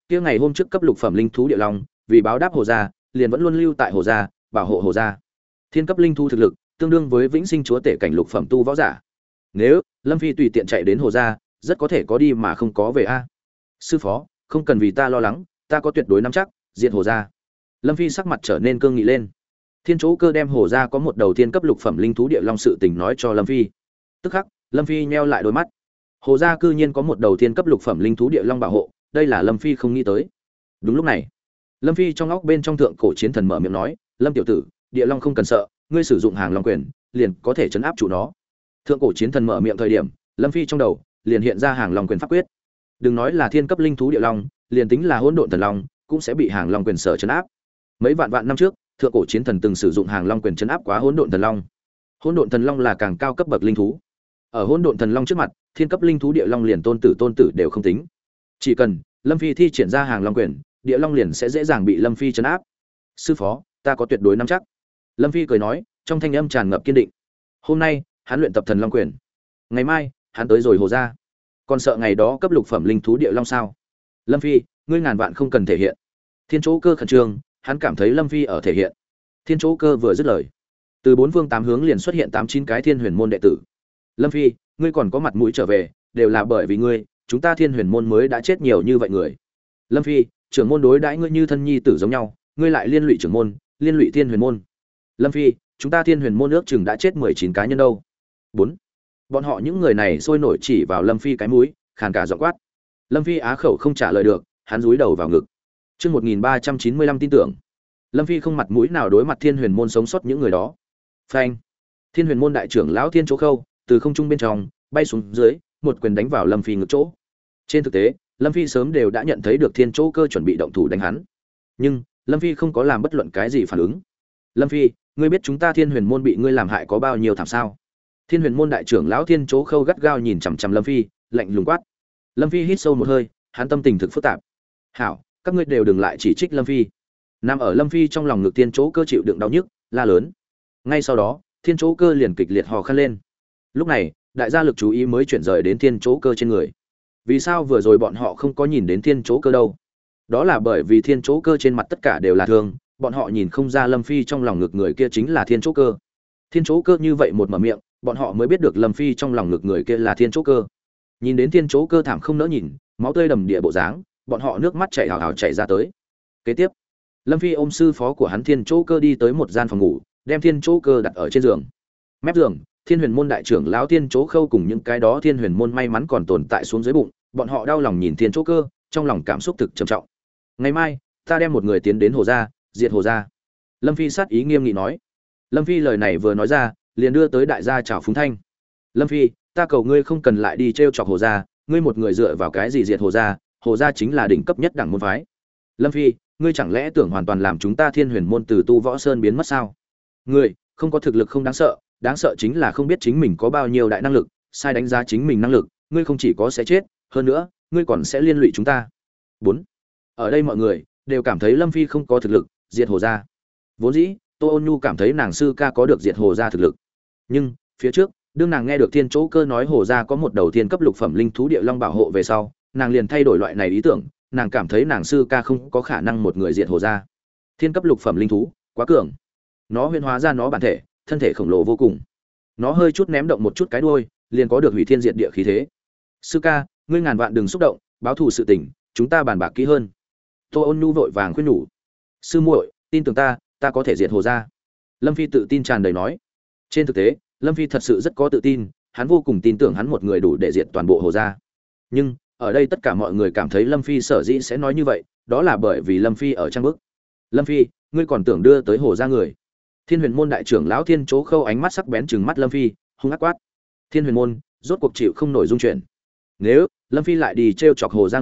kia ngày hôm trước cấp lục phẩm linh thú địa long, vì báo đáp Hồ gia, liền vẫn luôn lưu tại Hồ gia, bảo hộ Hồ gia. Thiên cấp linh thú thực lực, tương đương với vĩnh sinh chúa tể cảnh lục phẩm tu võ giả. Nếu Lâm Phi tùy tiện chạy đến Hồ gia, rất có thể có đi mà không có về a. Sư phó, không cần vì ta lo lắng, ta có tuyệt đối nắm chắc diệt Hồ gia. Lâm Phi sắc mặt trở nên cương nghị lên. Thiên Chỗ Cơ đem Hồ gia có một đầu tiên cấp lục phẩm linh thú địa long sự tình nói cho Lâm Phi. Tức khắc, Lâm Phi nheo lại đôi mắt. Hồ gia cư nhiên có một đầu tiên cấp lục phẩm linh thú địa long bảo hộ, đây là Lâm Phi không nghĩ tới. Đúng lúc này, Lâm Phi trong óc bên trong thượng cổ chiến thần mở miệng nói, "Lâm tiểu tử, địa long không cần sợ, ngươi sử dụng hàng long quyền, liền có thể trấn áp chủ nó." Thượng cổ chiến thần mở miệng thời điểm, Lâm Phi trong đầu liền hiện ra hàng long quyền pháp quyết. Đừng nói là thiên cấp linh thú địa long, liền tính là hỗn độn thần long, cũng sẽ bị hàng long quyền sở trấn áp. Mấy vạn năm trước, thượng cổ chiến thần từng sử dụng hàng long quyền trấn áp quá hỗn độn thần long. Hỗn độn thần long là càng cao cấp bậc linh thú. Ở hỗn độn thần long trước mặt, thiên cấp linh thú địa long liền tôn tử đều không tính. Chỉ cần Lâm Phi thi triển ra hàng long quyền, địa long liền sẽ dễ dàng bị Lâm Phi trấn áp. "Sư phó, ta có tuyệt đối nắm chắc." Lâm Phi cười nói, trong thanh âm tràn ngập kiên định. Hôm nay, hắn luyện tập thần long quyền. Ngày mai, hắn tới rồi Hồ gia. Còn sợ ngày đó cấp lục phẩm linh thú địa long sao? Lâm Phi, ngươi ngàn vạn không cần thể hiện. Thiên Chỗ Cơ khẩn trương, hắn cảm thấy Lâm Phi ở thể hiện. Thiên Chỗ Cơ vừa dứt lời, từ bốn phương tám hướng liền xuất hiện 8-9 cái Thiên Huyền môn đệ tử. "Lâm Phi, ngươi còn có mặt mũi trở về, đều là bởi vì ngươi, chúng ta Thiên Huyền môn mới đã chết nhiều như vậy người. Lâm Phi, trưởng môn đối đãi ngươi như thân nhi tử giống nhau, ngươi lại liên lụy trưởng môn, liên lụy Thiên Huyền môn. Lâm Phi, chúng ta Thiên Huyền môn ước chừng đã chết 19 cá nhân đâu." 4. Bọn họ những người này sôi nổi chỉ vào Lâm Phi cái mũi, khàn cả giọng quát. Lâm Phi á khẩu không trả lời được, hắn dúi đầu vào ngực. Chương 1395 tin tưởng. Lâm Phi không mặt mũi nào đối mặt Thiên Huyền môn sống sót những người đó. Phanh. Thiên Huyền môn đại trưởng lão Thiên Chỗ Khâu từ không trung bên trong bay xuống dưới, một quyền đánh vào Lâm Phi ngực chỗ. Trên thực tế, Lâm Phi sớm đều đã nhận thấy được Thiên Chỗ Cơ chuẩn bị động thủ đánh hắn. Nhưng, Lâm Phi không có làm bất luận cái gì phản ứng. "Lâm Phi, ngươi biết chúng ta Thiên Huyền môn bị ngươi làm hại có bao nhiêu thảm sao?" Thiên Huyền môn đại trưởng lão Thiên Chỗ Khâu gắt gao nhìn chằm chằm Lâm Phi, lạnh lùng quát. Lâm Phi hít sâu một hơi, hắn tâm tình thực phức tạp. "Hảo, các ngươi đều đừng lại chỉ trích Lâm Phi." Nằm ở Lâm Phi trong lòng ngực Thiên Chỗ Cơ chịu đựng đau nhức, la lớn. Ngay sau đó, Thiên Chỗ Cơ liền kịch liệt hò khan lên. Lúc này, đại gia lực chú ý mới chuyển rời đến Thiên Chỗ Cơ trên người. Vì sao vừa rồi bọn họ không có nhìn đến Thiên Chỗ Cơ đâu? Đó là bởi vì Thiên Chỗ Cơ trên mặt tất cả đều là thương, bọn họ nhìn không ra Lâm Phi trong lòng ngực người kia chính là Thiên Chỗ Cơ. Thiên Chỗ Cơ như vậy một mở miệng, bọn họ mới biết được Lâm Phi trong lòng ngực người kia là Thiên Chỗ Cơ. Nhìn đến Thiên Chỗ Cơ thảm không nỡ nhìn, máu tươi đầm địa bộ dáng, bọn họ nước mắt chảy hào hào chảy ra tới. Kế tiếp, Lâm Phi ôm sư phó của hắn Thiên Chỗ Cơ đi tới một gian phòng ngủ, đem Thiên Chỗ Cơ đặt ở trên giường. Mép giường, Thiên Huyền môn đại trưởng lão Thiên Chỗ Khâu cùng những cái đó Thiên Huyền môn may mắn còn tồn tại xuống dưới bụng, bọn họ đau lòng nhìn Thiên Chỗ Cơ, trong lòng cảm xúc thực trầm trọng. "Ngày mai, ta đem một người tiến đến Hồ gia, diệt Hồ gia." Lâm Phi sát ý nghiêm nghị nói. Lâm Phi lời này vừa nói ra, liền đưa tới đại gia chào phúng thanh. "Lâm Phi, ta cầu ngươi không cần lại đi trêu chọc Hồ gia, ngươi một người dựa vào cái gì diệt Hồ gia chính là đỉnh cấp nhất đẳng môn phái. Lâm Phi, ngươi chẳng lẽ tưởng hoàn toàn làm chúng ta Thiên Huyền môn từ tu võ sơn biến mất sao? Ngươi không có thực lực không đáng sợ chính là không biết chính mình có bao nhiêu đại năng lực, sai đánh giá chính mình năng lực, ngươi không chỉ có sẽ chết, hơn nữa, ngươi còn sẽ liên lụy chúng ta." 4. Ở đây mọi người đều cảm thấy Lâm Phi không có thực lực diệt Hồ gia. Vốn dĩ, Tô Ôn Nhu cảm thấy nàng sư ca có được diệt Hồ gia thực lực. Nhưng, phía trước, đương nàng nghe được Thiên Chỗ Cơ nói Hồ gia có một đầu thiên cấp lục phẩm linh thú địa long bảo hộ về sau, nàng liền thay đổi loại này ý tưởng, nàng cảm thấy nàng sư ca không có khả năng một người diệt Hồ gia. Thiên cấp lục phẩm linh thú, quá cường. Nó huyễn hóa ra nó bản thể, thân thể khổng lồ vô cùng. Nó hơi chút ném động một chút cái đuôi, liền có được hủy thiên diệt địa khí thế. "Sư ca, ngươi ngàn vạn đừng xúc động, báo thù sự tình, chúng ta bàn bạc kỹ hơn." Tô Ôn Nhu vội vàng khuyên nhủ. "Sư muội, tin tưởng ta có thể diệt Hồ gia." Lâm Phi tự tin tràn đầy nói. Trên thực tế, Lâm Phi thật sự rất có tự tin, hắn vô cùng tin tưởng hắn một người đủ để diệt toàn bộ Hồ gia. Nhưng, ở đây tất cả mọi người cảm thấy Lâm Phi sở dĩ sẽ nói như vậy, đó là bởi vì Lâm Phi ở trang bức. "Lâm Phi, ngươi còn tưởng đưa tới Hồ gia người?" Thiên Huyền môn đại trưởng lão Thiên Chỗ Khâu ánh mắt sắc bén trừng mắt Lâm Phi, hung ác quát. Thiên Huyền môn rốt cuộc chịu không nổi dung chuyển. Nếu Lâm Phi lại đi trêu chọc Hồ gia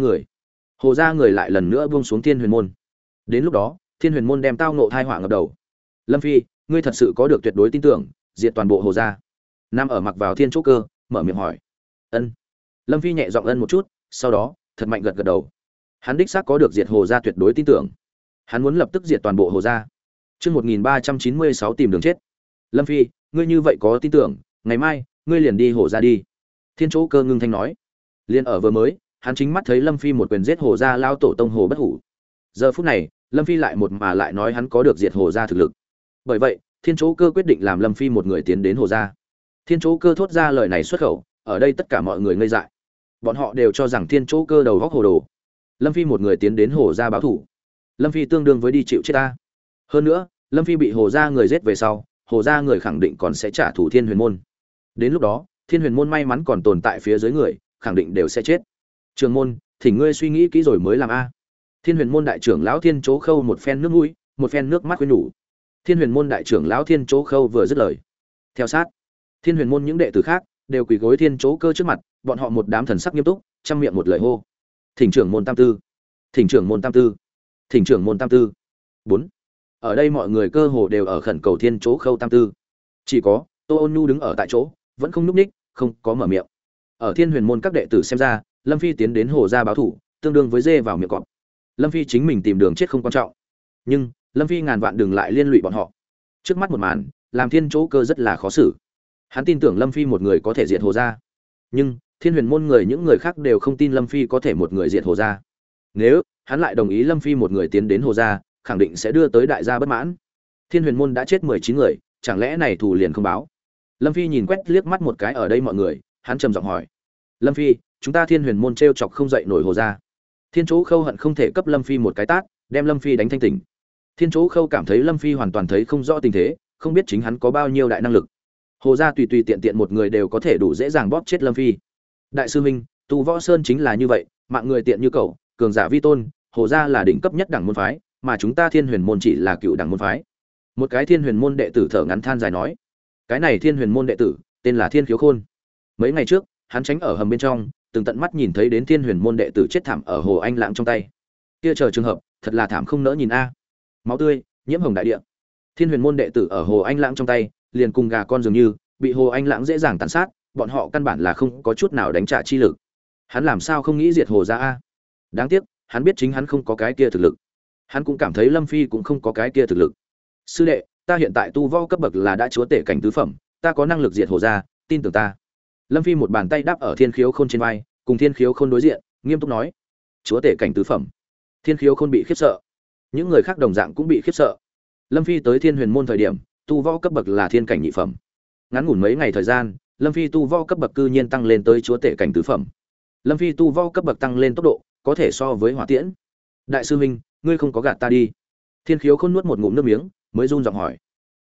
người lại lần nữa buông xuống Thiên Huyền môn. Đến lúc đó, Thiên Huyền môn đem tao ngộ tai họa ngập đầu. "Lâm Phi, ngươi thật sự có được tuyệt đối tin tưởng diệt toàn bộ Hồ gia?" Nam ở mặc vào Thiên Chỗ Cơ, mở miệng hỏi. "Ân." Lâm Phi nhẹ giọng ân một chút, sau đó, thật mạnh gật gật đầu. Hắn đích xác có được diệt Hồ gia tuyệt đối tin tưởng. Hắn muốn lập tức diệt toàn bộ Hồ gia. Chương 1396 tìm đường chết. "Lâm Phi, ngươi như vậy có tin tưởng, ngày mai ngươi liền đi Hồ gia đi." Thiên Chỗ Cơ ngưng thanh nói. Liên ở vừa mới, hắn chính mắt thấy Lâm Phi một quyền giết Hồ gia lao tổ tông Hồ Bất Hủ. Giờ phút này, Lâm Phi lại một mà lại nói hắn có được diệt Hồ gia thực lực. Bởi vậy, Thiên Chỗ Cơ quyết định làm Lâm Phi một người tiến đến Hồ gia. Thiên Chỗ Cơ thốt ra lời này xuất khẩu, ở đây tất cả mọi người ngây dại. Bọn họ đều cho rằng Thiên Chỗ Cơ đầu óc hồ đồ. Lâm Phi một người tiến đến Hồ gia báo thủ. Lâm Phi tương đương với đi chịu chết ta. Hơn nữa, Lâm Phi bị Hồ gia người giết về sau, Hồ gia người khẳng định còn sẽ trả thù Thiên Huyền môn. Đến lúc đó, Thiên Huyền môn may mắn còn tồn tại phía dưới người, khẳng định đều sẽ chết. Trường môn, thỉnh ngươi suy nghĩ kỹ rồi mới làm a. Thiên Huyền môn đại trưởng lão Thiên Chỗ Khâu một phen nước mũi, một phen nước mắt khuyên nhủ. Thiên Huyền môn đại trưởng lão Thiên Chỗ Khâu vừa dứt lời, theo sát, Thiên Huyền môn những đệ tử khác đều quỳ gối Thiên Chỗ Cơ trước mặt, bọn họ một đám thần sắc nghiêm túc, trăm miệng một lời hô: "Thỉnh trưởng môn tam tư, thỉnh trưởng môn tam tư, thỉnh trưởng môn tam tư." 4. Ở đây mọi người cơ hồ đều ở khẩn cầu Thiên Chỗ Khâu tam tư. Chỉ có Tô Ôn Nhu đứng ở tại chỗ, vẫn không nhúc nhích, không có mở miệng. Ở Thiên Huyền môn các đệ tử xem ra, Lâm Phi tiến đến Hồ gia báo thủ, tương đương với dê vào miệng cọp. Lâm Phi chính mình tìm đường chết không quan trọng, nhưng Lâm Phi ngàn vạn đừng lại liên lụy bọn họ. Trước mắt một màn, làm Thiên Chỗ Cơ rất là khó xử. Hắn tin tưởng Lâm Phi một người có thể diệt Hồ gia, nhưng Thiên Huyền môn những người khác đều không tin Lâm Phi có thể một người diệt Hồ gia. Nếu hắn lại đồng ý Lâm Phi một người tiến đến Hồ gia, khẳng định sẽ đưa tới đại gia bất mãn. Thiên Huyền môn đã chết 19 người, chẳng lẽ này thù liền không báo? Lâm Phi nhìn quét liếc mắt một cái ở đây mọi người, hắn trầm giọng hỏi: "Lâm Phi, chúng ta Thiên Huyền môn trêu chọc không dậy nổi Hồ gia." Thiên Chỗ Khâu hận không thể cấp Lâm Phi một cái tát, đem Lâm Phi đánh thanh tỉnh. Thiên Chỗ Khâu cảm thấy Lâm Phi hoàn toàn thấy không rõ tình thế, không biết chính hắn có bao nhiêu đại năng lực. Hồ gia tùy tùy tiện tiện một người đều có thể đủ dễ dàng bóp chết Lâm Phi. Đại sư huynh, Tu Võ Sơn chính là như vậy, mạng người tiện như cẩu, cường giả vi tôn, Hồ gia là đỉnh cấp nhất đẳng môn phái, mà chúng ta Thiên Huyền môn chỉ là cựu đẳng môn phái. Một cái Thiên Huyền môn đệ tử thở ngắn than dài nói, cái này Thiên Huyền môn đệ tử tên là Thiên Khiếu Khôn. Mấy ngày trước, hắn tránh ở hầm bên trong, từng tận mắt nhìn thấy đến Thiên Huyền môn đệ tử chết thảm ở Hồ Anh Lãng trong tay. Kia chờ trường hợp, thật là thảm không nỡ nhìn a. Máu tươi, nhiễm hồng đại địa. Thiên Huyền môn đệ tử ở Hồ Anh Lãng trong tay, liền cùng gà con dường như, bị Hồ Anh Lãng dễ dàng tàn sát, bọn họ căn bản là không có chút nào đánh trả chi lực. Hắn làm sao không nghĩ diệt Hồ gia a? Đáng tiếc, hắn biết chính hắn không có cái kia thực lực. Hắn cũng cảm thấy Lâm Phi cũng không có cái kia thực lực. Sư đệ, ta hiện tại tu võ cấp bậc là đã chúa tể cảnh tứ phẩm, ta có năng lực diệt Hồ gia, tin tưởng ta. Lâm Phi một bàn tay đáp ở Thiên Khiếu Khôn trên vai, cùng Thiên Khiếu Khôn đối diện, nghiêm túc nói: "Chúa tể cảnh tứ phẩm." Thiên Khiếu Khôn bị khiếp sợ. Những người khác đồng dạng cũng bị khiếp sợ. Lâm Phi tới Thiên Huyền môn thời điểm, tu võ cấp bậc là thiên cảnh nhị phẩm. Ngắn ngủn mấy ngày thời gian, Lâm Phi tu võ cấp bậc cư nhiên tăng lên tới chúa tể cảnh tứ phẩm. Lâm Phi tu võ cấp bậc tăng lên tốc độ, có thể so với Hỏa Tiễn. Đại sư huynh, ngươi không có gạt ta đi? Thiên Khiếu Khôn nuốt một ngụm nước miếng, mới run giọng hỏi.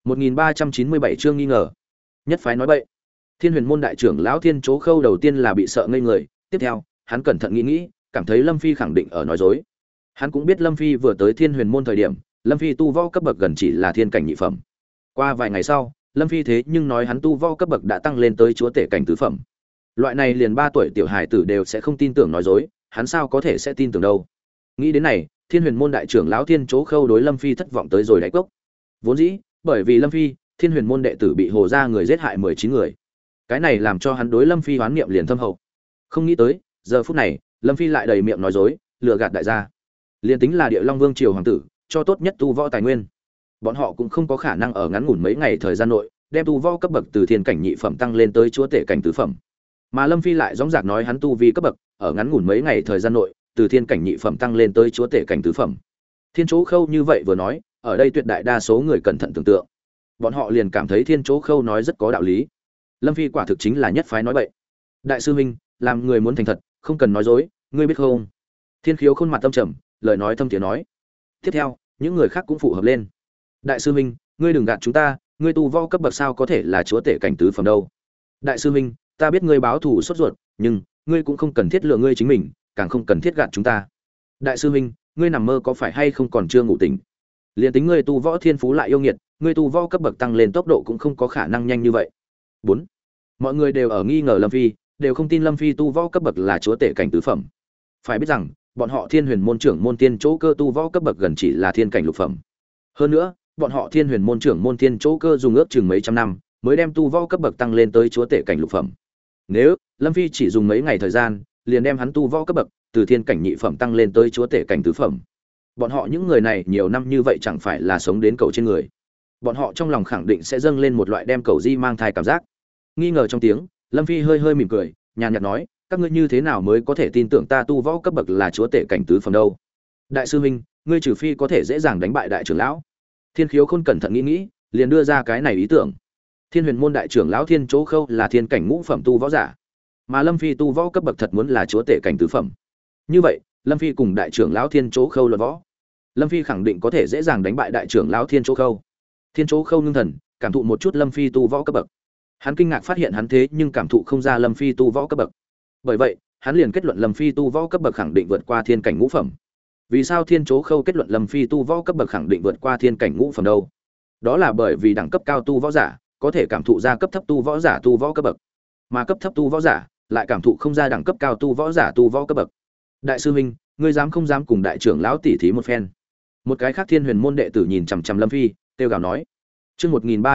1397 chương nghi ngờ. Nhất phái nói bậy. Thiên Huyền môn đại trưởng lão Thiên Chỗ Khâu đầu tiên là bị sợ ngây người, tiếp theo, hắn cẩn thận nghĩ, cảm thấy Lâm Phi khẳng định ở nói dối. Hắn cũng biết Lâm Phi vừa tới Thiên Huyền môn thời điểm, Lâm Phi tu võ cấp bậc gần chỉ là thiên cảnh nhị phẩm. Qua vài ngày sau, Lâm Phi thế nhưng nói hắn tu võ cấp bậc đã tăng lên tới chúa tể cảnh tứ phẩm. Loại này liền 3 tuổi tiểu hài tử đều sẽ không tin tưởng nói dối, hắn sao có thể sẽ tin tưởng đâu. Nghĩ đến này, Thiên Huyền môn đại trưởng lão Thiên Chỗ Khâu đối Lâm Phi thất vọng tới rồi đáy cốc. Vốn dĩ, bởi vì Lâm Phi, Thiên Huyền môn đệ tử bị Hồ gia người giết hại 19 người. Cái này làm cho hắn đối Lâm Phi hoán niệm liền thâm hậu. Không nghĩ tới, giờ phút này, Lâm Phi lại đầy miệng nói dối, lừa gạt đại gia. Liên tính là Địa Long Vương triều hoàng tử, cho tốt nhất tu võ tài nguyên, bọn họ cũng không có khả năng ở ngắn ngủn mấy ngày thời gian nội đem tu võ cấp bậc từ thiên cảnh nhị phẩm tăng lên tới chúa tể cảnh tứ phẩm. Mà Lâm Phi lại dõng dạc nói hắn tu vi cấp bậc ở ngắn ngủn mấy ngày thời gian nội từ thiên cảnh nhị phẩm tăng lên tới chúa tể cảnh tứ phẩm. Thiên Chỗ Khâu như vậy vừa nói, ở đây tuyệt đại đa số người cẩn thận tưởng tượng, bọn họ liền cảm thấy Thiên Chỗ Khâu nói rất có đạo lý. Lâm Phi quả thực chính là nhất phái nói bậy. Đại sư huynh, làm người muốn thành thật, không cần nói dối, ngươi biết không? Thiên Khiếu khuôn mặt tâm trầm, lời nói thâm tiếng nói. Tiếp theo, những người khác cũng phụ hợp lên. Đại sư huynh, ngươi đừng gạt chúng ta, ngươi tu võ cấp bậc sao có thể là chúa tể cảnh tứ phẩm đâu? Đại sư huynh, ta biết ngươi báo thù sốt ruột, nhưng ngươi cũng không cần thiết lừa ngươi chính mình, càng không cần thiết gạt chúng ta. Đại sư huynh, ngươi nằm mơ có phải hay không còn chưa ngủ tỉnh? Liên tính ngươi tu võ thiên phú lại yêu nghiệt, ngươi tu võ cấp bậc tăng lên tốc độ cũng không có khả năng nhanh như vậy. 4. Mọi người đều ở nghi ngờ Lâm Phi, đều không tin Lâm Phi tu võ cấp bậc là chúa tể cảnh tứ phẩm. Phải biết rằng, bọn họ Thiên Huyền môn trưởng môn Tiên Chỗ Cơ tu võ cấp bậc gần chỉ là thiên cảnh lục phẩm. Hơn nữa, bọn họ Thiên Huyền môn trưởng môn Tiên Chỗ Cơ dùng ước chừng mấy trăm năm mới đem tu võ cấp bậc tăng lên tới chúa tể cảnh lục phẩm. Nếu Lâm Phi chỉ dùng mấy ngày thời gian, liền đem hắn tu võ cấp bậc từ thiên cảnh nhị phẩm tăng lên tới chúa tể cảnh tứ phẩm. Bọn họ những người này nhiều năm như vậy chẳng phải là sống đến cầu trên người. Bọn họ trong lòng khẳng định sẽ dâng lên một loại đem cầu di mang thai cảm giác. Nghi ngờ trong tiếng, Lâm Phi hơi hơi mỉm cười, nhàn nhạt nói, các ngươi như thế nào mới có thể tin tưởng ta tu võ cấp bậc là chúa tể cảnh tứ phẩm đâu? Đại sư huynh, ngươi trừ phi có thể dễ dàng đánh bại đại trưởng lão. Thiên Khiếu Khôn cẩn thận nghĩ, liền đưa ra cái này ý tưởng. Thiên Huyền môn đại trưởng lão Thiên Chỗ Khâu là thiên cảnh ngũ phẩm tu võ giả, mà Lâm Phi tu võ cấp bậc thật muốn là chúa tể cảnh tứ phẩm. Như vậy, Lâm Phi cùng đại trưởng lão Thiên Chỗ Khâu luận võ, Lâm Phi khẳng định có thể dễ dàng đánh bại đại trưởng lão Thiên Chỗ Khâu. Thiên Chỗ Khâu ngưng thần, cảm thụ một chút Lâm Phi tu võ cấp bậc. Hắn kinh ngạc phát hiện hắn thế nhưng cảm thụ không ra Lâm Phi tu võ cấp bậc. Bởi vậy, hắn liền kết luận Lâm Phi tu võ cấp bậc khẳng định vượt qua thiên cảnh ngũ phẩm. Vì sao Thiên Chỗ Khâu kết luận Lâm Phi tu võ cấp bậc khẳng định vượt qua thiên cảnh ngũ phẩm đâu? Đó là bởi vì đẳng cấp cao tu võ giả có thể cảm thụ ra cấp thấp tu võ giả tu võ cấp bậc, mà cấp thấp tu võ giả lại cảm thụ không ra đẳng cấp cao tu võ giả tu võ cấp bậc. Đại sư huynh, ngươi dám không dám cùng đại trưởng lão tỉ thí một phen? Một cái khác Thiên Huyền môn đệ tử nhìn chằm chằm Lâm Phi, kêu gào nói: "Chương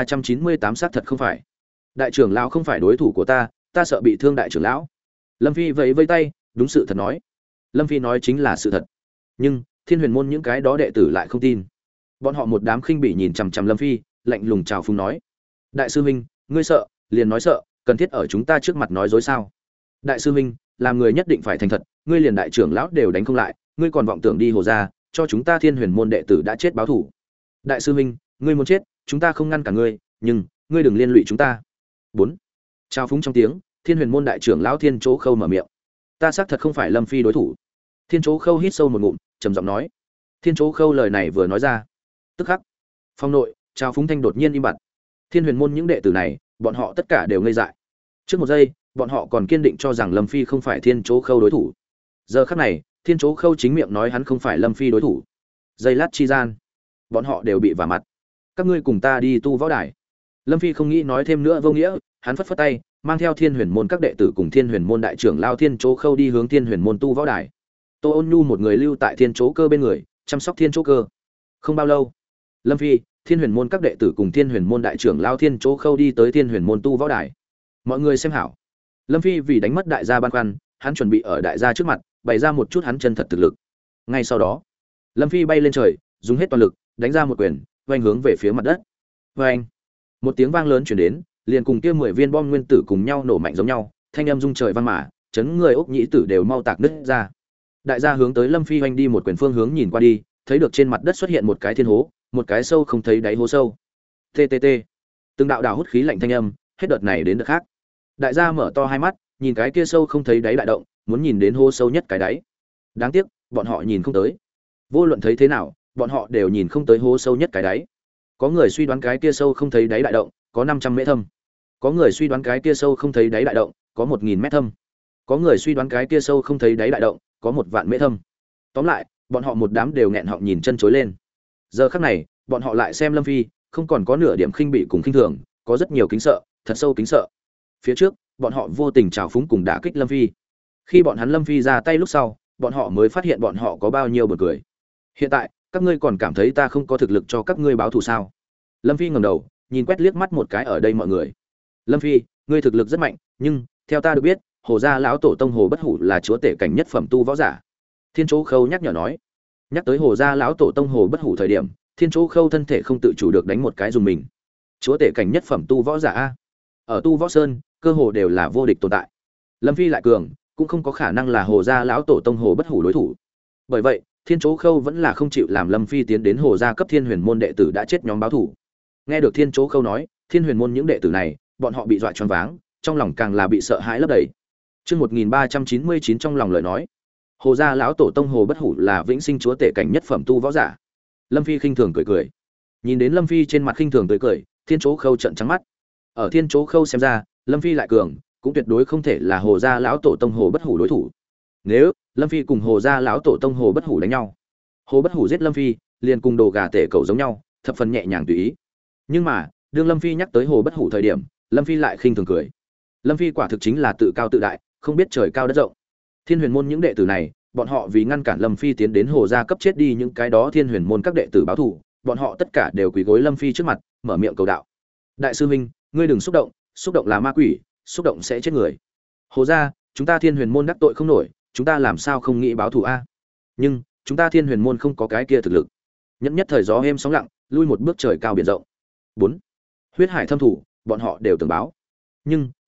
1398 xác thật không phải. Đại trưởng lão không phải đối thủ của ta, ta sợ bị thương đại trưởng lão." Lâm Phi vẫy vẫy tay, đúng sự thật nói. Lâm Phi nói chính là sự thật. Nhưng Thiên Huyền môn những cái đó đệ tử lại không tin. Bọn họ một đám khinh bỉ nhìn chằm chằm Lâm Phi, lạnh lùng chào phúng nói: "Đại sư huynh, ngươi sợ, liền nói sợ, cần thiết ở chúng ta trước mặt nói dối sao? Đại sư huynh, làm người nhất định phải thành thật, ngươi liền đại trưởng lão đều đánh không lại, ngươi còn vọng tưởng đi hồ ra, cho chúng ta Thiên Huyền môn đệ tử đã chết báo thủ. Đại sư huynh, ngươi muốn chết, chúng ta không ngăn cả ngươi, nhưng ngươi đừng liên lụy chúng ta." 4. Chào phúng trong tiếng, Thiên Huyền môn đại trưởng lão Thiên Chỗ Khâu mở miệng: "Ta xác thật không phải Lâm Phi đối thủ." Thiên Chỗ Khâu hít sâu một ngụm, trầm giọng nói. Thiên Chỗ Khâu lời này vừa nói ra, tức khắc phong nội chào phúng thanh đột nhiên im bặt. Thiên Huyền môn những đệ tử này, bọn họ tất cả đều ngây dại. Trước một giây, bọn họ còn kiên định cho rằng Lâm Phi không phải Thiên Chỗ Khâu đối thủ. Giờ khắc này, Thiên Chỗ Khâu chính miệng nói hắn không phải Lâm Phi đối thủ. Giây lát chi gian, bọn họ đều bị vả mặt. "Các ngươi cùng ta đi tu võ đài." Lâm Phi không nghĩ nói thêm nữa vô nghĩa, hắn phất phất tay, mang theo Thiên Huyền môn các đệ tử cùng Thiên Huyền môn đại trưởng lao Thiên Chỗ Khâu đi hướng Thiên Huyền môn tu võ đài. Tô Ôn Nhu một người lưu tại Thiên Chỗ Cơ bên người, chăm sóc Thiên Chỗ Cơ. Không bao lâu, Lâm Phi, Thiên Huyền môn các đệ tử cùng Thiên Huyền môn đại trưởng lao Thiên Chỗ Khâu đi tới Thiên Huyền môn tu võ đài. Mọi người xem hảo. Lâm Phi vì đánh mất đại gia băn khoăn, hắn chuẩn bị ở đại gia trước mặt bày ra một chút hắn chân thật thực lực. Ngay sau đó, Lâm Phi bay lên trời, dùng hết toàn lực, đánh ra một quyền, vành hướng về phía mặt đất. Vành! Một tiếng vang lớn truyền đến, liền cùng kia 10 viên bom nguyên tử cùng nhau nổ mạnh giống nhau, thanh âm rung trời vang mà, chấn người ốc nhĩ tử đều mau tạc nứt ra. Đại gia hướng tới Lâm Phi hoành đi một quyền phương hướng nhìn qua đi, thấy được trên mặt đất xuất hiện một cái thiên hố, một cái sâu không thấy đáy hố sâu. TTT. Từng đạo đảo hút khí lạnh thanh âm, hết đợt này đến đợt khác. Đại gia mở to hai mắt, nhìn cái kia sâu không thấy đáy đại động, muốn nhìn đến hố sâu nhất cái đáy. Đáng tiếc, bọn họ nhìn không tới. Vô luận thấy thế nào, bọn họ đều nhìn không tới hố sâu nhất cái đáy. Có người suy đoán cái kia sâu không thấy đáy đại động có 500 mét thâm. Có người suy đoán cái kia sâu không thấy đáy đại động có 1000 mét thâm. Có người suy đoán cái kia sâu không thấy đáy đại động có 1 vạn mét thâm. Tóm lại, bọn họ một đám đều nghẹn họng nhìn chân chối lên. Giờ khắc này, bọn họ lại xem Lâm Phi, không còn có nửa điểm khinh bỉ cùng khinh thường, có rất nhiều kính sợ, thật sâu kính sợ. Phía trước, bọn họ vô tình trào phúng cùng đả kích Lâm Phi. Khi bọn hắn Lâm Phi ra tay lúc sau, bọn họ mới phát hiện bọn họ có bao nhiêu buồn cười. Hiện tại, các ngươi còn cảm thấy ta không có thực lực cho các ngươi báo thù sao? Lâm Phi ngẩng đầu, nhìn quét liếc mắt một cái ở đây mọi người. Lâm Phi, ngươi thực lực rất mạnh, nhưng theo ta được biết, Hồ gia lão tổ tông Hồ Bất Hủ là chúa tể cảnh nhất phẩm tu võ giả. Thiên Chỗ Khâu nhắc nhở nói. Nhắc tới Hồ gia lão tổ tông Hồ Bất Hủ thời điểm, Thiên Chỗ Khâu thân thể không tự chủ được đánh một cái dùng mình. Chúa tể cảnh nhất phẩm tu võ giả a. Ở tu võ sơn, cơ hồ đều là vô địch tồn tại. Lâm Phi lại cường, cũng không có khả năng là Hồ gia lão tổ tông Hồ Bất Hủ đối thủ. Bởi vậy, Thiên Chỗ Khâu vẫn là không chịu làm Lâm Phi tiến đến Hồ gia cấp Thiên Huyền môn đệ tử đã chết nhóm báo thủ. Nghe được Thiên Chỗ Khâu nói, Thiên Huyền môn những đệ tử này, bọn họ bị dọa choáng váng, trong lòng càng là bị sợ hãi lấp đầy. Chương 1399 trong lòng lời nói, Hồ gia lão tổ tông Hồ Bất Hủ là vĩnh sinh chúa tể cảnh nhất phẩm tu võ giả. Lâm Phi khinh thường cười cười. Nhìn đến Lâm Phi trên mặt khinh thường tươi cười, Thiên Chỗ Khâu trợn trắng mắt. Ở Thiên Chỗ Khâu xem ra, Lâm Phi lại cường, cũng tuyệt đối không thể là Hồ gia lão tổ tông Hồ Bất Hủ đối thủ. Nếu Lâm Phi cùng Hồ gia lão tổ tông Hồ Bất Hủ đánh nhau, Hồ Bất Hủ giết Lâm Phi, liền cùng đồ gà tể cẩu giống nhau, thập phần nhẹ nhàng tùy ý. Nhưng mà, đương Lâm Phi nhắc tới Hồ Bất Hủ thời điểm, Lâm Phi lại khinh thường cười. Lâm Phi quả thực chính là tự cao tự đại, không biết trời cao đất rộng. Thiên Huyền môn những đệ tử này, bọn họ vì ngăn cản Lâm Phi tiến đến Hồ gia cấp chết đi những cái đó Thiên Huyền môn các đệ tử báo thù, bọn họ tất cả đều quỳ gối Lâm Phi trước mặt, mở miệng cầu đạo. Đại sư huynh, ngươi đừng xúc động là ma quỷ, xúc động sẽ chết người. Hồ gia, chúng ta Thiên Huyền môn đắc tội không nổi, chúng ta làm sao không nghĩ báo thù a? Nhưng chúng ta Thiên Huyền môn không có cái kia thực lực. Nhẫn nhất thời gió êm sóng lặng, lui một bước trời cao biển rộng. 4. Huyết hải thâm thủ, bọn họ đều tưởng báo. Nhưng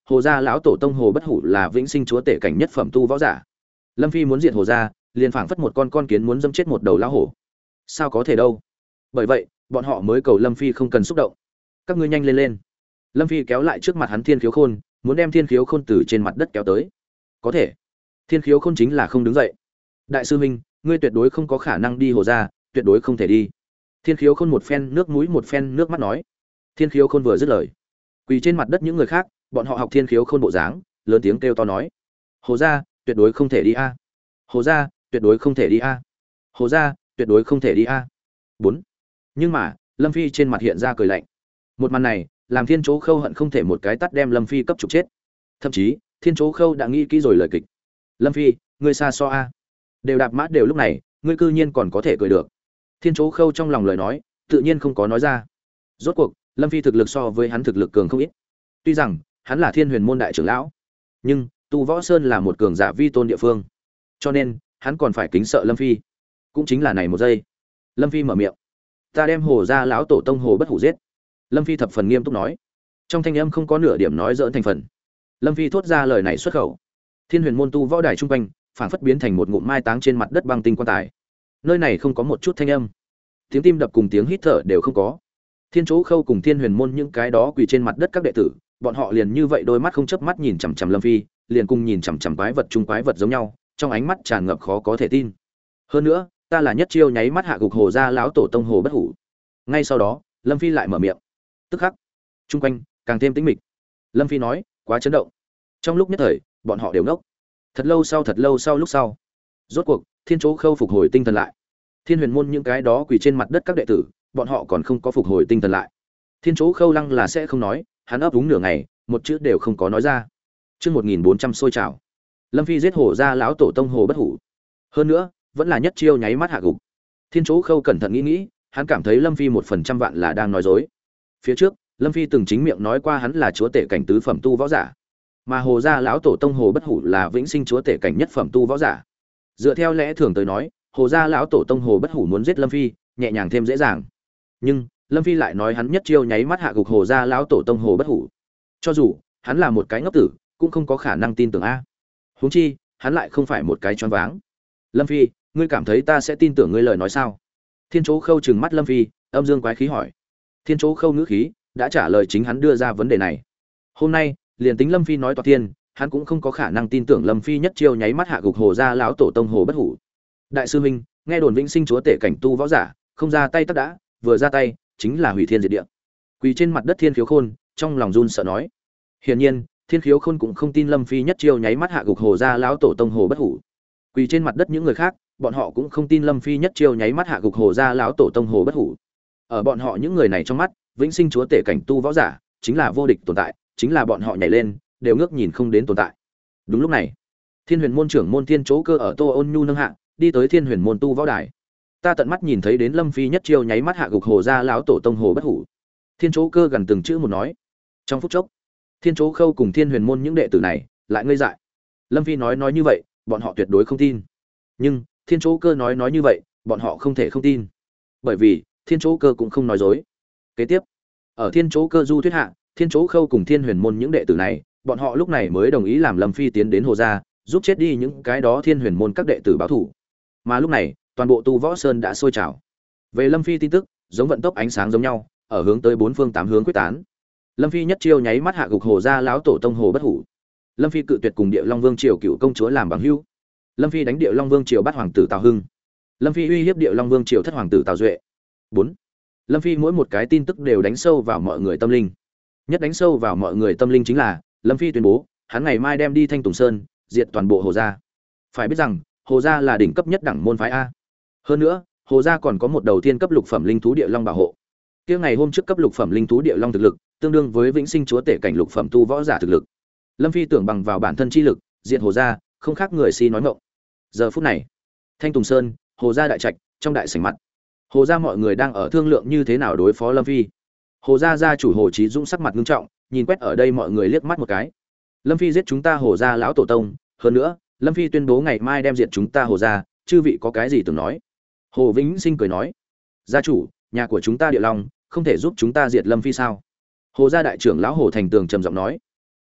Hồ gia lão tổ tông Hồ Bất Hủ là vĩnh sinh chúa tể cảnh nhất phẩm tu võ giả. Lâm Phi muốn diệt Hồ gia, liền phảng phất một con kiến muốn dẫm chết một đầu lão hổ. Sao có thể đâu? Bởi vậy, bọn họ mới cầu Lâm Phi không cần xúc động. Các ngươi nhanh lên lên. Lâm Phi kéo lại trước mặt hắn Thiên Khiếu Khôn, muốn đem Thiên Khiếu Khôn từ trên mặt đất kéo tới. Có thể. Thiên Khiếu Khôn chính là không đứng dậy. Đại sư huynh, ngươi tuyệt đối không có khả năng đi Hồ gia, tuyệt đối không thể đi. Thiên Khiếu Khôn một phen nước mũi một phen nước mắt nói. Thiên Khiếu Khôn vừa dứt lời, quỳ trên mặt đất những người khác, bọn họ học Thiên Khiếu Khôn bộ dáng, lớn tiếng kêu to nói: Hồ gia, tuyệt đối không thể đi a. Hồ gia, tuyệt đối không thể đi a. Hồ gia, tuyệt đối không thể đi a. 4. Nhưng mà, Lâm Phi trên mặt hiện ra cười lạnh. Một màn này, làm Thiên Chố Khâu hận không thể một cái tát đem Lâm Phi cấp trục chết. Thậm chí, Thiên Chố Khâu đã nghĩ kỹ rồi lời kịch. Lâm Phi, ngươi xa so a. Đều đạp mã đều lúc này, ngươi cư nhiên còn có thể cười được. Thiên Chố Khâu trong lòng lời nói, tự nhiên không có nói ra. Rốt cuộc, Lâm Phi thực lực so với hắn thực lực cường không ít. Tuy rằng, hắn là Thiên Huyền môn đại trưởng lão, nhưng Tu Võ Sơn là một cường giả vi tôn địa phương. Cho nên, hắn còn phải kính sợ Lâm Phi. Cũng chính là này một giây. Lâm Phi mở miệng: "Ta đem Hồ gia lão tổ tông Hồ Bất Hủ giết." Lâm Phi thập phần nghiêm túc nói. Trong thanh âm không có nửa điểm nói giỡn thành phần. Lâm Phi thốt ra lời này xuất khẩu. Thiên Huyền môn tu võ đài trung quanh, phảng phất biến thành một ngụm mai táng trên mặt đất băng tinh quan tài. Nơi này không có một chút thanh âm. Tiếng tim đập cùng tiếng hít thở đều không có. Thiên Chố Khâu cùng Thiên Huyền môn những cái đó quỳ trên mặt đất các đệ tử, bọn họ liền như vậy đôi mắt không chớp mắt nhìn chằm chằm Lâm Phi, liền cùng nhìn chằm chằm quái vật chung quái vật giống nhau, trong ánh mắt tràn ngập khó có thể tin. Hơn nữa, ta là nhất chiêu nháy mắt hạ gục Hồ gia lão tổ tông Hồ Bất Hủ. Ngay sau đó, Lâm Phi lại mở miệng. Tức khắc, chung quanh càng thêm tĩnh mịch. Lâm Phi nói, quá chấn động. Trong lúc nhất thời, bọn họ đều ngốc. Thật lâu sau lúc sau, rốt cuộc, Thiên Chố Khâu phục hồi tinh thần lại. Thiên Huyền môn những cái đó quỳ trên mặt đất các đệ tử, bọn họ còn không có phục hồi tinh thần lại. Thiên Chố Khâu lăng là sẽ không nói, hắn ấp úng nửa ngày, một chữ đều không có nói ra. Chương 1400 sôi trào. Lâm Phi giết Hồ gia lão tổ tông Hồ Bất Hủ. Hơn nữa, vẫn là nhất chiêu nháy mắt hạ gục. Thiên Chố Khâu cẩn thận nghĩ, hắn cảm thấy Lâm Phi 1% vạn là đang nói dối. Phía trước, Lâm Phi từng chính miệng nói qua hắn là chúa tể cảnh tứ phẩm tu võ giả, mà Hồ gia lão tổ tông Hồ Bất Hủ là vĩnh sinh chúa tể cảnh nhất phẩm tu võ giả. Dựa theo lẽ thường tới nói, Hồ gia lão tổ tông Hồ Bất Hủ muốn giết Lâm Phi, nhẹ nhàng thêm dễ dàng. Nhưng, Lâm Phi lại nói hắn nhất chiêu nháy mắt hạ gục Hồ gia lão tổ tông Hồ Bất Hủ. Cho dù hắn là một cái ngốc tử, cũng không có khả năng tin tưởng a. Huống chi, hắn lại không phải một cái choáng váng. Lâm Phi, ngươi cảm thấy ta sẽ tin tưởng ngươi lời nói sao? Thiên Chố Khâu trừng mắt Lâm Phi, âm dương quái khí hỏi. Thiên Chố Khâu ngữ khí đã trả lời chính hắn đưa ra vấn đề này. Hôm nay, liền tính Lâm Phi nói toạc tiên, hắn cũng không có khả năng tin tưởng Lâm Phi nhất chiêu nháy mắt hạ gục Hồ gia lão tổ tông Hồ Bất Hủ. Đại sư huynh, nghe đồn vĩnh sinh chúa tể cảnh tu võ giả, không ra tay tất đã, vừa ra tay chính là hủy thiên diệt địa. Quỳ trên mặt đất Thiên Khiếu Khôn, trong lòng run sợ nói. Hiển nhiên, Thiên Khiếu Khôn cũng không tin Lâm Phi nhất chiêu nháy mắt hạ gục Hồ gia lão tổ tông Hồ Bất Hủ. Quỳ trên mặt đất những người khác, bọn họ cũng không tin Lâm Phi nhất chiêu nháy mắt hạ gục Hồ gia lão tổ tông Hồ Bất Hủ. Ở bọn họ những người này trong mắt, vĩnh sinh chúa tể cảnh tu võ giả chính là vô địch tồn tại, chính là bọn họ nhảy lên đều ngước nhìn không đến tồn tại. Đúng lúc này, Thiên Huyền môn trưởng môn Thiên Chố Cơ ở Tô Ôn Nhu nâng hạ, đi tới Thiên Huyền môn tu võ đài. Ta tận mắt nhìn thấy đến Lâm Phi nhất chiêu nháy mắt hạ gục Hồ gia lão tổ tông Hồ Bất Hủ. Thiên Chố Cơ gần từng chữ một nói. Trong phút chốc, Thiên Chố Khâu cùng Thiên Huyền môn những đệ tử này lại ngây dại. Lâm Phi nói như vậy, bọn họ tuyệt đối không tin. Nhưng Thiên Chố Cơ nói như vậy, bọn họ không thể không tin. Bởi vì Thiên Chố Cơ cũng không nói dối. Kế tiếp, ở Thiên Chố Cơ du thuyết hạ, Thiên Chố Khâu cùng Thiên Huyền môn những đệ tử này, bọn họ lúc này mới đồng ý làm Lâm Phi tiến đến Hồ gia, giúp chết đi những cái đó Thiên Huyền môn các đệ tử báo thủ. Mà lúc này, toàn bộ Tu Võ Sơn đã sôi trào. Về Lâm Phi tin tức, giống vận tốc ánh sáng giống nhau, ở hướng tới bốn phương tám hướng quyết tán. Lâm Phi nhất chiêu nháy mắt hạ gục Hồ gia lão tổ tông Hồ Bất Hủ. Lâm Phi cự tuyệt cùng Địa Long Vương triều cựu công chúa làm bằng hữu. Lâm Phi đánh Địa Long Vương triều bắt hoàng tử Tào Hưng. Lâm Phi uy hiếp Địa Long Vương triều thất hoàng tử Tào Duệ. 4. Lâm Phi mỗi một cái tin tức đều đánh sâu vào mọi người tâm linh. Nhất đánh sâu vào mọi người tâm linh chính là Lâm Phi tuyên bố, hắn ngày mai đem đi Thanh Tùng Sơn, diệt toàn bộ Hồ gia. Phải biết rằng, Hồ gia là đỉnh cấp nhất đẳng môn phái a. Hơn nữa, Hồ gia còn có một đầu tiên cấp lục phẩm linh thú Địa Long bảo hộ. Kia ngày hôm trước cấp lục phẩm linh thú Địa Long thực lực, tương đương với vĩnh sinh chúa tể cảnh lục phẩm tu võ giả thực lực. Lâm Phi tưởng bằng vào bản thân chi lực, diệt Hồ gia, không khác người si nói ngọng. Giờ phút này, Thanh Tùng Sơn, Hồ gia đại trạch, trong đại sảnh mặt. Hồ gia mọi người đang ở thương lượng như thế nào đối phó Lâm Phi. Hồ gia gia chủ Hồ Chí Dũng sắc mặt nghiêm trọng, nhìn quét ở đây mọi người liếc mắt một cái. Lâm Phi giết chúng ta Hồ gia lão tổ tông, hơn nữa, Lâm Phi tuyên bố ngày mai đem diệt chúng ta Hồ gia, chư vị có cái gì tưởng nói? Hồ Vĩnh Sinh cười nói, gia chủ, nhà của chúng ta Địa Long, không thể giúp chúng ta diệt Lâm Phi sao? Hồ gia đại trưởng lão Hồ Thành Tường trầm giọng nói,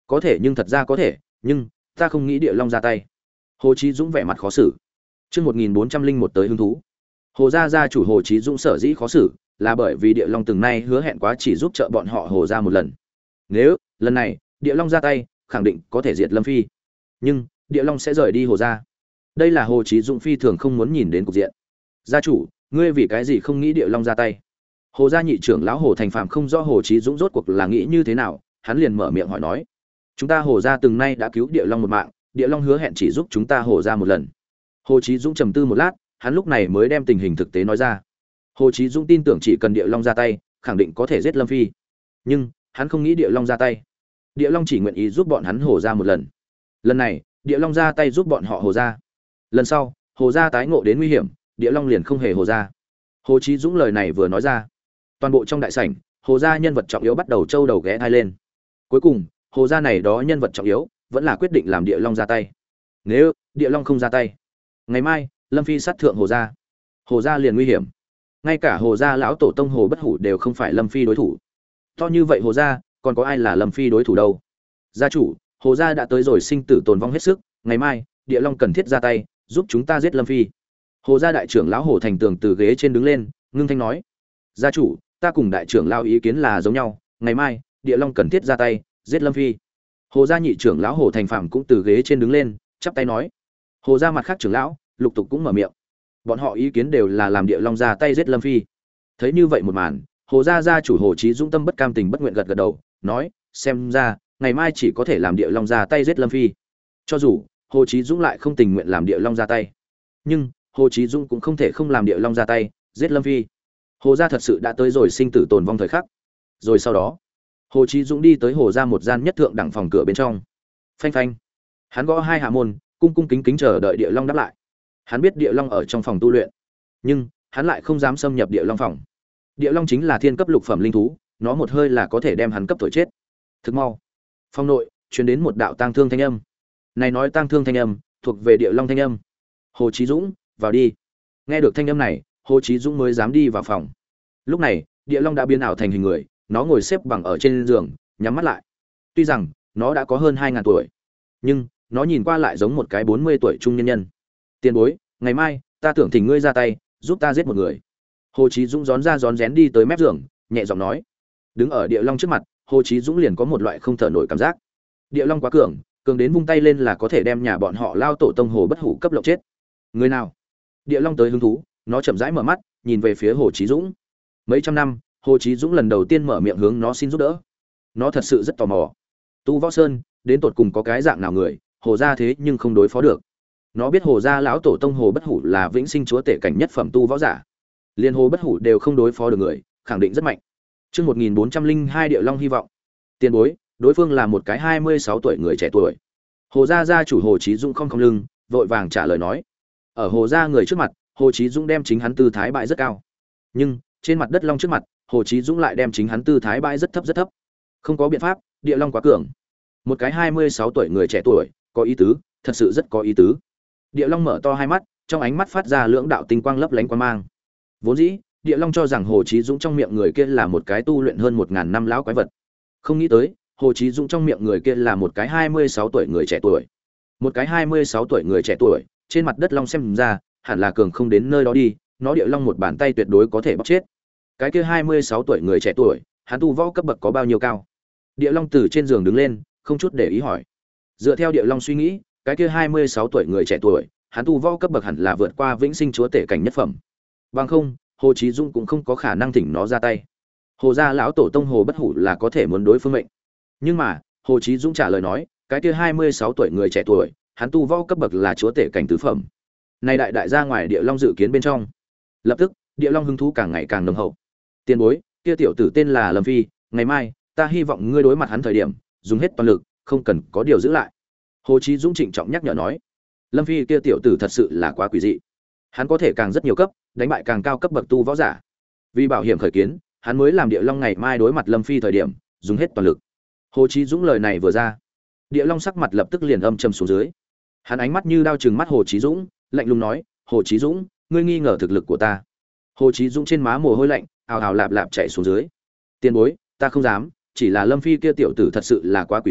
Có thể, nhưng thật ra có thể, nhưng ta không nghĩ Địa Long ra tay. Hồ Chí Dũng vẻ mặt khó xử. Chương 1401 tới hứng thú. Hồ gia gia chủ Hồ Chí Dũng sở dĩ khó xử, là bởi vì Địa Long từng nay hứa hẹn quá chỉ giúp trợ bọn họ Hồ gia một lần. Nếu lần này Địa Long ra tay, khẳng định có thể diệt Lâm Phi. Nhưng Địa Long sẽ rời đi Hồ gia. Đây là Hồ Chí Dũng phi thường không muốn nhìn đến cục diện. Gia chủ, ngươi vì cái gì không nghĩ Địa Long ra tay? Hồ gia nhị trưởng lão Hồ Thành Phàm không rõ Hồ Chí Dũng rốt cuộc là nghĩ như thế nào, hắn liền mở miệng hỏi nói: "Chúng ta Hồ gia từng nay đã cứu Địa Long một mạng, Địa Long hứa hẹn chỉ giúp chúng ta Hồ gia một lần." Hồ Chí Dũng trầm tư một lát, hắn lúc này mới đem tình hình thực tế nói ra. Hồ Chí Dũng tin tưởng chỉ cần Địa Long ra tay, khẳng định có thể giết Lâm Phi. Nhưng hắn không nghĩ Địa Long ra tay. Địa Long chỉ nguyện ý giúp bọn hắn Hồ gia một lần. Lần này, Địa Long ra tay giúp bọn họ Hồ gia. Lần sau, Hồ gia tái ngộ đến nguy hiểm, Địa Long liền không hề Hồ gia. Hồ Chí Dũng lời này vừa nói ra, toàn bộ trong đại sảnh, Hồ gia nhân vật trọng yếu bắt đầu trâu đầu ghé thai lên. Cuối cùng, Hồ gia này đó nhân vật trọng yếu vẫn là quyết định làm Địa Long ra tay. Nếu Địa Long không ra tay, ngày mai Lâm Phi sát thượng Hồ gia liền nguy hiểm. Ngay cả Hồ gia lão tổ tông Hồ Bất Hủ đều không phải Lâm Phi đối thủ. To như vậy Hồ gia, còn có ai là Lâm Phi đối thủ đâu? Gia chủ, Hồ gia đã tới rồi sinh tử tồn vong hết sức, ngày mai Địa Long cần thiết ra tay, giúp chúng ta giết Lâm Phi. Hồ gia đại trưởng lão Hồ Thành Tường từ ghế trên đứng lên, ngưng thanh nói: "Gia chủ, ta cùng đại trưởng lão ý kiến là giống nhau, ngày mai Địa Long cần thiết ra tay, giết Lâm Phi." Hồ gia nhị trưởng lão Hồ Thành Phàm cũng từ ghế trên đứng lên, chắp tay nói. Hồ gia mặt khác trưởng lão lục tục cũng mở miệng. Bọn họ ý kiến đều là làm Địa Long ra tay giết Lâm Phi. Thấy như vậy một màn, Hồ gia gia chủ Hồ Chí Dũng tâm bất cam tình bất nguyện gật gật đầu, nói: "Xem ra, ngày mai chỉ có thể làm Địa Long ra tay giết Lâm Phi." Cho dù Hồ Chí Dũng lại không tình nguyện làm Địa Long ra tay, nhưng Hồ Chí Dũng cũng không thể không làm Địa Long ra tay giết Lâm Phi. Hồ gia thật sự đã tới rồi sinh tử tồn vong thời khắc. Rồi sau đó, Hồ Chí Dũng đi tới Hồ gia một gian nhất thượng đẳng phòng cửa bên trong. Phanh phanh. Hắn gõ hai hạ môn, cung cung kính kính chờ đợi Địa Long đáp lại. Hắn biết Địa Long ở trong phòng tu luyện, nhưng hắn lại không dám xâm nhập Địa Long phòng. Địa Long chính là thiên cấp lục phẩm linh thú, nó một hơi là có thể đem hắn cấp thổi chết. Thực mau, phòng nội truyền đến một đạo tang thương thanh âm. Này nói tang thương thanh âm, thuộc về Địa Long thanh âm. Hồ Chí Dũng, vào đi. Nghe được thanh âm này, Hồ Chí Dũng mới dám đi vào phòng. Lúc này, Địa Long đã biến ảo thành hình người, nó ngồi xếp bằng ở trên giường, nhắm mắt lại. Tuy rằng nó đã có hơn 2000 tuổi, nhưng nó nhìn qua lại giống một cái 40 tuổi trung nhân nhân. Tiền bối, ngày mai ta tưởng thỉnh ngươi ra tay, giúp ta giết một người. Hồ Chí Dũng rón ra rón rén đi tới mép giường, nhẹ giọng nói. Đứng ở Địa Long trước mặt, Hồ Chí Dũng liền có một loại không thở nổi cảm giác. Địa Long quá cường, cường đến vung tay lên là có thể đem nhà bọn họ lao tổ tông Hồ Bất Hủ cấp lộng chết. Người nào? Địa Long tới hứng thú, nó chậm rãi mở mắt, nhìn về phía Hồ Chí Dũng. Mấy trăm năm, Hồ Chí Dũng lần đầu tiên mở miệng hướng nó xin giúp đỡ. Nó thật sự rất tò mò. Tu Võ Sơn, đến tột cùng có cái dạng nào người, Hồ gia thế nhưng không đối phó được. Nó biết Hồ gia lão tổ tông Hồ Bất Hủ là vĩnh sinh chúa tể cảnh nhất phẩm tu võ giả. Liên Hồ Bất Hủ đều không đối phó được người, khẳng định rất mạnh. Chương 1402 Địa Long hy vọng. Tiền bối, đối phương là một cái 26 tuổi người trẻ tuổi. Hồ gia gia chủ Hồ Chí Dũng không lưng, vội vàng trả lời nói. Ở Hồ gia người trước mặt, Hồ Chí Dũng đem chính hắn tư thái bại rất cao. Nhưng trên mặt đất Long trước mặt, Hồ Chí Dũng lại đem chính hắn tư thái bại rất thấp rất thấp. Không có biện pháp, Địa Long quá cường. Một cái 26 tuổi người trẻ tuổi, có ý tứ, thật sự rất có ý tứ. Địa Long mở to hai mắt, trong ánh mắt phát ra lưỡng đạo tinh quang lấp lánh quang mang. Vốn dĩ, Địa Long cho rằng Hồ Chí Dũng trong miệng người kia là một cái tu luyện hơn 1000 năm lão quái vật. Không nghĩ tới, Hồ Chí Dũng trong miệng người kia là một cái 26 tuổi người trẻ tuổi. Một cái 26 tuổi người trẻ tuổi, trên mặt đất Long xem ra, hẳn là cường không đến nơi đó đi, nó Địa Long một bàn tay tuyệt đối có thể bóc chết. Cái kia 26 tuổi người trẻ tuổi, hắn tu võ cấp bậc có bao nhiêu cao? Địa Long từ trên giường đứng lên, không chút để ý hỏi. Dựa theo Địa Long suy nghĩ, cái kia 26 tuổi người trẻ tuổi, hắn tu võ cấp bậc hẳn là vượt qua vĩnh sinh chúa tể cảnh nhất phẩm. Bằng không, Hồ Chí Dũng cũng không có khả năng thỉnh nó ra tay. Hồ gia lão tổ tông Hồ Bất Hủ là có thể muốn đối phương mệnh. Nhưng mà, Hồ Chí Dũng trả lời nói, cái kia 26 tuổi người trẻ tuổi, hắn tu võ cấp bậc là chúa tể cảnh tứ phẩm. Này đại ra ngoài Địa Long dự kiến bên trong. Lập tức, Địa Long hứng thú càng ngày càng nồng hậu. Tiền bối, kia tiểu tử tên là Lâm Phi, ngày mai, ta hy vọng ngươi đối mặt hắn thời điểm, dùng hết toàn lực, không cần có điều giữ lại. Hồ Chí Dũng trịnh trọng nhắc nhở nói. Lâm Phi kia tiểu tử thật sự là quá quỷ dị. Hắn có thể càng rất nhiều cấp, đánh bại càng cao cấp bậc tu võ giả. Vì bảo hiểm khởi kiến, hắn mới làm Địa Long ngày mai đối mặt Lâm Phi thời điểm, dùng hết toàn lực. Hồ Chí Dũng lời này vừa ra, Địa Long sắc mặt lập tức liền âm trầm xuống dưới. Hắn ánh mắt như đao trừng mắt Hồ Chí Dũng, lạnh lùng nói, "Hồ Chí Dũng, ngươi nghi ngờ thực lực của ta?" Hồ Chí Dũng trên má mồ hôi lạnh, ào ào lạp lạp chảy xuống dưới. "Tiền bối, ta không dám, chỉ là Lâm Phi kia tiểu tử thật sự là quá quỷ dị,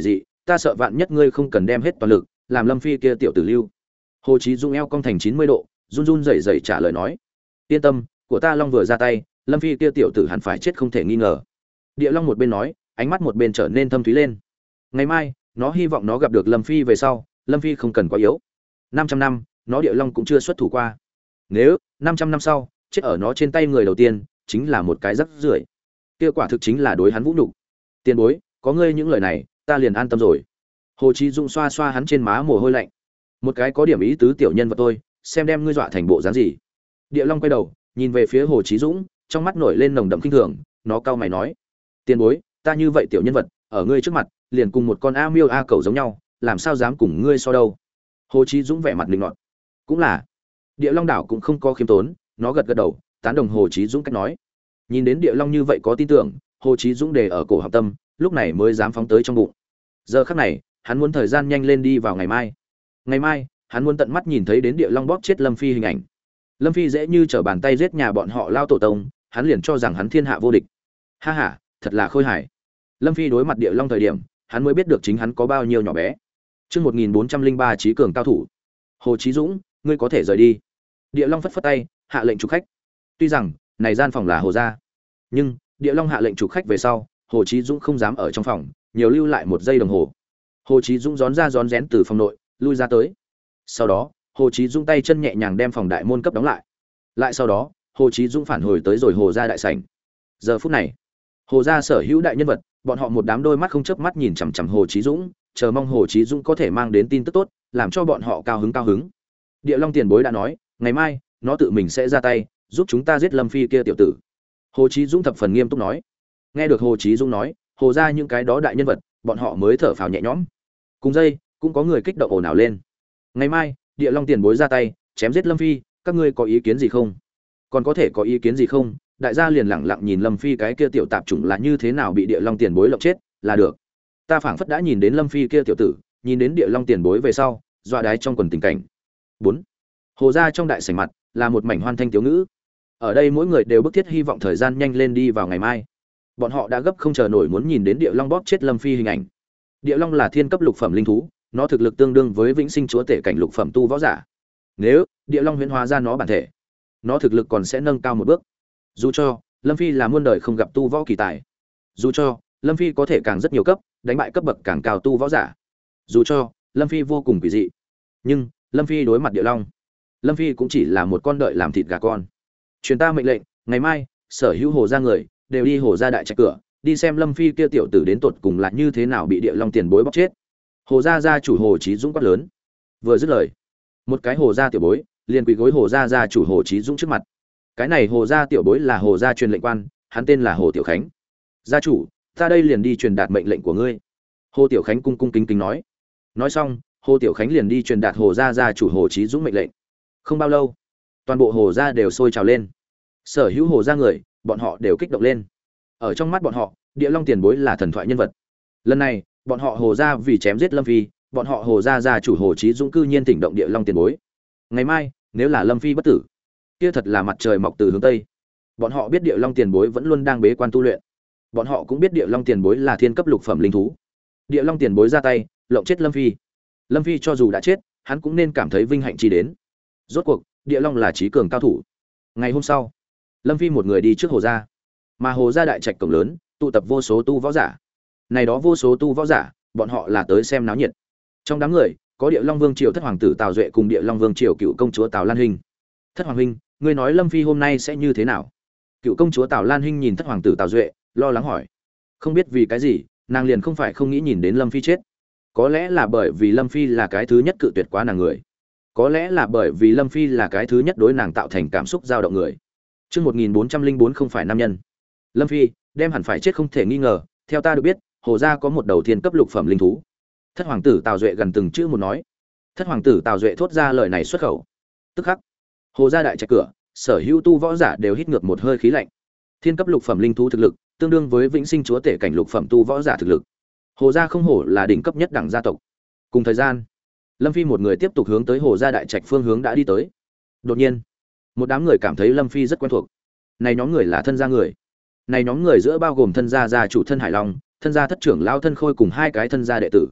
ta sợ vạn nhất ngươi không cần đem hết toàn lực làm Lâm Phi kia tiểu tử lưu. Hồ Chí Dũng eo cong thành 90 độ, run run rẩy rẩy trả lời nói: yên tâm, của ta Long vừa ra tay, Lâm Phi kia tiểu tử hẳn phải chết không thể nghi ngờ. Địa Long một bên nói, ánh mắt một bên trở nên thâm thúy lên. Ngày mai nó hy vọng nó gặp được Lâm Phi về sau, Lâm Phi không cần quá yếu. 500 năm nó Địa Long cũng chưa xuất thủ qua, nếu 500 năm sau chết ở nó trên tay người đầu tiên chính là một cái rắc rưởi, kia quả thực chính là đối hắn vũ nhục. Tiền bối, có ngươi những lời này ta liền an tâm rồi. Hồ Chí Dũng xoa xoa hắn trên má mồ hôi lạnh. Một cái có điểm ý tứ tiểu nhân vật tôi, xem đem ngươi dọa thành bộ dáng gì. Địa Long quay đầu nhìn về phía Hồ Chí Dũng, trong mắt nổi lên nồng đậm kinh thường, nó cau mày nói: tiền bối, ta như vậy tiểu nhân vật ở ngươi trước mặt liền cùng một con a miêu a cẩu giống nhau, làm sao dám cùng ngươi so đâu. Hồ Chí Dũng vẻ mặt linh ngọt. Cũng là. Địa Long đảo cũng không có khiêm tốn, nó gật gật đầu tán đồng Hồ Chí Dũng cách nói. Nhìn đến Địa Long như vậy có tin tưởng, Hồ Chí Dũng đề ở cổ họng tâm, lúc này mới dám phóng tới trong bụng. Giờ khắc này hắn muốn thời gian nhanh lên đi vào ngày mai. Ngày mai hắn muốn tận mắt nhìn thấy đến Địa Long bóp chết Lâm Phi hình ảnh. Lâm Phi dễ như trở bàn tay giết nhà bọn họ Lao tổ tông, hắn liền cho rằng hắn thiên hạ vô địch. Ha ha, thật là khôi hài. Lâm Phi đối mặt Địa Long thời điểm, hắn mới biết được chính hắn có bao nhiêu nhỏ bé. Chương 1403 trí cường cao thủ. Hồ Chí Dũng, ngươi có thể rời đi. Địa Long phất phất tay, hạ lệnh chủ khách. Tuy rằng này gian phòng là Hồ gia, nhưng Địa Long hạ lệnh chủ khách về sau, Hồ Chí Dũng không dám ở trong phòng nhiều lưu lại một giây đồng hồ. Hồ Chí Dũng rón ra rón rén từ phòng nội lui ra tới. Sau đó Hồ Chí Dũng tay chân nhẹ nhàng đem phòng đại môn cấp đóng lại. Lại sau đó Hồ Chí Dũng phản hồi tới rồi Hồ gia đại sảnh. Giờ phút này Hồ gia sở hữu đại nhân vật, bọn họ một đám đôi mắt không chớp mắt nhìn chằm chằm Hồ Chí Dũng, chờ mong Hồ Chí Dũng có thể mang đến tin tức tốt, làm cho bọn họ cao hứng cao hứng. Địa Long tiền bối đã nói, ngày mai nó tự mình sẽ ra tay, giúp chúng ta giết Lâm Phi kia tiểu tử. Hồ Chí Dũng thập phần nghiêm túc nói. Nghe được Hồ Chí Dũng nói, Hồ gia những cái đó đại nhân vật, bọn họ mới thở phào nhẹ nhõm. Cùng dây, cũng có người kích động ồn ào lên. Ngày mai, Địa Long tiền bối ra tay, chém giết Lâm Phi, các ngươi có ý kiến gì không? Còn có thể có ý kiến gì không? Đại gia liền lặng lặng nhìn Lâm Phi cái kia tiểu tạp chủng là như thế nào bị Địa Long tiền bối lộng chết, là được. Ta phảng phất đã nhìn đến Lâm Phi kia tiểu tử, nhìn đến Địa Long tiền bối về sau, dọa đái trong quần tình cảnh. 4. Hồ gia trong đại sảnh mặt là một mảnh hoan thanh tiếu ngữ. Ở đây mỗi người đều bức thiết hy vọng thời gian nhanh lên đi vào ngày mai. Bọn họ đã gấp không chờ nổi muốn nhìn đến Địa Long bóp chết Lâm Phi hình ảnh. Địa Long là thiên cấp lục phẩm linh thú, nó thực lực tương đương với vĩnh sinh chúa tể cảnh lục phẩm tu võ giả. Nếu Địa Long huyễn hóa ra nó bản thể, nó thực lực còn sẽ nâng cao một bước. Dù cho Lâm Phi là muôn đời không gặp tu võ kỳ tài, dù cho Lâm Phi có thể càng rất nhiều cấp, đánh bại cấp bậc càng cao tu võ giả, dù cho Lâm Phi vô cùng quỷ dị, nhưng Lâm Phi đối mặt Địa Long, Lâm Phi cũng chỉ là một con đợi làm thịt gà con. Truyền ta mệnh lệnh, ngày mai sở hữu Hồ gia người đều đi Hồ gia đại trạch cửa, đi xem Lâm Phi kia tiểu tử đến tột cùng là như thế nào bị Địa Long tiền bối bóc chết. Hồ gia gia chủ Hồ Chí Dũng quát lớn. Vừa dứt lời, một cái Hồ gia tiểu bối liền quỳ gối Hồ gia gia chủ Hồ Chí Dũng trước mặt. Cái này Hồ gia tiểu bối là Hồ gia truyền lệnh quan, hắn tên là Hồ Tiểu Khánh. Gia chủ, ta đây liền đi truyền đạt mệnh lệnh của ngươi. Hồ Tiểu Khánh cung cung kính kính nói. Nói xong, Hồ Tiểu Khánh liền đi truyền đạt Hồ gia gia chủ Hồ Chí Dũng mệnh lệnh. Không bao lâu, toàn bộ Hồ gia đều sôi trào lên. Sở hữu Hồ gia người, bọn họ đều kích động lên. Ở trong mắt bọn họ, Địa Long tiền bối là thần thoại nhân vật. Lần này, bọn họ Hồ gia vì chém giết Lâm Phi, bọn họ Hồ gia gia chủ Hồ Chí Dũng cư nhiên thỉnh động Địa Long tiền bối. Ngày mai, nếu là Lâm Phi bất tử, kia thật là mặt trời mọc từ hướng tây. Bọn họ biết Địa Long tiền bối vẫn luôn đang bế quan tu luyện. Bọn họ cũng biết Địa Long tiền bối là thiên cấp lục phẩm linh thú. Địa Long tiền bối ra tay, lộng chết Lâm Phi. Lâm Phi cho dù đã chết, hắn cũng nên cảm thấy vinh hạnh chi đến. Rốt cuộc, Địa Long là trí cường cao thủ. Ngày hôm sau, Lâm Phi một người đi trước Hồ gia, mà Hồ gia đại trạch cổng lớn, tụ tập vô số tu võ giả. Này đó vô số tu võ giả, bọn họ là tới xem náo nhiệt. Trong đám người, có Địa Long Vương triều thất hoàng tử Tào Duệ cùng Địa Long Vương triều cựu công chúa Tào Lan Hinh. Thất hoàng huynh, ngươi nói Lâm Phi hôm nay sẽ như thế nào? Cựu công chúa Tào Lan Hinh nhìn thất hoàng tử Tào Duệ, lo lắng hỏi. Không biết vì cái gì, nàng liền không phải không nghĩ nhìn đến Lâm Phi chết. Có lẽ là bởi vì Lâm Phi là cái thứ nhất cự tuyệt quá nàng người. Có lẽ là bởi vì Lâm Phi là cái thứ nhất đối nàng tạo thành cảm xúc dao động người. Chương 1404 không phải nam nhân. Lâm Phi đem hẳn phải chết không thể nghi ngờ, theo ta được biết, Hồ gia có một đầu thiên cấp lục phẩm linh thú. Thất hoàng tử Tào Duệ gần từng chữ một nói. Thất hoàng tử Tào Duệ thốt ra lời này xuất khẩu. Tức khắc, Hồ gia đại trạch cửa, sở hữu tu võ giả đều hít ngược một hơi khí lạnh. Thiên cấp lục phẩm linh thú thực lực, tương đương với vĩnh sinh chúa tể cảnh lục phẩm tu võ giả thực lực. Hồ gia không hổ là đỉnh cấp nhất đẳng gia tộc. Cùng thời gian, Lâm Phi một người tiếp tục hướng tới Hồ gia đại trạch phương hướng đã đi tới. Đột nhiên, một đám người cảm thấy Lâm Phi rất quen thuộc. Này nhóm người là thân gia người. Này nhóm người giữa bao gồm thân gia gia chủ thân Hải Long, thân gia thất trưởng lao thân Khôi cùng hai cái thân gia đệ tử.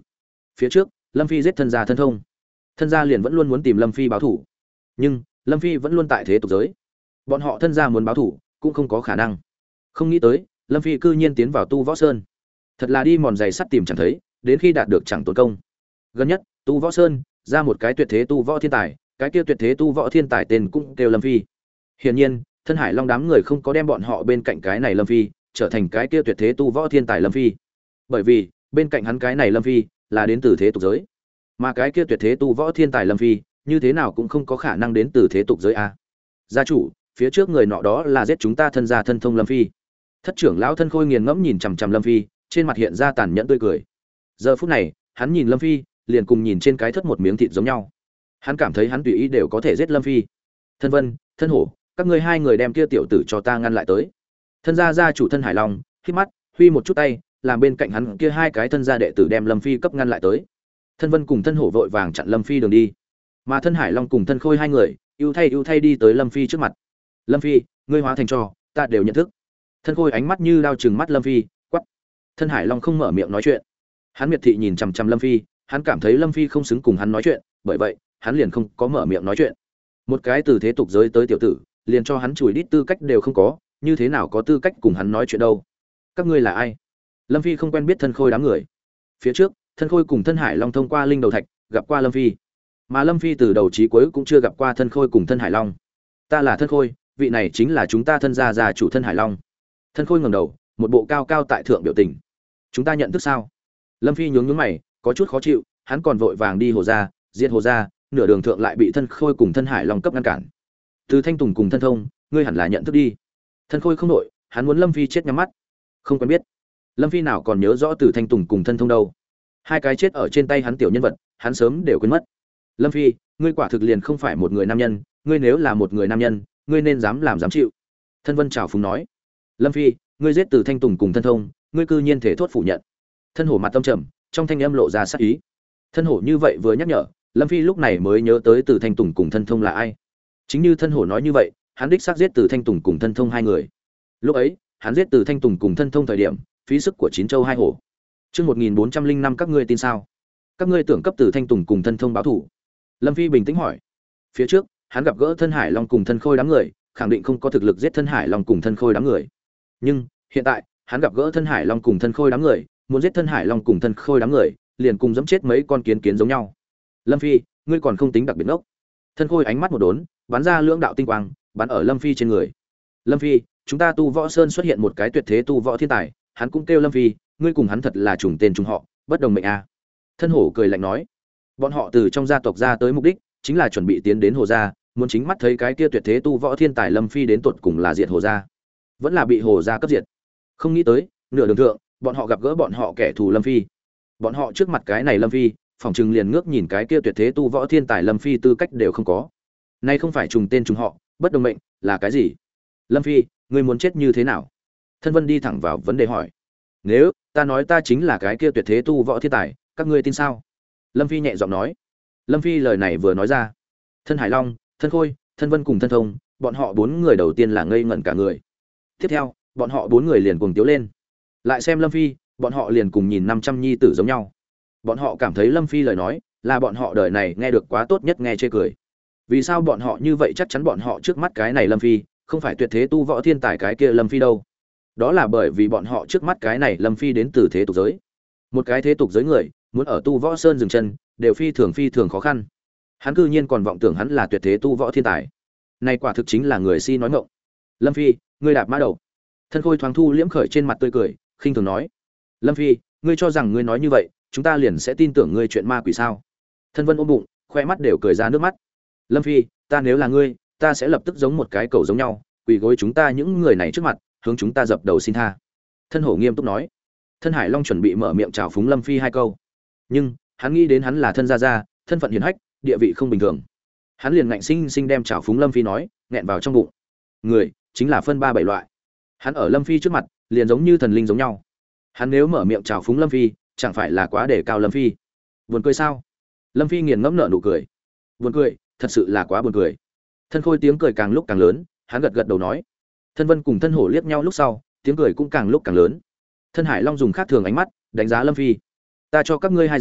Phía trước, Lâm Phi giết thân gia thân thông. Thân gia liền vẫn luôn muốn tìm Lâm Phi báo thủ. Nhưng, Lâm Phi vẫn luôn tại thế tục giới. Bọn họ thân gia muốn báo thủ, cũng không có khả năng. Không nghĩ tới, Lâm Phi cư nhiên tiến vào Tu Võ Sơn. Thật là đi mòn giày sắt tìm chẳng thấy, đến khi đạt được chẳng tốn công. Gần nhất, Tu Võ Sơn ra một cái tuyệt thế tu võ thiên tài, cái kia tuyệt thế tu võ thiên tài tên cũng kêu Lâm Phi. Hiển nhiên, Thân Hải Long đám người không có đem bọn họ bên cạnh cái này Lâm Phi trở thành cái kia tuyệt thế tu võ thiên tài Lâm Phi. Bởi vì, bên cạnh hắn cái này Lâm Phi là đến từ thế tục giới. Mà cái kia tuyệt thế tu võ thiên tài Lâm Phi, như thế nào cũng không có khả năng đến từ thế tục giới a. Gia chủ, phía trước người nọ đó là giết chúng ta thân gia thân thông Lâm Phi. Thất trưởng lão Thân Khôi nghiền ngẫm nhìn chằm chằm Lâm Phi, trên mặt hiện ra tàn nhẫn tươi cười. Giờ phút này, hắn nhìn Lâm Phi, liền cùng nhìn trên cái thất một miếng thịt giống nhau. Hắn cảm thấy hắn tùy ý đều có thể giết Lâm Phi. Thân Vân, Thân Hổ, các ngươi hai người đem kia tiểu tử cho ta ngăn lại tới. Thân gia gia chủ Thân Hải Long khép mắt, huy một chút tay, làm bên cạnh hắn kia hai cái thân gia đệ tử đem Lâm Phi cấp ngăn lại tới. Thân Vân cùng Thân Hổ vội vàng chặn Lâm Phi đường đi, mà Thân Hải Long cùng Thân Khôi hai người ưu thay đi tới Lâm Phi trước mặt. Lâm Phi, ngươi hóa thành trò, ta đều nhận thức. Thân Khôi ánh mắt như đao trừng mắt Lâm Phi, quắc. Thân Hải Long không mở miệng nói chuyện. Hắn miệt thị nhìn chằm chằm Lâm Phi, hắn cảm thấy Lâm Phi không xứng cùng hắn nói chuyện, bởi vậy, hắn liền không có mở miệng nói chuyện. Một cái từ thế tục giới tới tiểu tử, liền cho hắn chùi đít tư cách đều không có, như thế nào có tư cách cùng hắn nói chuyện đâu? Các ngươi là ai? Lâm Phi không quen biết Thân Khôi đám người. Phía trước, Thân Khôi cùng Thân Hải Long thông qua linh đầu thạch, gặp qua Lâm Phi. Mà Lâm Phi từ đầu chí cuối cũng chưa gặp qua Thân Khôi cùng Thân Hải Long. Ta là Thân Khôi, vị này chính là chúng ta thân gia gia chủ Thân Hải Long. Thân Khôi ngẩng đầu, một bộ cao cao tại thượng biểu tình. Chúng ta nhận thức sao? Lâm Phi nhướng nhướng mày, có chút khó chịu, hắn còn vội vàng đi Hồ gia, diệt Hồ gia, nửa đường thượng lại bị Thân Khôi cùng Thân Hải Long cấp ngăn cản. Từ Thanh Tùng cùng Thân Thông, ngươi hẳn là nhận thức đi. Thân Khôi không đổi, hắn muốn Lâm Phi chết nhắm mắt. Không quen biết. Lâm Phi nào còn nhớ rõ Từ Thanh Tùng cùng Thân Thông đâu? Hai cái chết ở trên tay hắn tiểu nhân vật, hắn sớm đều quên mất. Lâm Phi, ngươi quả thực liền không phải một người nam nhân, ngươi nếu là một người nam nhân, ngươi nên dám làm dám chịu. Thân Vân chào phúng nói. Lâm Phi, ngươi giết Từ Thanh Tùng cùng Thân Thông, ngươi cư nhiên thể thốt phủ nhận. Thân Hổ mặt tâm trầm, trong thanh âm lộ ra sát ý. Thân Hổ như vậy vừa nhắc nhở, Lâm Phi lúc này mới nhớ tới Từ Thanh Tùng cùng Thân Thông là ai. Chính như Thân Hổ nói như vậy, hắn đích xác giết Từ Thanh Tùng cùng Thân Thông hai người. Lúc ấy, hắn giết Từ Thanh Tùng cùng Thân Thông thời điểm, phí sức của chín châu hai hổ. Chương 1405 các ngươi tin sao? Các ngươi tưởng cấp Từ Thanh Tùng cùng Thân Thông báo thủ? Lâm Phi bình tĩnh hỏi. Phía trước, hắn gặp gỡ Thân Hải Long cùng Thân Khôi đám người, khẳng định không có thực lực giết Thân Hải Long cùng Thân Khôi đám người. Nhưng, hiện tại, hắn gặp gỡ Thân Hải Long cùng Thân Khôi đám người, muốn giết Thân Hải Long cùng Thân Khôi đám người, liền cùng giẫm chết mấy con kiến giống nhau. Lâm Phi, ngươi còn không tính đặc biệt ngốc. Thân Khôi ánh mắt một đốn, bắn ra lưỡng đạo tinh quang, bắn ở Lâm Phi trên người. Lâm Phi, chúng ta Tu Võ Sơn xuất hiện một cái tuyệt thế tu võ thiên tài, hắn cũng kêu Lâm Phi, ngươi cùng hắn thật là trùng tên trùng họ, bất đồng mệnh a. Thân Hổ cười lạnh nói, bọn họ từ trong gia tộc ra tới mục đích chính là chuẩn bị tiến đến Hồ gia, muốn chính mắt thấy cái kia tuyệt thế tu võ thiên tài Lâm Phi đến tuột cùng là diệt Hồ gia, vẫn là bị Hồ gia cấp diệt. Không nghĩ tới, nửa đường thượng, bọn họ gặp gỡ bọn họ kẻ thù Lâm Phi. Bọn họ trước mặt cái này Lâm Phi, phỏng chừng liền ngước nhìn cái kia tuyệt thế tu võ thiên tài Lâm Phi tư cách đều không có. Nay không phải trùng tên trùng họ, bất đồng mệnh, là cái gì? Lâm Phi, ngươi muốn chết như thế nào? Thân Vân đi thẳng vào vấn đề hỏi. Nếu ta nói ta chính là cái kia tuyệt thế tu võ thiên tài, các ngươi tin sao? Lâm Phi nhẹ giọng nói. Lâm Phi lời này vừa nói ra, Thân Hải Long, Thân Khôi, Thân Vân cùng Thân Thông, bọn họ bốn người đầu tiên là ngây ngẩn cả người. Tiếp theo, bọn họ bốn người liền cùng tiếu lên. Lại xem Lâm Phi, bọn họ liền cùng nhìn 500 nhi tử giống nhau. Bọn họ cảm thấy Lâm Phi lời nói là bọn họ đời này nghe được quá tốt nhất, nghe chê cười. Vì sao bọn họ như vậy chắc chắn bọn họ trước mắt cái này Lâm Phi không phải tuyệt thế tu võ thiên tài cái kia Lâm Phi đâu? Đó là bởi vì bọn họ trước mắt cái này Lâm Phi đến từ thế tục giới. Một cái thế tục giới người, muốn ở Tu Võ Sơn dừng chân, đều phi thường khó khăn. Hắn cư nhiên còn vọng tưởng hắn là tuyệt thế tu võ thiên tài. Này quả thực chính là người si nói ngọng. Lâm Phi, ngươi đạp mã đầu. Thân Khôi thoáng thu liễm khởi trên mặt tươi cười, khinh thường nói. Lâm Phi, ngươi cho rằng ngươi nói như vậy, chúng ta liền sẽ tin tưởng ngươi chuyện ma quỷ sao? Thân Vân ôm bụng, khoe mắt đều cười ra nước mắt. Lâm Phi, ta nếu là ngươi, ta sẽ lập tức giống một cái cẩu giống nhau, quỳ gối chúng ta những người này trước mặt, hướng chúng ta dập đầu xin tha. Thân Hổ nghiêm túc nói. Thân Hải Long chuẩn bị mở miệng chào phúng Lâm Phi hai câu, nhưng hắn nghĩ đến hắn là thân gia, thân phận hiển hách, địa vị không bình thường, hắn liền ngạnh sinh đem chào phúng Lâm Phi nói nghẹn vào trong bụng. Người chính là phân ba bảy loại, hắn ở Lâm Phi trước mặt liền giống như thần linh giống nhau. Hắn nếu mở miệng chào phúng Lâm Phi, chẳng phải là quá để cao Lâm Phi? Buồn cười sao? Lâm Phi nghiền ngẫm nở nụ cười. Buồn cười, thật sự là quá buồn cười. Thân Khôi tiếng cười càng lúc càng lớn, hắn gật đầu nói. Thân Vân cùng Thân Hổ liếc nhau lúc sau, tiếng cười cũng càng lúc càng lớn. Thân Hải Long dùng khác thường ánh mắt đánh giá Lâm Phi. Ta cho các ngươi 2 giây,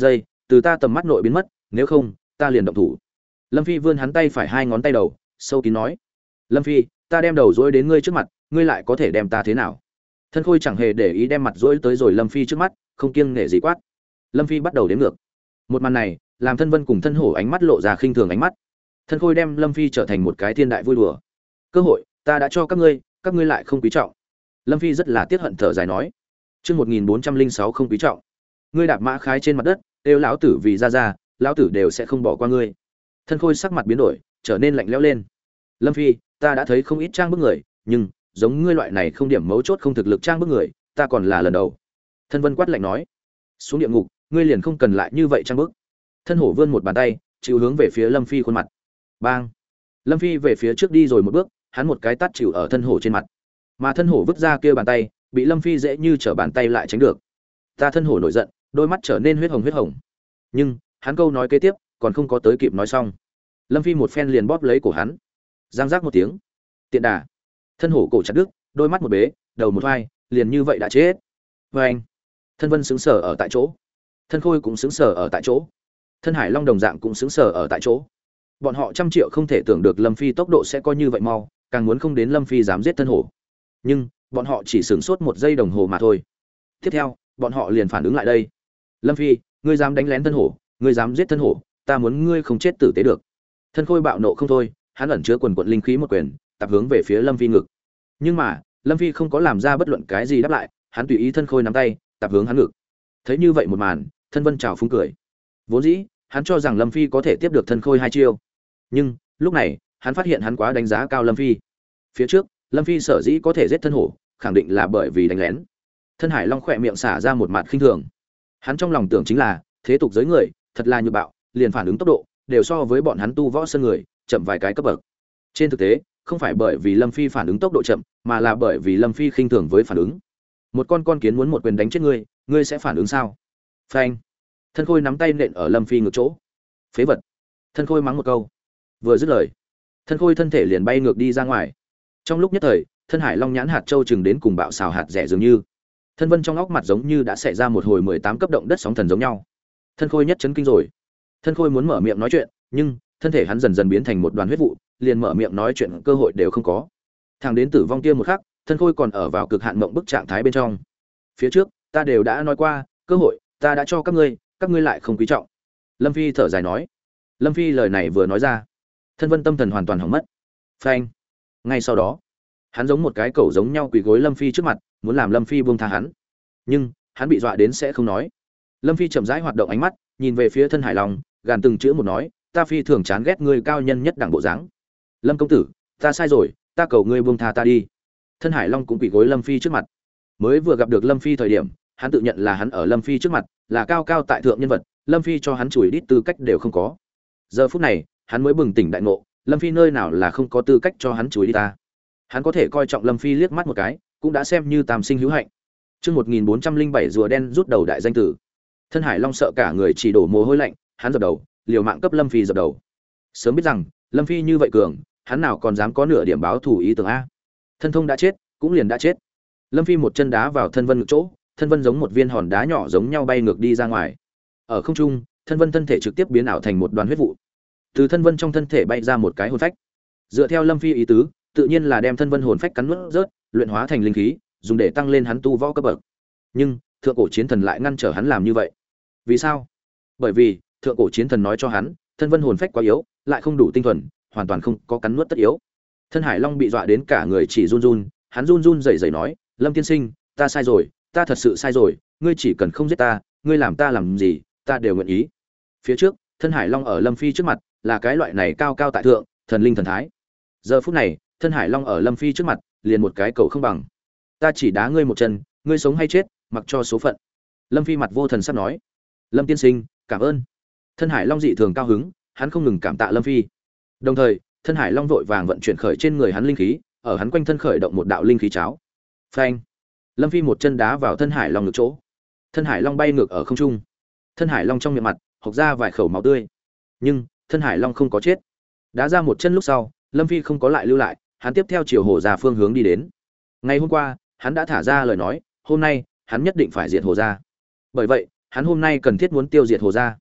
từ ta tầm mắt nội biến mất, nếu không ta liền động thủ. Lâm Phi vươn hắn tay phải hai ngón tay đầu, sâu kín nói. Lâm Phi, ta đem đầu dối đến ngươi trước mặt, ngươi lại có thể đem ta thế nào? Thân Khôi chẳng hề để ý đem mặt dối tới rồi Lâm Phi trước mắt, không kiêng nể gì quát. Lâm Phi bắt đầu đếm ngược. Một màn này làm Thân Vân cùng Thân Hổ ánh mắt lộ ra khinh thường ánh mắt. Thân Khôi đem Lâm Phi trở thành một cái thiên đại vui đùa. Cơ hội ta đã cho các ngươi lại không quý trọng. Lâm Phi rất là tiếc hận thở dài nói. Chương 1406 không quý trọng. Ngươi đạp mã khái trên mặt đất, đều lão tử vì ra, lão tử đều sẽ không bỏ qua ngươi. Thân Khôi sắc mặt biến đổi, trở nên lạnh lẽo lên. Lâm Phi, ta đã thấy không ít trang bức người, nhưng giống ngươi loại này không điểm mấu chốt không thực lực trang bức người, ta còn là lần đầu. Thân Vân quát lạnh nói. Xuống địa ngục, ngươi liền không cần lại như vậy trang bức. Thân Hổ vươn một bàn tay, chịu hướng về phía Lâm Phi khuôn mặt. Bang! Lâm Phi về phía trước đi rồi một bước, hắn một cái tát chịu ở Thân Hổ trên mặt. Mà Thân Hổ vứt ra kia bàn tay, bị Lâm Phi dễ như trở bàn tay lại tránh được. Ta Thân Hổ nổi giận, đôi mắt trở nên huyết hồng. Nhưng, hắn câu nói kế tiếp còn không có tới kịp nói xong. Lâm Phi một phen liền bóp lấy cổ hắn. Giang giác một tiếng. Tiện đà. Thân Hổ cổ chặt đứt, đôi mắt một bế, đầu một vai, liền như vậy đã chết. Và anh. Thân Vân sững sờ ở tại chỗ. Thân Khôi cũng sững sờ ở tại chỗ. Thân Hải Long đồng dạng cũng sững sờ ở tại chỗ. Bọn họ trăm triệu không thể tưởng được Lâm Phi tốc độ sẽ có như vậy mau, càng muốn không đến Lâm Phi dám giết Thân Hổ. Nhưng, bọn họ chỉ sửng sốt một giây đồng hồ mà thôi. Tiếp theo, bọn họ liền phản ứng lại đây. Lâm Phi, ngươi dám đánh lén Thân Hổ, ngươi dám giết Thân Hổ, ta muốn ngươi không chết tử tế được. Thân Khôi bạo nộ không thôi, hắn ẩn chứa quần quần linh khí một quyền, tập hướng về phía Lâm Phi ngực. Nhưng mà, Lâm Phi không có làm ra bất luận cái gì đáp lại, hắn tùy ý Thân Khôi nắm tay, tập hướng hắn ngực. Thấy như vậy một màn, Thân Vân trào phúng cười. Vốn dĩ, hắn cho rằng Lâm Phi có thể tiếp được Thân Khôi hai chiêu. Nhưng, lúc này, hắn phát hiện hắn quá đánh giá cao Lâm Phi. Phía trước, Lâm Phi sở dĩ có thể giết Thân Hổ, khẳng định là bởi vì đánh lén. Thân Hải Long khỏe miệng xả ra một mặt khinh thường. Hắn trong lòng tưởng chính là, thế tục giới người, thật là nhược bạo, liền phản ứng tốc độ đều so với bọn hắn tu võ sơn người chậm vài cái cấp bậc. Trên thực tế, không phải bởi vì Lâm Phi phản ứng tốc độ chậm, mà là bởi vì Lâm Phi khinh thường với phản ứng. Một con kiến muốn một quyền đánh chết ngươi, ngươi sẽ phản ứng sao? Phanh! Thân Khôi nắm tay nện ở Lâm Phi ngược chỗ. Phế vật! Thân Khôi mắng một câu. Vừa dứt lời, Thân Khôi thân thể liền bay ngược đi ra ngoài. Trong lúc nhất thời, Thân Hải Long nhãn hạt châu chừng đến cùng bạo xào hạt rẻ dường như. Thân Vân trong óc mặt giống như đã xảy ra một hồi 18 cấp động đất sóng thần giống nhau. Thân Khôi nhất chấn kinh rồi. Thân Khôi muốn mở miệng nói chuyện, nhưng thân thể hắn dần dần biến thành một đoàn huyết vụ, liền mở miệng nói chuyện cơ hội đều không có. Thẳng đến tử vong kia một khắc, Thân Khôi còn ở vào cực hạn mộng bức trạng thái bên trong. Phía trước, ta đều đã nói qua, cơ hội ta đã cho các ngươi lại không quý trọng. Lâm Phi thở dài nói. Lâm Phi lời này vừa nói ra, Thân Vân tâm thần hoàn toàn hỏng mất. Phanh! Ngay sau đó, hắn giống một cái cẩu giống nhau quỳ gối Lâm Phi trước mặt, muốn làm Lâm Phi buông tha hắn. Nhưng, hắn bị dọa đến sẽ không nói. Lâm Phi chậm rãi hoạt động ánh mắt, nhìn về phía Thân Hải Long, gàn từng chữ một nói, ta phi thường chán ghét ngươi cao nhân nhất đẳng bộ dáng. Lâm công tử, ta sai rồi, ta cầu ngươi buông tha ta đi. Thân Hải Long cũng quỳ gối Lâm Phi trước mặt. Mới vừa gặp được Lâm Phi thời điểm, hắn tự nhận là hắn ở Lâm Phi trước mặt là cao cao tại thượng nhân vật, Lâm Phi cho hắn chùi đít tư cách đều không có. Giờ phút này, hắn mới bừng tỉnh đại ngộ, Lâm Phi nơi nào là không có tư cách cho hắn chùi đít ta. Hắn có thể coi trọng Lâm Phi liếc mắt một cái, cũng đã xem như tam sinh hữu hạnh. Chương 1407 rùa đen rút đầu đại danh tử. Thân Hải Long sợ cả người chỉ đổ mồ hôi lạnh, hắn dập đầu, liều mạng cấp Lâm Phi dập đầu. Sớm biết rằng Lâm Phi như vậy cường, hắn nào còn dám có nửa điểm báo thù ý tưởng a. Thân Thông đã chết, cũng liền đã chết. Lâm Phi một chân đá vào Thân Vân ngực chỗ, Thân Vân giống một viên hòn đá nhỏ giống nhau bay ngược đi ra ngoài. Ở không trung, Thân Vân thân thể trực tiếp biến ảo thành một đoàn huyết vụ. Từ Thân Vân trong thân thể bay ra một cái hồn phách. Dựa theo Lâm Phi ý tứ, tự nhiên là đem Thân Vân hồn phách cắn nuốt rớt, luyện hóa thành linh khí, dùng để tăng lên hắn tu võ cấp bậc. Nhưng, thượng cổ chiến thần lại ngăn trở hắn làm như vậy. Vì sao? Bởi vì, thượng cổ chiến thần nói cho hắn, Thân Vân hồn phách quá yếu, lại không đủ tinh thuần, hoàn toàn không có cắn nuốt tất yếu. Thân Hải Long bị dọa đến cả người chỉ run run, hắn run run rẩy rẩy nói, Lâm tiên sinh, ta sai rồi, ta thật sự sai rồi, ngươi chỉ cần không giết ta, ngươi làm ta làm gì, ta đều nguyện ý. Phía trước, Thân Hải Long ở Lâm Phi trước mặt, là cái loại này cao cao tại thượng, thần linh thần thái. Giờ phút này, Thân Hải Long ở Lâm Phi trước mặt, liền một cái cầu không bằng. Ta chỉ đá ngươi một chân, ngươi sống hay chết, mặc cho số phận. Lâm Phi mặt vô thần sắp nói. Lâm tiên sinh, cảm ơn. Thân Hải Long dị thường cao hứng, hắn không ngừng cảm tạ Lâm Phi. Đồng thời, Thân Hải Long vội vàng vận chuyển khởi trên người hắn linh khí, ở hắn quanh thân khởi động một đạo linh khí cháo. Phanh! Lâm Phi một chân đá vào Thân Hải Long ngược chỗ. Thân Hải Long bay ngược ở không trung. Thân Hải Long trong miệng mặt hộc ra vài khẩu máu tươi. Nhưng, Thân Hải Long không có chết. Đá ra một chân lúc sau, Lâm Phi không có lại lưu lại, hắn tiếp theo chiều Hồ Gia phương hướng đi đến. Ngày hôm qua, hắn đã thả ra lời nói, hôm nay, hắn nhất định phải diệt Hồ Gia. Bởi vậy, hắn hôm nay cần thiết muốn tiêu diệt Hồ Gia.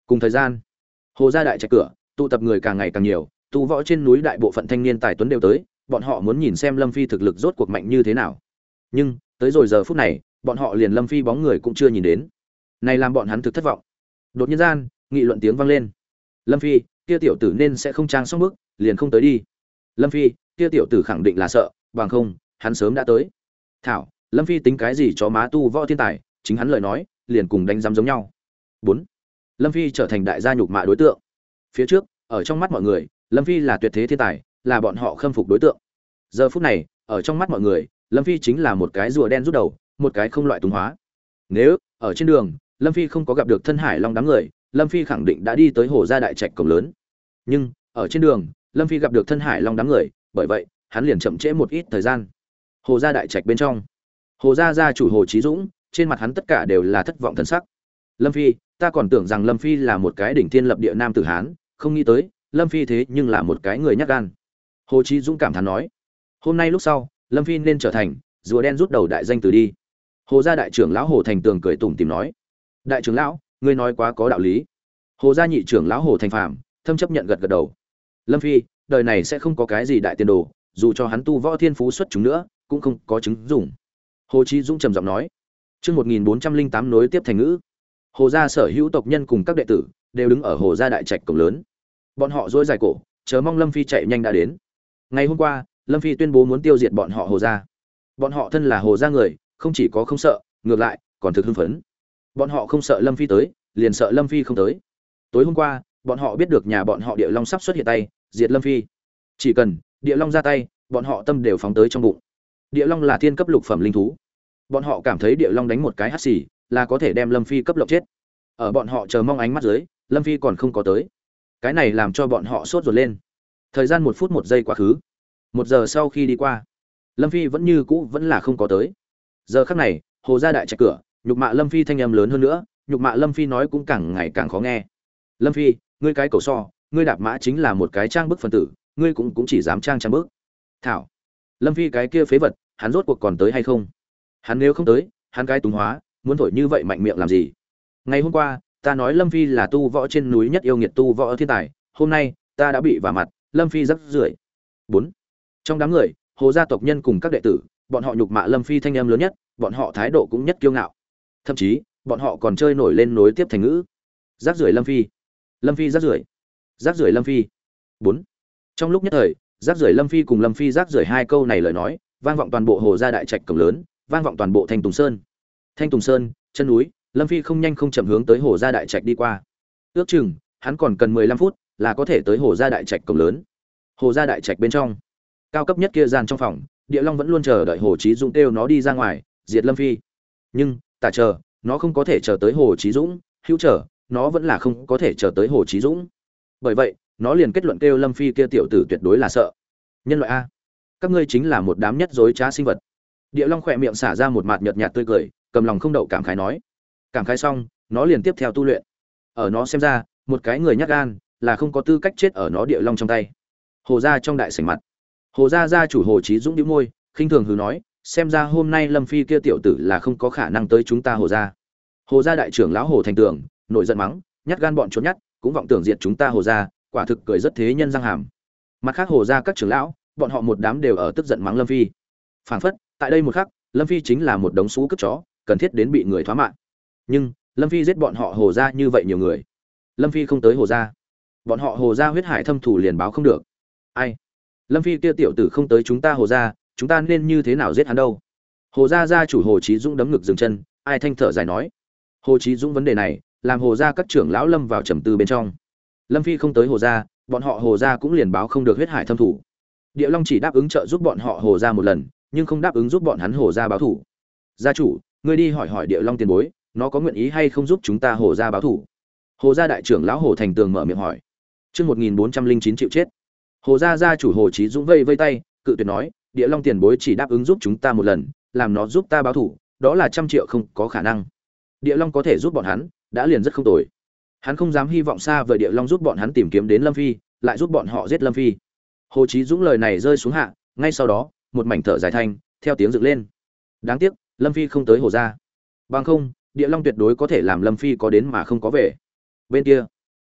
Cùng thời gian, hồ gia đại trạch cửa tụ tập người càng ngày càng nhiều, tu võ trên núi đại bộ phận thanh niên tài tuấn đều tới, bọn họ muốn nhìn xem Lâm Phi thực lực rốt cuộc mạnh như thế nào. Nhưng tới rồi giờ phút này, bọn họ liền Lâm Phi bóng người cũng chưa nhìn đến, này làm bọn hắn thực thất vọng. Đột nhiên gian, nghị luận tiếng vang lên. Lâm Phi, kia tiểu tử nên sẽ không trang xong bước, liền không tới đi. Lâm Phi, kia tiểu tử khẳng định là sợ, bằng không, hắn sớm đã tới. Thảo, Lâm Phi tính cái gì cho má tu võ thiên tài, chính hắn lời nói, liền cùng đánh giám giống nhau. 4. Lâm Phi trở thành đại gia nhục mạ đối tượng. Phía trước, ở trong mắt mọi người, Lâm Phi là tuyệt thế thiên tài, là bọn họ khâm phục đối tượng. Giờ phút này, ở trong mắt mọi người, Lâm Phi chính là một cái rùa đen rút đầu, một cái không loại túng hóa. Nếu ở trên đường, Lâm Phi không có gặp được Thân Hải Long đám người, Lâm Phi khẳng định đã đi tới hồ gia đại trạch cổng lớn. Nhưng ở trên đường, Lâm Phi gặp được Thân Hải Long đám người, bởi vậy hắn liền chậm trễ một ít thời gian. Hồ gia đại trạch bên trong, hồ gia gia chủ Hồ Chí Dũng, trên mặt hắn tất cả đều là thất vọng thần sắc. Lâm Phi, ta còn tưởng rằng Lâm Phi là một cái đỉnh thiên lập địa nam tử hán, không nghĩ tới Lâm Phi thế nhưng là một cái người nhát gan. Hồ Chí Dũng cảm thán nói, hôm nay lúc sau, Lâm Phi nên trở thành rùa đen rút đầu đại danh từ đi. Hồ gia đại trưởng lão Hồ Thành Tường cười tủm tỉm nói, đại trưởng lão, ngươi nói quá có đạo lý. Hồ gia nhị trưởng lão Hồ Thành Phàm thâm chấp nhận gật gật đầu. Lâm Phi, đời này sẽ không có cái gì đại tiền đồ, dù cho hắn tu võ thiên phú xuất chúng nữa, cũng không có chứng dùng. Hồ Chí Dũng trầm giọng nói. Chương 1408 nối tiếp thành ngữ. Hồ gia sở hữu tộc nhân cùng các đệ tử đều đứng ở hồ gia đại trạch cổng lớn. Bọn họ duỗi dài cổ, chờ mong Lâm Phi chạy nhanh đã đến. Ngày hôm qua, Lâm Phi tuyên bố muốn tiêu diệt bọn họ Hồ gia. Bọn họ thân là Hồ gia người, không chỉ có không sợ, ngược lại còn thực hưng phấn. Bọn họ không sợ Lâm Phi tới, liền sợ Lâm Phi không tới. Tối hôm qua, bọn họ biết được nhà bọn họ Địa Long sắp xuất hiện tay, diệt Lâm Phi. Chỉ cần Địa Long ra tay, bọn họ tâm đều phóng tới trong bụng. Địa Long là thiên cấp lục phẩm linh thú. Bọn họ cảm thấy Địa Long đánh một cái hắt xì, là có thể đem Lâm Phi cấp lộng chết. Ở bọn họ chờ mong ánh mắt dưới, Lâm Phi còn không có tới. Cái này làm cho bọn họ sốt ruột lên. Thời gian 1 phút 1 giây quá khứ. 1 giờ sau khi đi qua, Lâm Phi vẫn như cũ vẫn là không có tới. Giờ khắc này, hồ gia đại trạch cửa, nhục mạ Lâm Phi thanh âm lớn hơn nữa, nhục mạ Lâm Phi nói cũng càng ngày càng khó nghe. Lâm Phi, ngươi cái cầu so, ngươi đạp mã chính là một cái trang bức phân tử, ngươi cũng chỉ dám trang bức. Thảo, Lâm Phi cái kia phế vật, hắn rốt cuộc còn tới hay không? Hắn nếu không tới, hắn cái túng hóa, muốn thổi như vậy mạnh miệng làm gì? Ngày hôm qua, ta nói Lâm Phi là tu võ trên núi nhất yêu nghiệt tu võ thiên tài, hôm nay, ta đã bị vả mặt, Lâm Phi rắc rưởi. 4. Trong đám người, hồ gia tộc nhân cùng các đệ tử, bọn họ nhục mạ Lâm Phi thanh âm lớn nhất, bọn họ thái độ cũng nhất kiêu ngạo. Thậm chí, bọn họ còn chơi nổi lên nối tiếp thành ngữ. Rắc rưởi Lâm Phi. Lâm Phi rắc rưởi. Rắc rưởi Lâm Phi. 4. Trong lúc nhất thời, rắc rưởi Lâm Phi cùng Lâm Phi rắc rưởi hai câu này lời nói, vang vọng toàn bộ hồ gia đại trạch cổng lớn, vang vọng toàn bộ Thanh Tùng Sơn. Thanh Tùng Sơn, chân núi, Lâm Phi không nhanh không chậm hướng tới hồ gia đại trạch đi qua. Ước chừng, hắn còn cần 15 phút là có thể tới hồ gia đại trạch cổng lớn. Hồ gia đại trạch bên trong, cao cấp nhất kia gian trong phòng, Địa Long vẫn luôn chờ đợi Hồ Chí Dũng kêu nó đi ra ngoài, diệt Lâm Phi. Nhưng, tả chờ, nó không có thể chờ tới Hồ Chí Dũng, hữu chờ, nó vẫn là không có thể chờ tới Hồ Chí Dũng. Bởi vậy, nó liền kết luận kêu Lâm Phi kia tiểu tử tuyệt đối là sợ. Nhân loại a, các ngươi chính là một đám nhất dối trá sinh vật. Địa Long khỏe miệng xả ra một mặt nhợt nhạt tươi cười, cầm lòng không đậu cảm khái nói. Cảm khái xong, nó liền tiếp theo tu luyện. Ở nó xem ra, một cái người nhát gan là không có tư cách chết ở nó Địa Long trong tay. Hồ gia trong đại sảnh mặt, Hồ gia gia chủ Hồ Chí Dũng nhíu môi, khinh thường hừ nói, xem ra hôm nay Lâm Phi kia tiểu tử là không có khả năng tới chúng ta Hồ gia. Hồ gia đại trưởng lão Hồ Thành Tường nổi giận mắng, nhát gan bọn trốn nhát, cũng vọng tưởng diệt chúng ta Hồ gia, quả thực cười rất thế nhân răng hàm. Mặt khác Hồ gia các trưởng lão, bọn họ một đám đều ở tức giận mắng Lâm Phi. Phảng phất, tại đây một khắc, Lâm Phi chính là một đống xú cướp chó, cần thiết đến bị người thoá mạng. Nhưng, Lâm Phi giết bọn họ Hồ gia như vậy nhiều người. Lâm Phi không tới Hồ gia, bọn họ Hồ gia huyết hải thâm thù liền báo không được. Ai? Lâm Phi kia tiểu tử không tới chúng ta Hồ gia, chúng ta nên như thế nào giết hắn đâu? Hồ gia gia chủ Hồ Chí Dũng đấm ngực dừng chân, ai thanh thở dài nói. Hồ Chí Dũng vấn đề này, làm Hồ gia các trưởng lão lâm vào trầm tư bên trong. Lâm Phi không tới Hồ gia, bọn họ Hồ gia cũng liền báo không được huyết hải thâm thù. Địa Long chỉ đáp ứng trợ giúp bọn họ Hồ gia một lần, nhưng không đáp ứng giúp bọn hắn Hồ gia báo thủ. Gia chủ, ngươi đi hỏi hỏi Địa Long tiền bối, nó có nguyện ý hay không giúp chúng ta Hồ gia báo thủ? Hồ gia đại trưởng lão Hồ Thành Tường mở miệng hỏi. Chương 1409 chịu chết. Hồ gia gia chủ Hồ Chí Dũng vây vây tay, cự tuyệt nói, Địa Long tiền bối chỉ đáp ứng giúp chúng ta một lần, làm nó giúp ta báo thủ, đó là 100 triệu không có khả năng. Địa Long có thể giúp bọn hắn, đã liền rất không tồi. Hắn không dám hy vọng xa vời Địa Long giúp bọn hắn tìm kiếm đến Lâm Phi, lại giúp bọn họ giết Lâm Phi. Hồ Chí Dũng lời này rơi xuống hạ, ngay sau đó, một mảnh thở dài thanh, theo tiếng dựng lên. Đáng tiếc, Lâm Phi không tới Hồ gia. Bằng không, Địa Long tuyệt đối có thể làm Lâm Phi có đến mà không có về. Bên kia,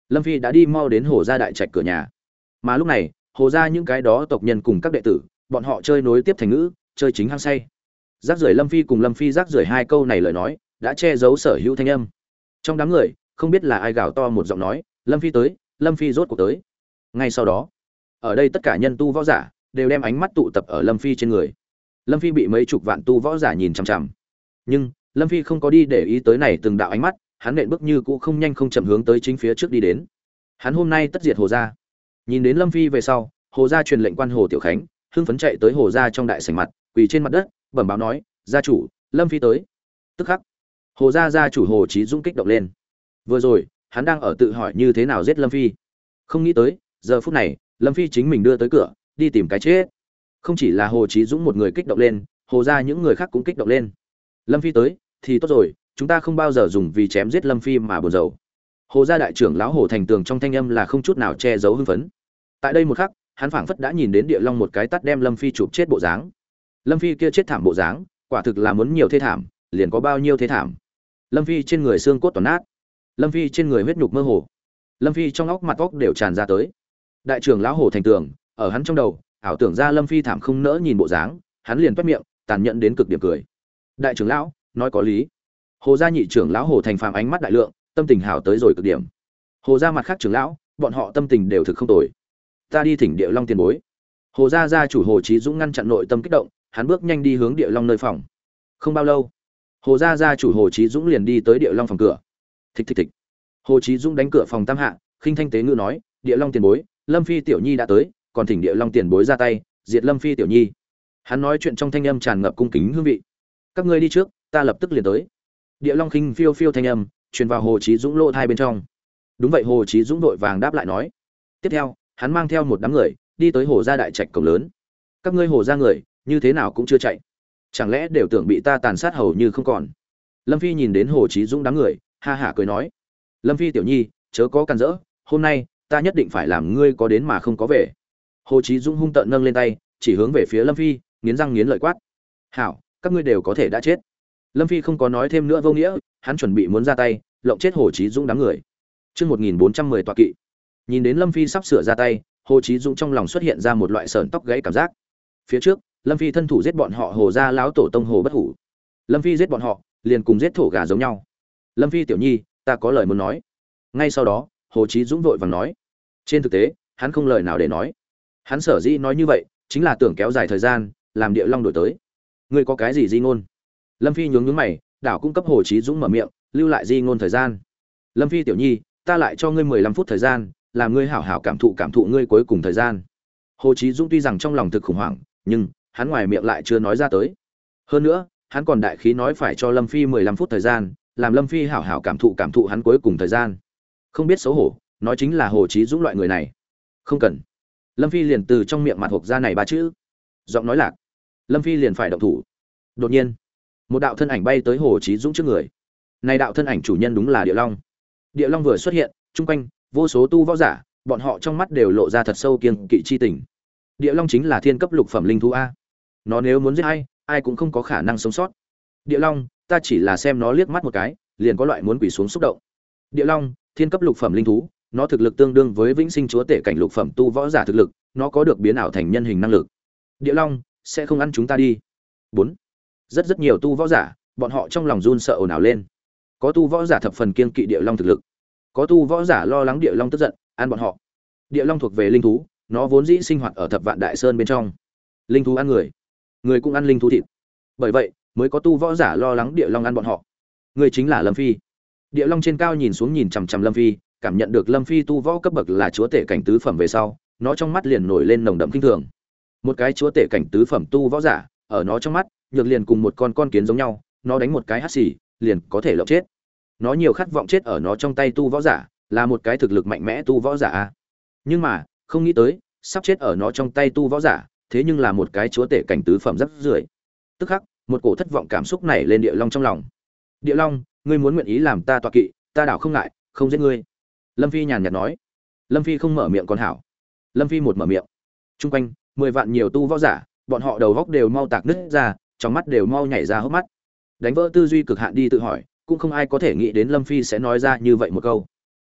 Lâm Phi đã đi mau đến Hồ gia đại trạch cửa nhà. Mà lúc này, Hồ gia những cái đó tộc nhân cùng các đệ tử, bọn họ chơi nối tiếp thành ngữ, chơi chính hăng say. Rác rưởi Lâm Phi cùng Lâm Phi rác rưởi hai câu này lời nói, đã che giấu sở hữu thanh âm. Trong đám người, không biết là ai gào to một giọng nói, Lâm Phi tới, Lâm Phi rốt cuộc tới. Ngay sau đó, ở đây tất cả nhân tu võ giả đều đem ánh mắt tụ tập ở Lâm Phi trên người. Lâm Phi bị mấy chục vạn tu võ giả nhìn chằm chằm. Nhưng, Lâm Phi không có đi để ý tới này từng đạo ánh mắt, hắn nện bước như cũ không nhanh không chậm hướng tới chính phía trước đi đến. Hắn hôm nay tất diệt Hồ gia. Nhìn đến Lâm Phi về sau, Hồ gia truyền lệnh quan Hồ Tiểu Khánh, hưng phấn chạy tới Hồ gia trong đại sảnh mặt, quỳ trên mặt đất, bẩm báo nói, gia chủ, Lâm Phi tới. Tức khắc, Hồ gia gia chủ Hồ Chí Dũng kích động lên. Vừa rồi, hắn đang ở tự hỏi như thế nào giết Lâm Phi. Không nghĩ tới, giờ phút này, Lâm Phi chính mình đưa tới cửa, đi tìm cái chết. Không chỉ là Hồ Chí Dũng một người kích động lên, Hồ gia những người khác cũng kích động lên. Lâm Phi tới, thì tốt rồi, chúng ta không bao giờ dùng vì chém giết Lâm Phi mà buồn rầu. Hồ gia đại trưởng lão Hồ Thành Tường trong thanh âm là không chút nào che giấu hưng phấn. Tại đây một khắc, hắn phảng phất đã nhìn đến Địa Long một cái tát đem Lâm Phi chụp chết bộ dáng. Lâm Phi kia chết thảm bộ dáng, quả thực là muốn nhiều thê thảm, liền có bao nhiêu thê thảm. Lâm Phi trên người xương cốt toàn nát, Lâm Phi trên người huyết nhục mơ hồ, Lâm Phi trong óc mặt óc đều tràn ra tới. Đại trưởng lão Hồ Thành Tường, ở hắn trong đầu, ảo tưởng ra Lâm Phi thảm không nỡ nhìn bộ dáng, hắn liền toét miệng, tàn nhẫn đến cực điểm cười. Đại trưởng lão, nói có lý. Hồ gia nhị trưởng lão Hồ Thành Phàm ánh mắt đại lượng, tâm tình hảo tới rồi cực điểm. Hồ gia mặt khác trưởng lão, bọn họ tâm tình đều thực không tồi. Ta đi thỉnh Địa Long tiền bối. Hồ gia gia chủ Hồ Chí Dũng ngăn chặn nội tâm kích động, hắn bước nhanh đi hướng Địa Long nơi phòng. Không bao lâu, Hồ gia gia chủ Hồ Chí Dũng liền đi tới Địa Long phòng cửa. Thịch thịch thịch. Hồ Chí Dũng đánh cửa phòng tam hạ, khinh thanh tế ngữ nói, Địa Long tiền bối, Lâm Phi tiểu nhi đã tới, còn thỉnh Địa Long tiền bối ra tay, diệt Lâm Phi tiểu nhi. Hắn nói chuyện trong thanh âm tràn ngập cung kính hương vị. Các ngươi đi trước, ta lập tức liền tới. Địa Long khinh phiêu phiêu thanh âm truyền vào Hồ Chí Dũng lỗ tai bên trong. Đúng vậy, Hồ Chí Dũng vội vàng đáp lại nói. Tiếp theo, hắn mang theo một đám người đi tới Hồ gia đại trạch cổng lớn. Các ngươi Hồ gia người, như thế nào cũng chưa chạy, chẳng lẽ đều tưởng bị ta tàn sát hầu như không còn? Lâm Phi nhìn đến Hồ Chí Dũng đám người, ha hả cười nói. Lâm Phi tiểu nhi, chớ có cản rỡ, hôm nay ta nhất định phải làm ngươi có đến mà không có về. Hồ Chí Dũng hung tợn nâng lên tay, chỉ hướng về phía Lâm Phi, nghiến răng nghiến lợi quát. Hảo, các ngươi đều có thể đã chết. Lâm Phi không có nói thêm nữa vô nghĩa, hắn chuẩn bị muốn ra tay, lộng chết Hồ Chí Dũng đám người. Chương 1410 tọa kỵ. Nhìn đến Lâm Phi sắp sửa ra tay, Hồ Chí Dũng trong lòng xuất hiện ra một loại sởn tóc gáy cảm giác. Phía trước, Lâm Phi thân thủ giết bọn họ Hồ gia lão tổ tông Hồ Bất Hủ. Lâm Phi giết bọn họ, liền cùng giết thổ gà giống nhau. Lâm Phi tiểu nhi, ta có lời muốn nói. Ngay sau đó, Hồ Chí Dũng vội vàng nói. Trên thực tế, hắn không lời nào để nói. Hắn sở dĩ nói như vậy, chính là tưởng kéo dài thời gian, làm Địa Long đổi tới. Ngươi có cái gì di ngôn? Lâm Phi nhướng nhướng mày, đảo cung cấp Hồ Chí Dũng mở miệng, lưu lại di ngôn thời gian. Lâm Phi tiểu nhi, ta lại cho ngươi 15 phút thời gian, làm ngươi hảo hảo cảm thụ ngươi cuối cùng thời gian. Hồ Chí Dũng tuy rằng trong lòng thực khủng hoảng, nhưng hắn ngoài miệng lại chưa nói ra tới. Hơn nữa, hắn còn đại khí nói phải cho Lâm Phi 15 phút thời gian, làm Lâm Phi hảo hảo cảm thụ hắn cuối cùng thời gian. Không biết xấu hổ, nói chính là Hồ Chí Dũng loại người này. Không cần. Lâm Phi liền từ trong miệng mặt hộc ra này ba chữ. Giọng nói lạc. Lâm Phi liền phải động thủ. Đột nhiên, một đạo thân ảnh bay tới Hồ Chí Dũng trước người. Này đạo thân ảnh chủ nhân đúng là Địa Long. Địa Long vừa xuất hiện, chung quanh vô số tu võ giả, bọn họ trong mắt đều lộ ra thật sâu kiêng kỵ chi tình. Địa Long chính là thiên cấp lục phẩm linh thú a. Nó nếu muốn giết ai cũng không có khả năng sống sót. Địa Long, ta chỉ là xem nó liếc mắt một cái, liền có loại muốn quỳ xuống xúc động. Địa Long, thiên cấp lục phẩm linh thú, nó thực lực tương đương với vĩnh sinh chúa tể cảnh lục phẩm tu võ giả thực lực, nó có được biến ảo thành nhân hình năng lực. Địa Long sẽ không ăn chúng ta đi. 4. Rất nhiều tu võ giả, bọn họ trong lòng run sợ ồn ào lên. Có tu võ giả thập phần kiêng kỵ Địa Long thực lực, có tu võ giả lo lắng Địa Long tức giận, ăn bọn họ. Địa Long thuộc về linh thú, nó vốn dĩ sinh hoạt ở Thập Vạn Đại Sơn bên trong. Linh thú ăn người, người cũng ăn linh thú thịt. Bởi vậy, mới có tu võ giả lo lắng Địa Long ăn bọn họ. Người chính là Lâm Phi. Địa Long trên cao nhìn xuống nhìn chằm chằm Lâm Phi, cảm nhận được Lâm Phi tu võ cấp bậc là chúa tể cảnh tứ phẩm về sau, nó trong mắt liền nổi lên nồng đậm kinh thường. Một cái chúa tể cảnh tứ phẩm tu võ giả, ở nó trong mắt, nhược liền cùng một con kiến giống nhau, nó đánh một cái hắt xì, liền có thể lộng chết. Nó nhiều khát vọng chết ở nó trong tay tu võ giả, là một cái thực lực mạnh mẽ tu võ giả a. Nhưng mà, không nghĩ tới, sắp chết ở nó trong tay tu võ giả, thế nhưng là một cái chúa tể cảnh tứ phẩm rất rưởi. Tức khắc, một cổ thất vọng cảm xúc nảy lên Địa Long trong lòng. Địa Long, ngươi muốn nguyện ý làm ta tọa kỵ, ta đảo không ngại, không giết ngươi. Lâm Phi nhàn nhạt nói. Lâm Phi không mở miệng còn hảo. Lâm Phi một mở miệng, chung quanh 10 vạn nhiều tu võ giả, bọn họ đầu góc đều mau tạc nứt ra, trong mắt đều mau nhảy ra hốc mắt. Đánh vỡ tư duy cực hạn đi tự hỏi, cũng không ai có thể nghĩ đến Lâm Phi sẽ nói ra như vậy một câu.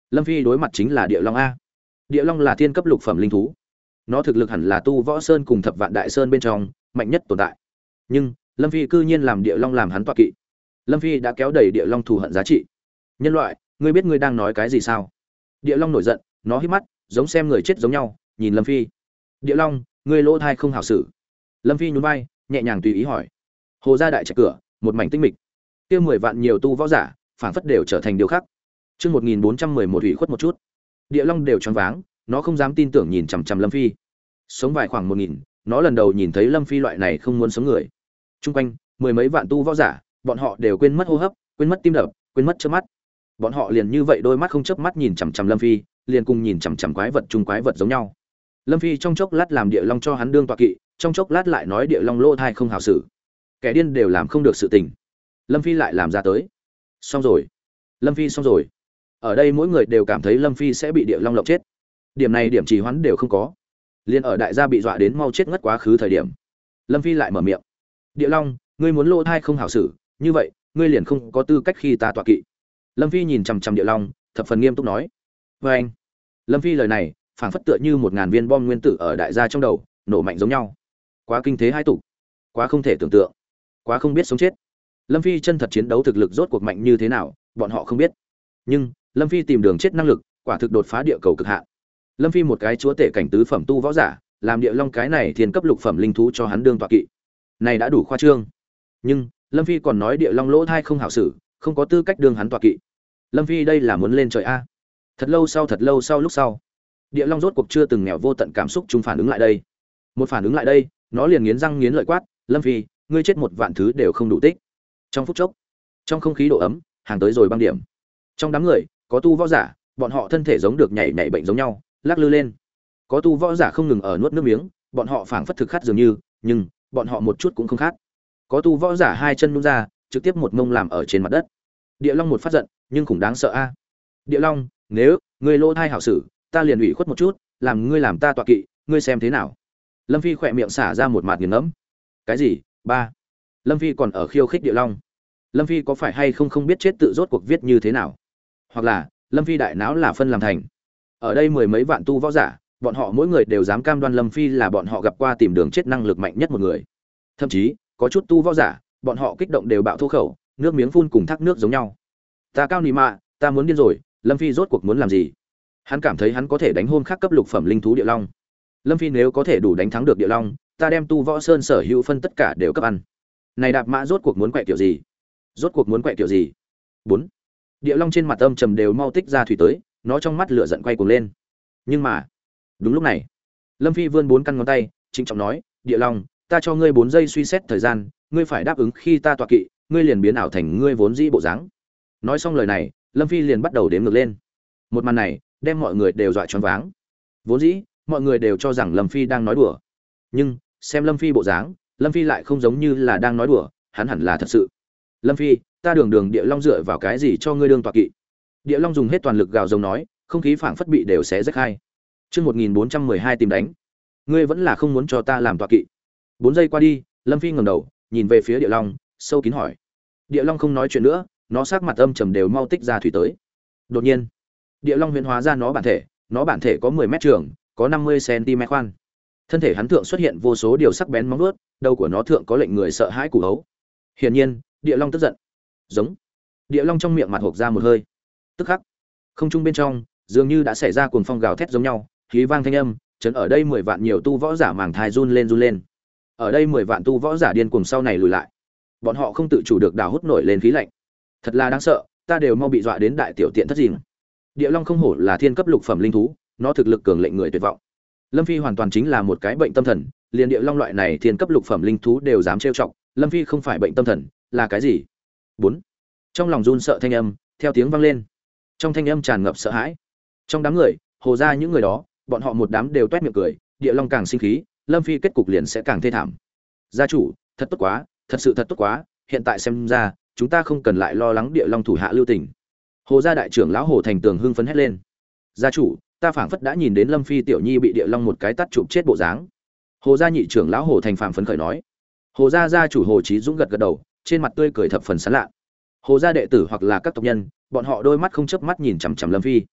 Lâm Phi đối mặt chính là địa long a. Địa long là thiên cấp lục phẩm linh thú, nó thực lực hẳn là tu võ sơn cùng thập vạn đại sơn bên trong mạnh nhất tồn tại, nhưng Lâm Phi cư nhiên làm địa long làm hắn tọa kỵ. Lâm Phi đã kéo đầy địa long thù hận giá trị. Nhân loại, ngươi biết ngươi đang nói cái gì sao? Địa long nổi giận, nó hít mắt giống xem người chết giống nhau nhìn Lâm Phi. Địa long, ngươi lỗ thai không hảo xử. Lâm Phi nhún vai nhẹ nhàng tùy ý hỏi. Hồ gia đại trạch cửa một mảnh tinh mịch, kia 10 vạn nhiều tu võ giả phảng phất đều trở thành điều khác. Chương 1411 ủy khuất một chút. Địa long đều choáng váng, nó không dám tin tưởng nhìn chằm chằm Lâm Phi. Sống vài khoảng 1000, nó lần đầu nhìn thấy Lâm Phi loại này không muốn sống người. Trung quanh, mười mấy vạn tu võ giả, bọn họ đều quên mất hô hấp, quên mất tim đập, quên mất chớp mắt. Bọn họ liền như vậy đôi mắt không chớp mắt nhìn chằm chằm Lâm Phi, liền cùng nhìn chằm chằm quái vật chung quái vật giống nhau. Lâm Phi trong chốc lát làm địa long cho hắn đương tọa kỵ, trong chốc lát lại nói địa long lô thai không hảo xử. Kẻ điên đều làm không được sự tình. Lâm Phi lại làm ra tới. Xong rồi. Lâm Phi xong rồi. Ở đây mỗi người đều cảm thấy Lâm Phi sẽ bị địa long lộng chết. Điểm này điểm trì hoãn đều không có. Liên ở đại gia bị dọa đến mau chết ngất quá khứ thời điểm, Lâm Phi lại mở miệng. Địa long, ngươi muốn lô thai không hảo xử, như vậy, ngươi liền không có tư cách khi ta tọa kỵ. Lâm Phi nhìn chằm chằm địa long, thập phần nghiêm túc nói. Và anh. Lâm Phi lời này, phảng phất tựa như 1000 viên bom nguyên tử ở đại gia trong đầu, nổ mạnh giống nhau. Quá kinh thế hai tục, quá không thể tưởng tượng, quá không biết sống chết. Lâm Phi chân thật chiến đấu thực lực rốt cuộc mạnh như thế nào, bọn họ không biết. Nhưng, Lâm Phi tìm đường chết năng lực, quả thực đột phá địa cầu cực hạn. Lâm Phi một cái chúa tể cảnh tứ phẩm tu võ giả, làm địa long cái này thiên cấp lục phẩm linh thú cho hắn đương tọa kỵ. Này đã đủ khoa trương. Nhưng, Lâm Phi còn nói địa long lỗ thai không hảo xử, không có tư cách đương hắn tọa kỵ. Lâm Phi đây là muốn lên trời a. Thật lâu sau lúc sau, địa long rốt cuộc chưa từng nghèo vô tận cảm xúc chung phản ứng lại đây. Một phản ứng lại đây, nó liền nghiến răng nghiến lợi quát, Lâm Phi, ngươi chết 1 vạn thứ đều không đủ tích. Trong phút chốc, trong không khí độ ấm, hàng tới rồi băng điểm. Trong đám người, có tu võ giả, bọn họ thân thể giống được nhảy bệnh giống nhau, lắc lư lên. Có tu võ giả không ngừng ở nuốt nước miếng, bọn họ phảng phất thực khát dường như, nhưng bọn họ một chút cũng không khát. Có tu võ giả hai chân nhún ra, trực tiếp một mông làm ở trên mặt đất. Địa long một phát giận, nhưng khủng đáng sợ a. Địa long, nếu ngươi lô thai hảo sử, ta liền ủy khuất một chút, làm ngươi làm ta tọa kỵ, ngươi xem thế nào? Lâm Phi khỏe miệng xả ra một mạt nghiền ngẫm. Cái gì? Ba? Lâm Phi còn ở khiêu khích địa long. Lâm Phi có phải hay không biết chết tự rốt cuộc viết như thế nào? Hoặc là, Lâm Phi đại não là phân làm thành. Ở đây mười mấy vạn tu võ giả, bọn họ mỗi người đều dám cam đoan Lâm Phi là bọn họ gặp qua tìm đường chết năng lực mạnh nhất một người. Thậm chí, có chút tu võ giả, bọn họ kích động đều bạo thô khẩu, nước miếng phun cùng thác nước giống nhau. Ta cao nỉ mạ, ta muốn điên rồi, Lâm Phi rốt cuộc muốn làm gì? Hắn cảm thấy hắn có thể đánh hôn khác cấp lục phẩm linh thú địa long. Lâm Phi nếu có thể đủ đánh thắng được địa long, ta đem tu võ sơn sở hữu phân tất cả đều cấp ăn. Này đạp mã rốt cuộc muốn quậy kiểu gì? Rốt cuộc muốn quậy kiểu gì? 4. Địa long trên mặt âm trầm đều mau tích ra thủy tới, nó trong mắt lửa giận quay cuồng lên. Nhưng mà, đúng lúc này, Lâm Phi vươn 4 căn ngón tay, trịnh trọng nói, "Địa long, ta cho ngươi 4 giây suy xét thời gian, ngươi phải đáp ứng khi ta tọa kỵ, ngươi liền biến ảo thành ngươi vốn dĩ bộ dáng." Nói xong lời này, Lâm Phi liền bắt đầu đếm ngược lên. Một màn này, đem mọi người đều dọa choáng váng. Vốn dĩ, mọi người đều cho rằng Lâm Phi đang nói đùa. Nhưng, xem Lâm Phi bộ dáng, Lâm Phi lại không giống như là đang nói đùa, hắn hẳn là thật sự. "Lâm Phi, ta đường địa long dựa vào cái gì cho ngươi đương tọa kỵ?" Địa long dùng hết toàn lực gào giống nói, không khí phảng phất bị đều xé rách hai. Chương 1412 tìm đánh. Ngươi vẫn là không muốn cho ta làm tọa kỵ. 4 giây qua đi, Lâm Phi ngẩng đầu, nhìn về phía Địa long, sâu kín hỏi. Địa long không nói chuyện nữa, nó sắc mặt âm trầm đều mau tích ra thủy tới. Đột nhiên, Địa long huyễn hóa ra nó bản thể có 10 mét trường, có 50 cm khoan. Thân thể hắn thượng xuất hiện vô số điều sắc bén móng vuốt, đầu của nó thượng có lệnh người sợ hãi củ hấu. Hiển nhiên, Địa long tức giận. Giống. Địa long trong miệng mặt hộc ra một hơi. Tức khắc, không trung bên trong dường như đã xảy ra cuồng phong gào thét giống nhau, khí vang thanh âm, chấn ở đây 10 vạn nhiều tu võ giả màng thai run lên. Ở đây 10 vạn tu võ giả điên cuồng sau này lùi lại. Bọn họ không tự chủ được đào hút nổi lên khí lạnh. Thật là đáng sợ, ta đều mau bị dọa đến đại tiểu tiện thất gìn. Địa long không hổ là thiên cấp lục phẩm linh thú, nó thực lực cường lệnh người tuyệt vọng. Lâm Phi hoàn toàn chính là một cái bệnh tâm thần, liền địa long loại này thiên cấp lục phẩm linh thú đều dám trêu chọc, Lâm Phi không phải bệnh tâm thần, là cái gì? 4. Trong lòng run sợ thanh âm, theo tiếng vang lên. Trong thanh âm tràn ngập sợ hãi. Trong đám người, hồ ra những người đó, bọn họ một đám đều toét miệng cười, địa long càng sinh khí, Lâm Phi kết cục liền sẽ càng thê thảm. Gia chủ, thật tốt quá, thật sự thật tốt quá, hiện tại xem ra, chúng ta không cần lại lo lắng địa long thủ hạ lưu tình. Hồ gia đại trưởng lão Hồ Thành Tường hưng phấn hét lên. Gia chủ, ta phảng phất đã nhìn đến Lâm Phi tiểu nhi bị địa long một cái tát chụp chết bộ dáng. Hồ gia nhị trưởng lão Hồ Thành phảng phấn khởi nói. Hồ gia gia chủ Hồ Chí Dũng gật gật đầu, trên mặt tươi cười thập phần sán lạ. Hồ gia đệ tử hoặc là các tộc nhân, bọn họ đôi mắt không chớp mắt nhìn chằm chằm Lâm Phi.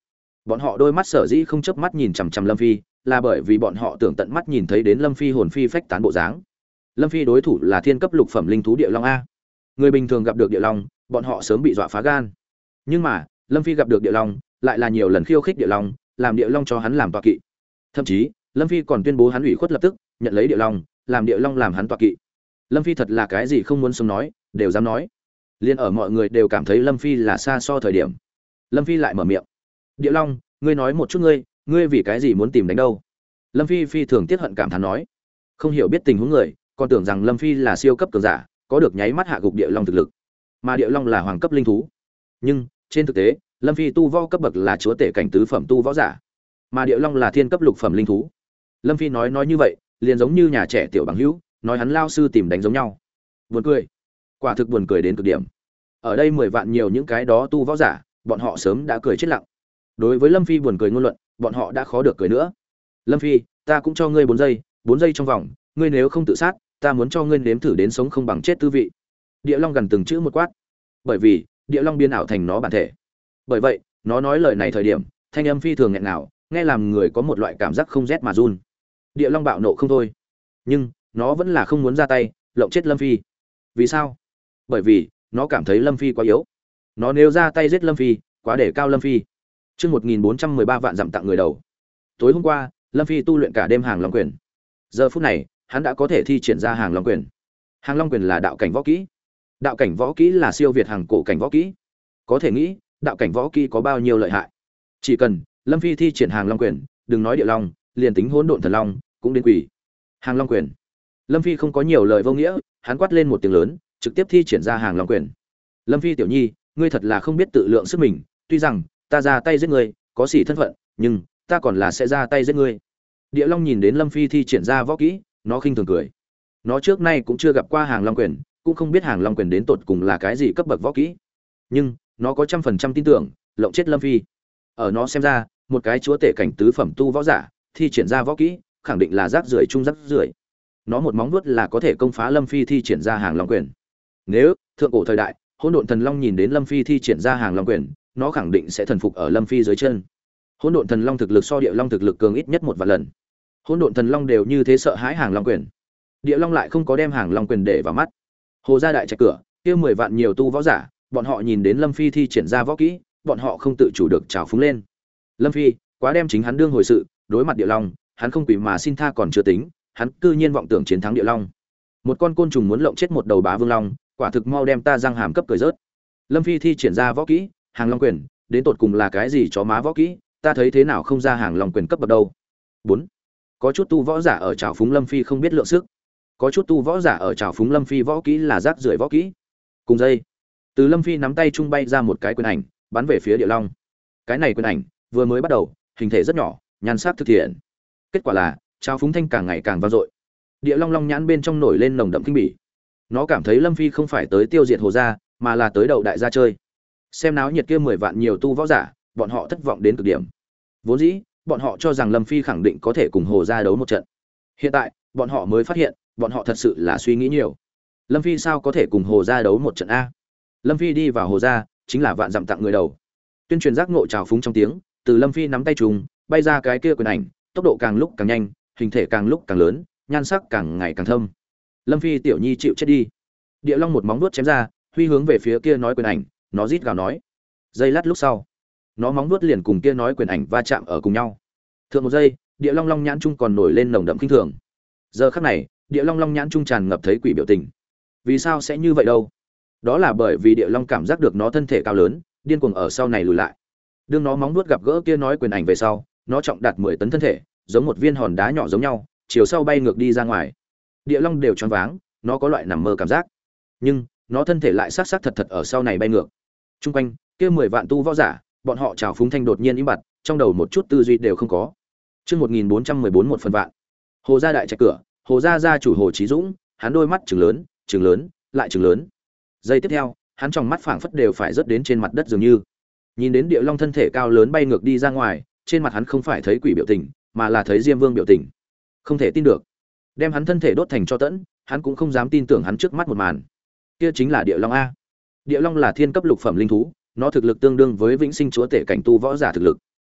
Bọn họ đôi mắt sở dĩ không chớp mắt nhìn chằm chằm Lâm Phi, là bởi vì bọn họ tưởng tận mắt nhìn thấy đến Lâm Phi hồn phi phách tán bộ dáng. Lâm Phi đối thủ là thiên cấp lục phẩm linh thú địa long a. Người bình thường gặp được địa long, bọn họ sớm bị dọa phá gan. Nhưng mà, Lâm Phi gặp được địa long, lại là nhiều lần khiêu khích địa long, làm địa long cho hắn làm tọa kỵ. Thậm chí, Lâm Phi còn tuyên bố hắn ủy khuất lập tức nhận lấy địa long, làm địa long làm hắn tọa kỵ. Lâm Phi thật là cái gì không muốn sống nói, đều dám nói. Liên ở mọi người đều cảm thấy Lâm Phi là xa so thời điểm, Lâm Phi lại mở miệng. Địa long, ngươi nói một chút ngươi vì cái gì muốn tìm đánh đâu? Lâm Phi phi thường tiếc hận cảm thán nói. Không hiểu biết tình huống người, còn tưởng rằng Lâm Phi là siêu cấp cường giả, có được nháy mắt hạ gục địa long thực lực, mà địa long là hoàng cấp linh thú. Nhưng trên thực tế, Lâm Phi tu võ cấp bậc là chúa tể cảnh tứ phẩm tu võ giả, mà địa long là thiên cấp lục phẩm linh thú. Lâm Phi nói như vậy, liền giống như nhà trẻ tiểu bằng hữu nói hắn lao sư tìm đánh giống nhau. Buồn cười, quả thực buồn cười đến cực điểm. Ở đây 10 vạn nhiều những cái đó tu võ giả, bọn họ sớm đã cười chết lặng. Đối với Lâm Phi buồn cười ngôn luận, bọn họ đã khó được cười nữa. Lâm Phi, ta cũng cho ngươi 4 giây trong vòng, ngươi nếu không tự sát, ta muốn cho ngươi nếm thử đến sống không bằng chết tư vị. Địa long gần từng chữ một quát. Bởi vì địa long biến ảo thành nó bản thể. Bởi vậy, nó nói lời này thời điểm, thanh âm phi thường nghẹn ngào, nghe làm người có một loại cảm giác không rét mà run. Địa long bạo nộ không thôi, nhưng nó vẫn là không muốn ra tay lộng chết Lâm Phi. Vì sao? Bởi vì nó cảm thấy Lâm Phi quá yếu. Nó nếu ra tay giết Lâm Phi, quá để cao Lâm Phi. Chương 1413 vạn dặm tặng người đầu. Tối hôm qua, Lâm Phi tu luyện cả đêm Hàng Long quyền. Giờ phút này, hắn đã có thể thi triển ra Hàng Long quyền. Hàng Long quyền là đạo cảnh võ kỹ. Đạo cảnh võ kỹ là siêu việt hàng cổ cảnh võ kỹ. Có thể nghĩ, đạo cảnh võ kỹ có bao nhiêu lợi hại. Chỉ cần Lâm Phi thi triển Hàng Long quyền, đừng nói địa long, liền tính hỗn độn thần long cũng đến quỷ. Hàng Long quyền. Lâm Phi không có nhiều lời vô nghĩa, hắn quát lên một tiếng lớn, trực tiếp thi triển ra Hàng Long quyền. Lâm Phi tiểu nhi, ngươi thật là không biết tự lượng sức mình, tuy rằng ta ra tay giết ngươi, có sĩ thân phận, nhưng ta còn là sẽ ra tay giết ngươi. Địa long nhìn đến Lâm Phi thi triển ra võ kỹ, nó khinh thường cười. Nó trước nay cũng chưa gặp qua Hàng Long quyền, cũng không biết Hàng Long quyền đến tột cùng là cái gì cấp bậc võ kỹ. Nhưng nó có 100% tin tưởng, lộng chết Lâm Phi. Ở nó xem ra, một cái chúa tể cảnh tứ phẩm tu võ giả, thi triển ra võ kỹ, khẳng định là rác rưởi trung rác rưởi. Nó một móng vuốt là có thể công phá Lâm Phi thi triển ra Hàng Long quyền. Nếu thượng cổ thời đại, Hỗn Độn Thần Long nhìn đến Lâm Phi thi triển ra Hàng Long quyền, nó khẳng định sẽ thần phục ở Lâm Phi dưới chân. Hỗn Độn Thần Long thực lực so Địa Long thực lực cường ít nhất 1 vạn lần. Hỗn Độn Thần Long đều như thế sợ hãi Hàng Long quyền. Địa Long lại không có đem Hàng Long quyền để vào mắt. Hồ gia đại trạch cửa, kia 10 vạn nhiều tu võ giả, bọn họ nhìn đến Lâm Phi thi triển ra võ kỹ, bọn họ không tự chủ được trào phúng lên. Lâm Phi, quá đem chính hắn đương hồi sự, đối mặt Địa Long, hắn không quỷ mà xin tha còn chưa tính, hắn cư nhiên vọng tưởng chiến thắng Địa Long. Một con côn trùng muốn lộng chết một đầu bá vương long, quả thực mau đem ta răng hàm cấp cười rớt. Lâm Phi thi triển ra võ kỹ, Hàng Long quyền, đến tột cùng là cái gì chó má võ kỹ, ta thấy thế nào không ra Hàng Long quyền cấp bậc đâu. 4. Có chút tu võ giả ở trào phúng Lâm Phi không biết lượng sức. Có chút tu võ giả ở trào phúng Lâm Phi võ kỹ là rác rưởi võ kỹ. Cùng dây, từ Lâm Phi nắm tay trung bay ra một cái quyền ảnh, bắn về phía Địa Long. Cái này quyền ảnh vừa mới bắt đầu, hình thể rất nhỏ, nhan sắc thực thiện. Kết quả là, trào phúng thanh càng ngày càng vang dội. Địa Long long nhãn bên trong nổi lên nồng đậm kinh bỉ. Nó cảm thấy Lâm Phi không phải tới tiêu diệt Hồ gia, mà là tới đậu đại gia chơi. Xem náo nhiệt kia 10 vạn nhiều tu võ giả, bọn họ thất vọng đến cực điểm. Vốn dĩ, bọn họ cho rằng Lâm Phi khẳng định có thể cùng Hồ gia đấu một trận. Hiện tại, bọn họ mới phát hiện, bọn họ thật sự là suy nghĩ nhiều. Lâm Phi sao có thể cùng Hồ gia đấu một trận a? Lâm Phi đi vào Hồ gia, chính là vạn dặm tặng người đầu. Tuyên truyền giác ngộ trào phúng trong tiếng, từ Lâm Phi nắm tay trùng, bay ra cái kia quyền ảnh, tốc độ càng lúc càng nhanh, hình thể càng lúc càng lớn, nhan sắc càng ngày càng thâm. Lâm Phi tiểu nhi chịu chết đi. Địa Long một móng vuốt chém ra, huy hướng về phía kia nói quyền ảnh, nó rít gào nói. Giây lát lúc sau, nó móng vuốt liền cùng kia nói quyền ảnh va chạm ở cùng nhau. Thượng một giây, Địa Long long nhãn trung còn nổi lên nồng đậm kinh thường. Giờ khắc này, Địa Long long nhãn trung tràn ngập thấy quỷ biểu tình. Vì sao sẽ như vậy đâu? Đó là bởi vì Địa Long cảm giác được nó thân thể cao lớn, điên cuồng ở sau này lùi lại. Đương nó móng vuốt gặp gỡ kia nói quyền ảnh về sau, nó trọng đạt 10 tấn thân thể, giống một viên hòn đá nhỏ giống nhau, chiều sau bay ngược đi ra ngoài. Địa Long đều choáng váng, nó có loại nằm mơ cảm giác. Nhưng, nó thân thể lại sát sát thật thật ở sau này bay ngược. Trung quanh, kia 10 vạn tu võ giả, bọn họ trào phúng thanh đột nhiên im bặt, trong đầu một chút tư duy đều không có. Chương 1414 một phần vạn. Hồ gia đại trạch cửa, Hồ gia gia chủ Hồ Chí Dũng, hắn đôi mắt trừng lớn, lại trừng lớn. Giây tiếp theo, hắn trong mắt phảng phất đều phải rớt đến trên mặt đất dường như. Nhìn đến Địa Long thân thể cao lớn bay ngược đi ra ngoài, trên mặt hắn không phải thấy quỷ biểu tình, mà là thấy Diêm Vương biểu tình. Không thể tin được. Đem hắn thân thể đốt thành tro tẫn, hắn cũng không dám tin tưởng hắn trước mắt một màn. Kia chính là Địa Long a. Địa Long là thiên cấp lục phẩm linh thú, nó thực lực tương đương với vĩnh sinh chúa tể cảnh tu võ giả thực lực.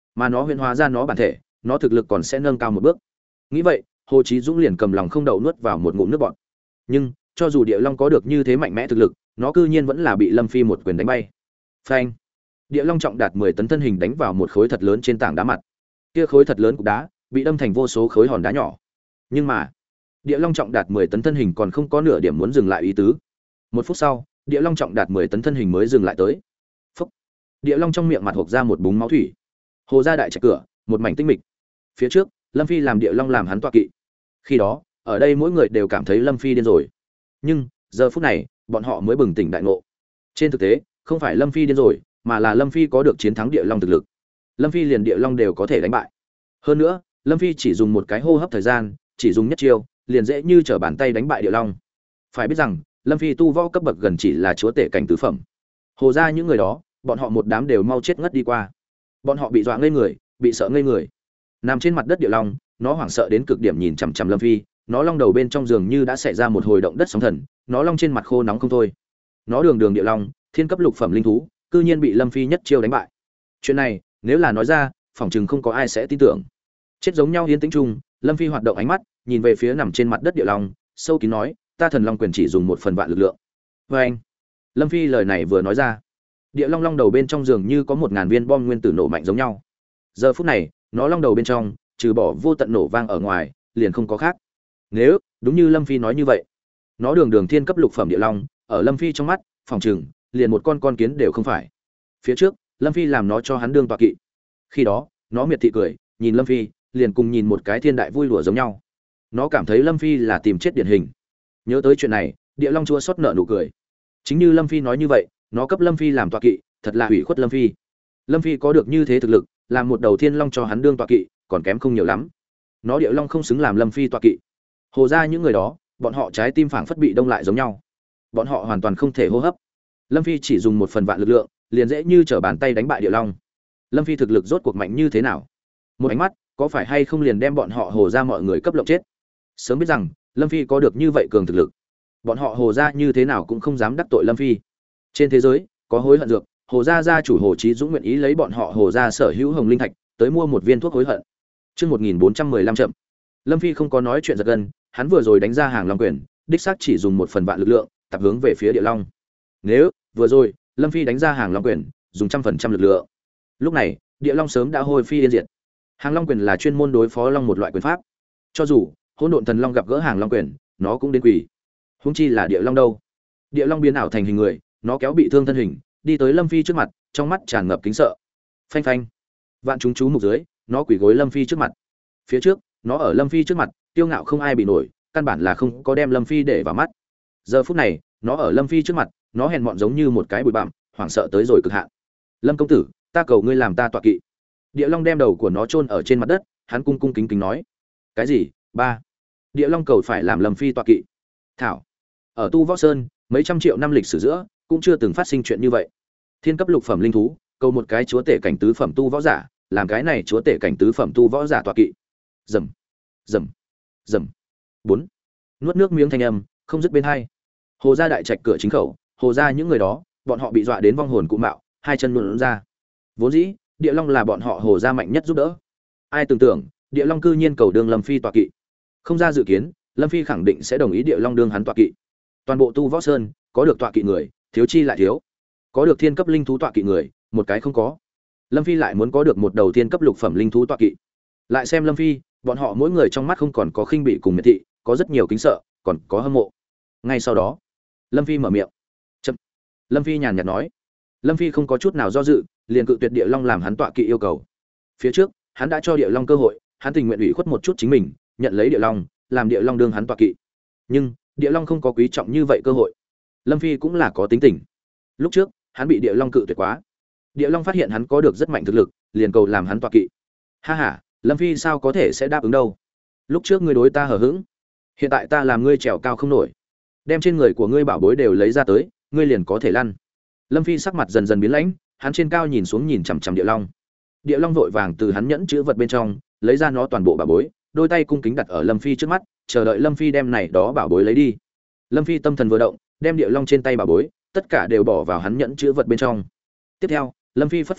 mà nó huyễn hóa ra nó bản thể, nó thực lực còn sẽ nâng cao một bước. Nghĩ vậy, Hồ Chí Dũng liền cầm lòng không đậu nuốt vào một ngụm nước bọt. Nhưng cho dù Địa Long có được như thế mạnh mẽ thực lực, nó cư nhiên vẫn là bị Lâm Phi một quyền đánh bay. Phanh! Địa Long trọng đạt 10 tấn thân hình đánh vào một khối thật lớn trên tảng đá mặt. Kia khối thật lớn cục đá bị đâm thành vô số khối hòn đá nhỏ. Nhưng mà, Địa Long trọng đạt 10 tấn thân hình còn không có nửa điểm muốn dừng lại ý tứ. Một phút sau, Địa Long trọng đạt 10 tấn thân hình mới dừng lại tới. Phốc! Địa Long trong miệng mặt hộc ra một búng máu thủy. Hồ gia đại trạch cửa, một mảnh tinh mịch. Phía trước, Lâm Phi làm Địa Long làm hắn tọa kỵ. Khi đó, ở đây mỗi người đều cảm thấy Lâm Phi điên rồi. Nhưng, giờ phút này, bọn họ mới bừng tỉnh đại ngộ. Trên thực tế, không phải Lâm Phi điên rồi, mà là Lâm Phi có được chiến thắng Địa Long thực lực. Lâm Phi liền Địa Long đều có thể đánh bại. Hơn nữa, Lâm Phi chỉ dùng một cái hô hấp thời gian, chỉ dùng nhất chiêu, liền dễ như trở bàn tay đánh bại Địa Long. Phải biết rằng, Lâm Phi tu võ cấp bậc gần chỉ là chúa tể cảnh tứ phẩm. Hồ ra những người đó, bọn họ một đám đều mau chết ngất đi qua. Bọn họ bị dọa ngây người, bị sợ ngây người. Nằm trên mặt đất Địa Long, nó hoảng sợ đến cực điểm nhìn chằm chằm Lâm Phi, nó long đầu bên trong giường như đã xảy ra một hồi động đất sóng thần, nó long trên mặt khô nóng không thôi. Nó đường Địa Long, thiên cấp lục phẩm linh thú, cư nhiên bị Lâm Phi nhất chiêu đánh bại. Chuyện này, nếu là nói ra, phỏng chừng không có ai sẽ tin tưởng. Chết giống nhau yên tĩnh chung, Lâm Phi hoạt động ánh mắt, nhìn về phía nằm trên mặt đất Địa Long, sâu kín nói, ta thần long quyền chỉ dùng 1/1000 lực lượng. Và anh, Lâm Phi lời này vừa nói ra, Địa Long long đầu bên trong giường như có 1000 viên bom nguyên tử nổ mạnh giống nhau. Giờ phút này, nó long đầu bên trong, trừ bỏ vô tận nổ vang ở ngoài, liền không có khác. Nếu đúng như Lâm Phi nói như vậy, nó đường thiên cấp lục phẩm Địa Long, ở Lâm Phi trong mắt, phỏng chừng liền một con kiến đều không phải. Phía trước, Lâm Phi làm nó cho hắn đương tọa kỵ. Khi đó, nó miệt thị cười, nhìn Lâm Phi, liền cùng nhìn một cái thiên đại vui lùa giống nhau. Nó cảm thấy Lâm Phi là tìm chết điển hình. Nhớ tới chuyện này, Địa Long chua xót nở nụ cười. Chính như Lâm Phi nói như vậy, nó cấp Lâm Phi làm tọa kỵ, thật là ủy khuất Lâm Phi. Lâm Phi có được như thế thực lực, làm một đầu thiên long cho hắn đương tọa kỵ, còn kém không nhiều lắm. Nó Địa Long không xứng làm Lâm Phi tọa kỵ. Hồ ra những người đó, bọn họ trái tim phảng phất bị đông lại giống nhau. Bọn họ hoàn toàn không thể hô hấp. Lâm Phi chỉ dùng 1/1000 lực lượng, liền dễ như trở bàn tay đánh bại Địa Long. Lâm Phi thực lực rốt cuộc mạnh như thế nào? Một ánh mắt, có phải hay không liền đem bọn họ Hồ ra mọi người cấp lộng chết? Sớm biết rằng, Lâm Phi có được như vậy cường thực lực, bọn họ Hồ ra như thế nào cũng không dám đắc tội Lâm Phi. Trên thế giới, có hối hận dược, Hồ gia gia chủ Hồ Chí Dũng nguyện ý lấy bọn họ Hồ gia sở hữu hồng linh thạch, tới mua một viên thuốc hối hận. Chương 1415 chậm. Lâm Phi không có nói chuyện giật gân, hắn vừa rồi đánh ra hàng long quyền, đích xác chỉ dùng 1/1000 lực lượng, tập hướng về phía Địa Long. Nếu vừa rồi Lâm Phi đánh ra hàng long quyền, dùng 100% lực lượng, lúc này Địa Long sớm đã hôi phi yên diệt. Hàng long quyền là chuyên môn đối phó long một loại quyền pháp, cho dù Hỗn Độn Thần Long gặp gỡ hàng long quyền, nó cũng đến quỷ. Huống chi là Địa Long đâu? Địa Long biến ảo thành hình người, nó kéo bị thương thân hình, đi tới Lâm Phi trước mặt, trong mắt tràn ngập kính sợ. Phanh phanh, vạn chúng chú mục dưới, nó quỳ gối Lâm Phi trước mặt. Phía trước, nó ở Lâm Phi trước mặt, tiêu ngạo không ai bị nổi, căn bản là không có đem Lâm Phi để vào mắt. Giờ phút này, nó ở Lâm Phi trước mặt, nó hèn mọn giống như một cái bụi bặm, hoảng sợ tới rồi cực hạn. Lâm công tử, ta cầu ngươi làm ta tọa kỵ. Địa Long đem đầu của nó chôn ở trên mặt đất, hắn cung cung kính kính nói. Cái gì? Ba. Địa Long cầu phải làm Lâm Phi tọa kỵ. Thảo. Ở Tu Võ Sơn, mấy trăm triệu năm lịch sử giữa, cũng chưa từng phát sinh chuyện như vậy. Thiên cấp lục phẩm linh thú, cầu một cái chúa tể cảnh tứ phẩm tu võ giả, làm cái này chúa tể cảnh tứ phẩm tu võ giả tọa kỵ. Rầm, rầm, rầm. 4. Nuốt nước miếng thanh âm, không dứt bên hai. Hồ gia đại trạch cửa chính khẩu, Hồ gia những người đó, bọn họ bị dọa đến vong hồn cụ mạo, hai chân luồn ra. Vốn dĩ, Địa Long là bọn họ Hồ gia mạnh nhất giúp đỡ. Ai tưởng tượng, Địa Long cư nhiên cầu đương Lâm Phi tọa kỵ. Không ra dự kiến, Lâm Phi khẳng định sẽ đồng ý Địa Long đương hắn tọa kỵ. Toàn bộ Tu Võ Sơn, có được tọa kỵ người, thiếu chi lại thiếu. Có được thiên cấp linh thú tọa kỵ người, một cái không có. Lâm Phi lại muốn có được một đầu thiên cấp lục phẩm linh thú tọa kỵ. Lại xem Lâm Phi, bọn họ mỗi người trong mắt không còn có khinh bị cùng miệt thị, có rất nhiều kính sợ, còn có hâm mộ. Ngay sau đó, Lâm Phi mở miệng. Chậm. Lâm Phi nhàn nhạt nói. Lâm Phi không có chút nào do dự, liền cự tuyệt Địa Long làm hắn tọa kỵ yêu cầu. Phía trước, hắn đã cho Địa Long cơ hội, hắn tình nguyện ủy khuất một chút chính mình, nhận lấy Địa Long, làm Địa Long đương hắn tọa kỵ. Nhưng, Địa Long không có quý trọng như vậy cơ hội. Lâm Phi cũng là có tính tình. Lúc trước, hắn bị Địa Long cự tuyệt quá. Địa Long phát hiện hắn có được rất mạnh thực lực, liền cầu làm hắn tọa kỵ. Ha ha, Lâm Phi sao có thể sẽ đáp ứng đâu? Lúc trước ngươi đối ta hờ hững, hiện tại ta làm ngươi trèo cao không nổi, đem trên người của ngươi bảo bối đều lấy ra tới, ngươi liền có thể lăn. Lâm Phi sắc mặt dần dần biến lãnh, hắn trên cao nhìn xuống nhìn chằm chằm Địa Long. Địa Long vội vàng từ hắn nhẫn chứa vật bên trong lấy ra nó toàn bộ bảo bối, đôi tay cung kính đặt ở Lâm Phi trước mắt, chờ đợi Lâm Phi đem này đó bảo bối lấy đi. Lâm Phi tâm thần vừa động, đem Địa Long trên tay bảo bối tất cả đều bỏ vào hắn nhẫn chứa vật bên trong. Tiếp theo, Lâm Phi phất phất tay,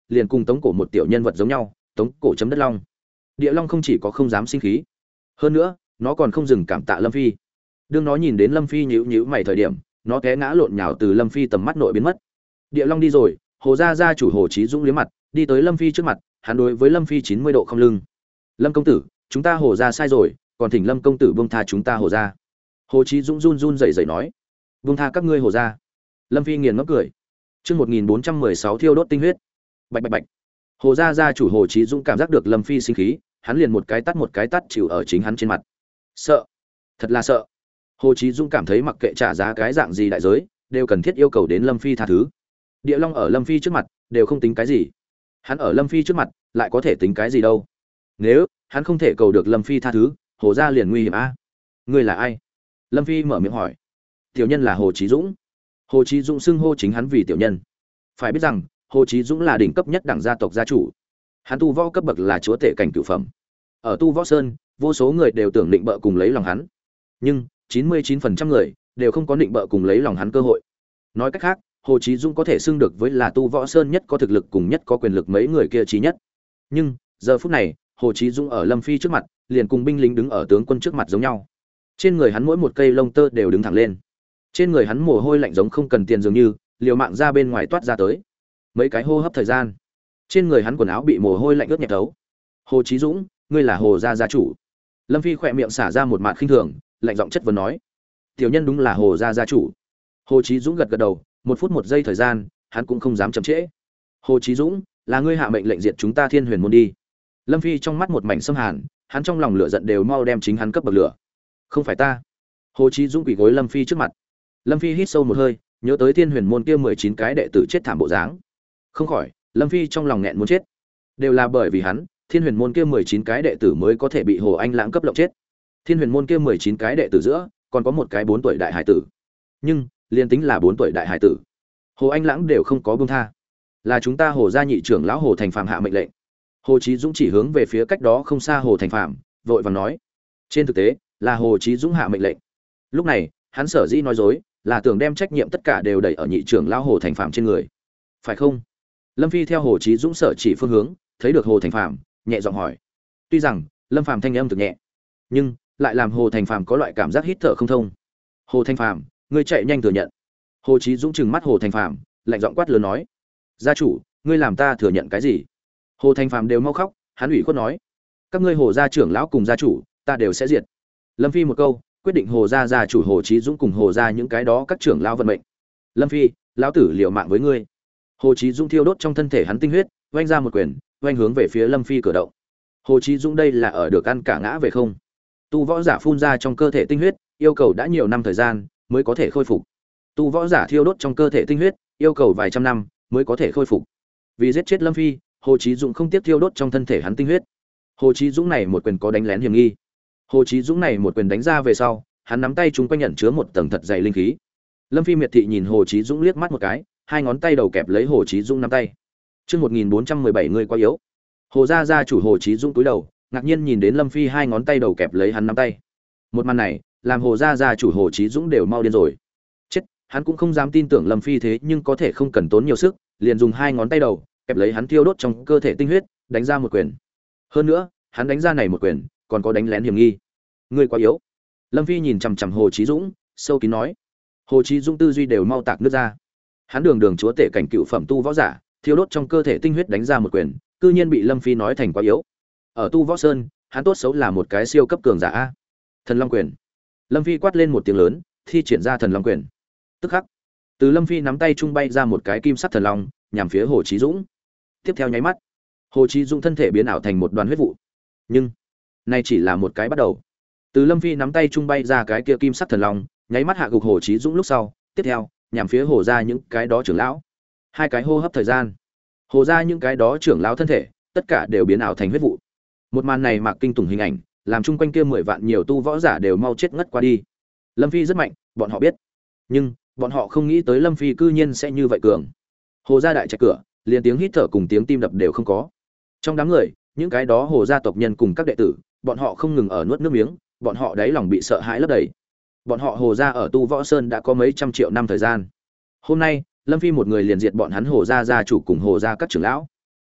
liền cùng tống cổ một tiểu nhân vật giống nhau, tống cổ chấm đất long. Địa long không chỉ có không dám sinh khí, hơn nữa nó còn không dừng cảm tạ Lâm Phi. Đương nó nhìn đến Lâm Phi nhíu nhíu mày thời điểm, nó té ngã lộn nhào từ Lâm Phi tầm mắt nội biến mất. Địa long đi rồi, Hồ gia gia chủ Hồ Chí Dũng liếc mặt, đi tới Lâm Phi trước mặt, hắn đối với Lâm Phi 90 độ không lưng. Lâm công tử, chúng ta Hồ gia sai rồi, còn thỉnh Lâm công tử buông tha chúng ta Hồ gia. Hồ Chí Dũng run run rẩy rẩy nói, buông tha các ngươi Hồ gia. Lâm Phi nghiền ngẫm cười. Chương 1416 thiêu đốt tinh huyết. Bạch bạch bạch. Hồ gia gia chủ Hồ Chí Dũng cảm giác được Lâm Phi sinh khí, hắn liền một cái tát chịu ở chính hắn trên mặt. Sợ, thật là sợ. Hồ Chí Dũng cảm thấy mặc kệ trả giá cái dạng gì đại giới, đều cần thiết yêu cầu đến Lâm Phi tha thứ. Địa long ở Lâm Phi trước mặt, đều không tính cái gì. Hắn ở Lâm Phi trước mặt, lại có thể tính cái gì đâu? Nếu hắn không thể cầu được Lâm Phi tha thứ, Hồ gia liền nguy hiểm a. Ngươi là ai? Lâm Phi mở miệng hỏi. Tiểu nhân là Hồ Chí Dũng. Hồ Chí Dũng xưng hô chính hắn vì tiểu nhân. Phải biết rằng, Hồ Chí Dũng là đỉnh cấp nhất đẳng gia tộc gia chủ. Hắn tu võ cấp bậc là chúa tể cảnh cửu phẩm. Ở tu võ sơn, vô số người đều tưởng định bợ cùng lấy lòng hắn. Nhưng 99% người đều không có định bợ cùng lấy lòng hắn cơ hội. Nói cách khác, Hồ Chí Dũng có thể xưng được với là tu võ sơn nhất có thực lực cùng nhất có quyền lực mấy người kia trí nhất. Nhưng, giờ phút này, Hồ Chí Dũng ở Lâm Phi trước mặt, liền cùng binh lính đứng ở tướng quân trước mặt giống nhau. Trên người hắn mỗi một cây lông tơ đều đứng thẳng lên. Trên người hắn mồ hôi lạnh giống không cần tiền dường như, liều mạng ra bên ngoài toát ra tới. Mấy cái hô hấp thời gian, trên người hắn quần áo bị mồ hôi lạnh ướt nhẹp thấu. Hồ Chí Dũng, ngươi là Hồ gia gia chủ. Lâm Phi khỏe miệng xả ra một mạt khinh thường, lạnh giọng chất vấn nói: tiểu nhân đúng là Hồ gia gia chủ. Hồ Chí Dũng gật gật đầu, 1 phút 1 giây thời gian, hắn cũng không dám chậm trễ. Hồ Chí Dũng, là ngươi hạ mệnh lệnh diệt chúng ta Thiên Huyền môn đi. Lâm Phi trong mắt một mảnh xâm hàn, hắn trong lòng lửa giận đều mau đem chính hắn cấp bậc lửa. Không phải ta. Hồ Chí Dũng quỳ gối Lâm Phi trước mặt. Lâm Phi hít sâu một hơi, nhớ tới Thiên Huyền môn kia 19 cái đệ tử chết thảm bộ dáng. Không khỏi, Lâm Phi trong lòng nghẹn muốn chết. Đều là bởi vì hắn, Thiên Huyền môn kia 19 cái đệ tử mới có thể bị Hồ Anh Lãng cấp lộng chết. Thiên Huyền môn kia 19 cái đệ tử giữa, còn có một cái 4 tuổi đại hải tử. Nhưng, liên tính là 4 tuổi đại hải tử, Hồ Anh Lãng đều không có buông tha. Là chúng ta Hồ gia nhị trưởng lão Hồ Thành Phàm hạ mệnh lệnh. Hồ Chí Dũng chỉ hướng về phía cách đó không xa Hồ Thành Phàm, vội vàng nói: trên thực tế, là Hồ Chí Dũng hạ mệnh lệnh. Lúc này, hắn sở dĩ nói dối, là tưởng đem trách nhiệm tất cả đều đẩy ở nhị trưởng lão Hồ Thành Phàm trên người. Phải không? Lâm Phi theo Hồ Chí Dũng sở chỉ phương hướng, thấy được Hồ Thành Phàm, nhẹ giọng hỏi. Tuy rằng, Lâm Phàm thanh âm thực nhẹ, nhưng lại làm Hồ Thành Phàm có loại cảm giác hít thở không thông. Hồ Thành Phàm, ngươi chạy nhanh thừa nhận. Hồ Chí Dũng trừng mắt Hồ Thành Phàm, lạnh giọng quát lớn nói: gia chủ, ngươi làm ta thừa nhận cái gì? Hồ Thành Phàm đều mau khóc, hắn ủy khuất nói: các ngươi Hồ gia trưởng lão cùng gia chủ, ta đều sẽ diệt. Lâm Phi một câu, quyết định Hồ gia gia chủ Hồ Chí Dũng cùng Hồ gia những cái đó các trưởng lão vận mệnh. Lâm Phi, lão tử liều mạng với ngươi. Hồ Chí Dũng thiêu đốt trong thân thể hắn tinh huyết, oanh ra một quyền, oanh hướng về phía Lâm Phi cửa động. Hồ Chí Dũng đây là ở được ăn cả ngã về không? Tu võ giả phun ra trong cơ thể tinh huyết, yêu cầu đã nhiều năm thời gian mới có thể khôi phục. Tu võ giả thiêu đốt trong cơ thể tinh huyết, yêu cầu vài trăm năm mới có thể khôi phục. Vì giết chết Lâm Phi, Hồ Chí Dũng không tiếc thiêu đốt trong thân thể hắn tinh huyết. Hồ Chí Dũng này một quyền có đánh lén hiểm nghi. Hồ Chí Dũng này một quyền đánh ra về sau, hắn nắm tay chúng quanh nhận chứa một tầng thật dày linh khí. Lâm Phi miệt thị nhìn Hồ Chí Dũng liếc mắt một cái, hai ngón tay đầu kẹp lấy Hồ Chí Dũng nắm tay. Chương 1417 người quá yếu. Hồ gia gia chủ Hồ Chí Dũng cúi đầu, ngạc nhiên nhìn đến Lâm Phi hai ngón tay đầu kẹp lấy hắn nắm tay. Một màn này, làm Hồ gia gia chủ Hồ Chí Dũng đều mau điên rồi. Chết, hắn cũng không dám tin tưởng Lâm Phi thế nhưng có thể không cần tốn nhiều sức, liền dùng hai ngón tay đầu kẹp lấy hắn thiêu đốt trong cơ thể tinh huyết, đánh ra một quyền. Hơn nữa, hắn đánh ra này một quyền, còn có đánh lén hiểm nghi. Ngươi quá yếu. Lâm Phi nhìn chằm chằm Hồ Chí Dũng, sâu kín nói. Hồ Chí Dũng tư duy đều mau tạc nước ra. Hắn đường chúa tể cảnh cựu phẩm tu võ giả, thiêu đốt trong cơ thể tinh huyết đánh ra một quyền, cư nhiên bị Lâm Phi nói thành quá yếu. Ở tu võ sơn, hắn tốt xấu là một cái siêu cấp cường giả a. Thần Long quyền. Lâm Phi quát lên một tiếng lớn, thi triển ra Thần Long quyền. Tức khắc, từ Lâm Phi nắm tay trung bay ra một cái kim sắc thần long, nhằm phía Hồ Chí Dũng. Tiếp theo nháy mắt, Hồ Chí Dũng thân thể biến ảo thành một đoàn huyết vụ. Nhưng, này chỉ là một cái bắt đầu. Từ Lâm Phi nắm tay trung bay ra cái kia kim sắc thần long, nháy mắt hạ gục Hồ Chí Dũng lúc sau, tiếp theo, nhằm phía Hồ gia những cái đó trưởng lão. Hai cái hô hấp thời gian, Hồ gia những cái đó trưởng lão thân thể, tất cả đều biến ảo thành huyết vụ. Một màn này mạc kinh tủng hình ảnh, làm chung quanh kia 10 vạn nhiều tu võ giả đều mau chết ngất qua đi. Lâm Phi rất mạnh, bọn họ biết, nhưng bọn họ không nghĩ tới Lâm Phi cư nhiên sẽ như vậy cường. Hồ gia đại trạch cửa, liền tiếng hít thở cùng tiếng tim đập đều không có. Trong đám người, những cái đó Hồ gia tộc nhân cùng các đệ tử, bọn họ không ngừng ở nuốt nước miếng, bọn họ đáy lòng bị sợ hãi lấp đầy. Bọn họ Hồ gia ở Tu Võ Sơn đã có mấy trăm triệu năm thời gian. Hôm nay, Lâm Phi một người liền diệt bọn hắn Hồ gia gia chủ cùng Hồ gia các trưởng lão.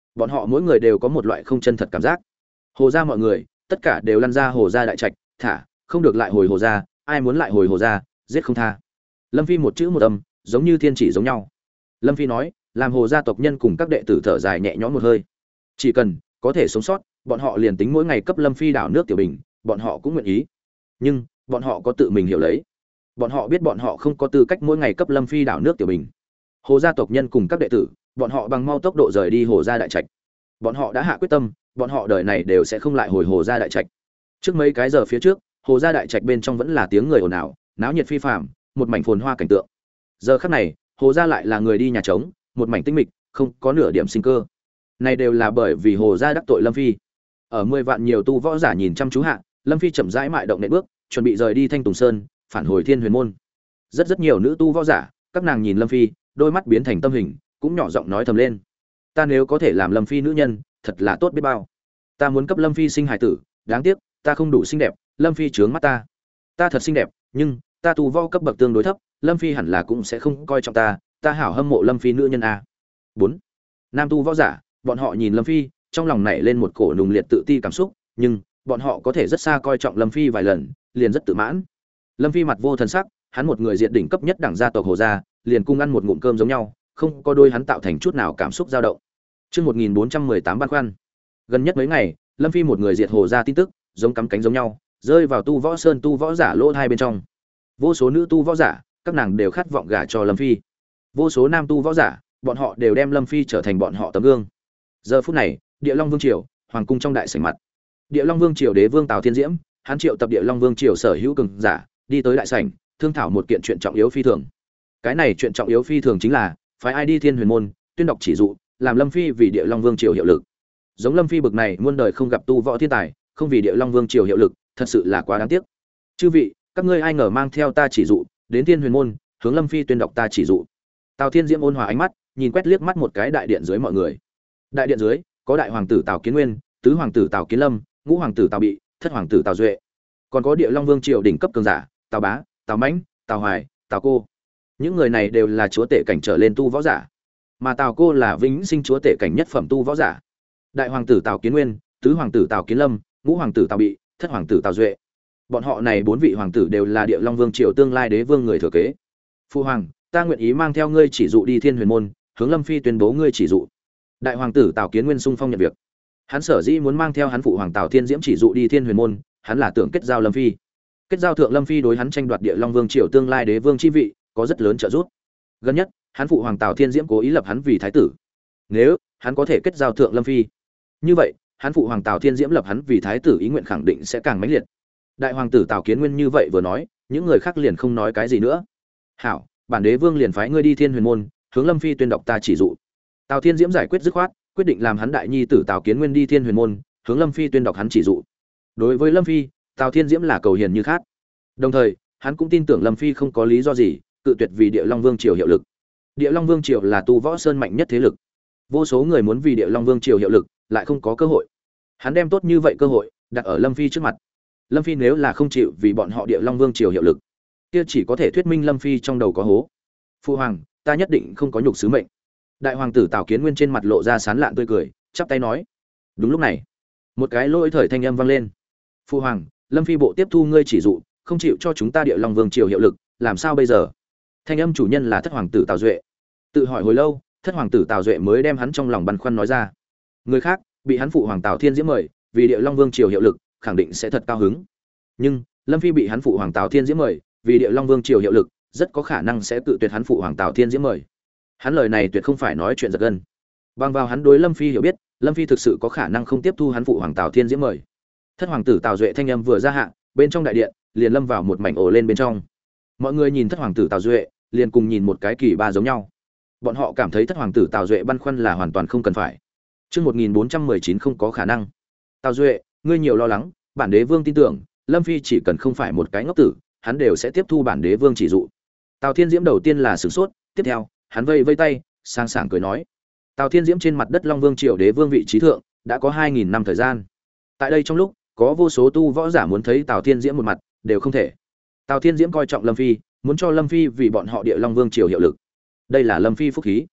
bọn họ mỗi người đều có một loại không chân thật cảm giác. Hồ gia mọi người tất cả đều lăn ra Hồ gia đại trạch, thả không được lại hồi Hồ gia, ai muốn lại hồi Hồ gia, giết không tha. Lâm Phi một chữ một âm, giống như thiên chỉ giống nhau. Lâm Phi nói, làm Hồ gia tộc nhân cùng các đệ tử thở dài nhẹ nhõm một hơi. Chỉ cần có thể sống sót, bọn họ liền tính mỗi ngày cấp Lâm Phi đảo nước tiểu bình, bọn họ cũng nguyện ý. Nhưng bọn họ có tự mình hiểu lấy, bọn họ biết bọn họ không có tư cách mỗi ngày cấp Lâm Phi đảo nước tiểu bình. Hồ gia tộc nhân cùng các đệ tử, bọn họ bằng mau tốc độ rời đi Hồ gia đại trạch. Bọn họ đã hạ quyết tâm, bọn họ đời này đều sẽ không lại hồi Hồ gia đại trạch. Trước mấy cái giờ phía trước, Hồ gia đại trạch bên trong vẫn là tiếng người ồn ào, náo nhiệt phi phàm, một mảnh phồn hoa cảnh tượng. Giờ khắc này, Hồ gia lại là người đi nhà trống, một mảnh tĩnh mịch, không có nửa điểm sinh cơ. Này đều là bởi vì Hồ gia đắc tội Lâm Phi. Ở 10 vạn nhiều tu võ giả nhìn chăm chú hạ, Lâm Phi chậm rãi mại động nện bước, chuẩn bị rời đi Thanh Tùng Sơn, phản hồi Thiên Huyền môn. Rất nhiều nữ tu võ giả, các nàng nhìn Lâm Phi, đôi mắt biến thành tâm hình, cũng nhỏ giọng nói thầm lên: ta nếu có thể làm Lâm Phi nữ nhân, thật là tốt biết bao. Ta muốn cấp Lâm Phi sinh hài tử, đáng tiếc ta không đủ xinh đẹp, Lâm Phi chướng mắt ta. Ta thật xinh đẹp, nhưng ta tu võ cấp bậc tương đối thấp, Lâm Phi hẳn là cũng sẽ không coi trọng ta, ta hảo hâm mộ Lâm Phi nữ nhân a. 4. Nam tu võ giả, bọn họ nhìn Lâm Phi, trong lòng nảy lên một cổ nùng liệt tự ti cảm xúc, nhưng bọn họ có thể rất xa coi trọng Lâm Phi vài lần, liền rất tự mãn. Lâm Phi mặt vô thần sắc, hắn một người diệt đỉnh cấp nhất đẳng gia tộc Hồ gia, liền cùng ăn một ngụm cơm giống nhau, không có đôi hắn tạo thành chút nào cảm xúc dao động. Chương 1418 băn khoăn. Gần nhất mấy ngày, Lâm Phi một người diệt Hồ gia tin tức, giống cắm cánh giống nhau, rơi vào tu võ sơn tu võ giả lỗ hai bên trong. Vô số nữ tu võ giả, các nàng đều khát vọng gả cho Lâm Phi. Vô số nam tu võ giả, bọn họ đều đem Lâm Phi trở thành bọn họ tấm gương. Giờ phút này, Địa Long Vương triều, hoàng cung trong đại sảnh mặt. Địa Long Vương triều đế vương Tào Thiên Diễm, hắn triệu tập Địa Long Vương triều sở hữu cường giả, đi tới đại sảnh, thương thảo một kiện chuyện trọng yếu phi thường. Cái này chuyện trọng yếu phi thường chính là phái ai đi Thiên Huyền môn, tuyên đọc chỉ dụ, làm Lâm Phi vì Địa Long Vương triều hiệu lực. Giống Lâm Phi bực này muôn đời không gặp tu võ thiên tài, không vì Địa Long Vương triều hiệu lực, thật sự là quá đáng tiếc. Chư vị, các ngươi ai ngờ mang theo ta chỉ dụ, đến Thiên Huyền môn, hướng Lâm Phi tuyên đọc ta chỉ dụ. Tào Thiên Diễm ôn hòa ánh mắt, nhìn quét liếc mắt một cái đại điện dưới mọi người. Đại điện dưới, có đại hoàng tử Tào Kiến Nguyên, tứ hoàng tử Tào Kiến Lâm, ngũ hoàng tử Tào Bị, thất hoàng tử Tào Duệ. Còn có Địa Long Vương triều đỉnh cấp cường giả, Tào Bá, Tào Mãnh, Tào Hoài, Tào Cô. Những người này đều là chúa tể cảnh trở lên tu võ giả, mà Tào Cô là vĩnh sinh chúa tể cảnh nhất phẩm tu võ giả. Đại hoàng tử Tào Kiến Nguyên, tứ hoàng tử Tào Kiến Lâm, ngũ hoàng tử Tào Bị, thất hoàng tử Tào Duệ. Bọn họ này 4 vị hoàng tử đều là Địa Long Vương triều tương lai đế vương người thừa kế. Phu hoàng, ta nguyện ý mang theo ngươi chỉ dụ đi Thiên Huyền môn, hướng Lâm Phi tuyên bố ngươi chỉ dụ. Đại hoàng tử Tào Kiến Nguyên sung phong nhận việc. Hắn sở dĩ muốn mang theo hắn phụ hoàng Tào Thiên Diễm chỉ dụ đi Thiên Huyền môn, hắn là tưởng kết giao Lâm Phi. Kết giao thượng Lâm Phi đối hắn tranh đoạt Địa Long Vương triều tương lai đế vương chi vị, có rất lớn trợ giúp. Gần nhất, hắn phụ hoàng Tào Thiên Diễm cố ý lập hắn vì thái tử. Nếu hắn có thể kết giao thượng Lâm Phi, như vậy, hắn phụ hoàng Tào Thiên Diễm lập hắn vì thái tử ý nguyện khẳng định sẽ càng mãnh liệt. Đại hoàng tử Tào Kiến Nguyên như vậy vừa nói, những người khác liền không nói cái gì nữa. Hảo, bản đế vương liền phái ngươi đi Thiên Huyền môn, hướng Lâm Phi tuyên đọc ta chỉ dụ. Tào Thiên Diễm giải quyết dứt khoát, quyết định làm hắn đại nhi tử Tào Kiến Nguyên đi Thiên Huyền môn, hướng Lâm Phi tuyên đọc hắn chỉ dụ. Đối với Lâm Phi, Tào Thiên Diễm là cầu hiền như khác. Đồng thời, hắn cũng tin tưởng Lâm Phi không có lý do gì cự tuyệt vì Địa Long Vương triều hiệu lực. Địa Long Vương triều là tu võ sơn mạnh nhất thế lực. Vô số người muốn vì Địa Long Vương triều hiệu lực, lại không có cơ hội. Hắn đem tốt như vậy cơ hội đặt ở Lâm Phi trước mặt. Lâm Phi nếu là không chịu vì bọn họ Địa Long Vương triều hiệu lực, kia chỉ có thể thuyết minh Lâm Phi trong đầu có hố. Phu hoàng, ta nhất định không có nhục sứ mệnh. Đại hoàng tử Tào Kiến Nguyên trên mặt lộ ra sán lạn tươi cười, chắp tay nói. Đúng lúc này, một cái lỗi thời thanh âm vang lên. Phu hoàng, Lâm Phi bộ tiếp thu ngươi chỉ dụ, không chịu cho chúng ta Địa Long Vương triều hiệu lực, làm sao bây giờ? Thanh âm chủ nhân là thất hoàng tử Tào Duệ. Tự hỏi hồi lâu, thất hoàng tử Tào Duệ mới đem hắn trong lòng băn khoăn nói ra. Người khác bị hắn phụ hoàng Tào Thiên Diễm mời, vì Địa Long Vương triều hiệu lực, khẳng định sẽ thật cao hứng. Nhưng Lâm Phi bị hắn phụ hoàng Tào Thiên Diễm mời, vì Địa Long Vương triều hiệu lực, rất có khả năng sẽ tự tuyệt hắn phụ hoàng Tào Thiên Diễm mời. Hắn lời này tuyệt không phải nói chuyện giật gân. Bằng vào hắn đối Lâm Phi hiểu biết, Lâm Phi thực sự có khả năng không tiếp thu hắn phụ hoàng Tào Thiên Diễm mời. Thất hoàng tử Tào Duệ thanh âm vừa ra hạ, bên trong đại điện liền lâm vào một mảnh ồ lên bên trong. Mọi người nhìn thất hoàng tử Tào Duệ, liền cùng nhìn một cái kỳ ba giống nhau. Bọn họ cảm thấy thất hoàng tử Tào Duệ băn khoăn là hoàn toàn không cần phải. Chương 1419 không có khả năng. Tào Duệ, ngươi nhiều lo lắng, bản đế vương tin tưởng, Lâm Phi chỉ cần không phải một cái ngốc tử, hắn đều sẽ tiếp thu bản đế vương chỉ dụ. Tào Thiên Diễm đầu tiên là sửng sốt, tiếp theo, hắn vây vây tay, sang sảng cười nói. Tào Thiên Diễm trên mặt đất Long Vương triều đế vương vị trí thượng, đã có 2000 năm thời gian. Tại đây trong lúc, có vô số tu võ giả muốn thấy Tào Thiên Diễm một mặt, đều không thể. Tào Thiên Diễm coi trọng Lâm Phi, muốn cho Lâm Phi vì bọn họ Địa Long Vương triều hiệu lực. Đây là Lâm Phi phúc khí.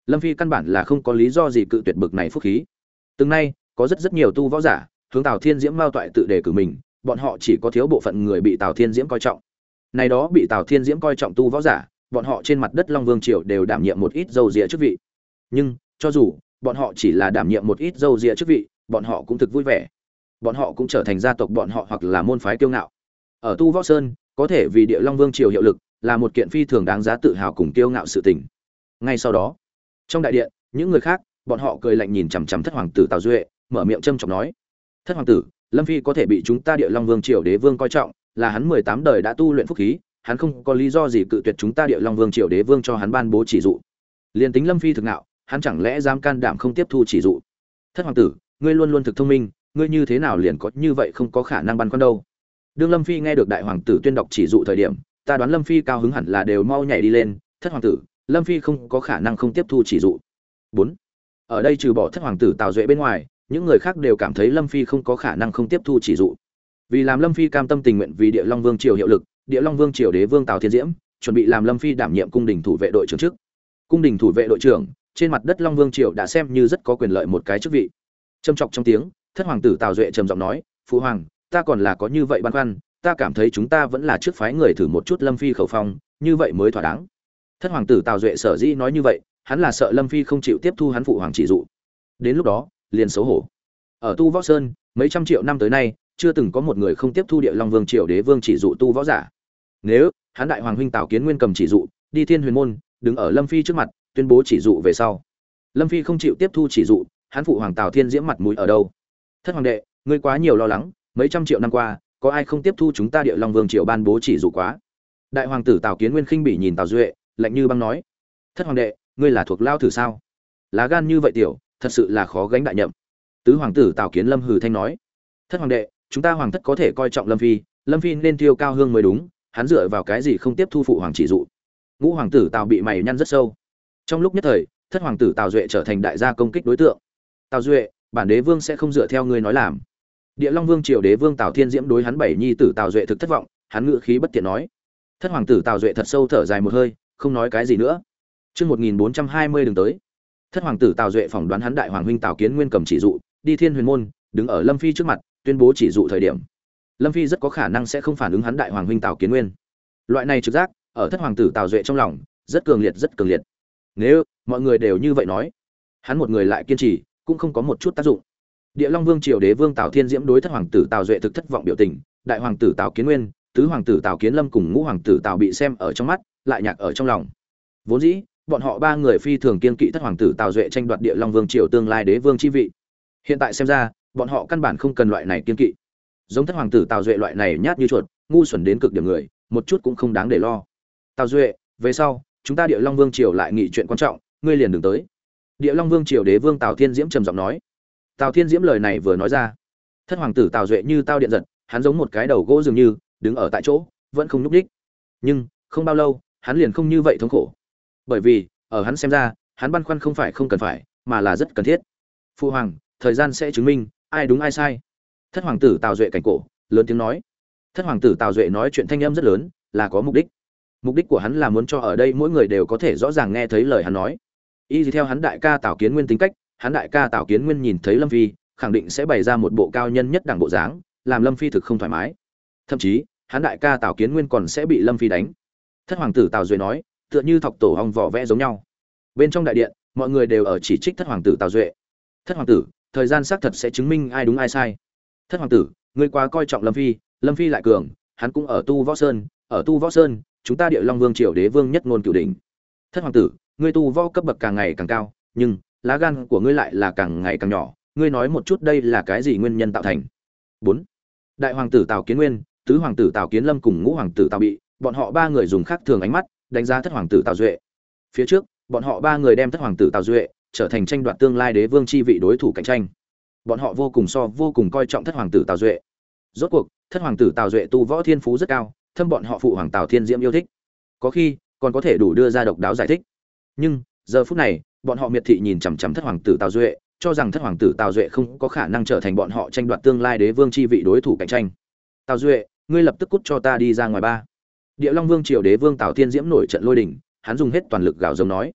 Lâm Phi căn bản là không có lý do gì cự tuyệt bực này phúc khí. Từng nay, có rất nhiều tu võ giả hướng Tào Thiên Diễm mao toại tự đề cử mình, bọn họ chỉ có thiếu bộ phận người bị Tào Thiên Diễm coi trọng. Này đó bị Tào Thiên Diễm coi trọng tu võ giả, bọn họ trên mặt đất Long Vương triều đều đảm nhiệm một ít dâu dịa chức vị. Nhưng, cho dù bọn họ chỉ là đảm nhiệm một ít dâu dịa chức vị, bọn họ cũng thực vui vẻ. Bọn họ cũng trở thành gia tộc bọn họ hoặc là môn phái kiêu ngạo. Ở Tu Võ Sơn, có thể vì Địa Long Vương triều hiệu lực, là một kiện phi thường đáng giá tự hào cùng kiêu ngạo sự tình. Ngay sau đó, trong đại điện, những người khác, bọn họ cười lạnh nhìn chằm chằm thất hoàng tử Tào Duệ, mở miệng châm chọc nói: "Thất hoàng tử, Lâm Phi có thể bị chúng ta Địa Long Vương triều đế vương coi trọng, là hắn 18 đời đã tu luyện phúc khí, hắn không có lý do gì cự tuyệt chúng ta Địa Long Vương triều đế vương cho hắn ban bố chỉ dụ. Liên tính Lâm Phi thực ngạo, hắn chẳng lẽ dám can đảm không tiếp thu chỉ dụ? Thất hoàng tử, ngươi luôn luôn thực thông minh, ngươi như thế nào liền có như vậy không có khả năng băn khoăn đâu?" Đương Lâm Phi nghe được đại hoàng tử tuyên đọc chỉ dụ thời điểm, ta đoán Lâm Phi cao hứng hẳn là đều mau nhảy đi lên. Thất hoàng tử, Lâm Phi không có khả năng không tiếp thu chỉ dụ. 4. Ở đây trừ bỏ thất hoàng tử Tào Duệ bên ngoài, những người khác đều cảm thấy Lâm Phi không có khả năng không tiếp thu chỉ dụ. Vì làm Lâm Phi cam tâm tình nguyện vì Địa Long Vương triều hiệu lực, Địa Long Vương triều đế vương Tào Thiên Diễm chuẩn bị làm Lâm Phi đảm nhiệm cung đình thủ vệ đội trưởng trước. Cung đình thủ vệ đội trưởng, trên mặt đất Long Vương triều đã xem như rất có quyền lợi một cái chức vị. Châm chọc trong tiếng, thất hoàng tử Tào Duệ trầm giọng nói: "Phụ hoàng, ta còn là có như vậy băn khoăn, ta cảm thấy chúng ta vẫn là trước phái người thử một chút Lâm Phi khẩu phong, như vậy mới thỏa đáng." Thất hoàng tử Tào Duệ sở dĩ nói như vậy, hắn là sợ Lâm Phi không chịu tiếp thu hắn phụ hoàng chỉ dụ. Đến lúc đó, liền xấu hổ. Ở Tu Võ Sơn, mấy trăm triệu năm tới nay, chưa từng có một người không tiếp thu Địa Long Vương triều đế vương chỉ dụ tu võ giả. Nếu hắn đại hoàng huynh Tào Kiến Nguyên cầm chỉ dụ, đi Thiên Huyền môn, đứng ở Lâm Phi trước mặt, tuyên bố chỉ dụ về sau, Lâm Phi không chịu tiếp thu chỉ dụ, hắn phụ hoàng Tào Thiên Diễm mặt mũi ở đâu? Thất hoàng đệ, ngươi quá nhiều lo lắng, mấy trăm triệu năm qua, có ai không tiếp thu chúng ta Địa Long Vương triều ban bố chỉ dụ quá? Đại hoàng tử Tào Kiến Nguyên khinh bỉ nhìn Tào Duệ, lạnh như băng nói: "Thất hoàng đệ, ngươi là thuộc lao thử sao? Lá gan như vậy tiểu, thật sự là khó gánh đại nhậm." Tứ hoàng tử Tào Kiến Lâm hừ thanh nói: "Thất hoàng đệ, chúng ta hoàng thất có thể coi trọng Lâm Phi nên tiêu cao hương mới đúng, hắn dựa vào cái gì không tiếp thu phụ hoàng chỉ dụ?" Ngũ hoàng tử Tào bị mày nhăn rất sâu. Trong lúc nhất thời, thất hoàng tử Tào Duệ trở thành đại gia công kích đối tượng. "Tào Duệ, bản đế vương sẽ không dựa theo ngươi nói làm." Địa Long Vương triều đế vương Tào Thiên Diễm đối hắn bảy nhi tử Tào Duệ thực thất vọng, hắn ngữ khí bất tiện nói. Thất hoàng tử Tào Duệ thật sâu thở dài một hơi, không nói cái gì nữa. Chương 1420 đừng tới. Thất hoàng tử Tào Duệ phỏng đoán hắn đại hoàng huynh Tào Kiến Nguyên cầm chỉ dụ, đi Thiên Huyền môn, đứng ở Lâm Phi trước mặt, tuyên bố chỉ dụ thời điểm, Lâm Phi rất có khả năng sẽ không phản ứng hắn đại hoàng huynh Tào Kiến Nguyên. Loại này trực giác, ở thất hoàng tử Tào Duệ trong lòng, rất cường liệt rất cường liệt. Nếu mọi người đều như vậy nói, hắn một người lại kiên trì, cũng không có một chút tác dụng. Địa Long Vương triều đế vương Tào Thiên Diễm đối thất hoàng tử Tào Duệ thực thất vọng biểu tình, đại hoàng tử Tào Kiến Nguyên, tứ hoàng tử Tào Kiến Lâm cùng ngũ hoàng tử Tào bị xem ở trong mắt, lại nhạc ở trong lòng. Vốn dĩ, bọn họ ba người phi thường kiên kỵ thất hoàng tử Tào Duệ tranh đoạt Địa Long Vương triều tương lai đế vương chi vị. Hiện tại xem ra, bọn họ căn bản không cần loại này kiên kỵ. Giống thất hoàng tử Tào Duệ loại này nhát như chuột, ngu xuẩn đến cực điểm người, một chút cũng không đáng để lo. Tào Duệ, về sau, chúng ta Địa Long Vương triều lại nghị chuyện quan trọng, ngươi liền đừng tới. Địa Long Vương triều đế vương Tào Thiên Diễm trầm giọng nói. Tào Thiên Diễm lời này vừa nói ra, thất hoàng tử Tào Duệ như tao điện giật, hắn giống một cái đầu gỗ dường như đứng ở tại chỗ, vẫn không nhúc nhích. Nhưng không bao lâu, hắn liền không như vậy thống khổ, bởi vì ở hắn xem ra, hắn băn khoăn không phải không cần phải, mà là rất cần thiết. Phu hoàng, thời gian sẽ chứng minh ai đúng ai sai. Thất hoàng tử Tào Duệ cảnh cổ, lớn tiếng nói. Thất hoàng tử Tào Duệ nói chuyện thanh âm rất lớn, là có mục đích. Mục đích của hắn là muốn cho ở đây mỗi người đều có thể rõ ràng nghe thấy lời hắn nói. Y theo hắn đại ca Tào Kiến Nguyên tính cách, hắn đại ca Tào Kiến Nguyên nhìn thấy Lâm Phi, khẳng định sẽ bày ra một bộ cao nhân nhất đẳng bộ dáng, làm Lâm Phi thực không thoải mái. Thậm chí, hắn đại ca Tào Kiến Nguyên còn sẽ bị Lâm Phi đánh. Thất hoàng tử Tào Duệ nói, tựa như thọc tổ ong vỏ vẽ giống nhau. Bên trong đại điện, mọi người đều ở chỉ trích thất hoàng tử Tào Duệ. Thất hoàng tử, thời gian xác thật sẽ chứng minh ai đúng ai sai. Thất hoàng tử, ngươi quá coi trọng Lâm Phi lại cường, hắn cũng ở Tu Võ Sơn, ở Tu Võ Sơn, chúng ta Địa Long Vương triều đế vương nhất ngôn cửu đỉnh. Thất hoàng tử, ngươi tu võ cấp bậc càng ngày càng cao, nhưng lá gan của ngươi lại là càng ngày càng nhỏ, ngươi nói một chút đây là cái gì nguyên nhân tạo thành? 4. Đại hoàng tử Tào Kiến Nguyên, tứ hoàng tử Tào Kiến Lâm cùng ngũ hoàng tử Tào Bị, bọn họ ba người dùng khác thường ánh mắt đánh giá thất hoàng tử Tào Duệ. Phía trước, bọn họ ba người đem thất hoàng tử Tào Duệ trở thành tranh đoạt tương lai đế vương chi vị đối thủ cạnh tranh. Bọn họ vô cùng coi trọng thất hoàng tử Tào Duệ. Rốt cuộc, thất hoàng tử Tào Duệ tu võ thiên phú rất cao, thâm bọn họ phụ hoàng Tào Thiên Diễm yêu thích. Có khi còn có thể đủ đưa ra độc đáo giải thích. Nhưng giờ phút này, bọn họ miệt thị nhìn chằm chằm thất hoàng tử Tào Duệ, cho rằng thất hoàng tử Tào Duệ không có khả năng trở thành bọn họ tranh đoạt tương lai đế vương chi vị đối thủ cạnh tranh. Tào Duệ, ngươi lập tức cút cho ta đi ra ngoài ba. Địa Long Vương triều đế vương Tào Thiên Diễm nổi trận lôi đình, hắn dùng hết toàn lực gào giống nói.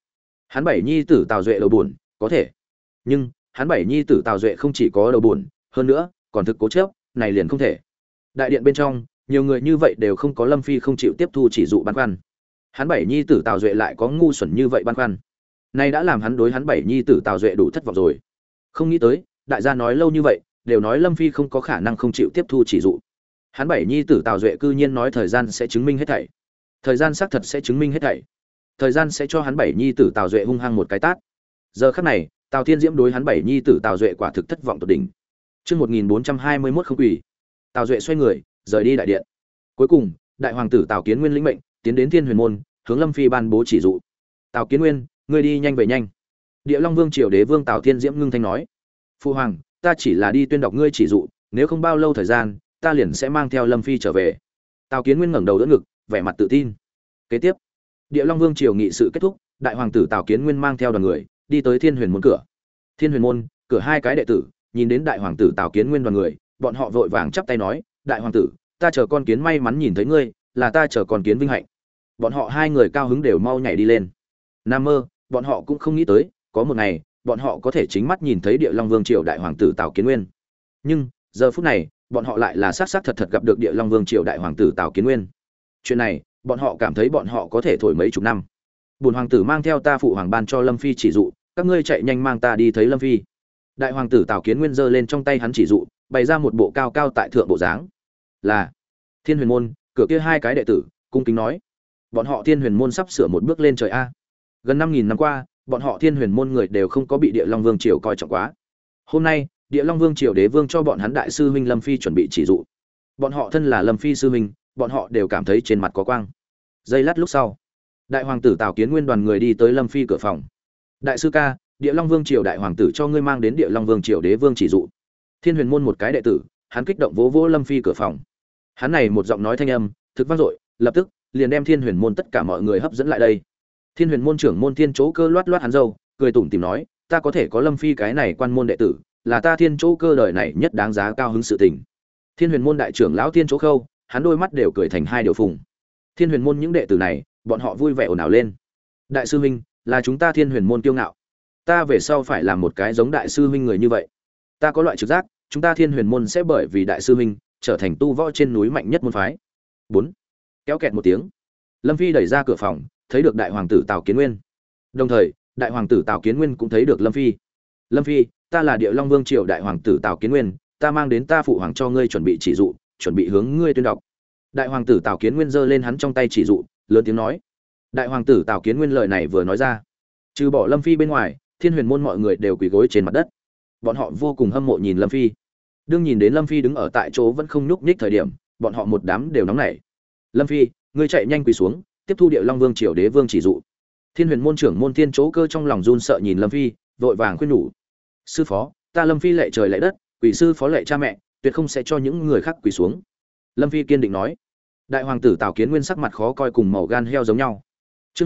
Hắn bảy nhi tử Tào Duệ đầu buồn, có thể. Nhưng, hắn bảy nhi tử Tào Duệ không chỉ có đầu buồn, hơn nữa, còn thực cố chấp, này liền không thể. Đại điện bên trong, nhiều người như vậy đều không có Lâm Phi không chịu tiếp thu chỉ dụ băn khoăn. Hắn bảy nhi tử Tào Duệ lại có ngu xuẩn như vậy băn khoăn. Này đã làm hắn đối hắn bảy nhi tử Tào Duệ đủ thất vọng rồi. Không nghĩ tới, đại gia nói lâu như vậy, đều nói Lâm Phi không có khả năng không chịu tiếp thu chỉ dụ. Hắn bảy nhi tử Tào Duệ cư nhiên nói thời gian sẽ chứng minh hết thảy. Thời gian xác thật sẽ chứng minh hết thảy. Thời gian sẽ cho hắn bảy nhi tử Tào Duệ hung hăng một cái tát. Giờ khắc này, Tào Thiên Diễm đối hắn bảy nhi tử Tào Duệ quả thực thất vọng tột đỉnh. Chương 1421 không quỷ. Tào Duệ xoay người, rời đi đại điện. Cuối cùng, đại hoàng tử Tào Kiến Nguyên lĩnh mệnh, tiến đến Thiên Huyền môn, hướng Lâm Phi ban bố chỉ dụ. Tào Kiến Nguyên, ngươi đi nhanh về nhanh. Địa Long Vương triều đế vương Tào Thiên Diễm ngưng thanh nói: "Phu hoàng, ta chỉ là đi tuyên đọc ngươi chỉ dụ, nếu không bao lâu thời gian, ta liền sẽ mang theo Lâm Phi trở về." Tào Kiến Nguyên ngẩng đầu đỡ ngực, vẻ mặt tự tin. Kế tiếp, Địa Long Vương triều nghị sự kết thúc, đại hoàng tử Tào Kiến Nguyên mang theo đoàn người đi tới Thiên Huyền môn cửa. Thiên Huyền môn, cửa hai cái đệ tử nhìn đến đại hoàng tử Tào Kiến Nguyên đoàn người, bọn họ vội vàng chắp tay nói: "Đại hoàng tử, ta chờ con kiến may mắn nhìn thấy ngươi, là ta chờ con kiến vinh hạnh." Bọn họ hai người cao hứng đều mau nhảy đi lên. Nam mơ, bọn họ cũng không nghĩ tới, có một ngày, bọn họ có thể chính mắt nhìn thấy Địa Long Vương triều đại hoàng tử Tào Kiến Nguyên. Nhưng, giờ phút này, bọn họ lại là xác thật gặp được Địa Long Vương triều đại hoàng tử Tào Kiến Nguyên. Chuyện này, bọn họ cảm thấy bọn họ có thể thổi mấy chục năm. Bổn hoàng tử mang theo ta phụ hoàng ban cho Lâm Phi chỉ dụ, các ngươi chạy nhanh mang ta đi thấy Lâm Phi. Đại hoàng tử Tào Kiến Nguyên giơ lên trong tay hắn chỉ dụ, bày ra một bộ cao cao tại thượng bộ dáng. Là Thiên Huyền môn, cửa kia hai cái đệ tử cung kính nói: bọn họ Thiên Huyền môn sắp sửa một bước lên trời a. Gần 5000 năm qua, bọn họ Thiên Huyền môn người đều không có bị Địa Long Vương triều coi trọng quá. Hôm nay, Địa Long Vương triều đế vương cho bọn hắn đại sư huynh Lâm Phi chuẩn bị chỉ dụ. Bọn họ thân là Lâm Phi sư huynh, bọn họ đều cảm thấy trên mặt có quang. Giây lát lúc sau, đại hoàng tử Tào Kiến Nguyên đoàn người đi tới Lâm Phi cửa phòng. Đại sư ca, Địa Long Vương triều đại hoàng tử cho ngươi mang đến Địa Long Vương triều đế vương chỉ dụ. Thiên Huyền môn một cái đệ tử, hắn kích động vỗ vỗ Lâm Phi cửa phòng. Hắn này một giọng nói thanh âm, thực vang dội, lập tức liền đem Thiên Huyền môn tất cả mọi người hấp dẫn lại đây. Thiên Huyền môn trưởng môn Thiên Chỗ Cơ loát loát hắn râu, cười tủm tỉm nói: "Ta có thể có Lâm Phi cái này quan môn đệ tử, là ta Thiên Chỗ Cơ đời này nhất đáng giá cao hứng sự tình." Thiên Huyền môn đại trưởng lão Thiên Chỗ Khâu, hắn đôi mắt đều cười thành hai điều phùng. Thiên Huyền môn những đệ tử này, bọn họ vui vẻ ồn ào lên. "Đại sư huynh, là chúng ta Thiên Huyền môn kiêu ngạo. Ta về sau phải làm một cái giống đại sư huynh người như vậy. Ta có loại trực giác, chúng ta Thiên Huyền môn sẽ bởi vì đại sư huynh trở thành tu võ trên núi mạnh nhất môn phái." 4. Kéo kẹt một tiếng, Lâm Phi đẩy ra cửa phòng, thấy được đại hoàng tử Tào Kiến Nguyên. Đồng thời, đại hoàng tử Tào Kiến Nguyên cũng thấy được Lâm Phi. "Lâm Phi, ta là Địa Long Vương triều đại hoàng tử Tào Kiến Nguyên, ta mang đến ta phụ hoàng cho ngươi chuẩn bị chỉ dụ, chuẩn bị hướng ngươi tuyên đọc." Đại hoàng tử Tào Kiến Nguyên giơ lên hắn trong tay chỉ dụ, lớn tiếng nói. Đại hoàng tử Tào Kiến Nguyên lời này vừa nói ra, trừ bỏ Lâm Phi bên ngoài, Thiên Huyền môn mọi người đều quỳ gối trên mặt đất. Bọn họ vô cùng hâm mộ nhìn Lâm Phi. Đương nhìn đến Lâm Phi đứng ở tại chỗ vẫn không nhúc nhích thời điểm, bọn họ một đám đều nóng nảy. "Lâm Phi, ngươi chạy nhanh quỳ xuống, tiếp thu Địa Long Vương triều đế vương chỉ dụ." Thiên Huyền môn trưởng môn Thiên Chỗ Cơ trong lòng run sợ nhìn Lâm Phi, vội vàng khuyên nhủ: "Sư phó, ta Lâm Phi lạy trời lạy đất, quỳ sư phó lạy cha mẹ, tuyệt không sẽ cho những người khác quỳ xuống." Lâm Phi kiên định nói. Đại hoàng tử Tào Kiến Nguyên sắc mặt khó coi cùng màu gan heo giống nhau. Chương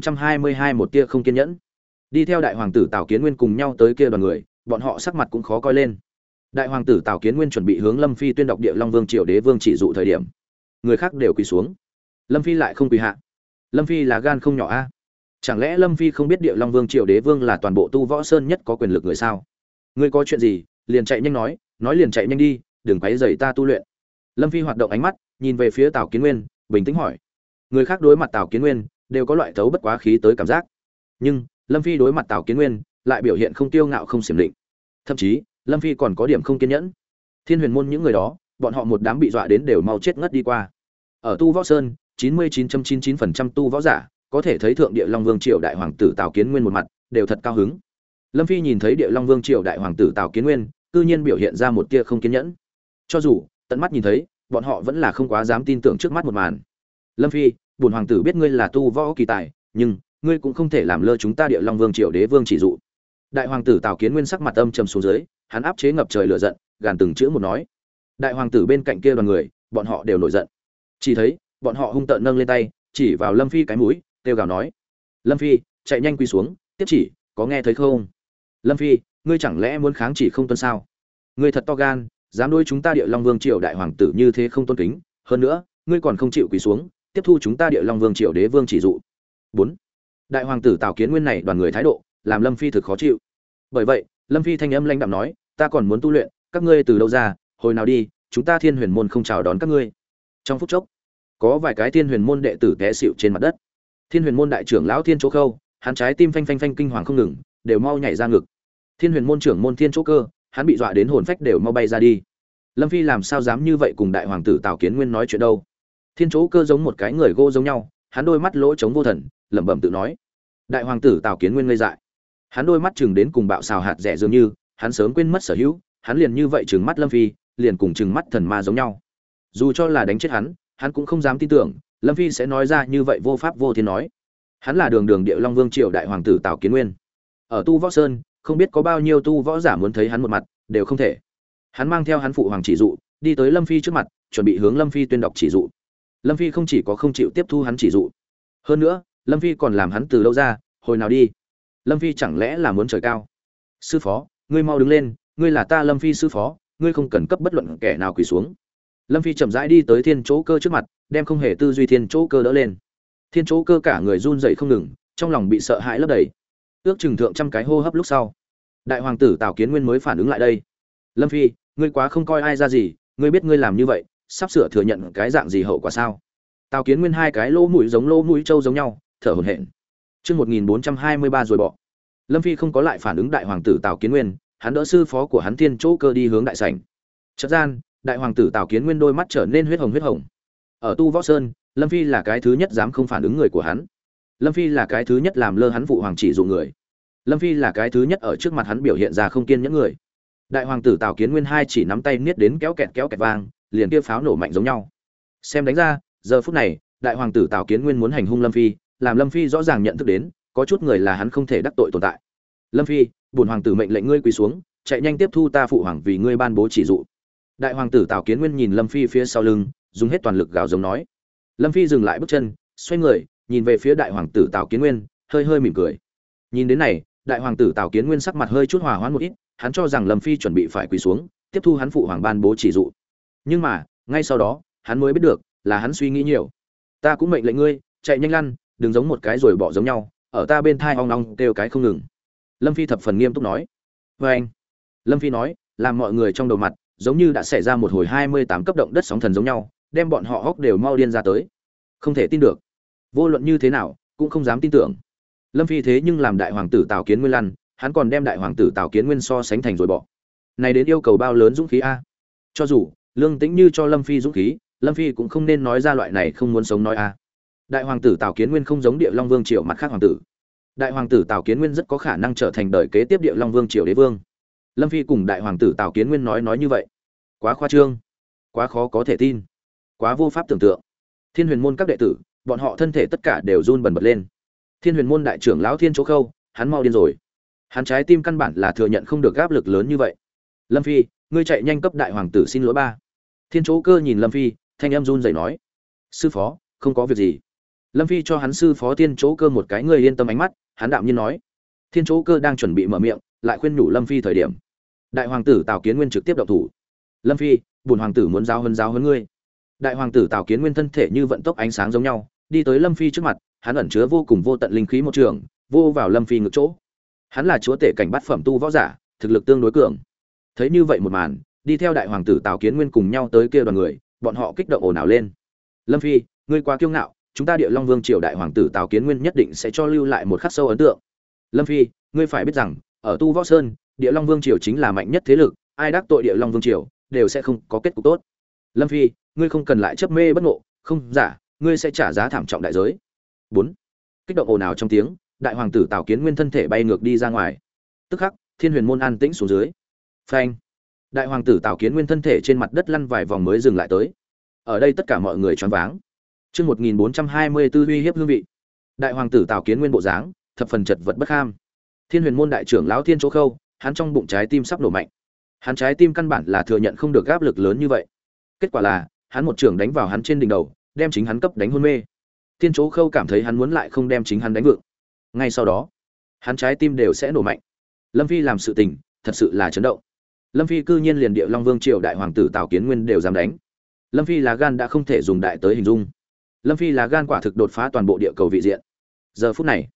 1422 một tia không kiên nhẫn. Đi theo đại hoàng tử Tào Kiến Nguyên cùng nhau tới kia đoàn người, bọn họ sắc mặt cũng khó coi lên. Đại hoàng tử Tào Kiến Nguyên chuẩn bị hướng Lâm Phi tuyên đọc Địa Long Vương triều đế vương chỉ dụ thời điểm, người khác đều quỳ xuống. Lâm Phi lại không quỳ hạ. Lâm Phi là gan không nhỏ a. Chẳng lẽ Lâm Phi không biết Địa Long Vương triều đế vương là toàn bộ tu võ sơn nhất có quyền lực người sao? Ngươi có chuyện gì, liền chạy nhanh nói liền chạy nhanh đi, đừng quấy rầy ta tu luyện. Lâm Phi hoạt động ánh mắt, nhìn về phía Tào Kiến Nguyên, bình tĩnh hỏi. Người khác đối mặt Tào Kiến Nguyên, đều có loại thấu bất quá khí tới cảm giác. Nhưng, Lâm Phi đối mặt Tào Kiến Nguyên, lại biểu hiện không tiêu ngạo không xiểm định. Thậm chí, Lâm Phi còn có điểm không kiên nhẫn. Thiên Huyền môn những người đó, bọn họ một đám bị dọa đến đều mau chết ngất đi qua. Ở Tu Võ Sơn, 99.99% tu võ giả, có thể thấy thượng Địa Long Vương triều đại hoàng tử Tào Kiến Nguyên một mặt, đều thật cao hứng. Lâm Phi nhìn thấy Địa Long Vương triều đại hoàng tử Tào Kiến Nguyên, cư nhiên biểu hiện ra một tia không kiên nhẫn. Cho dù tận mắt nhìn thấy, bọn họ vẫn là không quá dám tin tưởng trước mắt một màn. Lâm Phi, bổn hoàng tử biết ngươi là tu võ kỳ tài, nhưng ngươi cũng không thể làm lơ chúng ta Địa Long Vương triều đế vương chỉ dụ. Đại hoàng tử Tào Kiến Nguyên sắc mặt âm trầm xuống dưới, hắn áp chế ngập trời lửa giận, gàn từng chữ một nói. Đại hoàng tử bên cạnh kia đoàn người, bọn họ đều nổi giận. Chỉ thấy, bọn họ hung tợn nâng lên tay, chỉ vào Lâm Phi cái mũi, kêu gào nói: "Lâm Phi, chạy nhanh quỳ xuống, tiếp chỉ, có nghe thấy không? Lâm Phi, ngươi chẳng lẽ muốn kháng chỉ không tuân sao? Ngươi thật to gan, dám đối chúng ta Địa Long Vương triều đại hoàng tử như thế không tôn kính, hơn nữa, ngươi còn không chịu quỳ xuống, tiếp thu chúng ta Địa Long Vương triều đế vương chỉ dụ." 4. Đại hoàng tử Tào Kiến Nguyên này đoàn người thái độ, làm Lâm Phi thực khó chịu. Bởi vậy, Lâm Phi thanh âm lãnh đạm nói, ta còn muốn tu luyện, các ngươi từ đâu ra, hồi nào đi, chúng ta Thiên Huyền môn không chào đón các ngươi. Trong phút chốc, có vài cái Thiên Huyền môn đệ tử té xỉu trên mặt đất. Thiên Huyền môn đại trưởng lão Thiên Chỗ Khâu, hắn trái tim phanh phanh phanh kinh hoàng không ngừng, đều mau nhảy ra ngực. Thiên Huyền môn trưởng môn Thiên Chỗ Cơ, hắn bị dọa đến hồn phách đều mau bay ra đi. Lâm Phi làm sao dám như vậy cùng đại hoàng tử Tào Kiến Nguyên nói chuyện đâu? Thiên Chỗ Cơ giống một cái người gỗ giống nhau, hắn đôi mắt lỗ trống vô thần, lẩm bẩm tự nói. Đại hoàng tử Tào Kiến Nguyên ngây dại. Hắn đôi mắt chừng đến cùng bạo xào hạt rẻ dường như, hắn sớm quên mất sở hữu, hắn liền như vậy trừng mắt Lâm Phi, liền cùng trừng mắt thần ma giống nhau. Dù cho là đánh chết hắn cũng không dám tin tưởng, Lâm Phi sẽ nói ra như vậy vô pháp vô thiên nói. Hắn là đường đường Địa Long Vương triều đại hoàng tử Tào Kiến Nguyên. Ở Tu Võ Sơn, không biết có bao nhiêu tu võ giả muốn thấy hắn một mặt, đều không thể. Hắn mang theo hắn phụ hoàng chỉ dụ, đi tới Lâm Phi trước mặt, chuẩn bị hướng Lâm Phi tuyên đọc chỉ dụ. Lâm Phi không chỉ có không chịu tiếp thu hắn chỉ dụ, hơn nữa, Lâm Phi còn làm hắn từ đâu ra, hồi nào đi. Lâm Phi chẳng lẽ là muốn trời cao? Sư phó, ngươi mau đứng lên, ngươi là ta Lâm Phi sư phó, ngươi không cần cấp bất luận kẻ nào quỳ xuống. Lâm Phi chậm rãi đi tới Thiên Chỗ Cơ trước mặt, đem không hề tư duy Thiên Chỗ Cơ đỡ lên. Thiên Chỗ Cơ cả người run rẩy không ngừng, trong lòng bị sợ hãi lấp đầy. Ước chừng thượng trăm cái hô hấp lúc sau, đại hoàng tử Tào Kiến Nguyên mới phản ứng lại đây. Lâm Phi, ngươi quá không coi ai ra gì, ngươi biết ngươi làm như vậy, sắp sửa thừa nhận cái dạng gì hậu quả sao? Tào Kiến Nguyên hai cái lỗ mũi giống lỗ mũi trâu giống nhau, thở hổn hển. Chương 1423 rồi bỏ. Lâm Phi không có lại phản ứng đại hoàng tử Tào Kiến Nguyên, hắn đỡ sư phó của hắn Thiên Chỗ Cơ đi hướng đại sảnh. Chợt gian, đại hoàng tử Tào Kiến Nguyên đôi mắt trở nên huyết hồng. Ở Tu Võ Sơn, Lâm Phi là cái thứ nhất dám không phản ứng người của hắn. Lâm Phi là cái thứ nhất làm lơ hắn phụ hoàng chỉ dụ người. Lâm Phi là cái thứ nhất ở trước mặt hắn biểu hiện ra không kiên nhẫn người. Đại hoàng tử Tào Kiến Nguyên hai chỉ nắm tay niết đến kéo kẹt vang, liền kia pháo nổ mạnh giống nhau. Xem đánh ra, giờ phút này, đại hoàng tử Tào Kiến Nguyên muốn hành hung Lâm Phi, làm Lâm Phi rõ ràng nhận thức đến, có chút người là hắn không thể đắc tội tồn tại. Lâm Phi, bổn hoàng tử mệnh lệnh ngươi quỳ xuống, chạy nhanh tiếp thu ta phụ hoàng vì ngươi ban bố chỉ dụ. Đại hoàng tử Tào Kiến Nguyên nhìn Lâm Phi phía sau lưng, dùng hết toàn lực gào giống nói. Lâm Phi dừng lại bước chân, xoay người, nhìn về phía đại hoàng tử Tào Kiến Nguyên, hơi mỉm cười. Nhìn đến này, đại hoàng tử Tào Kiến Nguyên sắc mặt hơi chút hòa hoãn một ít, hắn cho rằng Lâm Phi chuẩn bị phải quỳ xuống, tiếp thu hắn phụ hoàng ban bố chỉ dụ. Nhưng mà, ngay sau đó, hắn mới biết được, là hắn suy nghĩ nhiều. Ta cũng mệnh lệnh ngươi, chạy nhanh lăn, đừng giống một cái rồi bỏ giống nhau, ở ta bên thai ong ong kêu cái không ngừng. Lâm Phi thập phần nghiêm túc nói. Và anh, Lâm Phi nói, làm mọi người trong đầu mặt, giống như đã xảy ra một hồi 28 cấp động đất sóng thần giống nhau, đem bọn họ hốc đều mau điên ra tới. Không thể tin được. Vô luận như thế nào, cũng không dám tin tưởng. Lâm Phi thế nhưng làm đại hoàng tử Tào Kiến Nguyên lăn, hắn còn đem đại hoàng tử Tào Kiến Nguyên so sánh thành rồi bỏ. Này đến yêu cầu bao lớn dũng khí a. Cho dù Lương Tĩnh Như cho Lâm Phi dũng khí, Lâm Phi cũng không nên nói ra loại này không muốn sống nói a. Đại hoàng tử Tào Kiến Nguyên không giống Địa Long Vương triều mặt khác hoàng tử. Đại hoàng tử Tào Kiến Nguyên rất có khả năng trở thành đời kế tiếp Địa Long Vương triều đế vương. Lâm Phi cùng đại hoàng tử Tào Kiến Nguyên nói như vậy, quá khoa trương, quá khó có thể tin, quá vô pháp tưởng tượng. Thiên Huyền môn các đệ tử, bọn họ thân thể tất cả đều run bần bật lên. Thiên Huyền môn đại trưởng lão Thiên Chỗ Khâu, hắn mau điên rồi. Hắn trái tim căn bản là thừa nhận không được áp lực lớn như vậy. Lâm Phi, ngươi chạy nhanh cấp đại hoàng tử xin lỗi ba. Thiên Chỗ Cơ nhìn Lâm Phi, thanh âm run rẩy nói. Sư phó, không có việc gì. Lâm Phi cho hắn sư phó Thiên Chỗ Cơ một cái ngươi yên tâm ánh mắt, hắn đạm nhiên nói. Thiên Chỗ Cơ đang chuẩn bị mở miệng, lại khuyên nhủ Lâm Phi thời điểm. Đại hoàng tử Tào Kiến Nguyên trực tiếp động thủ. Lâm Phi, bổn hoàng tử muốn giáo huấn ngươi. Đại hoàng tử Tào Kiến Nguyên thân thể như vận tốc ánh sáng giống nhau, đi tới Lâm Phi trước mặt, hắn ẩn chứa vô cùng vô tận linh khí một trường, vô vào Lâm Phi ngực chỗ. Hắn là chúa tể cảnh bát phẩm tu võ giả, thực lực tương đối cường. Thấy như vậy một màn, đi theo đại hoàng tử Tào Kiến Nguyên cùng nhau tới kia đoàn người, bọn họ kích động ồn ào lên. Lâm Phi, ngươi quá kiêu ngạo, chúng ta Địa Long Vương triều đại hoàng tử Tào Kiến Nguyên nhất định sẽ cho lưu lại một khắc sâu ấn tượng. Lâm Phi, ngươi phải biết rằng, ở Tu Võ Sơn, Địa Long Vương triều chính là mạnh nhất thế lực, ai đắc tội Địa Long Vương triều đều sẽ không có kết cục tốt. Lâm Phi, ngươi không cần lại chấp mê bất ngộ, không giả, ngươi sẽ trả giá thảm trọng đại giới. 4. Kích động ồn ào trong tiếng, đại hoàng tử Tào Kiến Nguyên thân thể bay ngược đi ra ngoài. Tức khắc, Thiên Huyền môn an tĩnh xuống dưới. Phanh. Đại hoàng tử Tào Kiến Nguyên thân thể trên mặt đất lăn vài vòng mới dừng lại tới. Ở đây tất cả mọi người choáng váng. Chương 1424 uy hiếp hương vị. Đại hoàng tử Tào Kiến Nguyên bộ dáng, thập phần chật vật bất kham. Thiên Huyền môn đại trưởng lão Thiên Chỗ Khâu, hắn trong bụng trái tim sắp nổ mạnh. Hắn trái tim căn bản là thừa nhận không được áp lực lớn như vậy. Kết quả là, hắn một trường đánh vào hắn trên đỉnh đầu, đem chính hắn cấp đánh hôn mê. Thiên Chỗ Khâu cảm thấy hắn muốn lại không đem chính hắn đánh vượng. Ngay sau đó, hắn trái tim đều sẽ nổ mạnh. Lâm Phi làm sự tình, thật sự là chấn động. Lâm Phi cư nhiên liền Địa Long Vương triều đại hoàng tử Tào Kiến Nguyên đều dám đánh. Lâm Phi là gan đã không thể dùng đại tới hình dung. Lâm Phi là gan quả thực đột phá toàn bộ địa cầu vị diện. Giờ phút này,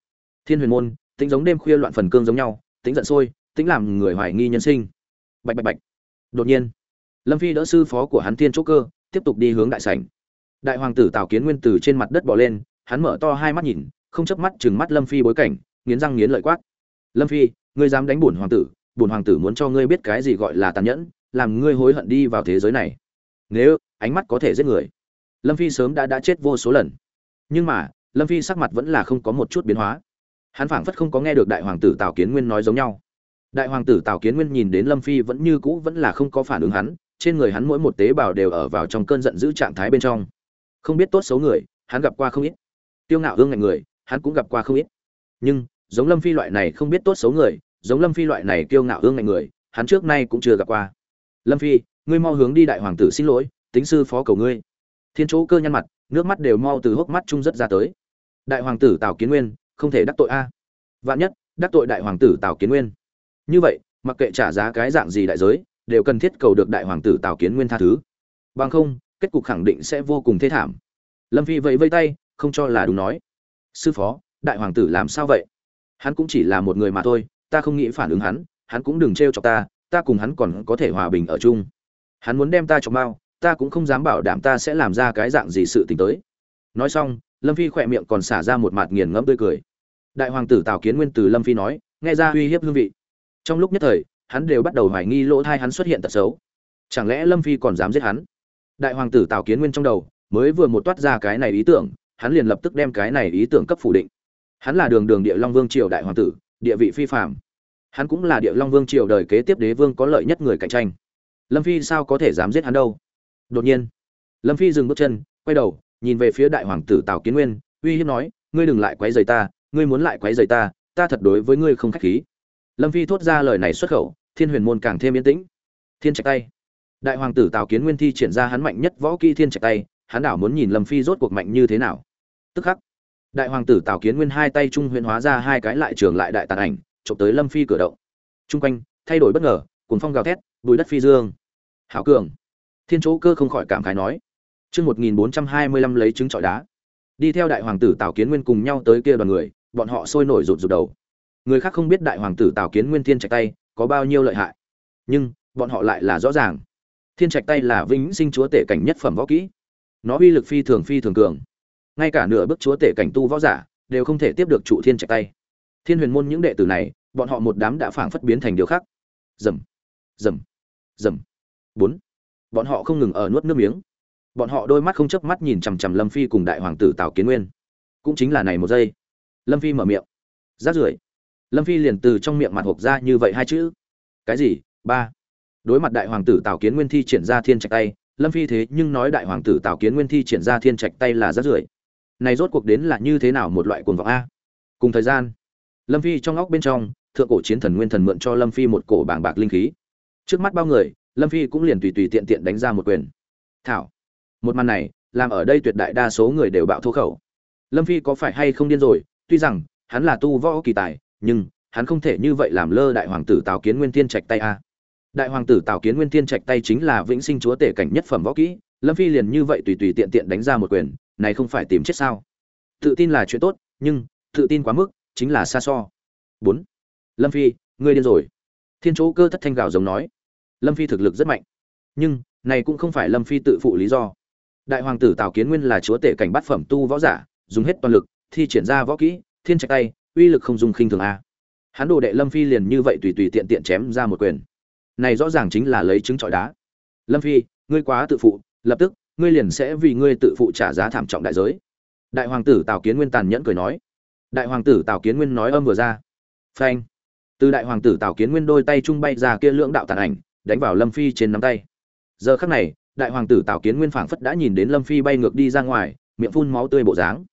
Thiên Huyền môn, tính giống đêm khuya loạn phần cương giống nhau, tính giận sôi, tính làm người hoài nghi nhân sinh. Bạch bạch bạch. Đột nhiên, Lâm Phi đỡ sư phó của hắn Thiên Chỗ Cơ, tiếp tục đi hướng đại sảnh. Đại hoàng tử Tào Kiến Nguyên từ trên mặt đất bò lên, hắn mở to hai mắt nhìn, không chớp mắt trừng mắt Lâm Phi bối cảnh, nghiến răng nghiến lợi quát: "Lâm Phi, ngươi dám đánh bổn hoàng tử, bổn hoàng tử muốn cho ngươi biết cái gì gọi là tàn nhẫn, làm ngươi hối hận đi vào thế giới này. Nếu ánh mắt có thể giết người." Lâm Phi sớm đã chết vô số lần. Nhưng mà, Lâm Phi sắc mặt vẫn là không có một chút biến hóa. Hắn phảng phất không có nghe được đại hoàng tử Tào Kiến Nguyên nói giống nhau. Đại hoàng tử Tào Kiến Nguyên nhìn đến Lâm Phi vẫn như cũ vẫn là không có phản ứng hắn, trên người hắn mỗi một tế bào đều ở vào trong cơn giận dữ trạng thái bên trong. Không biết tốt xấu người, hắn gặp qua không ít. Tiêu ngạo ương ngạnh người, hắn cũng gặp qua không ít. Nhưng, giống Lâm Phi loại này không biết tốt xấu người, giống Lâm Phi loại này kiêu ngạo ương ngạnh người, hắn trước nay cũng chưa gặp qua. Lâm Phi, ngươi mau hướng đi đại hoàng tử xin lỗi, tính sư phó cầu ngươi. Thiên Chỗ Cơ nhăn mặt, nước mắt đều mau từ hốc mắt trung rất ra tới. Đại hoàng tử Tào Kiến Nguyên, không thể đắc tội a. Vạn nhất đắc tội đại hoàng tử Tào Kiến Nguyên, như vậy, mặc kệ trả giá cái dạng gì đại giới, đều cần thiết cầu được đại hoàng tử Tào Kiến Nguyên tha thứ. Bằng không, kết cục khẳng định sẽ vô cùng thê thảm. Lâm Phi vẫy vẫy tay, không cho là đúng nói: "Sư phó, đại hoàng tử làm sao vậy? Hắn cũng chỉ là một người mà thôi, ta không nghĩ phản ứng hắn, hắn cũng đừng trêu chọc ta, ta cùng hắn còn có thể hòa bình ở chung. Hắn muốn đem ta chọc bao, ta cũng không dám bảo đảm ta sẽ làm ra cái dạng gì sự tình tới." Nói xong, Lâm Phi khỏe miệng còn xả ra một mặt nghiền ngẫm tươi cười. Đại hoàng tử Tào Kiến Nguyên từ Lâm Phi nói, nghe ra uy hiếp hương vị. Trong lúc nhất thời, hắn đều bắt đầu hoài nghi lỗ thai hắn xuất hiện tật xấu. Chẳng lẽ Lâm Phi còn dám giết hắn? Đại hoàng tử Tào Kiến Nguyên trong đầu mới vừa một toát ra cái này ý tưởng, hắn liền lập tức đem cái này ý tưởng cấp phủ định. Hắn là đường đường Địa Long Vương triều đại hoàng tử, địa vị phi phàm. Hắn cũng là Địa Long Vương triều đời kế tiếp đế vương có lợi nhất người cạnh tranh. Lâm Phi sao có thể dám giết hắn đâu? Đột nhiên, Lâm Phi dừng bước chân, quay đầu, nhìn về phía đại hoàng tử Tào Kiến Nguyên, uy hiếp nói: "Ngươi đừng lại quấy rầy ta, ngươi muốn lại quấy rầy ta, ta thật đối với ngươi không khách khí." Lâm Phi thốt ra lời này xuất khẩu, Thiên Huyền môn càng thêm yên tĩnh. Thiên Trạch tay. Đại hoàng tử Tào Kiến Nguyên thi triển ra hắn mạnh nhất võ kỹ Thiên Trạch tay, hắn đảo muốn nhìn Lâm Phi rốt cuộc mạnh như thế nào. Tức khắc, đại hoàng tử Tào Kiến Nguyên hai tay trung huyền hóa ra hai cái lại trường lại đại tàn ảnh, chụp tới Lâm Phi cửa động. Trung quanh thay đổi bất ngờ, cuồng phong gào thét, bụi đất phi dương. Hảo cường. Thiên Chỗ Cơ không khỏi cảm khái nói. Chương 1425 lấy trứng trọi đá. Đi theo đại hoàng tử Tào Kiến Nguyên cùng nhau tới kia đoàn người, bọn họ sôi nổi rụt rụt đầu. Người khác không biết đại hoàng tử Tào Kiến Nguyên Thiên Trạch tay có bao nhiêu lợi hại, nhưng bọn họ lại là rõ ràng. Thiên Trạch tay là vĩnh sinh chúa tể cảnh nhất phẩm võ kỹ, nó uy lực phi thường cường. Ngay cả nửa bước chúa tể cảnh tu võ giả đều không thể tiếp được trụ Thiên Trạch tay. Thiên Huyền môn những đệ tử này, bọn họ một đám đã phảng phất biến thành điều khác. Rầm, rầm, rầm. Bốn. Bọn họ không ngừng ở nuốt nước miếng. Bọn họ đôi mắt không chớp mắt nhìn chằm chằm Lâm Phi cùng đại hoàng tử Tào Kiến Nguyên. Cũng chính là này một giây, Lâm Phi mở miệng: "Rác rưởi." Lâm Phi liền từ trong miệng mặt hộc ra như vậy hai chữ. Cái gì? Ba. Đối mặt đại hoàng tử Tào Kiến Nguyên thi triển ra Thiên Trạch tay, Lâm Phi thế nhưng nói đại hoàng tử Tào Kiến Nguyên thi triển ra Thiên Trạch tay là rác rưởi. Này rốt cuộc đến là như thế nào một loại cuồng vọng a? Cùng thời gian, Lâm Phi trong óc bên trong, thượng cổ chiến thần Nguyên Thần mượn cho Lâm Phi một cổ bảng bạc linh khí. Trước mắt bao người, Lâm Phi cũng liền tùy tiện tiện đánh ra một quyền. Thảo. Một màn này, làm ở đây tuyệt đại đa số người đều bạo thô khẩu. Lâm Phi có phải hay không điên rồi? Tuy rằng hắn là tu võ kỳ tài, nhưng hắn không thể như vậy làm lơ đại hoàng tử Tào Kiến Nguyên Thiên Trạch tay a. Đại hoàng tử Tào Kiến Nguyên Thiên Trạch tay chính là vĩnh sinh chúa tể cảnh nhất phẩm võ kỹ, Lâm Phi liền như vậy tùy tùy tiện tiện đánh ra một quyền, này không phải tìm chết sao? Tự tin là chuyện tốt, nhưng tự tin quá mức chính là xa so. 4. Lâm Phi, ngươi điên rồi. Thiên Chỗ Cơ thất thanh gào giống nói. Lâm Phi thực lực rất mạnh, nhưng này cũng không phải Lâm Phi tự phụ lý do. Đại hoàng tử Tào Kiến Nguyên là chúa tể cảnh bát phẩm tu võ giả, dùng hết toàn lực thi triển ra võ kỹ Thiên Trạch tay, uy lực không dùng khinh thường a. Hắn đồ đệ Lâm Phi liền như vậy tùy tùy tiện tiện chém ra một quyền. Này rõ ràng chính là lấy trứng trọi đá. Lâm Phi, ngươi quá tự phụ, lập tức ngươi liền sẽ vì ngươi tự phụ trả giá thảm trọng đại giới. Đại hoàng tử Tào Kiến Nguyên tàn nhẫn cười nói. Đại hoàng tử Tào Kiến Nguyên nói âm vừa ra, phanh, từ đại hoàng tử Tào Kiến Nguyên đôi tay trung bay ra kia lưỡng đạo tàn ảnh, đánh vào Lâm Phi trên nắm tay. Giờ khắc này, đại hoàng tử Tào Kiến Nguyên phảng phất đã nhìn đến Lâm Phi bay ngược đi ra ngoài, miệng phun máu tươi bộ dáng.